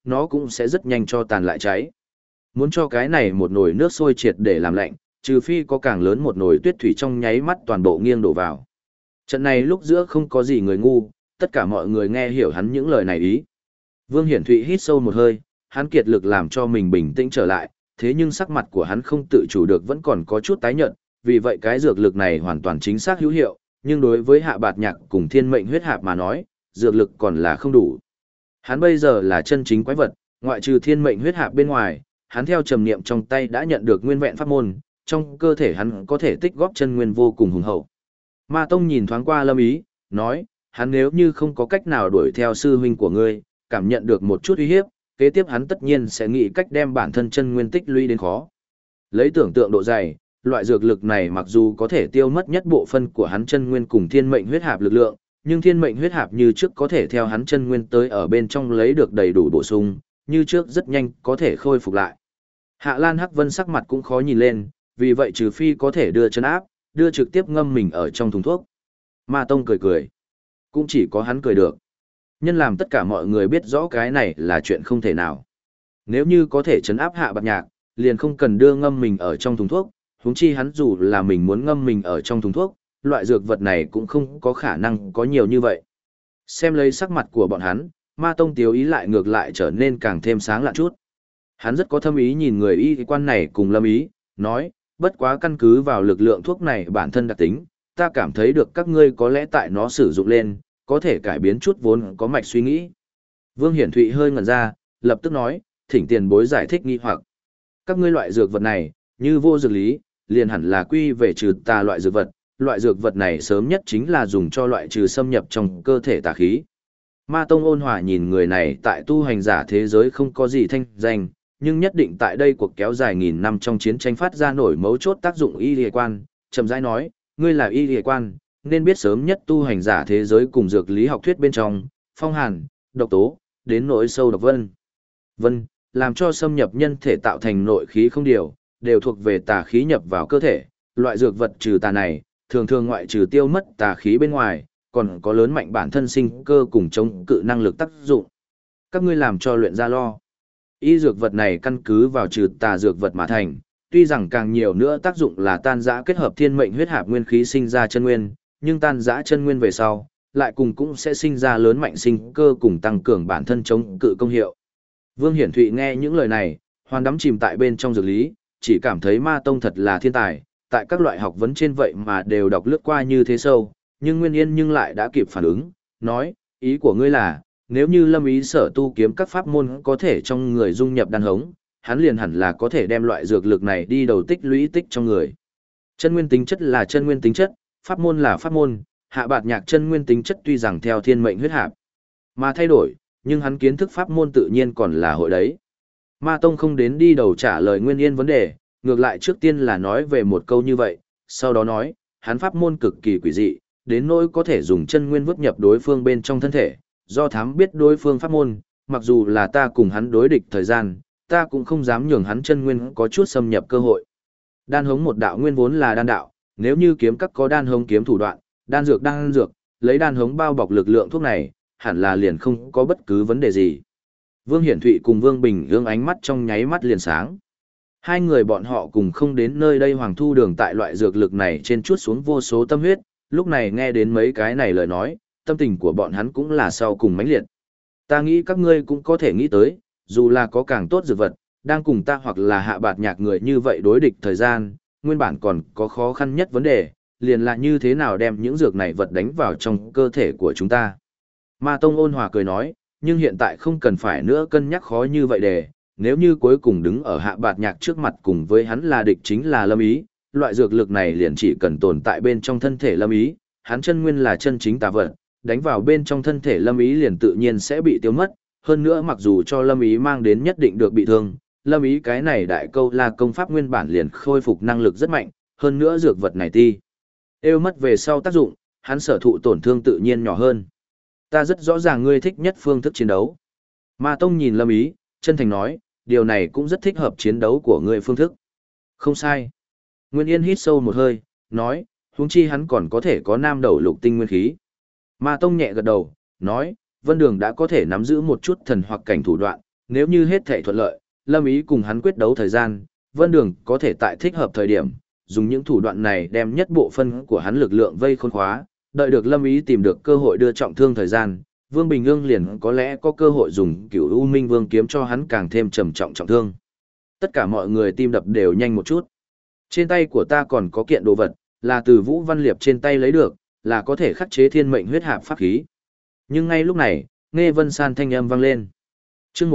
nó cũng sẽ rất nhanh cho tàn lại cháy. Muốn cho cái này một nồi nước sôi triệt để làm lạnh, trừ phi có càng lớn một nồi tuyết thủy trong nháy mắt toàn bộ nghiêng đổ vào. Trận này lúc giữa không có gì người ngu, tất cả mọi người nghe hiểu hắn những lời này ý. Vương Hiển Thụy hít sâu một hơi, hắn kiệt lực làm cho mình bình tĩnh trở lại, thế nhưng sắc mặt của hắn không tự chủ được vẫn còn có chút tái nhợt, vì vậy cái dược lực này hoàn toàn chính xác hữu hiệu, nhưng đối với Hạ Bạt Nhạc cùng Thiên Mệnh huyết hạp mà nói, dược lực còn là không đủ. Hắn bây giờ là chân chính quái vật, ngoại trừ Thiên Mệnh huyết hạp bên ngoài, hắn theo trầm niệm trong tay đã nhận được nguyên vẹn pháp môn, trong cơ thể hắn có thể tích góp chân nguyên vô cùng hùng hậu. Ma Tông nhìn thoáng qua Lâm Ý, nói, hắn nếu như không có cách nào đuổi theo sư huynh của ngươi, cảm nhận được một chút uy hiếp, kế tiếp hắn tất nhiên sẽ nghĩ cách đem bản thân chân nguyên tích lũy đến khó. Lấy tưởng tượng độ dày, loại dược lực này mặc dù có thể tiêu mất nhất bộ phân của hắn chân nguyên cùng thiên mệnh huyết hạp lực lượng, nhưng thiên mệnh huyết hạp như trước có thể theo hắn chân nguyên tới ở bên trong lấy được đầy đủ bổ sung, như trước rất nhanh có thể khôi phục lại. Hạ Lan Hắc Vân sắc mặt cũng khó nhìn lên, vì vậy trừ phi có thể đưa chân áp, đưa trực tiếp ngâm mình ở trong thùng thuốc. Ma Tông cười cười. Cũng chỉ có hắn cười được. Nhân làm tất cả mọi người biết rõ cái này là chuyện không thể nào. Nếu như có thể chấn áp Hạ Bạt Nhạc, liền không cần đưa ngâm mình ở trong thùng thuốc, huống chi hắn dù là mình muốn ngâm mình ở trong thùng thuốc, loại dược vật này cũng không có khả năng có nhiều như vậy. Xem lấy sắc mặt của bọn hắn, Ma Tông tiếu ý lại ngược lại trở nên càng thêm sáng lạ chút. Hắn rất có thâm ý nhìn người y quan này cùng Lâm Ý, nói, bất quá căn cứ vào lực lượng thuốc này bản thân đặc tính, ta cảm thấy được các ngươi có lẽ tại nó sử dụng lên, có thể cải biến chút vốn có mạch suy nghĩ. Vương Hiển Thụy hơi ngẩn ra, lập tức nói, thỉnh tiền bối giải thích nghi hoặc. Các ngươi loại dược vật này, như vô dược lý, liền hẳn là quy về trừ tà loại dược vật này sớm nhất chính là dùng cho loại trừ xâm nhập trong cơ thể tà khí. Ma Tông ôn hòa nhìn người này tại tu hành giả thế giới không có gì thanh danh, nhưng nhất định tại đây cuộc kéo dài nghìn năm trong chiến tranh phát ra nổi mấu chốt tác dụng y lìa quan, chậm rãi nói, ngươi là y lìa quan, nên biết sớm nhất tu hành giả thế giới cùng dược lý học thuyết bên trong, phong hàn, độc tố, đến nỗi sâu độc vân, làm cho xâm nhập nhân thể tạo thành nội khí không điều, đều thuộc về tà khí nhập vào cơ thể, loại dược vật trừ tà này, thường thường ngoại trừ tiêu mất tà khí bên ngoài, còn có lớn mạnh bản thân sinh cơ cùng chống cự năng lực tác dụng. Các ngươi làm cho luyện ra lo. Y dược vật này căn cứ vào trừ tà dược vật mà thành, tuy rằng càng nhiều nữa tác dụng là tan rã kết hợp thiên mệnh huyết hạp nguyên khí sinh ra chân nguyên, nhưng tan rã chân nguyên về sau, lại cùng cũng sẽ sinh ra lớn mạnh sinh cơ cùng tăng cường bản thân chống cự công hiệu. Vương Hiển Thụy nghe những lời này, hoàn đắm chìm tại bên trong dược lý, chỉ cảm thấy Ma Tông thật là thiên tài, tại các loại học vấn trên vậy mà đều đọc lướt qua như thế sâu, nhưng Nguyên Yên nhưng lại đã kịp phản ứng, nói, ý của ngươi là, nếu như Lâm Ý sở tu kiếm các pháp môn có thể trong người dung nhập đan hống, hắn liền hẳn là có thể đem loại dược lực này đi đầu tích lũy tích trong người. Chân nguyên tính chất là chân nguyên tính chất, pháp môn là pháp môn, Hạ Bạt Nhạc chân nguyên tính chất tuy rằng theo thiên mệnh huyết hạp mà thay đổi, nhưng hắn kiến thức pháp môn tự nhiên còn là hội đấy. Ma Tông không đến đi đầu trả lời Nguyên Yên vấn đề, ngược lại trước tiên là nói về một câu như vậy, sau đó nói, hắn pháp môn cực kỳ quỷ dị, đến nỗi có thể dùng chân nguyên vứt nhập đối phương bên trong thân thể, do thám biết đối phương pháp môn, mặc dù là ta cùng hắn đối địch thời gian, ta cũng không dám nhường hắn chân nguyên có chút xâm nhập cơ hội. Đan hống một đạo nguyên vốn là đan đạo, nếu như kiếm các có đan hống kiếm thủ đoạn, đan dược, lấy đan hống bao bọc lực lượng thuốc này, hẳn là liền không có bất cứ vấn đề gì. Vương Hiển Thụy cùng Vương Bình ương ánh mắt trong nháy mắt liền sáng. Hai người bọn họ cùng không đến nơi đây Hoàng Thu Đường tại loại dược lực này trên chuốt xuống vô số tâm huyết, lúc này nghe đến mấy cái này lời nói, tâm tình của bọn hắn cũng là sau cùng mãnh liệt. Ta nghĩ các ngươi cũng có thể nghĩ tới, dù là có càng tốt dược vật, đang cùng ta hoặc là Hạ Bạt Nhạc người như vậy đối địch thời gian, nguyên bản còn có khó khăn nhất vấn đề, liền là như thế nào đem những dược này vật đánh vào trong cơ thể của chúng ta. Ma Tông ôn hòa cười nói, nhưng hiện tại không cần phải nữa cân nhắc khó như vậy để, nếu như cuối cùng đứng ở Hạ Bạt Nhạc trước mặt cùng với hắn là địch chính là Lâm Ý, loại dược lực này liền chỉ cần tồn tại bên trong thân thể Lâm Ý, hắn chân nguyên là chân chính tà vật, đánh vào bên trong thân thể Lâm Ý liền tự nhiên sẽ bị tiêu mất, hơn nữa mặc dù cho Lâm Ý mang đến nhất định được bị thương, Lâm Ý cái này đại câu là công pháp nguyên bản liền khôi phục năng lực rất mạnh, hơn nữa dược vật này êu mất về sau tác dụng, hắn sở thụ tổn thương tự nhiên nhỏ hơn. Ta rất rõ ràng ngươi thích nhất phương thức chiến đấu. Ma Tông nhìn Lâm Ý, chân thành nói, điều này cũng rất thích hợp chiến đấu của ngươi phương thức. Không sai. Nguyên Yên hít sâu một hơi, nói, huống chi hắn còn có thể có nam đầu lục tinh nguyên khí. Ma Tông nhẹ gật đầu, nói, Vân Đường đã có thể nắm giữ một chút thần hoặc cảnh thủ đoạn, nếu như hết thảy thuận lợi, Lâm Ý cùng hắn quyết đấu thời gian, Vân Đường có thể tại thích hợp thời điểm, dùng những thủ đoạn này đem nhất bộ phân của hắn lực lượng vây khốn khóa, đợi được Lâm Ý tìm được cơ hội đưa trọng thương thời gian, Vương Bình Ương liền có lẽ có cơ hội dùng Cửu U Minh Vương kiếm cho hắn càng thêm trầm trọng trọng thương. Tất cả mọi người tim đập đều nhanh một chút. Trên tay của ta còn có kiện đồ vật, là từ Vũ Văn Liệp trên tay lấy được, là có thể khắc chế thiên mệnh huyết hạp pháp khí. Nhưng ngay lúc này, Nghe Vân San thanh âm vang lên. Chương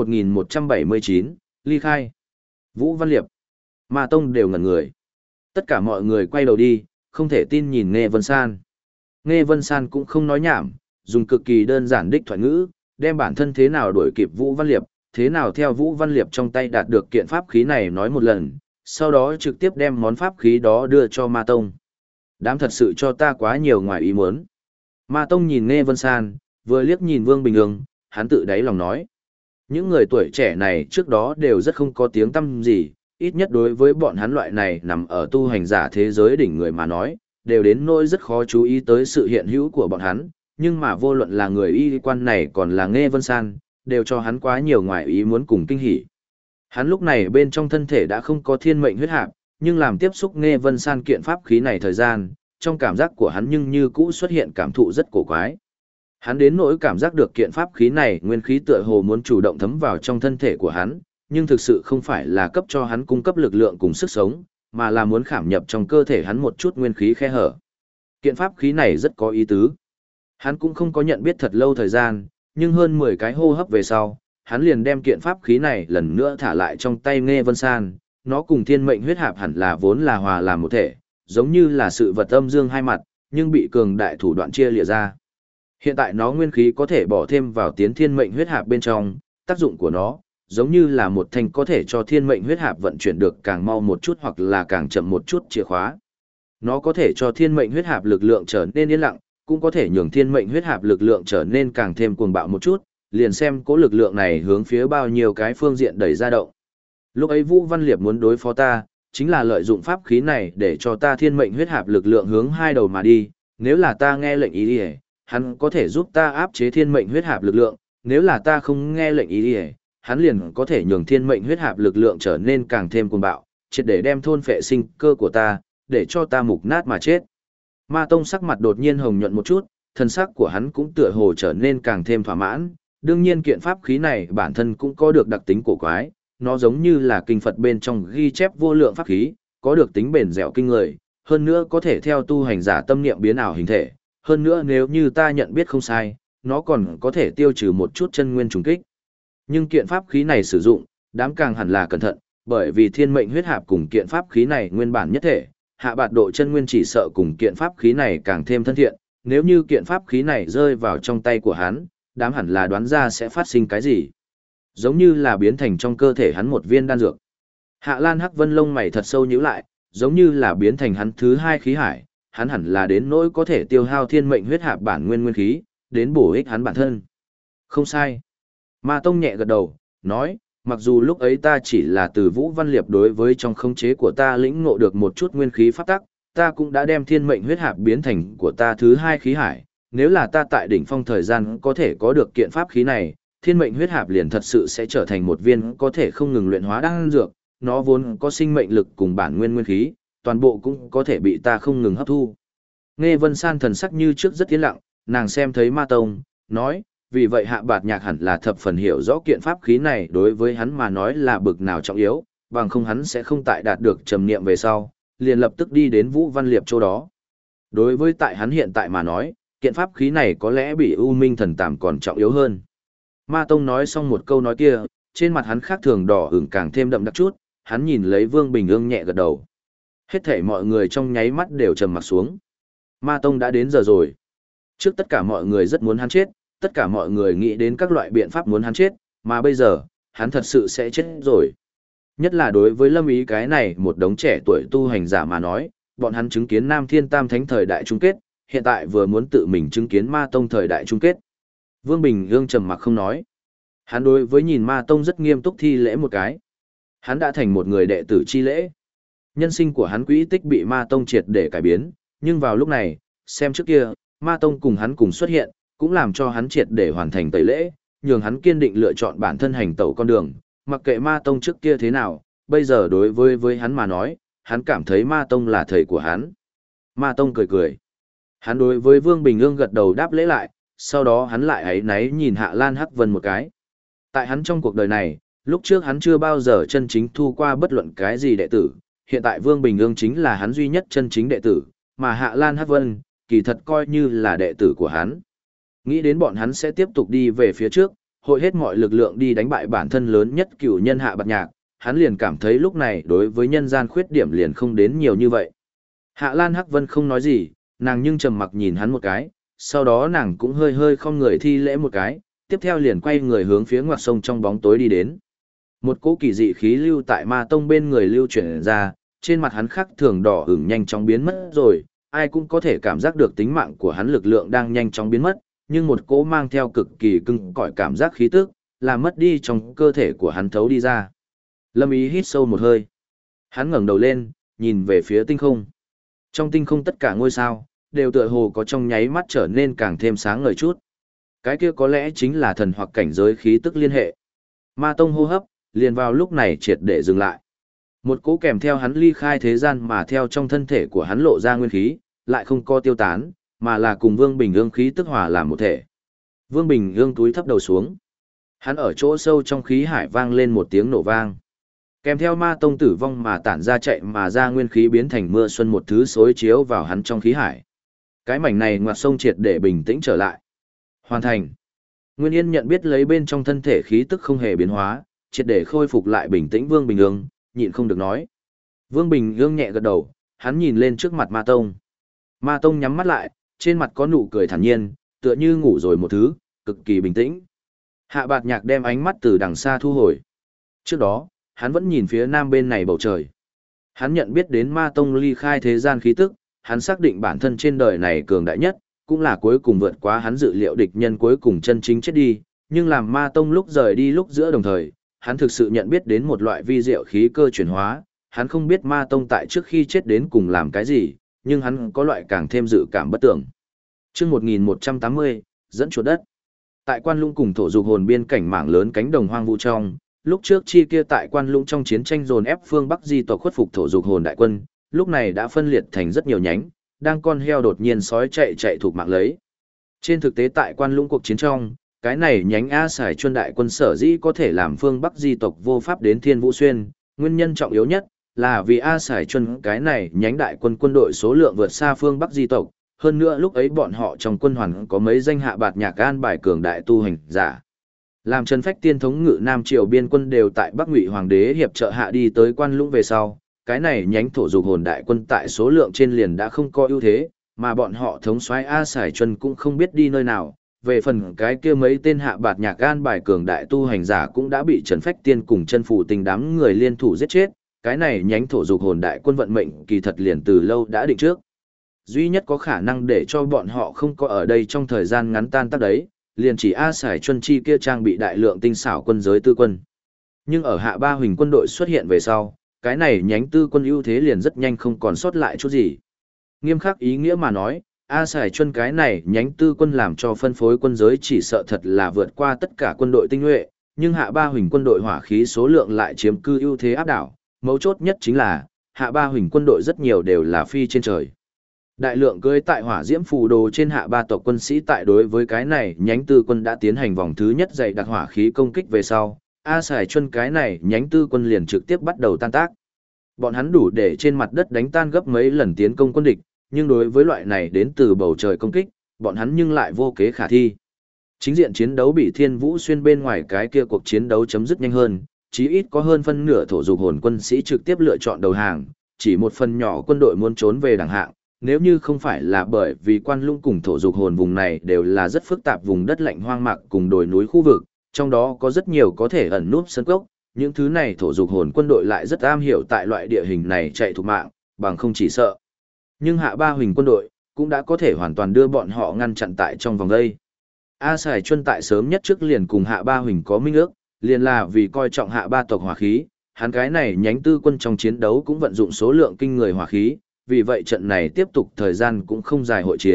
1179, ly khai. Vũ Văn Liệp, Ma Tông đều ngẩn người. Tất cả mọi người quay đầu đi, không thể tin nhìn Nghe Vân San. Nghe Vân San cũng không nói nhảm, dùng cực kỳ đơn giản đích thoại ngữ, đem bản thân thế nào đuổi kịp Vũ Văn Liệp, thế nào theo Vũ Văn Liệp trong tay đạt được kiện pháp khí này nói một lần, sau đó trực tiếp đem món pháp khí đó đưa cho Ma Tông. Đám thật sự cho ta quá nhiều ngoài ý muốn. Ma Tông nhìn Nghe Vân San, vừa liếc nhìn Vương Bình Ương, hắn tự đáy lòng nói. Những người tuổi trẻ này trước đó đều rất không có tiếng tăm gì, ít nhất đối với bọn hắn loại này nằm ở tu hành giả thế giới đỉnh người mà nói, đều đến nỗi rất khó chú ý tới sự hiện hữu của bọn hắn, nhưng mà vô luận là người y quan này còn là Nghe Vân San, đều cho hắn quá nhiều ngoài ý muốn cùng kinh hỉ. Hắn lúc này bên trong thân thể đã không có thiên mệnh huyết hạp, nhưng làm tiếp xúc Nghe Vân San kiện pháp khí này thời gian, trong cảm giác của hắn nhưng như cũ xuất hiện cảm thụ rất cổ quái. Hắn đến nỗi cảm giác được kiện pháp khí này nguyên khí tựa hồ muốn chủ động thấm vào trong thân thể của hắn, nhưng thực sự không phải là cấp cho hắn cung cấp lực lượng cùng sức sống, mà là muốn khảm nhập trong cơ thể hắn một chút nguyên khí khe hở. Kiện pháp khí này rất có ý tứ. Hắn cũng không có nhận biết thật lâu thời gian, nhưng hơn 10 cái hô hấp về sau, hắn liền đem kiện pháp khí này lần nữa thả lại trong tay Nghe Vân San, nó cùng thiên mệnh huyết hạp hẳn là vốn là hòa làm một thể, giống như là sự vật âm dương hai mặt, nhưng bị cường đại thủ đoạn chia lìa ra. Hiện tại nó nguyên khí có thể bỏ thêm vào tiến thiên mệnh huyết hạp bên trong, tác dụng của nó, giống như là một thanh có thể cho thiên mệnh huyết hạp vận chuyển được càng mau một chút hoặc là càng chậm một chút chìa khóa. Nó có thể cho thiên mệnh huyết hạp lực lượng trở nên yên lặng, cũng có thể nhường thiên mệnh huyết hạp lực lượng trở nên càng thêm cuồng bạo một chút, liền xem cố lực lượng này hướng phía bao nhiêu cái phương diện đẩy ra động. Lúc ấy Vũ Văn Liệp muốn đối phó ta, chính là lợi dụng pháp khí này để cho ta thiên mệnh huyết hạp lực lượng hướng hai đầu mà đi, nếu là ta nghe lệnh ý đi, hắn có thể giúp ta áp chế thiên mệnh huyết hạp lực lượng, nếu là ta không nghe lệnh ý đi, hắn liền có thể nhường thiên mệnh huyết hạp lực lượng trở nên càng thêm cuồng bạo, triệt để đem thôn phệ sinh cơ của ta, để cho ta mục nát mà chết. Ma Tông sắc mặt đột nhiên hồng nhuận một chút, thân sắc của hắn cũng tựa hồ trở nên càng thêm thỏa mãn, đương nhiên kiện pháp khí này bản thân cũng có được đặc tính cổ quái, nó giống như là kinh Phật bên trong ghi chép vô lượng pháp khí, có được tính bền dẻo kinh người, hơn nữa có thể theo tu hành giả tâm niệm biến ảo hình thể, hơn nữa nếu như ta nhận biết không sai, nó còn có thể tiêu trừ một chút chân nguyên trùng kích. Nhưng kiện pháp khí này sử dụng, đám càng hẳn là cẩn thận, bởi vì thiên mệnh huyết hạp cùng kiện pháp khí này nguyên bản nhất thể, hạ bạt độ chân nguyên chỉ sợ cùng kiện pháp khí này càng thêm thân thiện, nếu như kiện pháp khí này rơi vào trong tay của hắn, đám hẳn là đoán ra sẽ phát sinh cái gì. Giống như là biến thành trong cơ thể hắn một viên đan dược. Hạ Lan Hắc Vân lông mày thật sâu nhíu lại, giống như là biến thành hắn thứ hai khí hải, hắn hẳn là đến nỗi có thể tiêu hao thiên mệnh huyết hạp bản nguyên nguyên khí, đến bổ ích hắn bản thân. Không sai. Ma Tông nhẹ gật đầu, nói, mặc dù lúc ấy ta chỉ là từ Vũ Văn Liệp đối với trong khống chế của ta lĩnh ngộ được một chút nguyên khí pháp tắc, ta cũng đã đem thiên mệnh huyết hạp biến thành của ta thứ hai khí hải, nếu là ta tại đỉnh phong thời gian có thể có được kiện pháp khí này, thiên mệnh huyết hạp liền thật sự sẽ trở thành một viên có thể không ngừng luyện hóa đan dược, nó vốn có sinh mệnh lực cùng bản nguyên nguyên khí, toàn bộ cũng có thể bị ta không ngừng hấp thu. Nghe Vân San thần sắc như trước rất yên lặng, nàng xem thấy Ma Tông, nói, vì vậy Hạ Bạt Nhạc hẳn là thập phần hiểu rõ kiện pháp khí này đối với hắn mà nói là bực nào trọng yếu, bằng không hắn sẽ không tại đạt được trầm niệm về sau, liền lập tức đi đến Vũ Văn Liệp chỗ đó. Đối với tại hắn hiện tại mà nói, kiện pháp khí này có lẽ bị U Minh thần tàm còn trọng yếu hơn. Ma Tông nói xong một câu nói kia, trên mặt hắn khác thường đỏ ửng càng thêm đậm đặc chút, hắn nhìn lấy Vương Bình Ương nhẹ gật đầu. Hết thảy mọi người trong nháy mắt đều trầm mặt xuống. Ma Tông đã đến giờ rồi. Trước tất cả mọi người rất muốn hắn chết, tất cả mọi người nghĩ đến các loại biện pháp muốn hắn chết, mà bây giờ, hắn thật sự sẽ chết rồi. Nhất là đối với Lâm Ý cái này một đống trẻ tuổi tu hành giả mà nói, bọn hắn chứng kiến Nam Thiên Tam Thánh thời đại chung kết, hiện tại vừa muốn tự mình chứng kiến Ma Tông thời đại chung kết. Vương Bình Ương trầm mặc không nói. Hắn đối với nhìn Ma Tông rất nghiêm túc thi lễ một cái. Hắn đã thành một người đệ tử chi lễ. Nhân sinh của hắn quỹ tích bị Ma Tông triệt để cải biến, nhưng vào lúc này, xem trước kia, Ma Tông cùng hắn cùng xuất hiện, cũng làm cho hắn triệt để hoàn thành tẩy lễ, nhường hắn kiên định lựa chọn bản thân hành tẩu con đường, mặc kệ Ma Tông trước kia thế nào, bây giờ đối với hắn mà nói, hắn cảm thấy Ma Tông là thầy của hắn. Ma Tông cười cười. Hắn đối với Vương Bình Ương gật đầu đáp lễ lại, sau đó hắn lại áy náy nhìn Hạ Lan Hắc Vân một cái. Tại hắn trong cuộc đời này, lúc trước hắn chưa bao giờ chân chính thu qua bất luận cái gì đệ tử, hiện tại Vương Bình Ương chính là hắn duy nhất chân chính đệ tử, mà Hạ Lan Hắc Vân, kỳ thật coi như là đệ tử của hắn. Nghĩ đến bọn hắn sẽ tiếp tục đi về phía trước, hội hết mọi lực lượng đi đánh bại bản thân lớn nhất cửu nhân Hạ Bạt Nhạc, hắn liền cảm thấy lúc này đối với nhân gian khuyết điểm liền không đến nhiều như vậy. Hạ Lan Hắc Vân không nói gì, nàng nhưng trầm mặc nhìn hắn một cái, sau đó nàng cũng hơi hơi không người thi lễ một cái, tiếp theo liền quay người hướng phía ngoặt sông trong bóng tối đi đến. Một cỗ kỳ dị khí lưu tại Ma Tông bên người lưu chuyển ra, trên mặt hắn khắc thường đỏ ửng nhanh chóng biến mất rồi, ai cũng có thể cảm giác được tính mạng của hắn lực lượng đang nhanh chóng biến mất, nhưng một cỗ mang theo cực kỳ cứng cỏi cảm giác khí tức, làm mất đi trong cơ thể của hắn thấu đi ra. Lâm Ý hít sâu một hơi. Hắn ngẩng đầu lên, nhìn về phía tinh không. Trong tinh không tất cả ngôi sao, đều tựa hồ có trong nháy mắt trở nên càng thêm sáng ngời chút. Cái kia có lẽ chính là thần hoặc cảnh giới khí tức liên hệ. Ma Tông hô hấp, liền vào lúc này triệt để dừng lại. Một cỗ kèm theo hắn ly khai thế gian mà theo trong thân thể của hắn lộ ra nguyên khí, lại không co tiêu tán, mà là cùng Vương Bình Ương khí tức hòa làm một thể. Vương Bình Ương túi thấp đầu xuống. Hắn ở chỗ sâu trong khí hải vang lên một tiếng nổ vang. Kèm theo Ma Tông tử vong mà tản ra chạy mà ra nguyên khí biến thành mưa xuân một thứ xối chiếu vào hắn trong khí hải. Cái mảnh này ngoặt sông triệt để bình tĩnh trở lại. Hoàn thành. Nguyên Yên nhận biết lấy bên trong thân thể khí tức không hề biến hóa, triệt để khôi phục lại bình tĩnh Vương Bình Ương, nhịn không được nói. Vương Bình Ương nhẹ gật đầu, hắn nhìn lên trước mặt Ma Tông. Ma Tông nhắm mắt lại, trên mặt có nụ cười thản nhiên, tựa như ngủ rồi một thứ, cực kỳ bình tĩnh. Hạ Bạt Nhạc đem ánh mắt từ đằng xa thu hồi. Trước đó, hắn vẫn nhìn phía nam bên này bầu trời. Hắn nhận biết đến Ma Tông ly khai thế gian khí tức, hắn xác định bản thân trên đời này cường đại nhất, cũng là cuối cùng vượt quá hắn dự liệu địch nhân cuối cùng chân chính chết đi, nhưng làm Ma Tông lúc rời đi lúc giữa đồng thời, hắn thực sự nhận biết đến một loại vi diệu khí cơ chuyển hóa, hắn không biết Ma Tông tại trước khi chết đến cùng làm cái gì, nhưng hắn có loại càng thêm dự cảm bất tưởng. Chương 1180, dẫn chuột đất. Tại Quan Lũng cùng Thổ Dục Hồn biên cảnh mảng lớn cánh đồng hoang vu trong, lúc trước chi kia tại Quan Lũng trong chiến tranh dồn ép phương Bắc di tộc khuất phục Thổ Dục Hồn đại quân, lúc này đã phân liệt thành rất nhiều nhánh, đang con heo đột nhiên sói chạy thuộc mạng lấy. Trên thực tế tại Quan Lũng cuộc chiến trong, cái này nhánh A Sải Chuân đại quân sở dĩ có thể làm phương Bắc di tộc vô pháp đến Thiên Vũ Xuyên, nguyên nhân trọng yếu nhất là vì A Sải Chuân cái này nhánh đại quân quân đội số lượng vượt xa phương Bắc di tộc, hơn nữa lúc ấy bọn họ trong quân hoàn có mấy danh Hạ Bạt Nhạc an bài cường đại tu hành giả. Làm Trần Phách tiên thống ngự Nam Triều biên quân đều tại Bắc Ngụy Hoàng đế hiệp trợ hạ đi tới Quan Lũng về sau, cái này nhánh Thổ Dục Hồn đại quân tại số lượng trên liền đã không có ưu thế, mà bọn họ thống soái A Sải Chuân cũng không biết đi nơi nào. Về phần cái kia mấy tên Hạ Bạt Nhạc an bài cường đại tu hành giả cũng đã bị Trần Phách tiên cùng chân phủ tình đám người liên thủ giết chết, cái này nhánh Thổ Dục Hồn đại quân vận mệnh kỳ thật liền từ lâu đã định trước. Duy nhất có khả năng để cho bọn họ không có ở đây trong thời gian ngắn tan tác đấy, liền chỉ A Sải Chuân chi kia trang bị đại lượng tinh xảo quân giới tư quân. Nhưng ở Hạ Ba Huỳnh quân đội xuất hiện về sau, cái này nhánh tư quân ưu thế liền rất nhanh không còn sót lại chút gì. Nghiêm khắc ý nghĩa mà nói, A Sải Chuân cái này nhánh tư quân làm cho phân phối quân giới chỉ sợ thật là vượt qua tất cả quân đội tinh nhuệ, nhưng Hạ Ba Huỳnh quân đội hỏa khí số lượng lại chiếm cư ưu thế áp đảo, mấu chốt nhất chính là Hạ Ba Huỳnh quân đội rất nhiều đều là phi trên trời. Đại lượng cưỡi tại hỏa diễm phù đồ trên Hạ Ba tộc quân sĩ tại đối với cái này nhánh tư quân đã tiến hành vòng thứ nhất dày đặc hỏa khí công kích về sau, A Sải Chuân cái này nhánh tư quân liền trực tiếp bắt đầu tan tác. Bọn hắn đủ để trên mặt đất đánh tan gấp mấy lần tiến công quân địch, nhưng đối với loại này đến từ bầu trời công kích, bọn hắn nhưng lại vô kế khả thi. Chính diện chiến đấu bị Thiên Vũ Xuyên bên ngoài cái kia cuộc chiến đấu chấm dứt nhanh hơn, chí ít có hơn phân nửa Thổ Dục Hồn quân sĩ trực tiếp lựa chọn đầu hàng, chỉ một phần nhỏ quân đội muốn trốn về đẳng hạng, nếu như không phải là bởi vì Quan Lũng cùng Thổ Dục Hồn vùng này đều là rất phức tạp vùng đất lạnh hoang mạc cùng đồi núi khu vực, trong đó có rất nhiều có thể ẩn núp sơn cốc, những thứ này Thổ Dục Hồn quân đội lại rất am hiểu tại loại địa hình này chạy thục mạng, bằng không chỉ sợ. Nhưng Hạ Ba Huỳnh quân đội cũng đã có thể hoàn toàn đưa bọn họ ngăn chặn tại trong vòng đây. A Sải Chuân tại sớm nhất trước liền cùng Hạ Ba Huỳnh có minh ước, liền là vì coi trọng Hạ Ba tộc hỏa khí, hắn cái này nhánh tư quân trong chiến đấu cũng vận dụng số lượng kinh người hỏa khí, vì vậy trận này tiếp tục thời gian cũng không dài hội chiến,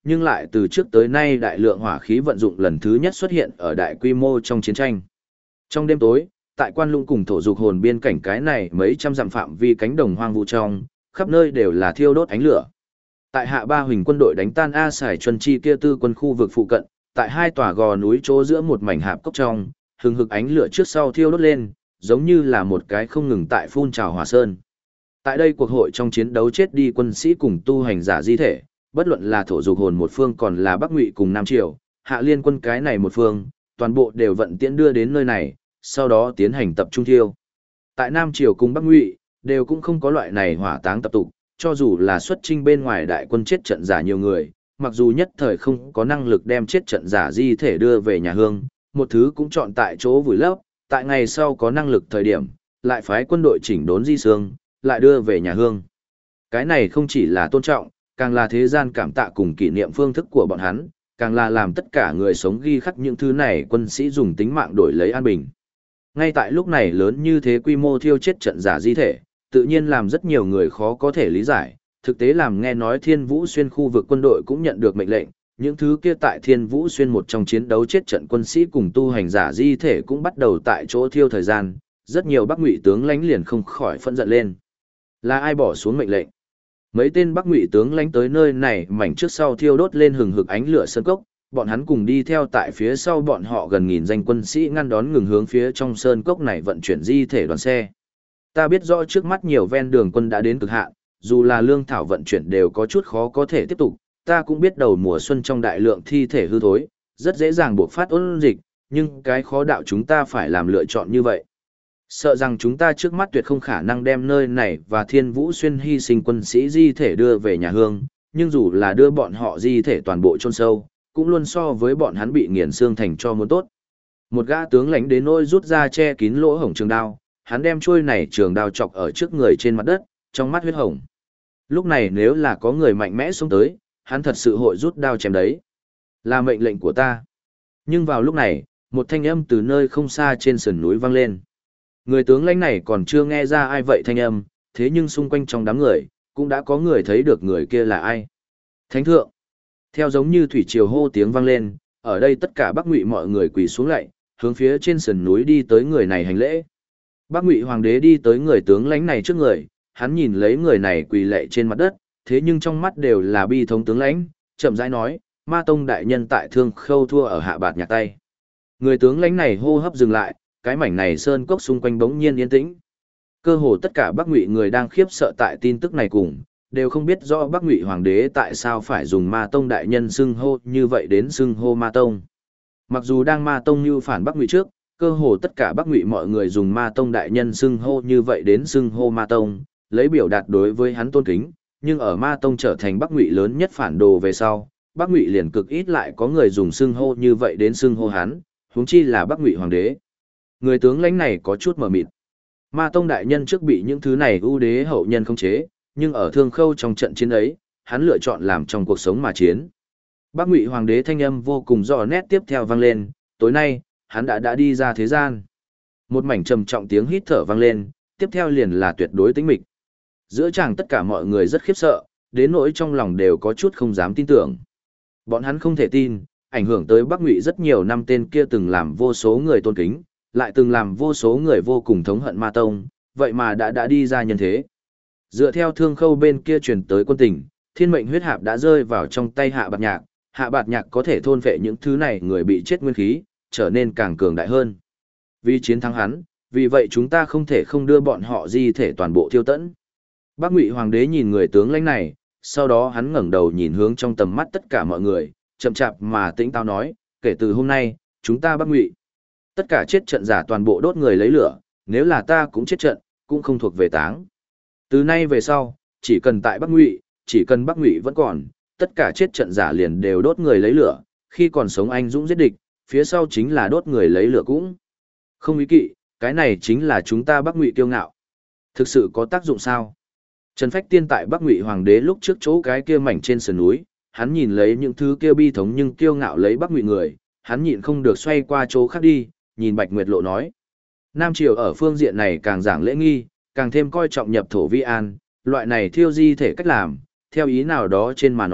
nhưng lại từ trước tới nay đại lượng hỏa khí vận dụng lần thứ nhất xuất hiện ở đại quy mô trong chiến tranh. Trong đêm tối, tại Quan Lũng cùng Thổ Dục Hồn biên cảnh cái này mấy trăm dặm phạm vi cánh đồng hoang vu trong, khắp nơi đều là thiêu đốt ánh lửa. Tại Hạ Ba Huỳnh quân đội đánh tan A Sải Chuân Chi kia tư quân khu vực phụ cận, tại hai tòa gò núi chỗ giữa một mảnh hạp cốc trong, hừng hực ánh lửa trước sau thiêu đốt lên, giống như là một cái không ngừng tại phun trào hỏa sơn. Tại đây cuộc hội trong chiến đấu chết đi quân sĩ cùng tu hành giả di thể, bất luận là Thổ Dục Hồn một phương còn là Bắc Ngụy cùng Nam Triều, Hạ Liên quân cái này một phương, toàn bộ đều vận tiễn đưa đến nơi này, sau đó tiến hành tập trung thiêu. Tại Nam Triều cùng Bắc Ngụy, đều cũng không có loại này hỏa táng tập tục, cho dù là xuất chinh bên ngoài đại quân chết trận giả nhiều người, mặc dù nhất thời không có năng lực đem chết trận giả di thể đưa về nhà hương, một thứ cũng chọn tại chỗ vùi lấp, tại ngày sau có năng lực thời điểm, lại phái quân đội chỉnh đốn di xương, lại đưa về nhà hương. Cái này không chỉ là tôn trọng, càng là thế gian cảm tạ cùng kỷ niệm phương thức của bọn hắn, càng là làm tất cả người sống ghi khắc những thứ này quân sĩ dùng tính mạng đổi lấy an bình. Ngay tại lúc này lớn như thế quy mô thiêu chết trận giả di thể, tự nhiên làm rất nhiều người khó có thể lý giải, thực tế làm nghe nói Thiên Vũ Xuyên khu vực quân đội cũng nhận được mệnh lệnh, những thứ kia tại Thiên Vũ Xuyên một trong chiến đấu chết trận quân sĩ cùng tu hành giả di thể cũng bắt đầu tại chỗ thiêu thời gian, rất nhiều Bắc Ngụy tướng lãnh liền không khỏi phẫn giận lên. Là ai bỏ xuống mệnh lệnh? Mấy tên Bắc Ngụy tướng lãnh tới nơi này mảnh trước sau thiêu đốt lên hừng hực ánh lửa sơn cốc, bọn hắn cùng đi theo tại phía sau bọn họ gần nghìn danh quân sĩ ngăn đón ngừng hướng phía trong sơn cốc này vận chuyển di thể đoàn xe. Ta biết rõ trước mắt nhiều ven đường quân đã đến cực hạn, dù là lương thảo vận chuyển đều có chút khó có thể tiếp tục, ta cũng biết đầu mùa xuân trong đại lượng thi thể hư thối, rất dễ dàng buộc phát ôn dịch, nhưng cái khó đạo chúng ta phải làm lựa chọn như vậy. Sợ rằng chúng ta trước mắt tuyệt không khả năng đem nơi này và Thiên Vũ Xuyên hy sinh quân sĩ di thể đưa về nhà hương, nhưng dù là đưa bọn họ di thể toàn bộ chôn sâu, cũng luôn so với bọn hắn bị nghiền xương thành cho muốn tốt. Một gã tướng lãnh đến nỗi rút ra che kín lỗ hổng trường đao, hắn đem chuôi này trường đao chọc ở trước người trên mặt đất, trong mắt huyết hồng. Lúc này nếu là có người mạnh mẽ xông tới, hắn thật sự hội rút đao chém đấy. Là mệnh lệnh của ta. Nhưng vào lúc này, một thanh âm từ nơi không xa trên sườn núi vang lên. Người tướng lãnh này còn chưa nghe ra ai vậy thanh âm, thế nhưng xung quanh trong đám người, cũng đã có người thấy được người kia là ai. Thánh thượng. Theo giống như thủy triều hô tiếng vang lên, ở đây tất cả Bắc Ngụy mọi người quỳ xuống lạy, hướng phía trên sườn núi đi tới người này hành lễ. Bắc Ngụy hoàng đế đi tới người tướng lãnh này trước người, hắn nhìn lấy người này quỳ lạy trên mặt đất, thế nhưng trong mắt đều là bi thống tướng lãnh, chậm rãi nói, Ma Tông đại nhân tại Thương Khâu thua ở Hạ Bạt Nhạc tay. Người tướng lãnh này hô hấp dừng lại, cái mảnh này sơn cốc xung quanh bỗng nhiên yên tĩnh. Cơ hồ tất cả Bắc Ngụy người đang khiếp sợ tại tin tức này cùng, đều không biết rõ Bắc Ngụy hoàng đế tại sao phải dùng Ma Tông đại nhân xưng hô như vậy đến xưng hô Ma Tông. Mặc dù đang Ma Tông như phản Bắc Ngụy trước, cơ hồ tất cả Bắc Ngụy mọi người dùng Ma Tông đại nhân xưng hô như vậy đến xưng hô Ma Tông, lấy biểu đạt đối với hắn tôn kính, nhưng ở Ma Tông trở thành Bắc Ngụy lớn nhất phản đồ về sau, Bắc Ngụy liền cực ít lại có người dùng xưng hô như vậy đến xưng hô hắn, huống chi là Bắc Ngụy hoàng đế. Người tướng lãnh này có chút mờ mịt. Ma Tông đại nhân trước bị những thứ này ưu đế hậu nhân khống chế, nhưng ở Thương Khâu trong trận chiến ấy, hắn lựa chọn làm trong cuộc sống mà chiến. Bắc Ngụy hoàng đế thanh âm vô cùng rõ nét tiếp theo vang lên, tối nay, hắn đã đi ra thế gian. Một mảnh trầm trọng tiếng hít thở vang lên, tiếp theo liền là tuyệt đối tĩnh mịch. Giữa chàng tất cả mọi người rất khiếp sợ, đến nỗi trong lòng đều có chút không dám tin tưởng. Bọn hắn không thể tin, ảnh hưởng tới Bắc Ngụy rất nhiều năm tên kia từng làm vô số người tôn kính, lại từng làm vô số người vô cùng thống hận Ma Tông, vậy mà đã đi ra nhân thế. Dựa theo Thương Khâu bên kia truyền tới quân tình, thiên mệnh huyết hạp đã rơi vào trong tay Hạ Bạt Nhạc, Hạ Bạt Nhạc có thể thôn phệ những thứ này người bị chết nguyên khí, trở nên càng cường đại hơn. Vì chiến thắng hắn, vì vậy chúng ta không thể không đưa bọn họ di thể toàn bộ thiêu tẫn. Bắc Ngụy hoàng đế nhìn người tướng lãnh này, sau đó hắn ngẩng đầu nhìn hướng trong tầm mắt tất cả mọi người, chậm chạp mà tĩnh táo nói, kể từ hôm nay, chúng ta Bắc Ngụy, tất cả chết trận giả toàn bộ đốt người lấy lửa, nếu là ta cũng chết trận, cũng không thuộc về táng. Từ nay về sau, chỉ cần tại Bắc Ngụy, chỉ cần Bắc Ngụy vẫn còn, tất cả chết trận giả liền đều đốt người lấy lửa, khi còn sống anh dũng giết địch, phía sau chính là đốt người lấy lửa cũng. Không ý kỵ, cái này chính là chúng ta Bắc Ngụy kiêu ngạo. Thực sự có tác dụng sao? Trần Phách Tiên tại Bắc Ngụy hoàng đế lúc trước chỗ cái kia mảnh trên sườn núi, hắn nhìn lấy những thứ kia bi thống nhưng kiêu ngạo lấy Bắc Ngụy người, hắn nhịn không được xoay qua chỗ khác đi, nhìn Bạch Nguyệt Lộ nói. Nam Triều ở phương diện này càng giảng lễ nghi, càng thêm coi trọng nhập thổ vi an, loại này thiêu di thể cách làm, theo ý nào đó trên mà nói,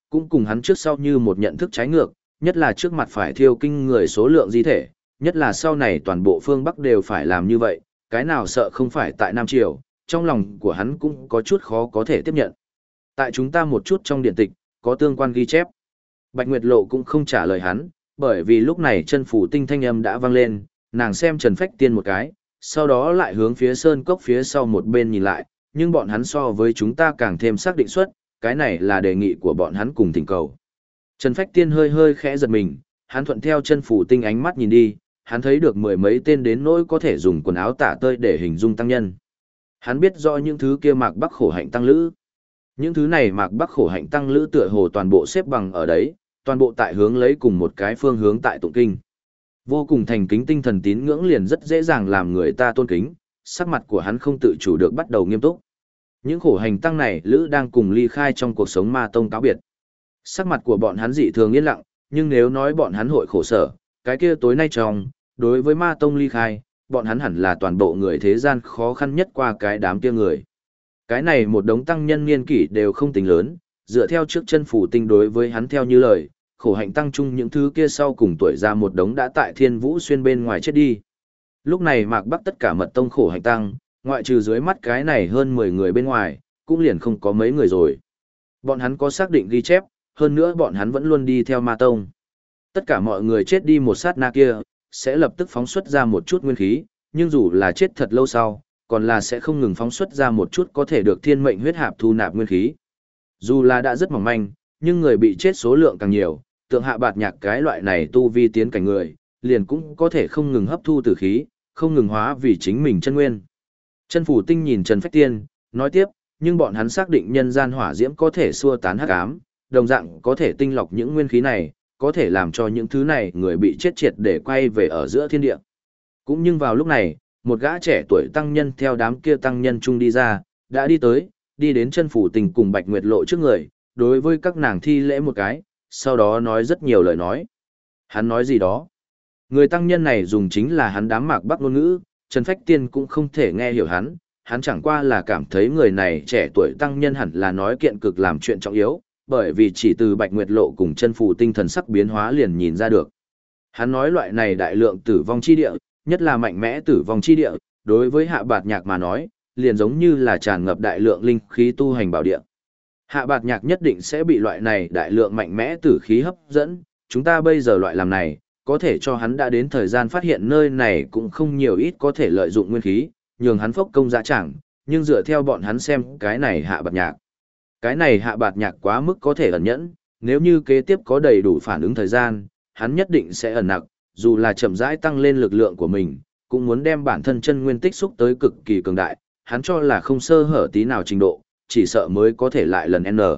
cũng cùng hắn trước sau như một nhận thức trái ngược, nhất là trước mặt phải thiêu kinh người số lượng di thể, nhất là sau này toàn bộ phương Bắc đều phải làm như vậy, cái nào sợ không phải tại Nam Triều, trong lòng của hắn cũng có chút khó có thể tiếp nhận. Tại chúng ta một chút trong điện tịch, có tương quan ghi chép. Bạch Nguyệt Lộ cũng không trả lời hắn, bởi vì lúc này chân phủ tinh thanh âm đã vang lên, nàng xem Trần Phách Tiên một cái, sau đó lại hướng phía sơn cốc phía sau một bên nhìn lại, nhưng bọn hắn so với chúng ta càng thêm xác định suất, cái này là đề nghị của bọn hắn cùng thỉnh cầu. Trần Phách Tiên hơi hơi khẽ giật mình, hắn thuận theo chân phủ tinh ánh mắt nhìn đi, hắn thấy được mười mấy tên đến nỗi có thể dùng quần áo tả tơi để hình dung tăng nhân. Hắn biết rõ những thứ kia Mạc Bắc khổ hạnh tăng lữ. Những thứ này Mạc Bắc khổ hạnh tăng lữ tựa hồ toàn bộ xếp bằng ở đấy, toàn bộ tại hướng lấy cùng một cái phương hướng tại tụng kinh. Vô cùng thành kính tinh thần tín ngưỡng liền rất dễ dàng làm người ta tôn kính, sắc mặt của hắn không tự chủ được bắt đầu nghiêm túc. Những khổ hành tăng này lữ đang cùng ly khai trong cuộc sống ma tông cáo biệt. Sắc mặt của bọn hắn dị thường yên lặng, nhưng nếu nói bọn hắn hội khổ sở, cái kia tối nay trong, đối với ma tông ly khai, bọn hắn hẳn là toàn bộ người thế gian khó khăn nhất qua cái đám kia người. Cái này một đống tăng nhân niên kỷ đều không tính lớn, dựa theo trước chân phủ tinh đối với hắn theo như lời, khổ hạnh tăng chung những thứ kia sau cùng tuổi ra một đống đã tại Thiên Vũ Xuyên bên ngoài chết đi. Lúc này Mạc Bắc tất cả mật tông khổ hạnh tăng, ngoại trừ dưới mắt cái này hơn 10 người bên ngoài, cũng liền không có mấy người rồi. Bọn hắn có xác định ghi chép, hơn nữa bọn hắn vẫn luôn đi theo ma tông. Tất cả mọi người chết đi một sát na kia, sẽ lập tức phóng xuất ra một chút nguyên khí, nhưng dù là chết thật lâu sau, còn là sẽ không ngừng phóng xuất ra một chút có thể được thiên mệnh huyết hạp thu nạp nguyên khí. Dù là đã rất mỏng manh, nhưng người bị chết số lượng càng nhiều, tượng Hạ Bạt Nhạc cái loại này tu vi tiến cảnh người, liền cũng có thể không ngừng hấp thu tử khí, không ngừng hóa vì chính mình chân nguyên. Chân phủ tinh nhìn Trần Phách Tiên, nói tiếp, nhưng bọn hắn xác định nhân gian hỏa diễm có thể xua tán hắc ám, đồng dạng có thể tinh lọc những nguyên khí này, có thể làm cho những thứ này người bị chết triệt để quay về ở giữa thiên địa. Cũng nhưng vào lúc này, một gã trẻ tuổi tăng nhân theo đám kia tăng nhân chung đi ra, đã đi tới, đi đến chân phủ tình cùng Bạch Nguyệt Lộ trước người, đối với các nàng thi lễ một cái, sau đó nói rất nhiều lời nói. Hắn nói gì đó? Người tăng nhân này dùng chính là hắn đám Mạc Bắc ngôn ngữ, Trần Phách Tiên cũng không thể nghe hiểu hắn chẳng qua là cảm thấy người này trẻ tuổi tăng nhân hẳn là nói kiện cực làm chuyện trọng yếu, bởi vì chỉ từ Bạch Nguyệt Lộ cùng chân phủ tinh thần sắc biến hóa liền nhìn ra được. Hắn nói loại này đại lượng tử vong chi địa, nhất là mạnh mẽ tử vong chi địa, đối với Hạ Bạt Nhạc mà nói, liền giống như là tràn ngập đại lượng linh khí tu hành bảo địa. Hạ Bạt Nhạc nhất định sẽ bị loại này đại lượng mạnh mẽ tử khí hấp dẫn, chúng ta bây giờ loại làm này, có thể cho hắn đã đến thời gian phát hiện nơi này cũng không nhiều ít có thể lợi dụng nguyên khí, nhường hắn phốc công dã chẳng, nhưng dựa theo bọn hắn xem cái này Hạ Bạt Nhạc. Cái này Hạ Bạt Nhạc quá mức có thể ẩn nhẫn, nếu như kế tiếp có đầy đủ phản ứng thời gian, hắn nhất định sẽ ẩn nặc, dù là chậm rãi tăng lên lực lượng của mình, cũng muốn đem bản thân chân nguyên tích xúc tới cực kỳ cường đại, hắn cho là không sơ hở tí nào trình độ, chỉ sợ mới có thể lại lần N.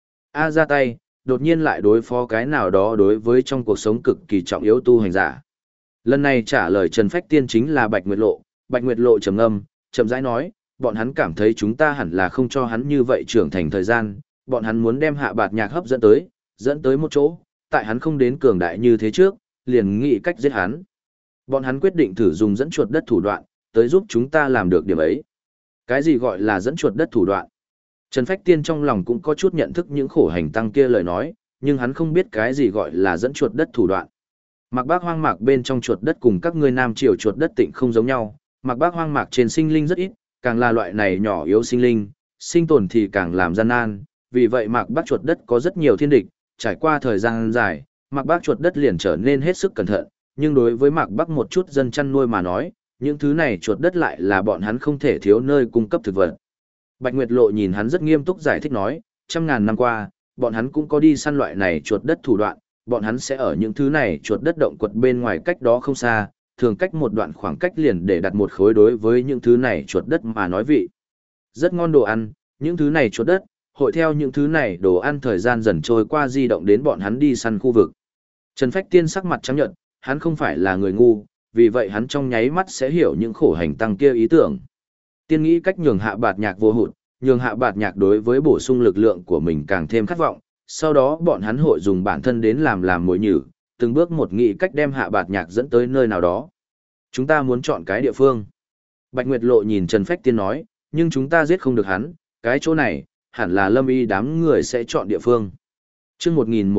A ra tay, đột nhiên lại đối phó cái nào đó đối với trong cuộc sống cực kỳ trọng yếu tu hành giả. Lần này trả lời Trần Phách Tiên chính là Bạch Nguyệt Lộ trầm ngâm, chậm rãi nói, bọn hắn cảm thấy chúng ta hẳn là không cho hắn như vậy trưởng thành thời gian, bọn hắn muốn đem Hạ Bạt Nhạc hấp dẫn tới một chỗ, tại hắn không đến cường đại như thế trước, liền nghĩ cách giết hắn. Bọn hắn quyết định thử dùng dẫn chuột đất thủ đoạn, tới giúp chúng ta làm được điểm ấy. Cái gì gọi là dẫn chuột đất thủ đoạn? Trần Phách Tiên trong lòng cũng có chút nhận thức những khổ hành tăng kia lời nói, nhưng hắn không biết cái gì gọi là dẫn chuột đất thủ đoạn. Mạc Bác hoang mạc bên trong chuột đất cùng các ngươi Nam Triều chuột đất tịnh không giống nhau, Mạc Bác hoang mạc trên sinh linh rất ít, càng là loại này nhỏ yếu sinh linh, sinh tồn thì càng làm gian nan, vì vậy Mạc Bác chuột đất có rất nhiều thiên địch, trải qua thời gian dài, Mạc Bác chuột đất liền trở nên hết sức cẩn thận, nhưng đối với Mạc Bắc một chút dân chăn nuôi mà nói, những thứ này chuột đất lại là bọn hắn không thể thiếu nơi cung cấp thực vật. Bạch Nguyệt Lộ nhìn hắn rất nghiêm túc giải thích nói, trăm ngàn năm qua, bọn hắn cũng có đi săn loại này chuột đất thủ đoạn, bọn hắn sẽ ở những thứ này chuột đất động quật bên ngoài cách đó không xa, thường cách một đoạn khoảng cách liền để đặt một khối đối với những thứ này chuột đất mà nói vị. Rất ngon đồ ăn, những thứ này chuột đất, hội theo những thứ này đồ ăn thời gian dần trôi qua di động đến bọn hắn đi săn khu vực. Trần Phách Tiên sắc mặt trắng nhợt, hắn không phải là người ngu, vì vậy hắn trong nháy mắt sẽ hiểu những khổ hành tăng kia ý tưởng. Tiên nghĩ cách nhường Hạ Bạt Nhạc vô hụt, nhường Hạ Bạt Nhạc đối với bổ sung lực lượng của mình càng thêm khát vọng, sau đó bọn hắn hội dùng bản thân đến làm mồi nhử, từng bước một nghĩ cách đem Hạ Bạt Nhạc dẫn tới nơi nào đó. Chúng ta muốn chọn cái địa phương. Bạch Nguyệt Lộ nhìn Trần Phách Tiên nói, nhưng chúng ta giết không được hắn, cái chỗ này, hẳn là Lâm Y đám người sẽ chọn địa phương. Chương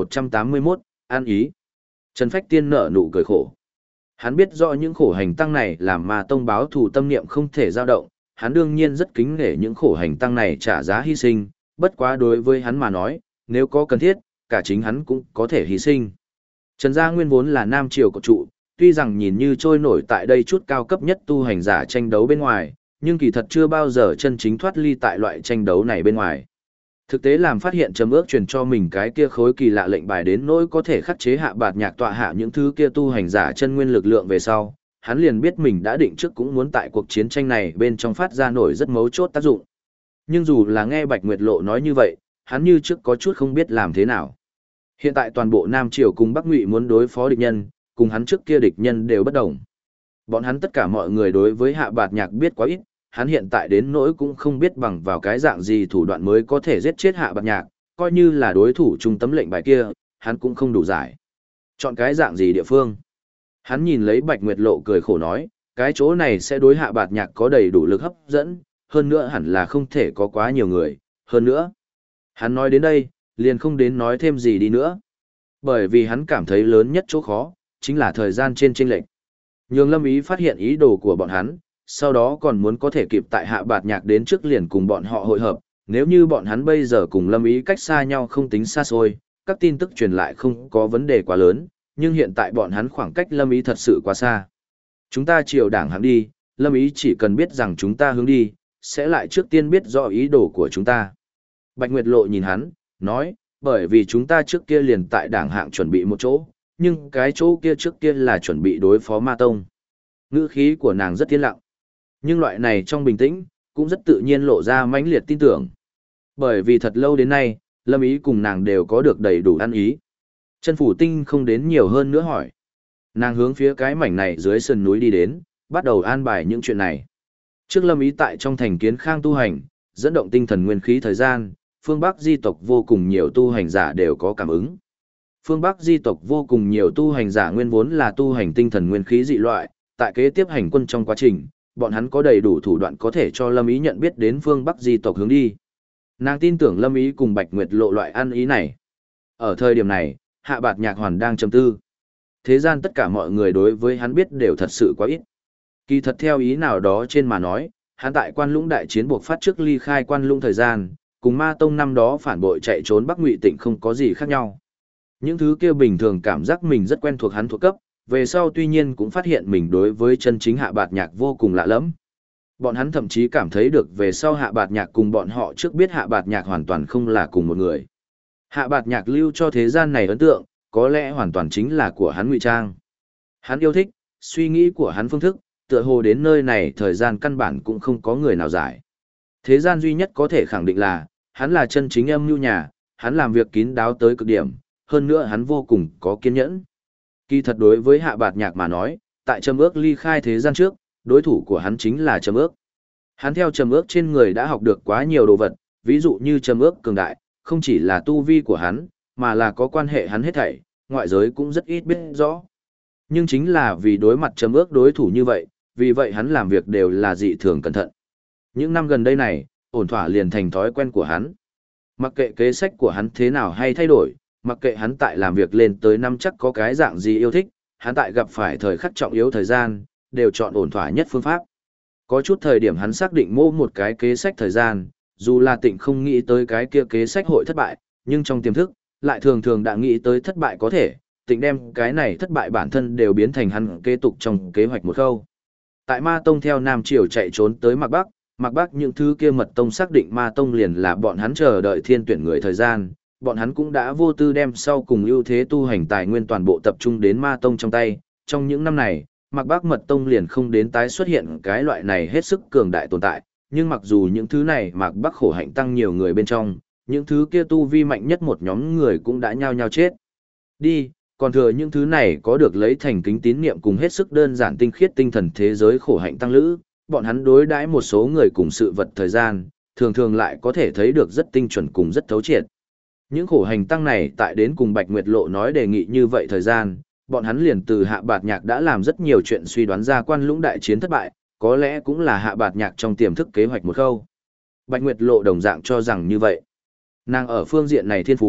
1181, An ý. Trần Phách Tiên nở nụ cười khổ. Hắn biết rõ những khổ hành tăng này làm ma tông báo thù tâm niệm không thể dao động, hắn đương nhiên rất kính nể những khổ hành tăng này trả giá hy sinh, bất quá đối với hắn mà nói, nếu có cần thiết, cả chính hắn cũng có thể hy sinh. Trần Gia Nguyên vốn là Nam Triều cột trụ, tuy rằng nhìn như trôi nổi tại đây chút cao cấp nhất tu hành giả tranh đấu bên ngoài, nhưng kỳ thật chưa bao giờ chân chính thoát ly tại loại tranh đấu này bên ngoài. Thực tế làm phát hiện Trầm Ước truyền cho mình cái kia khối kỳ lạ lệnh bài đến nỗi có thể khắc chế Hạ Bạt Nhạc tọa hạ những thứ kia tu hành giả chân nguyên lực lượng về sau, hắn liền biết mình đã định trước cũng muốn tại cuộc chiến tranh này bên trong phát ra nổi rất mấu chốt tác dụng. Nhưng dù là nghe Bạch Nguyệt Lộ nói như vậy, hắn như trước có chút không biết làm thế nào. Hiện tại toàn bộ Nam Triều cùng Bắc Ngụy muốn đối phó địch nhân, cùng hắn trước kia địch nhân đều bất đồng. Bọn hắn tất cả mọi người đối với Hạ Bạt Nhạc biết quá ít, hắn hiện tại đến nỗi cũng không biết bằng vào cái dạng gì thủ đoạn mới có thể giết chết Hạ Bạt Nhạc, coi như là đối thủ trung tấm lệnh bài kia, hắn cũng không đủ giải. Chọn cái dạng gì địa phương? Hắn nhìn lấy Bạch Nguyệt Lộ cười khổ nói, cái chỗ này sẽ đối Hạ Bạt Nhạc có đầy đủ lực hấp dẫn, hơn nữa hẳn là không thể có quá nhiều người, hơn nữa. Hắn nói đến đây, liền không đến nói thêm gì đi nữa. Bởi vì hắn cảm thấy lớn nhất chỗ khó, chính là thời gian trên chênh lệch. Nhường Lâm Ý phát hiện ý đồ của bọn hắn, sau đó còn muốn có thể kịp tại Hạ Bạt Nhạc đến trước liền cùng bọn họ hội hợp, nếu như bọn hắn bây giờ cùng Lâm Ý cách xa nhau không tính xa xôi, các tin tức truyền lại không có vấn đề quá lớn, nhưng hiện tại bọn hắn khoảng cách Lâm Ý thật sự quá xa. Chúng ta chiều đảng hạng đi, Lâm Ý chỉ cần biết rằng chúng ta hướng đi, sẽ lại trước tiên biết rõ ý đồ của chúng ta. Bạch Nguyệt Lộ nhìn hắn, nói, bởi vì chúng ta trước kia liền tại đảng hạng chuẩn bị một chỗ, nhưng cái chỗ kia trước kia là chuẩn bị đối phó ma tông. Ngữ khí của nàng rất tiến lặng. Nhưng loại này trong bình tĩnh, cũng rất tự nhiên lộ ra mãnh liệt tin tưởng. Bởi vì thật lâu đến nay, Lâm Ý cùng nàng đều có được đầy đủ ăn ý. Chân Phủ Tinh không đến nhiều hơn nữa hỏi. Nàng hướng phía cái mảnh này dưới sườn núi đi đến, bắt đầu an bài những chuyện này. Trước Lâm Ý tại trong thành Kiến Khang tu hành, dẫn động tinh thần nguyên khí thời gian, phương Bắc di tộc vô cùng nhiều tu hành giả đều có cảm ứng. Phương Bắc di tộc vô cùng nhiều tu hành giả nguyên vốn là tu hành tinh thần nguyên khí dị loại, tại kế tiếp hành quân trong quá trình, bọn hắn có đầy đủ thủ đoạn có thể cho Lâm Ý nhận biết đến phương Bắc di tộc hướng đi. Nàng tin tưởng Lâm Ý cùng Bạch Nguyệt Lộ loại ăn ý này. Ở thời điểm này, Hạ Bạt Nhạc hoàn đang trầm tư. Thế gian tất cả mọi người đối với hắn biết đều thật sự quá ít. Kỳ thật theo ý nào đó trên mà nói, hắn tại Quan Lũng đại chiến buộc phát trước ly khai Quan Lũng thời gian, cùng Ma Tông năm đó phản bội chạy trốn Bắc Ngụy Tịnh không có gì khác nhau. Những thứ kia bình thường cảm giác mình rất quen thuộc hắn thuộc cấp, về sau tuy nhiên cũng phát hiện mình đối với chân chính Hạ Bạt Nhạc vô cùng lạ lẫm. Bọn hắn thậm chí cảm thấy được về sau Hạ Bạt Nhạc cùng bọn họ trước biết Hạ Bạt Nhạc hoàn toàn không là cùng một người. Hạ Bạt Nhạc lưu cho thế gian này ấn tượng, có lẽ hoàn toàn chính là của hắn ngụy trang. Hắn yêu thích, suy nghĩ của hắn phương thức, tựa hồ đến nơi này thời gian căn bản cũng không có người nào giải. Thế gian duy nhất có thể khẳng định là, hắn là chân chính âm nhu nhà, hắn làm việc kín đáo tới cực điểm, hơn nữa hắn vô cùng có kiên nhẫn. Kỳ thật đối với Hạ Bạt Nhạc mà nói, tại Trầm Ước ly khai thế gian trước, đối thủ của hắn chính là Trầm Ước. Hắn theo Trầm Ước trên người đã học được quá nhiều đồ vật, ví dụ như Trầm Ước cường đại, không chỉ là tu vi của hắn, mà là có quan hệ hắn hết thảy, ngoại giới cũng rất ít biết rõ. Nhưng chính là vì đối mặt Trầm Ước đối thủ như vậy, vì vậy hắn làm việc đều là dị thường cẩn thận. Những năm gần đây này, ổn thỏa liền thành thói quen của hắn. Mặc kệ kế sách của hắn thế nào hay thay đổi, mặc kệ hắn tại làm việc lên tới năm chắc có cái dạng gì yêu thích, hắn tại gặp phải thời khắc trọng yếu thời gian, đều chọn ổn thỏa nhất phương pháp. Có chút thời điểm hắn xác định mô một cái kế sách thời gian, dù là Tịnh không nghĩ tới cái kia kế sách hội thất bại, nhưng trong tiềm thức, lại thường thường đã nghĩ tới thất bại có thể, Tịnh đem cái này thất bại bản thân đều biến thành hắn kế tục trong kế hoạch một khâu. Tại Ma Tông theo Nam Triều chạy trốn tới Mạc Bắc những thứ kia Mật Tông xác định Ma Tông liền là bọn hắn chờ đợi thiên tuyển người thời gian, bọn hắn cũng đã vô tư đem sau cùng ưu thế tu hành tài nguyên toàn bộ tập trung đến Ma Tông trong tay. Trong những năm này, Mạc Bắc Mật Tông liền không đến tái xuất hiện cái loại này hết sức cường đại tồn tại, nhưng mặc dù những thứ này Mạc Bắc khổ hạnh tăng nhiều người bên trong, những thứ kia tu vi mạnh nhất một nhóm người cũng đã nhao nhao chết. Đi, còn thừa những thứ này có được lấy thành kính tín niệm cùng hết sức đơn giản tinh khiết tinh thần thế giới khổ hạnh tăng lữ, bọn hắn đối đãi một số người cùng sự vật thời gian, thường thường lại có thể thấy được rất tinh chuẩn cùng rất thấu triệt. Những khổ hành tăng này tại đến cùng Bạch Nguyệt Lộ nói đề nghị như vậy thời gian, bọn hắn liền từ Hạ Bạt Nhạc đã làm rất nhiều chuyện suy đoán ra Quan Lũng đại chiến thất bại, có lẽ cũng là Hạ Bạt Nhạc trong tiềm thức kế hoạch một khâu. Bạch Nguyệt Lộ đồng dạng cho rằng như vậy. Nàng ở phương diện này thiên phú,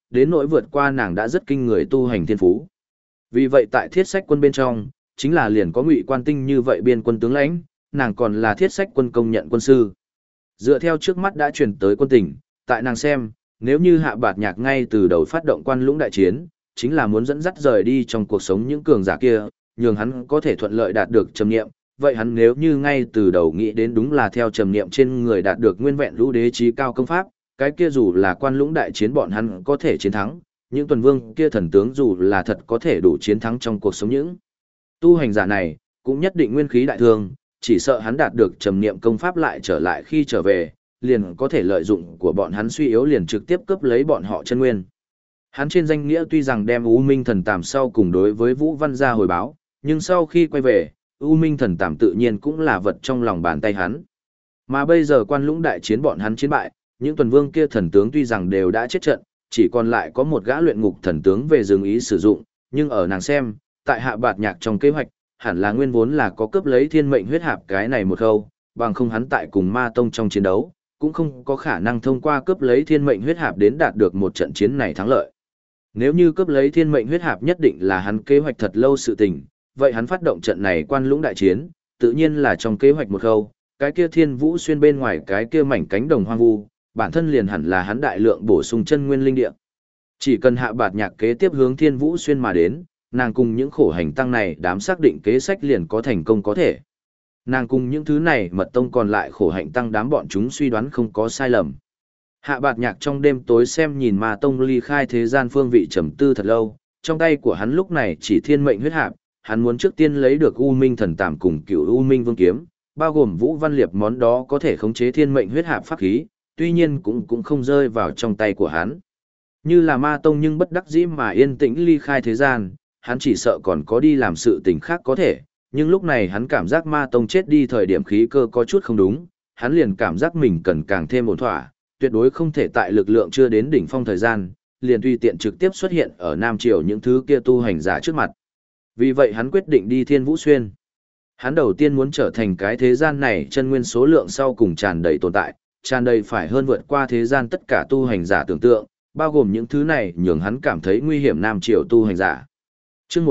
đến nỗi vượt qua nàng đã rất kinh người tu hành thiên phú. Vì vậy tại thiết sách quân bên trong, chính là liền có Ngụy Quan Tinh như vậy biên quân tướng lãnh, nàng còn là thiết sách quân công nhận quân sư. Dựa theo trước mắt đã truyền tới quân tình, tại nàng xem, nếu như Hạ Bạt Nhạc ngay từ đầu phát động Quan Lũng đại chiến, chính là muốn dẫn dắt rời đi trong cuộc sống những cường giả kia, nhường hắn có thể thuận lợi đạt được trầm niệm. Vậy hắn nếu như ngay từ đầu nghĩ đến đúng là theo trầm niệm trên người đạt được nguyên vẹn lũ đế chí cao công pháp, cái kia dù là Quan Lũng đại chiến bọn hắn có thể chiến thắng, những tuần vương kia thần tướng dù là thật có thể đủ chiến thắng trong cuộc sống những tu hành giả này, cũng nhất định nguyên khí đại thương, chỉ sợ hắn đạt được trầm niệm công pháp lại trở lại khi trở về, liền có thể lợi dụng của bọn hắn suy yếu liền trực tiếp cướp lấy bọn họ chân nguyên. Hắn trên danh nghĩa tuy rằng đem U Minh Thần Tàm sau cùng đối với Vũ Văn gia hồi báo, nhưng sau khi quay về, U Minh Thần Tàm tự nhiên cũng là vật trong lòng bàn tay hắn. Mà bây giờ Quan Lũng đại chiến bọn hắn chiến bại, những tuần vương kia thần tướng tuy rằng đều đã chết trận, chỉ còn lại có một gã luyện ngục thần tướng về dừng ý sử dụng, nhưng ở nàng xem, tại Hạ Bạt Nhạc trong kế hoạch, hẳn là nguyên vốn là có cướp lấy thiên mệnh huyết hạp cái này một khâu, bằng không hắn tại cùng Ma Tông trong chiến đấu, cũng không có khả năng thông qua cướp lấy thiên mệnh huyết hạp đến đạt được một trận chiến này thắng lợi. Nếu như cướp lấy thiên mệnh huyết hạp nhất định là hắn kế hoạch thật lâu sự tình, vậy hắn phát động trận này Quan Lũng đại chiến, tự nhiên là trong kế hoạch một khâu, cái kia Thiên Vũ Xuyên bên ngoài cái kia mảnh cánh đồng hoang vu, bản thân liền hẳn là hắn đại lượng bổ sung chân nguyên linh địa. Chỉ cần Hạ Bạt Nhạc kế tiếp hướng Thiên Vũ Xuyên mà đến, nàng cùng những khổ hành tăng này đám xác định kế sách liền có thành công có thể. Nàng cùng những thứ này mật tông còn lại khổ hạnh tăng đám bọn chúng suy đoán không có sai lầm. Hạ Bạt Nhạc trong đêm tối xem nhìn Ma Tông ly khai thế gian phương vị trầm tư thật lâu, trong tay của hắn lúc này chỉ thiên mệnh huyết hạp, hắn muốn trước tiên lấy được U Minh Thần Tàm cùng Cửu U Minh Vương kiếm, bao gồm Vũ Văn Liệp món đó có thể khống chế thiên mệnh huyết hạp pháp khí, tuy nhiên cũng không rơi vào trong tay của hắn. Như là Ma Tông nhưng bất đắc dĩ mà yên tĩnh ly khai thế gian, hắn chỉ sợ còn có đi làm sự tình khác có thể, nhưng lúc này hắn cảm giác Ma Tông chết đi thời điểm khí cơ có chút không đúng, hắn liền cảm giác mình cần càng thêm ổn thỏa, tuyệt đối không thể tại lực lượng chưa đến đỉnh phong thời gian, liền tùy tiện trực tiếp xuất hiện ở Nam Triều những thứ kia tu hành giả trước mặt. Vì vậy hắn quyết định đi Thiên Vũ Xuyên. Hắn đầu tiên muốn trở thành cái thế gian này chân nguyên số lượng sau cùng tràn đầy tồn tại, tràn đầy phải hơn vượt qua thế gian tất cả tu hành giả tưởng tượng, bao gồm những thứ này nhường hắn cảm thấy nguy hiểm Nam Triều tu hành giả. Chương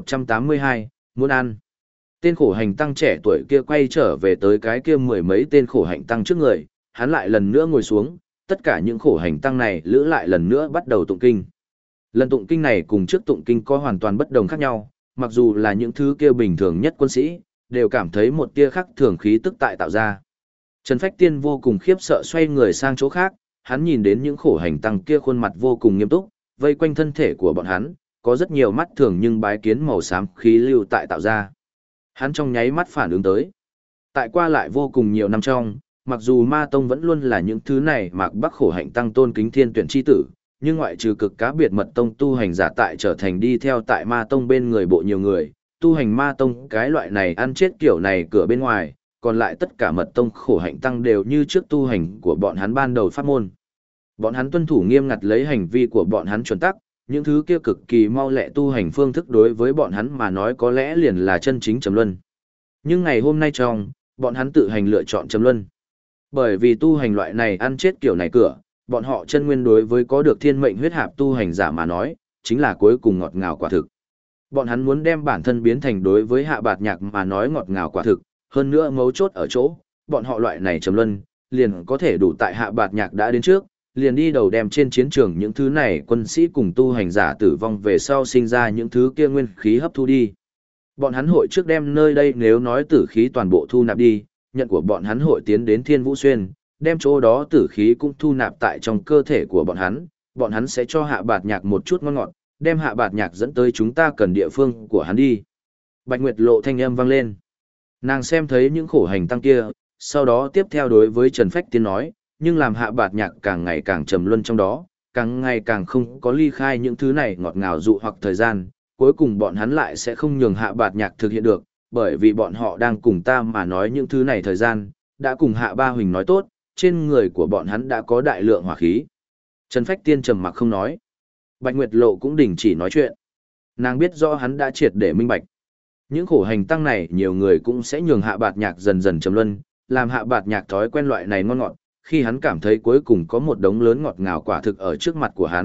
1182, muốn ăn. Tên khổ hành tăng trẻ tuổi kia quay trở về tới cái kia mười mấy tên khổ hành tăng trước người, hắn lại lần nữa ngồi xuống, tất cả những khổ hành tăng này lữ lại lần nữa bắt đầu tụng kinh. Lần tụng kinh này cùng trước tụng kinh có hoàn toàn bất đồng khác nhau, mặc dù là những thứ kia bình thường nhất quân sĩ, đều cảm thấy một tia khác thường khí tức tại tạo ra. Trần Phách Tiên vô cùng khiếp sợ xoay người sang chỗ khác, hắn nhìn đến những khổ hành tăng kia khuôn mặt vô cùng nghiêm túc, vây quanh thân thể của bọn hắn, có rất nhiều mắt thường nhưng bái kiến màu xám khí lưu tại tạo ra. Hắn trong nháy mắt phản ứng tới. Tại qua lại vô cùng nhiều năm trong, mặc dù Ma Tông vẫn luôn là những thứ này Mạc Bắc khổ hạnh tăng tôn kính thiên tuyển chi tử, nhưng ngoại trừ cực cá biệt mật tông tu hành giả tại trở thành đi theo tại Ma Tông bên người bộ nhiều người, tu hành Ma Tông cái loại này ăn chết kiểu này cửa bên ngoài, còn lại tất cả mật tông khổ hạnh tăng đều như trước tu hành của bọn hắn ban đầu pháp môn. Bọn hắn tuân thủ nghiêm ngặt lấy hành vi của bọn hắn chuẩn tắc, những thứ kia cực kỳ mau lẹ tu hành phương thức đối với bọn hắn mà nói có lẽ liền là chân chính trầm luân. Nhưng ngày hôm nay trong, bọn hắn tự hành lựa chọn trầm luân. Bởi vì tu hành loại này ăn chết kiểu này cửa, bọn họ chân nguyên đối với có được thiên mệnh huyết hạp tu hành giả mà nói, chính là cuối cùng ngọt ngào quả thực. Bọn hắn muốn đem bản thân biến thành đối với Hạ Bạt Nhạc mà nói ngọt ngào quả thực, hơn nữa mấu chốt ở chỗ, bọn họ loại này trầm luân, liền có thể đủ tại Hạ Bạt Nhạc đã đến trước, liền đi đầu đem trên chiến trường những thứ này quân sĩ cùng tu hành giả tử vong về sau sinh ra những thứ kia nguyên khí hấp thu đi. Bọn hắn hội trước đem nơi đây nếu nói tử khí toàn bộ thu nạp đi, nhận của bọn hắn hội tiến đến Thiên Vũ Xuyên, đem chỗ đó tử khí cũng thu nạp tại trong cơ thể của bọn hắn sẽ cho Hạ Bạt Nhạc một chút ngon ngọt, đem Hạ Bạt Nhạc dẫn tới chúng ta cần địa phương của hắn đi. Bạch Nguyệt Lộ thanh âm vang lên. Nàng xem thấy những khổ hành tăng kia, sau đó tiếp theo đối với Trần Phách Tiên nói, nhưng làm Hạ Bạt Nhạc càng ngày càng trầm luân trong đó, càng ngày càng không có ly khai những thứ này ngọt ngào dụ hoặc thời gian, cuối cùng bọn hắn lại sẽ không nhường Hạ Bạt Nhạc thực hiện được, bởi vì bọn họ đang cùng ta mà nói những thứ này thời gian, đã cùng Hạ Ba Huỳnh nói tốt, trên người của bọn hắn đã có đại lượng hỏa khí. Trần Phách Tiên trầm mặc không nói. Bạch Nguyệt Lộ cũng đình chỉ nói chuyện. Nàng biết rõ hắn đã triệt để minh bạch. Những khổ hành tăng này nhiều người cũng sẽ nhường Hạ Bạt Nhạc dần dần trầm luân, làm Hạ Bạt Nhạc thói quen loại này ngon ngọt, khi hắn cảm thấy cuối cùng có một đống lớn ngọt ngào quả thực ở trước mặt của hắn,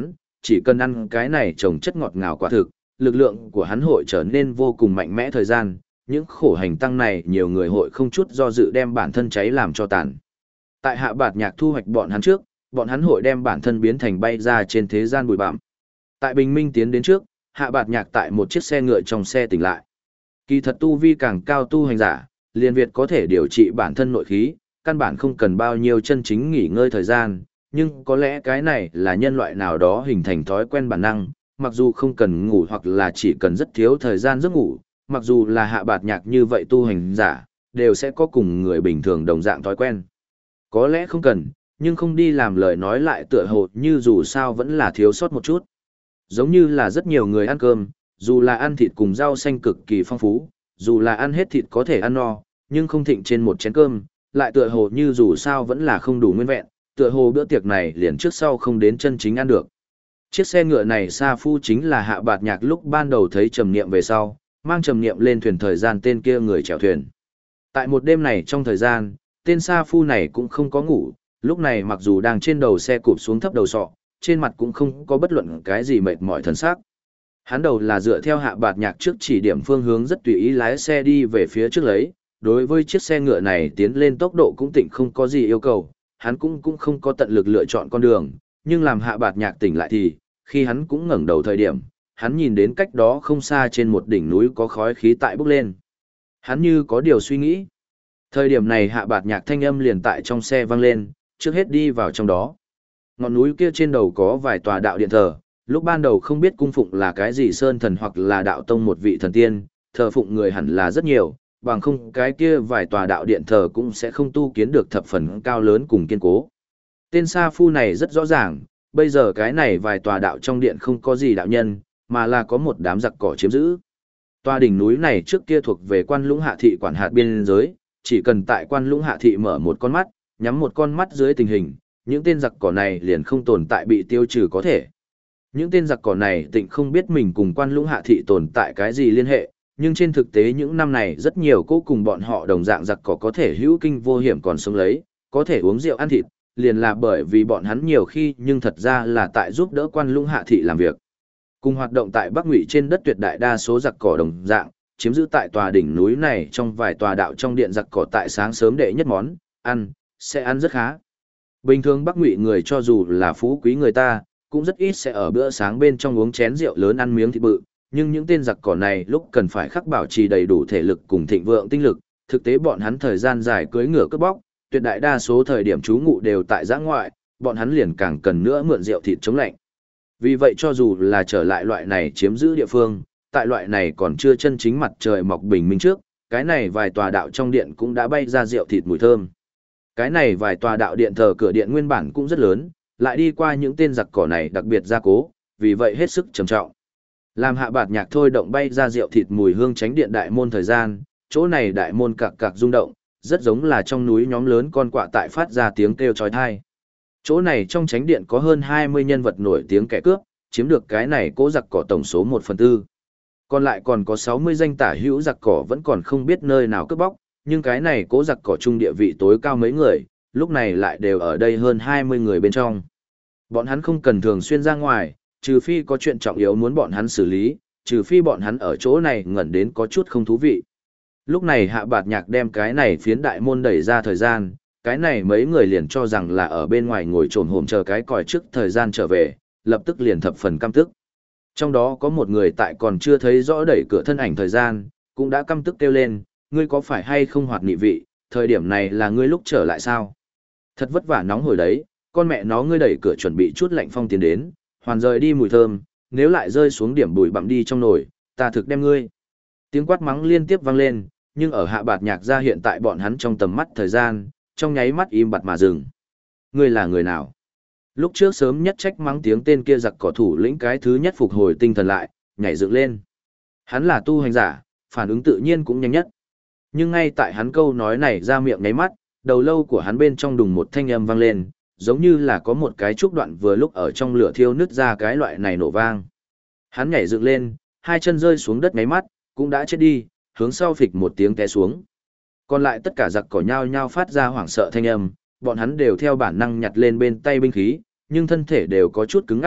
chỉ cần ăn cái này trồng chất ngọt ngào quả thực, lực lượng của hắn hội trở nên vô cùng mạnh mẽ thời gian, những khổ hành tăng này nhiều người hội không chút do dự đem bản thân cháy làm cho tàn. Tại Hạ Bạt Nhạc thu hoạch bọn hắn trước, bọn hắn hội đem bản thân biến thành bay ra trên thế gian bụi bặm. Tại bình minh tiến đến trước, Hạ Bạt Nhạc tại một chiếc xe ngựa trong xe tỉnh lại. Kỳ thật tu vi càng cao tu hành giả, liền Việt có thể điều trị bản thân nội khí, căn bản không cần bao nhiêu chân chính nghỉ ngơi thời gian, nhưng có lẽ cái này là nhân loại nào đó hình thành thói quen bản năng, mặc dù không cần ngủ hoặc là chỉ cần rất thiếu thời gian giấc ngủ, mặc dù là Hạ Bạt Nhạc như vậy tu hành giả, đều sẽ có cùng người bình thường đồng dạng thói quen. Có lẽ không cần, nhưng không đi làm lời nói lại tựa hồ như dù sao vẫn là thiếu sót một chút. Giống như là rất nhiều người ăn cơm, dù là ăn thịt cùng rau xanh cực kỳ phong phú, dù là ăn hết thịt có thể ăn no, nhưng không thịnh trên một chén cơm, lại tựa hồ như dù sao vẫn là không đủ nguyên vẹn, tựa hồ bữa tiệc này liền trước sau không đến chân chính ăn được. Chiếc xe ngựa này Sa Phu chính là Hạ Bạt Nhạc lúc ban đầu thấy Trầm Niệm về sau, mang Trầm Niệm lên thuyền thời gian tên kia người chèo thuyền. Tại một đêm này trong thời gian, tên Sa Phu này cũng không có ngủ, lúc này mặc dù đang trên đầu xe cụp xuống thấp đầu sọ, trên mặt cũng không có bất luận cái gì mệt mỏi thần sắc. Hắn đầu là dựa theo Hạ Bạt Nhạc trước chỉ điểm phương hướng rất tùy ý lái xe đi về phía trước lấy, đối với chiếc xe ngựa này tiến lên tốc độ cũng tỉnh không có gì yêu cầu, hắn cũng không có tận lực lựa chọn con đường, nhưng làm Hạ Bạt Nhạc tỉnh lại thì, khi hắn cũng ngẩng đầu thời điểm, hắn nhìn đến cách đó không xa trên một đỉnh núi có khói khí tại bốc lên. Hắn như có điều suy nghĩ. Thời điểm này Hạ Bạt Nhạc thanh âm liền tại trong xe vang lên, trước hết đi vào trong đó. Ngọn núi kia trên đầu có vài tòa đạo điện thờ, lúc ban đầu không biết cung phụng là cái gì sơn thần hoặc là đạo tông một vị thần tiên, thờ phụng người hẳn là rất nhiều, bằng không cái kia vài tòa đạo điện thờ cũng sẽ không tu kiến được thập phần cao lớn cùng kiên cố. Tên Sa Phu này rất rõ ràng, bây giờ cái này vài tòa đạo trong điện không có gì đạo nhân, mà là có một đám giặc cỏ chiếm giữ. Tòa đỉnh núi này trước kia thuộc về Quan Lũng Hạ thị quản hạt biên giới, chỉ cần tại Quan Lũng Hạ thị mở một con mắt, nhắm một con mắt dưới tình hình, những tên giặc cỏ này liền không tồn tại bị tiêu trừ có thể. Những tên giặc cỏ này tịnh không biết mình cùng Quan Lũng Hạ thị tồn tại cái gì liên hệ, nhưng trên thực tế những năm này rất nhiều cô cùng bọn họ đồng dạng giặc cỏ có thể hữu kinh vô hiểm còn sống lấy, có thể uống rượu ăn thịt, liền là bởi vì bọn hắn nhiều khi nhưng thật ra là tại giúp đỡ Quan Lũng Hạ thị làm việc. Cùng hoạt động tại Bắc Ngụy trên đất tuyệt đại đa số giặc cỏ đồng dạng, chiếm giữ tại tòa đỉnh núi này trong vài tòa đạo trong điện giặc cỏ tại sáng sớm đệ nhất món, ăn, sẽ ăn rất khá. Bình thường Bắc Ngụy người cho dù là phú quý người ta, cũng rất ít sẽ ở bữa sáng bên trong uống chén rượu lớn ăn miếng thịt bự, nhưng những tên giặc cỏ này lúc cần phải khắc bảo trì đầy đủ thể lực cùng thịnh vượng tinh lực, thực tế bọn hắn thời gian dài cưỡi ngựa cướp bóc, tuyệt đại đa số thời điểm trú ngụ đều tại giã ngoại, bọn hắn liền càng cần nữa mượn rượu thịt chống lạnh. Vì vậy cho dù là trở lại loại này chiếm giữ địa phương, tại loại này còn chưa chân chính mặt trời mọc bình minh trước, cái này vài tòa đạo trong điện cũng đã bay ra rượu thịt mùi thơm. Cái này vài tòa đạo điện thờ cửa điện nguyên bản cũng rất lớn, lại đi qua những tên giặc cỏ này đặc biệt gia cố, vì vậy hết sức trầm trọng. Làm Hạ Bạt Nhạc thôi động bay ra rượu thịt mùi hương tránh điện đại môn thời gian, chỗ này đại môn cạc cạc rung động, rất giống là trong núi nhóm lớn con quạ tại phát ra tiếng kêu chói tai. Chỗ này trong tránh điện có hơn 20 nhân vật nổi tiếng kẻ cướp, chiếm được cái này cố giặc cỏ tổng số 1/4. Còn lại còn có 60 danh tả hữu giặc cỏ vẫn còn không biết nơi nào cướp bóc, nhưng cái này cố giặc cỏ trung địa vị tối cao mấy người, lúc này lại đều ở đây hơn 20 người bên trong. Bọn hắn không cần thường xuyên ra ngoài, trừ phi có chuyện trọng yếu muốn bọn hắn xử lý, trừ phi bọn hắn ở chỗ này ngẩn đến có chút không thú vị. Lúc này Hạ Bạt Nhạc đem cái này phiến đại môn đẩy ra thời gian, cái này mấy người liền cho rằng là ở bên ngoài ngồi trồn hổm chờ cái còi trước thời gian trở về, lập tức liền thập phần căm tức. Trong đó có một người tại còn chưa thấy rõ đẩy cửa thân ảnh thời gian, cũng đã căm tức kêu lên, ngươi có phải hay không hoạt nị vị, thời điểm này là ngươi lúc trở lại sao? Thật vất vả nóng hồi đấy, con mẹ nó ngươi đẩy cửa chuẩn bị chút lạnh phong tiến đến, hoàn rời đi mùi thơm, nếu lại rơi xuống điểm bụi bặm đi trong nồi, ta thực đem ngươi. Tiếng quát mắng liên tiếp vang lên, nhưng ở Hạ Bạt Nhạc ra hiện tại bọn hắn trong tầm mắt thời gian, trong nháy mắt im bặt mà dừng. Ngươi là người nào? Lúc trước sớm nhất trách mắng tiếng tên kia giặc cỏ thủ lĩnh cái thứ nhất phục hồi tinh thần lại, nhảy dựng lên. Hắn là tu hành giả, phản ứng tự nhiên cũng nhanh nhất. Nhưng ngay tại hắn câu nói này ra miệng nháy mắt, đầu lâu của hắn bên trong đùng một thanh âm vang lên, giống như là có một cái trúc đoạn vừa lúc ở trong lửa thiêu nứt ra cái loại này nổ vang. Hắn nhảy dựng lên, hai chân rơi xuống đất nháy mắt, cũng đã chết đi, hướng sau phịch một tiếng té xuống. Còn lại tất cả giặc cỏ nhao nhao phát ra hoảng sợ thanh âm, bọn hắn đều theo bản năng nhặt lên bên tay binh khí, nhưng thân thể đều có chút cứng ngắc,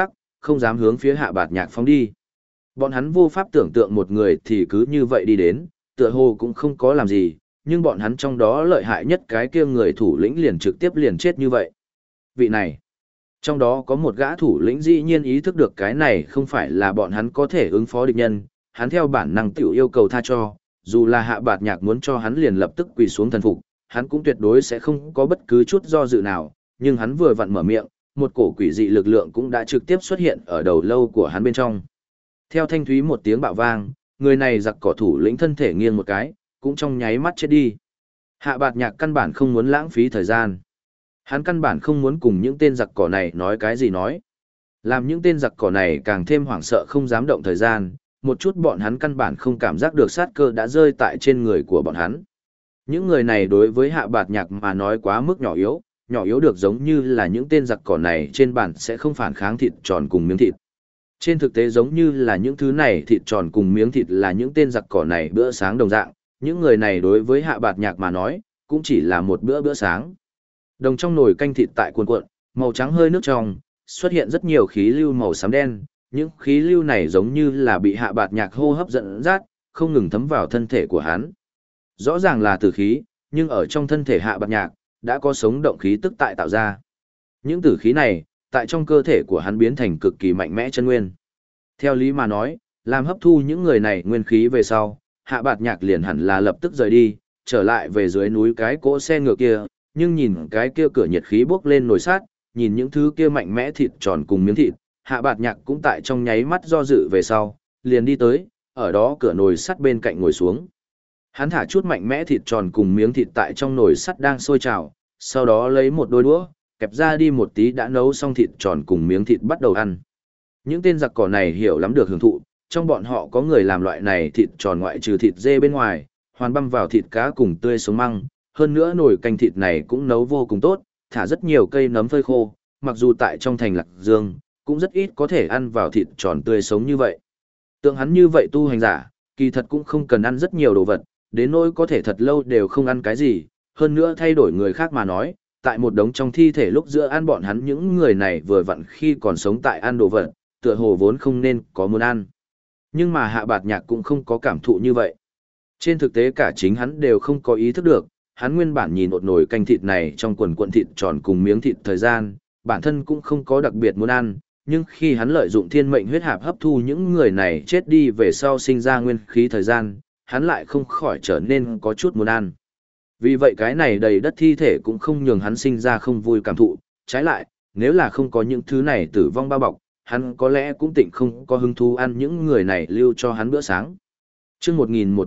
không dám hướng phía Hạ Bạt Nhạc phóng đi. Bọn hắn vô pháp tưởng tượng một người thì cứ như vậy đi đến, tựa hồ cũng không có làm gì, nhưng bọn hắn trong đó lợi hại nhất cái kia người thủ lĩnh liền trực tiếp liền chết như vậy. Vị này, trong đó có một gã thủ lĩnh dĩ nhiên ý thức được cái này không phải là bọn hắn có thể ứng phó địch nhân, hắn theo bản năng tiểu yêu cầu tha cho, dù là Hạ Bạt Nhạc muốn cho hắn liền lập tức quỳ xuống thần phục, hắn cũng tuyệt đối sẽ không có bất cứ chút do dự nào, nhưng hắn vừa vặn mở miệng, một cổ quỷ dị lực lượng cũng đã trực tiếp xuất hiện ở đầu lâu của hắn bên trong. Theo thanh thúy một tiếng bạo vang, người này giặc cỏ thủ lĩnh thân thể nghiêng một cái, cũng trong nháy mắt chết đi. Hạ Bạt Nhạc căn bản không muốn lãng phí thời gian. Hắn căn bản không muốn cùng những tên giặc cỏ này nói cái gì nói. Làm những tên giặc cỏ này càng thêm hoảng sợ không dám động thời gian, một chút bọn hắn căn bản không cảm giác được sát cơ đã rơi tại trên người của bọn hắn. Những người này đối với Hạ Bạt Nhạc mà nói quá mức nhỏ yếu được giống như là những tên giặc cỏ này trên bản sẽ không phản kháng thịt tròn cùng miếng thịt. Trên thực tế giống như là những thứ này thịt tròn cùng miếng thịt là những tên giặc cỏ này bữa sáng đồng dạng, những người này đối với Hạ Bạt Nhạc mà nói, cũng chỉ là một bữa sáng. Đồng trong nồi canh thịt tại cuộn cuộn, màu trắng hơi nước trong, xuất hiện rất nhiều khí lưu màu xám đen, những khí lưu này giống như là bị Hạ Bạt Nhạc hô hấp dẫn dắt, không ngừng thấm vào thân thể của hắn. Rõ ràng là tử khí, nhưng ở trong thân thể Hạ Bạt Nhạc, đã có sống động khí tức tại tạo ra. Những tử khí này, tại trong cơ thể của hắn biến thành cực kỳ mạnh mẽ chân nguyên. Theo lý mà nói, làm hấp thu những người này nguyên khí về sau, Hạ Bạt Nhạc liền hẳn là lập tức rời đi, trở lại về dưới núi cái cỗ xe ngựa kia, nhưng nhìn cái kia cửa nhiệt khí bốc lên nồi sát, nhìn những thứ kia mạnh mẽ thịt tròn cùng miếng thịt, Hạ Bạt Nhạc cũng tại trong nháy mắt do dự về sau, liền đi tới, ở đó cửa nồi sắt bên cạnh ngồi xuống. Hắn thả chút mạnh mẽ thịt tròn cùng miếng thịt tại trong nồi sắt đang sôi trào, sau đó lấy một đôi đũa, kẹp ra đi một tí đã nấu xong thịt tròn cùng miếng thịt bắt đầu ăn. Những tên giặc cỏ này hiểu lắm được hưởng thụ, trong bọn họ có người làm loại này thịt tròn ngoại trừ thịt dê bên ngoài, hoàn băm vào thịt cá cùng tươi sống măng, hơn nữa nồi canh thịt này cũng nấu vô cùng tốt, thả rất nhiều cây nấm phơi khô, mặc dù tại trong thành Lạc Dương, cũng rất ít có thể ăn vào thịt tròn tươi sống như vậy. Tượng hắn như vậy tu hành giả, kỳ thật cũng không cần ăn rất nhiều đồ vật, đến nỗi có thể thật lâu đều không ăn cái gì, hơn nữa thay đổi người khác mà nói, tại một đống trong thi thể lúc giữa ăn bọn hắn những người này vừa vặn khi còn sống tại ăn đồ vật, tựa hồ vốn không nên có muốn ăn. Nhưng mà Hạ Bạt Nhạc cũng không có cảm thụ như vậy. Trên thực tế cả chính hắn đều không có ý thức được, hắn nguyên bản nhìn một nồi canh thịt này trong quần cuộn thịt tròn cùng miếng thịt thời gian, bản thân cũng không có đặc biệt muốn ăn, nhưng khi hắn lợi dụng thiên mệnh huyết hạp hấp thu những người này chết đi về sau sinh ra nguyên khí thời gian, hắn lại không khỏi trở nên có chút muốn ăn. Vì vậy cái này đầy đất thi thể cũng không nhường hắn sinh ra không vui cảm thụ, trái lại, nếu là không có những thứ này tử vong bao bọc, hắn có lẽ cũng tỉnh không có hứng thú ăn những người này lưu cho hắn bữa sáng. Chương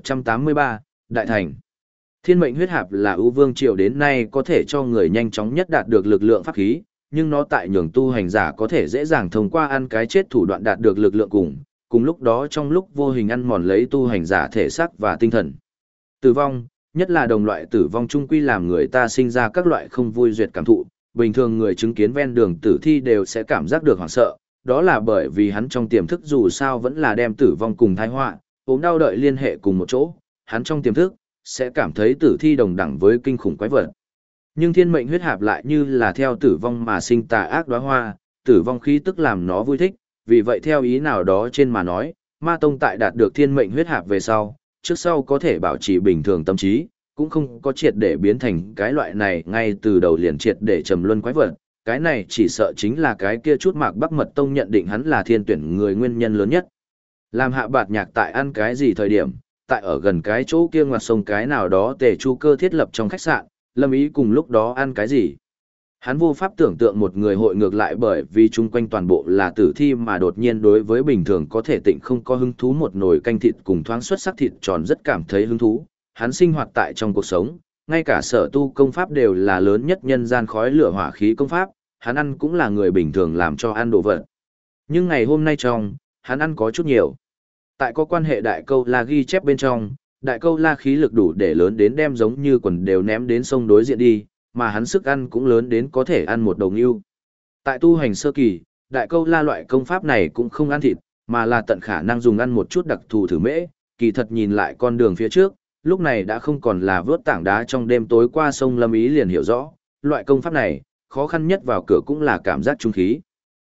1183, Đại Thành. Thiên mệnh huyết hạp là ưu vương triều đến nay có thể cho người nhanh chóng nhất đạt được lực lượng pháp khí, nhưng nó tại nhường tu hành giả có thể dễ dàng thông qua ăn cái chết thủ đoạn đạt được lực lượng cùng lúc đó trong lúc vô hình ăn mòn lấy tu hành giả thể xác và tinh thần. Tử vong, nhất là đồng loại tử vong chung quy làm người ta sinh ra các loại không vui duyệt cảm thụ, bình thường người chứng kiến ven đường tử thi đều sẽ cảm giác được hoảng sợ, đó là bởi vì hắn trong tiềm thức dù sao vẫn là đem tử vong cùng tai họa, ốm đau đợi liên hệ cùng một chỗ, hắn trong tiềm thức sẽ cảm thấy tử thi đồng đẳng với kinh khủng quái vật. Nhưng thiên mệnh huyết hạp lại như là theo tử vong mà sinh tà ác đóa hoa, tử vong khí tức làm nó vui thích, vì vậy theo ý nào đó trên mà nói, ma tông tại đạt được thiên mệnh huyết hạp về sau, trước sau có thể bảo trì bình thường tâm trí, cũng không có triệt để biến thành cái loại này ngay từ đầu liền triệt để trầm luân quái vật, cái này chỉ sợ chính là cái kia chút Mạc Bắc Mật Tông nhận định hắn là thiên tuyển người nguyên nhân lớn nhất. Làm Hạ Bạt Nhạc tại ăn cái gì thời điểm, tại ở gần cái chỗ kia ngoặt sông cái nào đó Tề Chu Cơ thiết lập trong khách sạn, Lâm Ý cùng lúc đó ăn cái gì. Hắn vô pháp tưởng tượng một người hội ngược lại bởi vì chung quanh toàn bộ là tử thi mà đột nhiên đối với bình thường có thể tịnh không có hứng thú một nồi canh thịt cùng thoáng xuất sắc thịt tròn rất cảm thấy hứng thú. Hắn sinh hoạt tại trong cuộc sống, ngay cả sở tu công pháp đều là lớn nhất nhân gian khói lửa hỏa khí công pháp, hắn ăn cũng là người bình thường làm cho ăn đồ vật. Nhưng ngày hôm nay hắn ăn có chút nhiều. Tại có quan hệ đại câu la ghi chép bên trong, đại câu la khí lực đủ để lớn đến đem giống như quần đều ném đến sông đối diện đi, mà hắn sức ăn cũng lớn đến có thể ăn một đầu ngưu. Tại tu hành sơ kỳ, đại câu la loại công pháp này cũng không ăn thịt, mà là tận khả năng dùng ăn một chút đặc thù thử mễ, kỳ thật nhìn lại con đường phía trước, lúc này đã không còn là vớt tảng đá trong đêm tối qua sông Lâm Ý liền hiểu rõ, loại công pháp này, khó khăn nhất vào cửa cũng là cảm giác trung khí.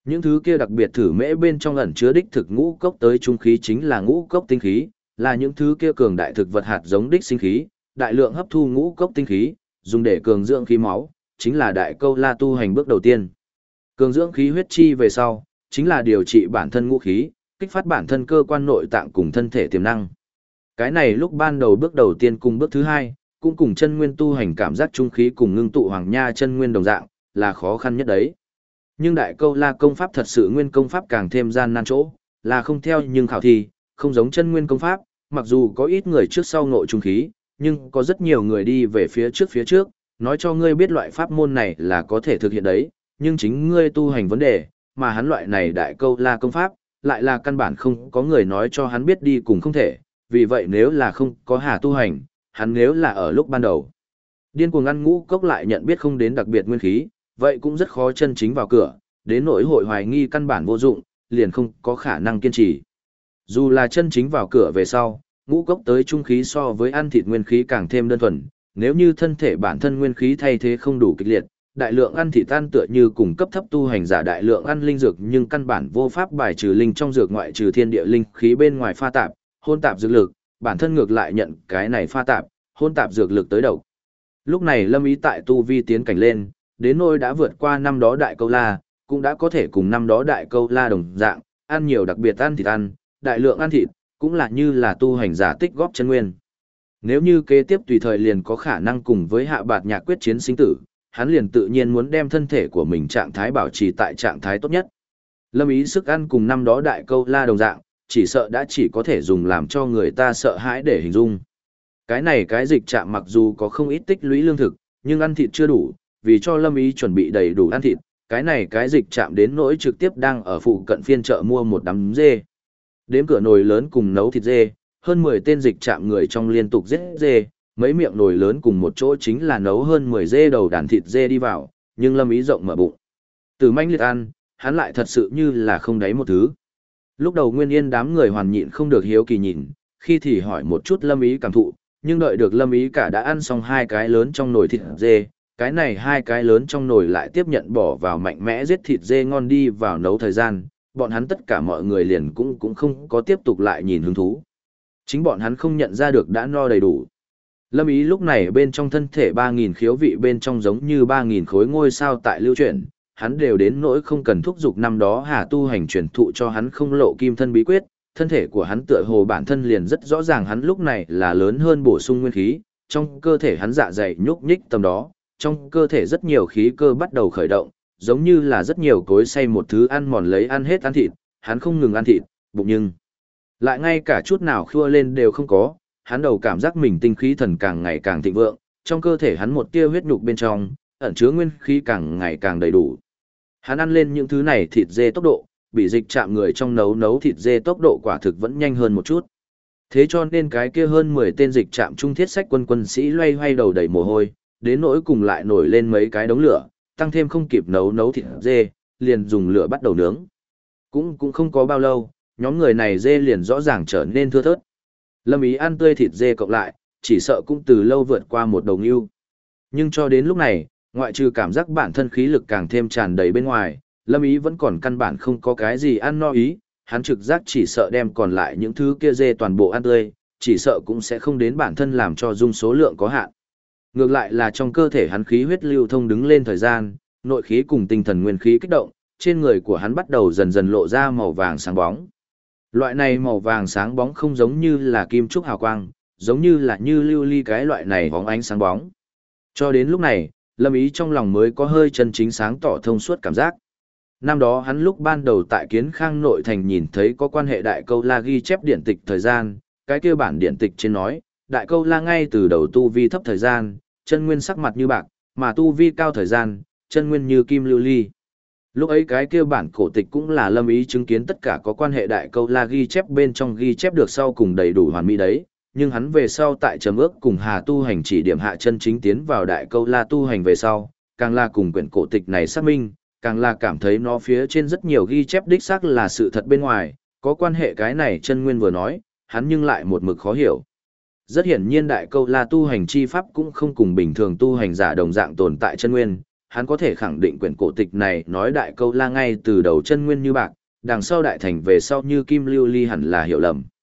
Những thứ kia đặc biệt thử mễ bên trong ẩn chứa đích thực ngũ cốc tới trung khí chính là ngũ cốc tinh khí, là những thứ kia cường đại thực vật hạt giống đích sinh khí, đại lượng hấp thu ngũ cốc tinh khí, dùng để cường dưỡng khí máu, chính là đại câu la tu hành bước đầu tiên. Cường dưỡng khí huyết chi về sau, chính là điều trị bản thân ngũ khí, kích phát bản thân cơ quan nội tạng cùng thân thể tiềm năng. Cái này lúc ban đầu bước đầu tiên cùng bước thứ hai, cũng cùng chân nguyên tu hành cảm giác trung khí cùng ngưng tụ hoàng nha chân nguyên đồng dạng, là khó khăn nhất đấy. Nhưng đại câu la công pháp thật sự nguyên công pháp càng thêm gian nan chỗ, là không theo nhưng khảo thi, không giống chân nguyên công pháp, mặc dù có ít người trước sau ngộ trung khí, nhưng có rất nhiều người đi về phía trước, nói cho ngươi biết loại pháp môn này là có thể thực hiện đấy, nhưng chính ngươi tu hành vấn đề, mà hắn loại này đại câu la công pháp, lại là căn bản không có người nói cho hắn biết đi cùng không thể, vì vậy nếu là không có hà tu hành, hắn nếu là ở lúc ban đầu. Điên cuồng ăn ngũ cốc lại nhận biết không đến đặc biệt nguyên khí, vậy cũng rất khó chân chính vào cửa, đến nỗi hội hoài nghi căn bản vô dụng, liền không có khả năng kiên trì. Dù là chân chính vào cửa về sau, ngũ cốc tới trung khí so với ăn thịt nguyên khí càng thêm đơn thuần, nếu như thân thể bản thân nguyên khí thay thế không đủ kịch liệt, đại lượng ăn thịt tan tựa như cùng cấp thấp tu hành giả đại lượng ăn linh dược nhưng căn bản vô pháp bài trừ linh trong dược ngoại trừ thiên địa linh khí bên ngoài pha tạp, hôn tạp dược lực, bản thân ngược lại nhận cái này pha tạp, hôn tạp dược lực tới đầu. Lúc này Lâm Ý tại tu vi tiến cảnh lên, đến nỗi đã vượt qua năm đó đại câu la, cũng đã có thể cùng năm đó đại câu la đồng dạng, ăn nhiều đặc biệt ăn thịt ăn, đại lượng ăn thịt, cũng là như là tu hành giả tích góp chân nguyên. Nếu như kế tiếp tùy thời liền có khả năng cùng với Hạ Bạt Nhạc quyết chiến sinh tử, hắn liền tự nhiên muốn đem thân thể của mình trạng thái bảo trì tại trạng thái tốt nhất. Lâm Ý sức ăn cùng năm đó đại câu la đồng dạng, chỉ sợ đã chỉ có thể dùng làm cho người ta sợ hãi để hình dung. Cái này cái dịch trạm mặc dù có không ít tích lũy lương thực, nhưng ăn thịt chưa đủ, vì cho Lâm Ý chuẩn bị đầy đủ ăn thịt, cái này cái dịch trạm đến nỗi trực tiếp đang ở phụ cận phiên chợ mua một đám dê. Đếm cửa nồi lớn cùng nấu thịt dê, hơn 10 tên dịch trạm người trong liên tục giết dê, mấy miệng nồi lớn cùng một chỗ chính là nấu hơn 10 dê đầu đàn thịt dê đi vào, nhưng Lâm Ý rộng mở bụng. Từ manh liệt ăn, hắn lại thật sự như là không đáy một thứ. Lúc đầu Nguyên Yên đám người hoàn nhịn không được hiếu kỳ nhìn, khi thì hỏi một chút Lâm Ý cảm thụ, nhưng đợi được Lâm Ý cả đã ăn xong hai cái lớn trong nồi thịt dê, cái này hai cái lớn trong nồi lại tiếp nhận bỏ vào mạnh mẽ giết thịt dê ngon đi vào nấu thời gian, bọn hắn tất cả mọi người liền cũng không có tiếp tục lại nhìn hứng thú. Chính bọn hắn không nhận ra được đã no đầy đủ. Lâm Ý lúc này bên trong thân thể 3.000 khiếu vị bên trong giống như 3.000 khối ngôi sao tại lưu chuyển, hắn đều đến nỗi không cần thúc giục năm đó Hà tu hành truyền thụ cho hắn không lộ kim thân bí quyết, thân thể của hắn tựa hồ bản thân liền rất rõ ràng hắn lúc này là lớn hơn bổ sung nguyên khí, trong cơ thể hắn dạ dày nhúc nhích tầm đó, trong cơ thể rất nhiều khí cơ bắt đầu khởi động, giống như là rất nhiều cối xay một thứ ăn mòn lấy ăn hết ăn thịt, hắn không ngừng ăn thịt, bụng nhưng lại ngay cả chút nào khua lên đều không có, hắn đầu cảm giác mình tinh khí thần càng ngày càng thịnh vượng, trong cơ thể hắn một tia huyết nhục bên trong, ẩn chứa nguyên khí càng ngày càng đầy đủ. Hắn ăn lên những thứ này thịt dê tốc độ, bị dịch chạm người trong nấu thịt dê tốc độ quả thực vẫn nhanh hơn một chút. Thế cho nên cái kia hơn 10 tên dịch chạm trung thiết sách quân sĩ loay hoay đầu đầy mồ hôi, đến nỗi cùng lại nổi lên mấy cái đống lửa, tăng thêm không kịp nấu thịt dê, liền dùng lửa bắt đầu nướng. Cũng không có bao lâu, nhóm người này dê liền rõ ràng trở nên thưa thớt. Lâm Ý ăn tươi thịt dê cộng lại, chỉ sợ cũng từ lâu vượt qua một đầu ngưu. Nhưng cho đến lúc này, ngoại trừ cảm giác bản thân khí lực càng thêm tràn đầy bên ngoài, Lâm Ý vẫn còn căn bản không có cái gì ăn no ý, hắn trực giác chỉ sợ đem còn lại những thứ kia dê toàn bộ ăn tươi, chỉ sợ cũng sẽ không đến bản thân làm cho dung số lượng có hạn. Ngược lại là trong cơ thể hắn khí huyết lưu thông đứng lên thời gian, nội khí cùng tinh thần nguyên khí kích động, trên người của hắn bắt đầu dần dần lộ ra màu vàng sáng bóng. Loại này màu vàng sáng bóng không giống như là kim trúc hào quang, giống như là như lưu ly cái loại này bóng ánh sáng bóng. Cho đến lúc này, Lâm Ý trong lòng mới có hơi chân chính sáng tỏ thông suốt cảm giác. Năm đó hắn lúc ban đầu tại Kiến Khang nội thành nhìn thấy có quan hệ đại câu la ghi chép điển tịch thời gian, cái kia bản điển tịch trên nói, đại câu la ngay từ đầu tu vi thấp thời gian, chân nguyên sắc mặt như bạc, mà tu vi cao thời gian, chân nguyên như kim lưu ly. Lúc ấy cái kia bản cổ tịch cũng là Lâm Ý chứng kiến tất cả có quan hệ đại câu la ghi chép bên trong ghi chép được sau cùng đầy đủ hoàn mỹ đấy, nhưng hắn về sau tại Trầm Ước cùng Hà tu hành chỉ điểm hạ chân chính tiến vào đại câu la tu hành về sau, càng là cùng quyển cổ tịch này xác minh, càng là cảm thấy nó phía trên rất nhiều ghi chép đích xác là sự thật bên ngoài, có quan hệ cái này chân nguyên vừa nói, hắn nhưng lại một mực khó hiểu. Rất hiển nhiên đại câu la tu hành chi pháp cũng không cùng bình thường tu hành giả đồng dạng tồn tại chân nguyên, hắn có thể khẳng định quyển cổ tịch này nói đại câu la ngay từ đầu chân nguyên như bạc, đằng sau đại thành về sau như kim lưu ly hẳn là hiểu lầm.